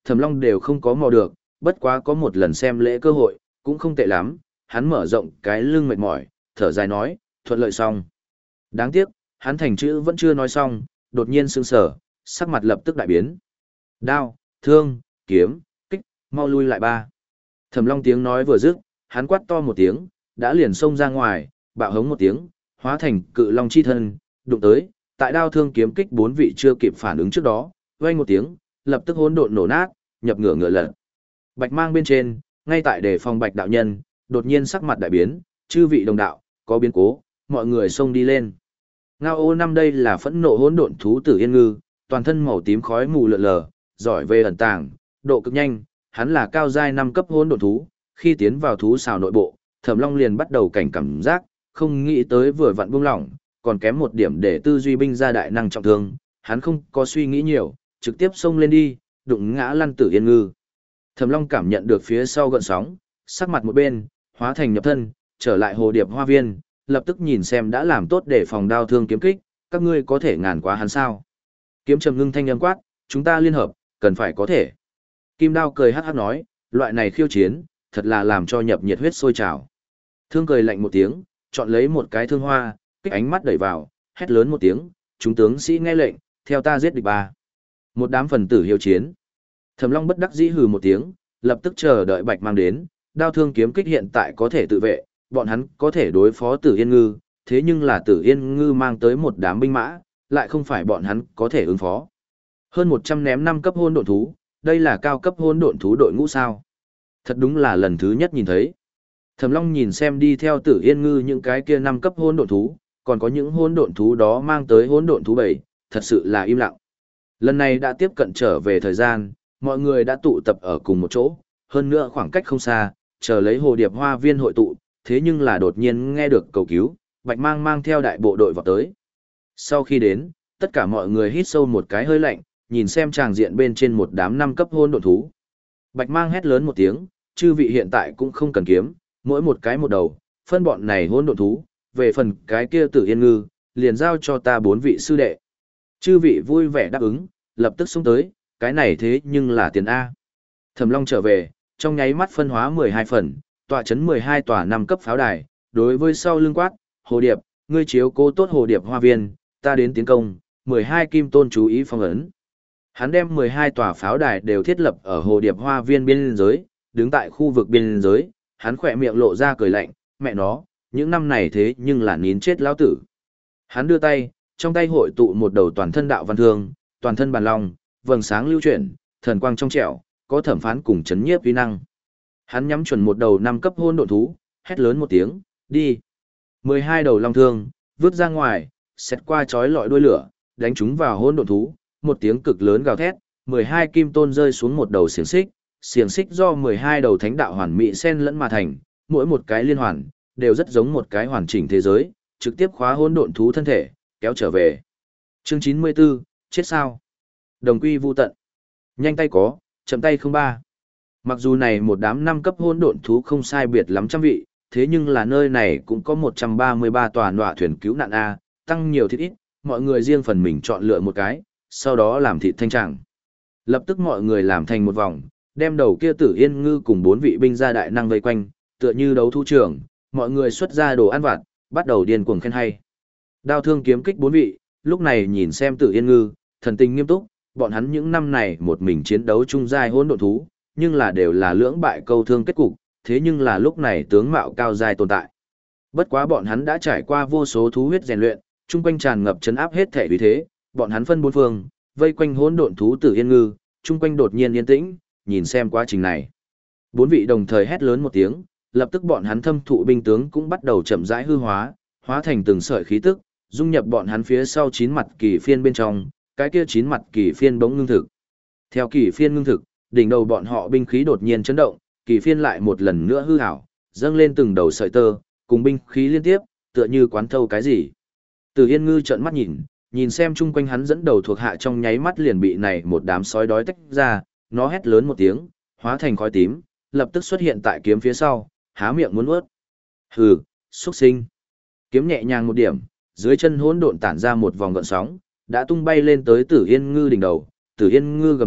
Thẩm Long đều không có mò được, bất quá có một lần xem lễ cơ hội, cũng không tệ lắm, hắn mở rộng cái lưng mệt mỏi, thở dài nói, thuận lợi xong. Đáng tiếc, hắn thành chữ vẫn chưa nói xong, đột nhiên sững sờ, sắc mặt lập tức đại biến. Đao, thương, kiếm, kích, mau lui lại ba. Thẩm Long tiếng nói vừa dứt, hắn quát to một tiếng, đã liền xông ra ngoài, bạo hống một tiếng, hóa thành cự long chi thân, đụng tới, tại đao thương kiếm kích bốn vị chưa kịp phản ứng trước đó, vang một tiếng, lập tức hỗn độn nổ nát, nhập ngửa ngựa lật. Bạch mang bên trên, ngay tại đề phòng Bạch đạo nhân, đột nhiên sắc mặt đại biến, chư vị đồng đạo, có biến cố, mọi người xông đi lên. Ngao ô năm đây là phẫn nộ hỗn độn thú tử yên ngư, toàn thân màu tím khói mù lượn lờ, giỏi về ẩn tàng, độ cực nhanh, hắn là cao giai năm cấp hỗn độn thú, khi tiến vào thú xào nội bộ, Thẩm Long liền bắt đầu cảnh cảm giác, không nghĩ tới vừa vặn buông lỏng, còn kém một điểm để tư duy binh ra đại năng trọng thương, hắn không có suy nghĩ nhiều, trực tiếp xông lên đi, đụng ngã lăn tử yên ngư. Thẩm Long cảm nhận được phía sau gợn sóng, sắc mặt một bên, hóa thành nhập thân, trở lại hồ điệp hoa viên, lập tức nhìn xem đã làm tốt để phòng đao thương kiếm kích, các ngươi có thể ngàn quá hắn sao? Kiếm trầm ngưng thanh âm quát, chúng ta liên hợp, cần phải có thể. Kim Đao cười hắc hắc nói, loại này khiêu chiến, thật là làm cho nhập nhiệt huyết sôi trào. Thương cười lạnh một tiếng, chọn lấy một cái thương hoa, kích ánh mắt đẩy vào, hét lớn một tiếng, chúng tướng sĩ nghe lệnh, theo ta giết địch ba. Một đám phần tử hiếu chiến. Thẩm Long bất đắc dĩ hừ một tiếng, lập tức chờ đợi Bạch mang đến, đao thương kiếm kích hiện tại có thể tự vệ, bọn hắn có thể đối phó Tử Yên Ngư, thế nhưng là Tử Yên Ngư mang tới một đám binh mã, lại không phải bọn hắn có thể ứng phó. Hơn một trăm ném năm cấp hôn độn thú, đây là cao cấp hôn độn thú đội ngũ sao? Thật đúng là lần thứ nhất nhìn thấy. Thẩm Long nhìn xem đi theo Tử Yên Ngư những cái kia năm cấp hôn độn thú, còn có những hôn độn thú đó mang tới hôn độn thú bảy, thật sự là im lặng. Lần này đã tiếp cận trở về thời gian, mọi người đã tụ tập ở cùng một chỗ, hơn nữa khoảng cách không xa, chờ lấy hồ điệp hoa viên hội tụ, thế nhưng là đột nhiên nghe được cầu cứu, Bạch mang mang theo đại bộ đội vào tới. Sau khi đến, tất cả mọi người hít sâu một cái hơi lạnh, nhìn xem tràng diện bên trên một đám năm cấp hôn độn thú. Bạch mang hét lớn một tiếng, chư vị hiện tại cũng không cần kiếm, mỗi một cái một đầu, phân bọn này hôn độn thú, về phần cái kia Tử Yên Ngư, liền giao cho ta bốn vị sư đệ. Chư vị vui vẻ đáp ứng, lập tức xông tới, cái này thế nhưng là tiền A. Thẩm Long trở về, trong nháy mắt phân hóa mười hai phần, tọa chấn mười hai tòa năm cấp pháo đài, đối với sau lưng quát, Hồ Điệp, ngươi chiếu cố tốt Hồ Điệp hoa viên, ta đến tiến công, mười hai kim tôn chú ý phong ấn. Hắn đem mười hai tòa pháo đài đều thiết lập ở Hồ Điệp hoa viên biên giới, đứng tại khu vực biên giới, hắn khỏe miệng lộ ra cười lạnh, mẹ nó, những năm này thế nhưng là nín chết lão tử. Hắn đưa tay, trong tay hội tụ một đầu toàn thân đạo văn thương, toàn thân bàn long, vầng sáng lưu chuyển, thần quang trong trẻo, có thẩm phán cùng chấn nhiếp uy năng. Hắn nhắm chuẩn một đầu năm cấp hôn độn thú, hét lớn một tiếng, đi. mười hai đầu long thương, vứt ra ngoài, xét qua chói lọi đuôi lửa, đánh chúng vào hôn độn thú, một tiếng cực lớn gào thét, mười hai kim tôn rơi xuống một đầu xiềng xích, xiềng xích do mười hai đầu thánh đạo hoàn mỹ xen lẫn mà thành, mỗi một cái liên hoàn, đều rất giống một cái hoàn chỉnh thế giới, trực tiếp khóa hôn độn thú thân thể, kéo trở về. Chương chín mươi tư, chết sao? Đồng quy vu tận. Nhanh tay có, chậm tay không ba. Mặc dù này một đám năm cấp hôn độn thú không sai biệt lắm trăm vị, thế nhưng là nơi này cũng có một trăm ba mươi ba tòa nọa thuyền cứu nạn A, tăng nhiều thịt ít, mọi người riêng phần mình chọn lựa một cái, sau đó làm thịt thanh trạng. Lập tức mọi người làm thành một vòng, đem đầu kia Tử Yên Ngư cùng bốn vị binh gia đại năng vây quanh, tựa như đấu thu trường, mọi người xuất ra đồ ăn vặt, bắt đầu điên cuồng khen hay. Đao thương kiếm kích bốn vị, lúc này nhìn xem Tử Yên Ngư, thần tình nghiêm túc, bọn hắn những năm này một mình chiến đấu chung giai hỗn độn thú, nhưng là đều là lưỡng bại câu thương kết cục, thế nhưng là lúc này tướng mạo cao giai tồn tại. Bất quá bọn hắn đã trải qua vô số thú huyết rèn luyện, chung quanh tràn ngập chấn áp hết thể uy thế, bọn hắn phân bốn phương, vây quanh hỗn độn thú Tử Yên Ngư, chung quanh đột nhiên yên tĩnh, nhìn xem quá trình này. Bốn vị đồng thời hét lớn một tiếng, lập tức bọn hắn thâm thụ binh tướng cũng bắt đầu chậm rãi hư hóa, hóa thành từng sợi khí tức, dung nhập bọn hắn phía sau chín mặt kỳ phiên bên trong, cái kia chín mặt kỳ phiên bỗng ngưng thực. Theo kỳ phiên ngưng thực, đỉnh đầu bọn họ binh khí đột nhiên chấn động, kỳ phiên lại một lần nữa hư ảo, dâng lên từng đầu sợi tơ, cùng binh khí liên tiếp, tựa như quán thâu cái gì. Từ Yên Ngư trợn mắt nhìn, nhìn xem chung quanh hắn dẫn đầu thuộc hạ trong nháy mắt liền bị này một đám sói đói tách ra, nó hét lớn một tiếng, hóa thành khói tím, lập tức xuất hiện tại kiếm phía sau, há miệng muốn nuốt. Hừ, xuất sinh. Kiếm nhẹ nhàng một điểm, dưới chân hỗn độn tản ra một vòng gợn sóng, đã tung bay lên tới Tử Yên Ngư đỉnh đầu, Tử Yên Ngư gầm thét,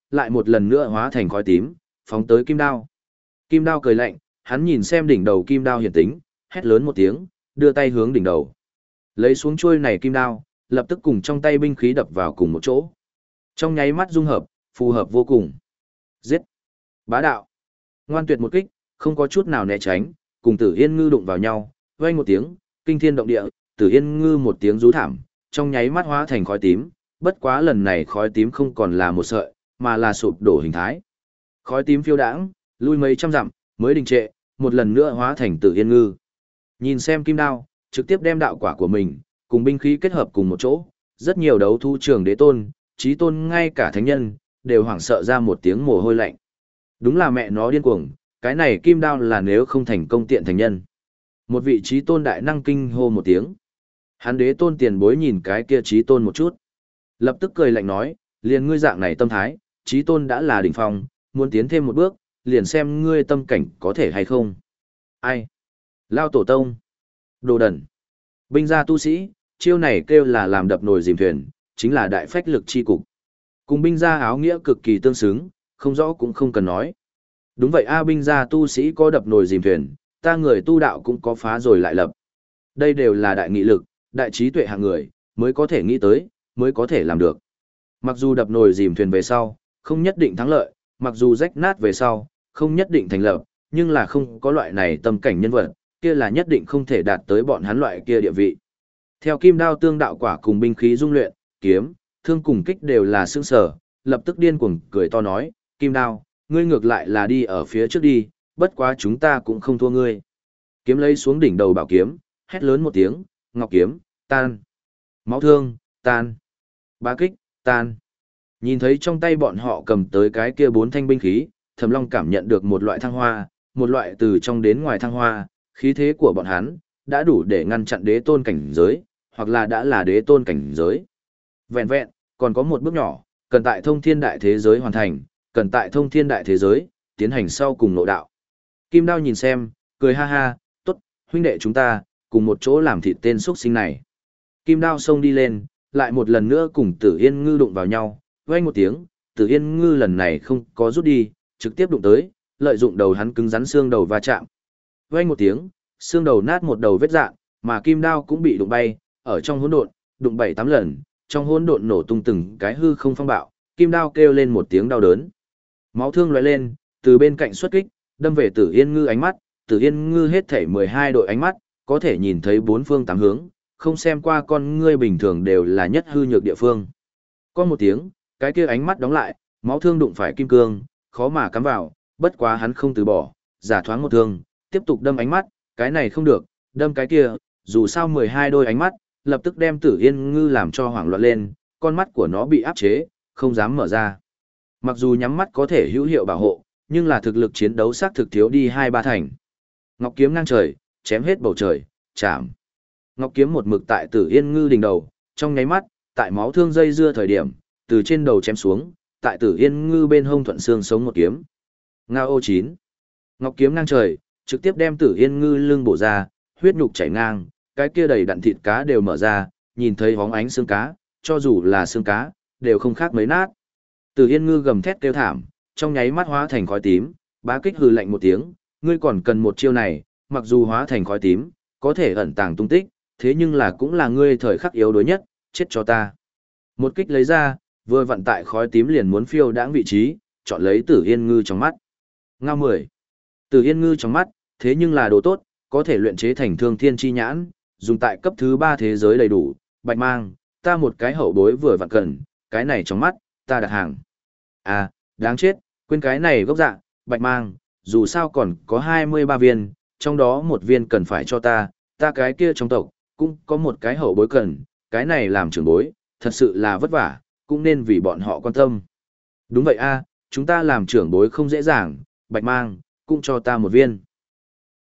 lại một lần nữa hóa thành khói tím, phóng tới kim đao. Kim đao cười lạnh, hắn nhìn xem đỉnh đầu kim đao hiển tính, hét lớn một tiếng, đưa tay hướng đỉnh đầu. Lấy xuống chuôi này kim đao, lập tức cùng trong tay binh khí đập vào cùng một chỗ. Trong nháy mắt dung hợp, phù hợp vô cùng. Giết! Bá đạo! Ngoan tuyệt một kích, không có chút nào né tránh, cùng Tử Yên Ngư đụng vào nhau, vang một tiếng, kinh thiên động địa, Tử Yên Ngư một tiếng rú thảm, trong nháy mắt hóa thành khói tím, bất quá lần này khói tím không còn là một sợi, mà là sụp đổ hình thái. Khói tím phiêu đãng, lui mấy trăm dặm, mới đình trệ, một lần nữa hóa thành Tử Yên Ngư. Nhìn xem kim đao, trực tiếp đem đạo quả của mình, cùng binh khí kết hợp cùng một chỗ, rất nhiều đấu thu trường đế tôn, chí tôn ngay cả thánh nhân, đều hoảng sợ ra một tiếng mồ hôi lạnh. Đúng là mẹ nó điên cuồng, cái này kim đao là nếu không thành công tiện thành nhân. Một vị chí tôn đại năng kinh hô một tiếng. Hắn đế tôn tiền bối nhìn cái kia chí tôn một chút. Lập tức cười lạnh nói, liền ngươi dạng này tâm thái, chí tôn đã là đỉnh phong, muốn tiến thêm một bước, liền xem ngươi tâm cảnh có thể hay không. Ai? Lao tổ tông. Đồ đần. Binh gia tu sĩ, chiêu này kêu là làm đập nồi dìm thuyền, chính là đại phách lực chi cục. Cùng binh gia áo nghĩa cực kỳ tương xứng, không rõ cũng không cần nói. Đúng vậy a, binh gia tu sĩ có đập nồi dìm thuyền, ta người tu đạo cũng có phá rồi lại lập. Đây đều là đại nghị lực, đại trí tuệ hạng người, mới có thể nghĩ tới, mới có thể làm được. Mặc dù đập nồi dìm thuyền về sau, không nhất định thắng lợi, mặc dù rách nát về sau, không nhất định thành lập, nhưng là không có loại này tâm cảnh nhân vật, kia là nhất định không thể đạt tới bọn hắn loại kia địa vị. Theo kim đao tương đạo quả cùng binh khí dung luyện, kiếm, thương cùng kích đều là xương sở, lập tức điên cuồng cười to nói, kim đao, ngươi ngược lại là đi ở phía trước đi, bất quá chúng ta cũng không thua ngươi. Kiếm lấy xuống đỉnh đầu bảo kiếm, hét lớn một tiếng, ngọc kiếm, tan. Máu thương, tan. Bá kích, tan. Nhìn thấy trong tay bọn họ cầm tới cái kia bốn thanh binh khí, Thẩm Long cảm nhận được một loại thăng hoa, một loại từ trong đến ngoài thăng hoa, khí thế của bọn hắn đã đủ để ngăn chặn đế tôn cảnh giới, hoặc là đã là đế tôn cảnh giới. Vẹn vẹn, còn có một bước nhỏ, cần tại thông thiên đại thế giới hoàn thành, cần tại thông thiên đại thế giới, tiến hành sau cùng nội đạo. Kim Đao nhìn xem, cười ha ha, tốt, huynh đệ chúng ta, cùng một chỗ làm thịt tên xuất sinh này. Kim Đao xông đi lên, lại một lần nữa cùng Tử Yên Ngư đụng vào nhau, vang một tiếng, Tử Yên Ngư lần này không có rút đi, trực tiếp đụng tới, lợi dụng đầu hắn cứng rắn xương đầu va chạm. Vang một tiếng, xương đầu nát một đầu vết rạn, mà Kim Đao cũng bị đụng bay, ở trong hỗn độn, đụng bảy tám lần, trong hỗn độn nổ tung từng cái hư không phong bạo, Kim Đao kêu lên một tiếng đau đớn. Máu thương lóe lên, từ bên cạnh xuất kích, đâm về Tử Yên Ngư ánh mắt, Tử Yên Ngư hết thảy mười hai đội ánh mắt, có thể nhìn thấy bốn phương tám hướng, không xem qua con ngươi bình thường đều là nhất hư nhược địa phương. Con một tiếng, cái kia ánh mắt đóng lại, máu thương đụng phải kim cương, khó mà cắm vào, bất quá hắn không từ bỏ, giả thoáng một thương, tiếp tục đâm ánh mắt, cái này không được, đâm cái kia, dù sao mười hai đôi ánh mắt, lập tức đem Tử Yên Ngư làm cho hoảng loạn lên, con mắt của nó bị áp chế, không dám mở ra. Mặc dù nhắm mắt có thể hữu hiệu bảo hộ, nhưng là thực lực chiến đấu xác thực thiếu đi hai ba thành. Ngọc kiếm ngang trời, chém hết bầu trời, chạm. Ngọc kiếm một mực tại Tử Yên Ngư đỉnh đầu, trong nháy mắt, tại máu thương dây dưa thời điểm, từ trên đầu chém xuống, tại Tử Yên Ngư bên hông thuận xương sống một kiếm. Ngao ô chín. Ngọc kiếm ngang trời, trực tiếp đem Tử Yên Ngư lưng bổ ra, huyết nhục chảy ngang, cái kia đầy đặn thịt cá đều mở ra, nhìn thấy bóng ánh xương cá, cho dù là xương cá, đều không khác mấy nát. Tử Yên Ngư gầm thét kêu thảm, trong nháy mắt hóa thành khói tím, Bá Kích hừ lạnh một tiếng, ngươi còn cần một chiêu này, mặc dù hóa thành khói tím, có thể ẩn tàng tung tích, thế nhưng là cũng là ngươi thời khắc yếu đuối nhất, chết cho ta. Một kích lấy ra, vừa vặn tại khói tím liền muốn phiêu đãng vị trí, chọn lấy Tử Yên Ngư trong mắt. Ngao mười. Tử Yên Ngư trong mắt, thế nhưng là đồ tốt, có thể luyện chế thành thương thiên chi nhãn, dùng tại cấp thứ ba thế giới đầy đủ, bạch mang, ta một cái hậu bối vừa vặn cần, cái này trong mắt, ta đặt hàng. À, đáng chết, quên cái này gốc dạ, bạch mang, dù sao còn có hai mươi ba viên, trong đó một viên cần phải cho ta, ta cái kia trong tộc, cũng có một cái hậu bối cần, cái này làm trưởng bối, thật sự là vất vả, cũng nên vì bọn họ quan tâm. Đúng vậy a, chúng ta làm trưởng bối không dễ dàng, bạch mang, cũng cho ta một viên.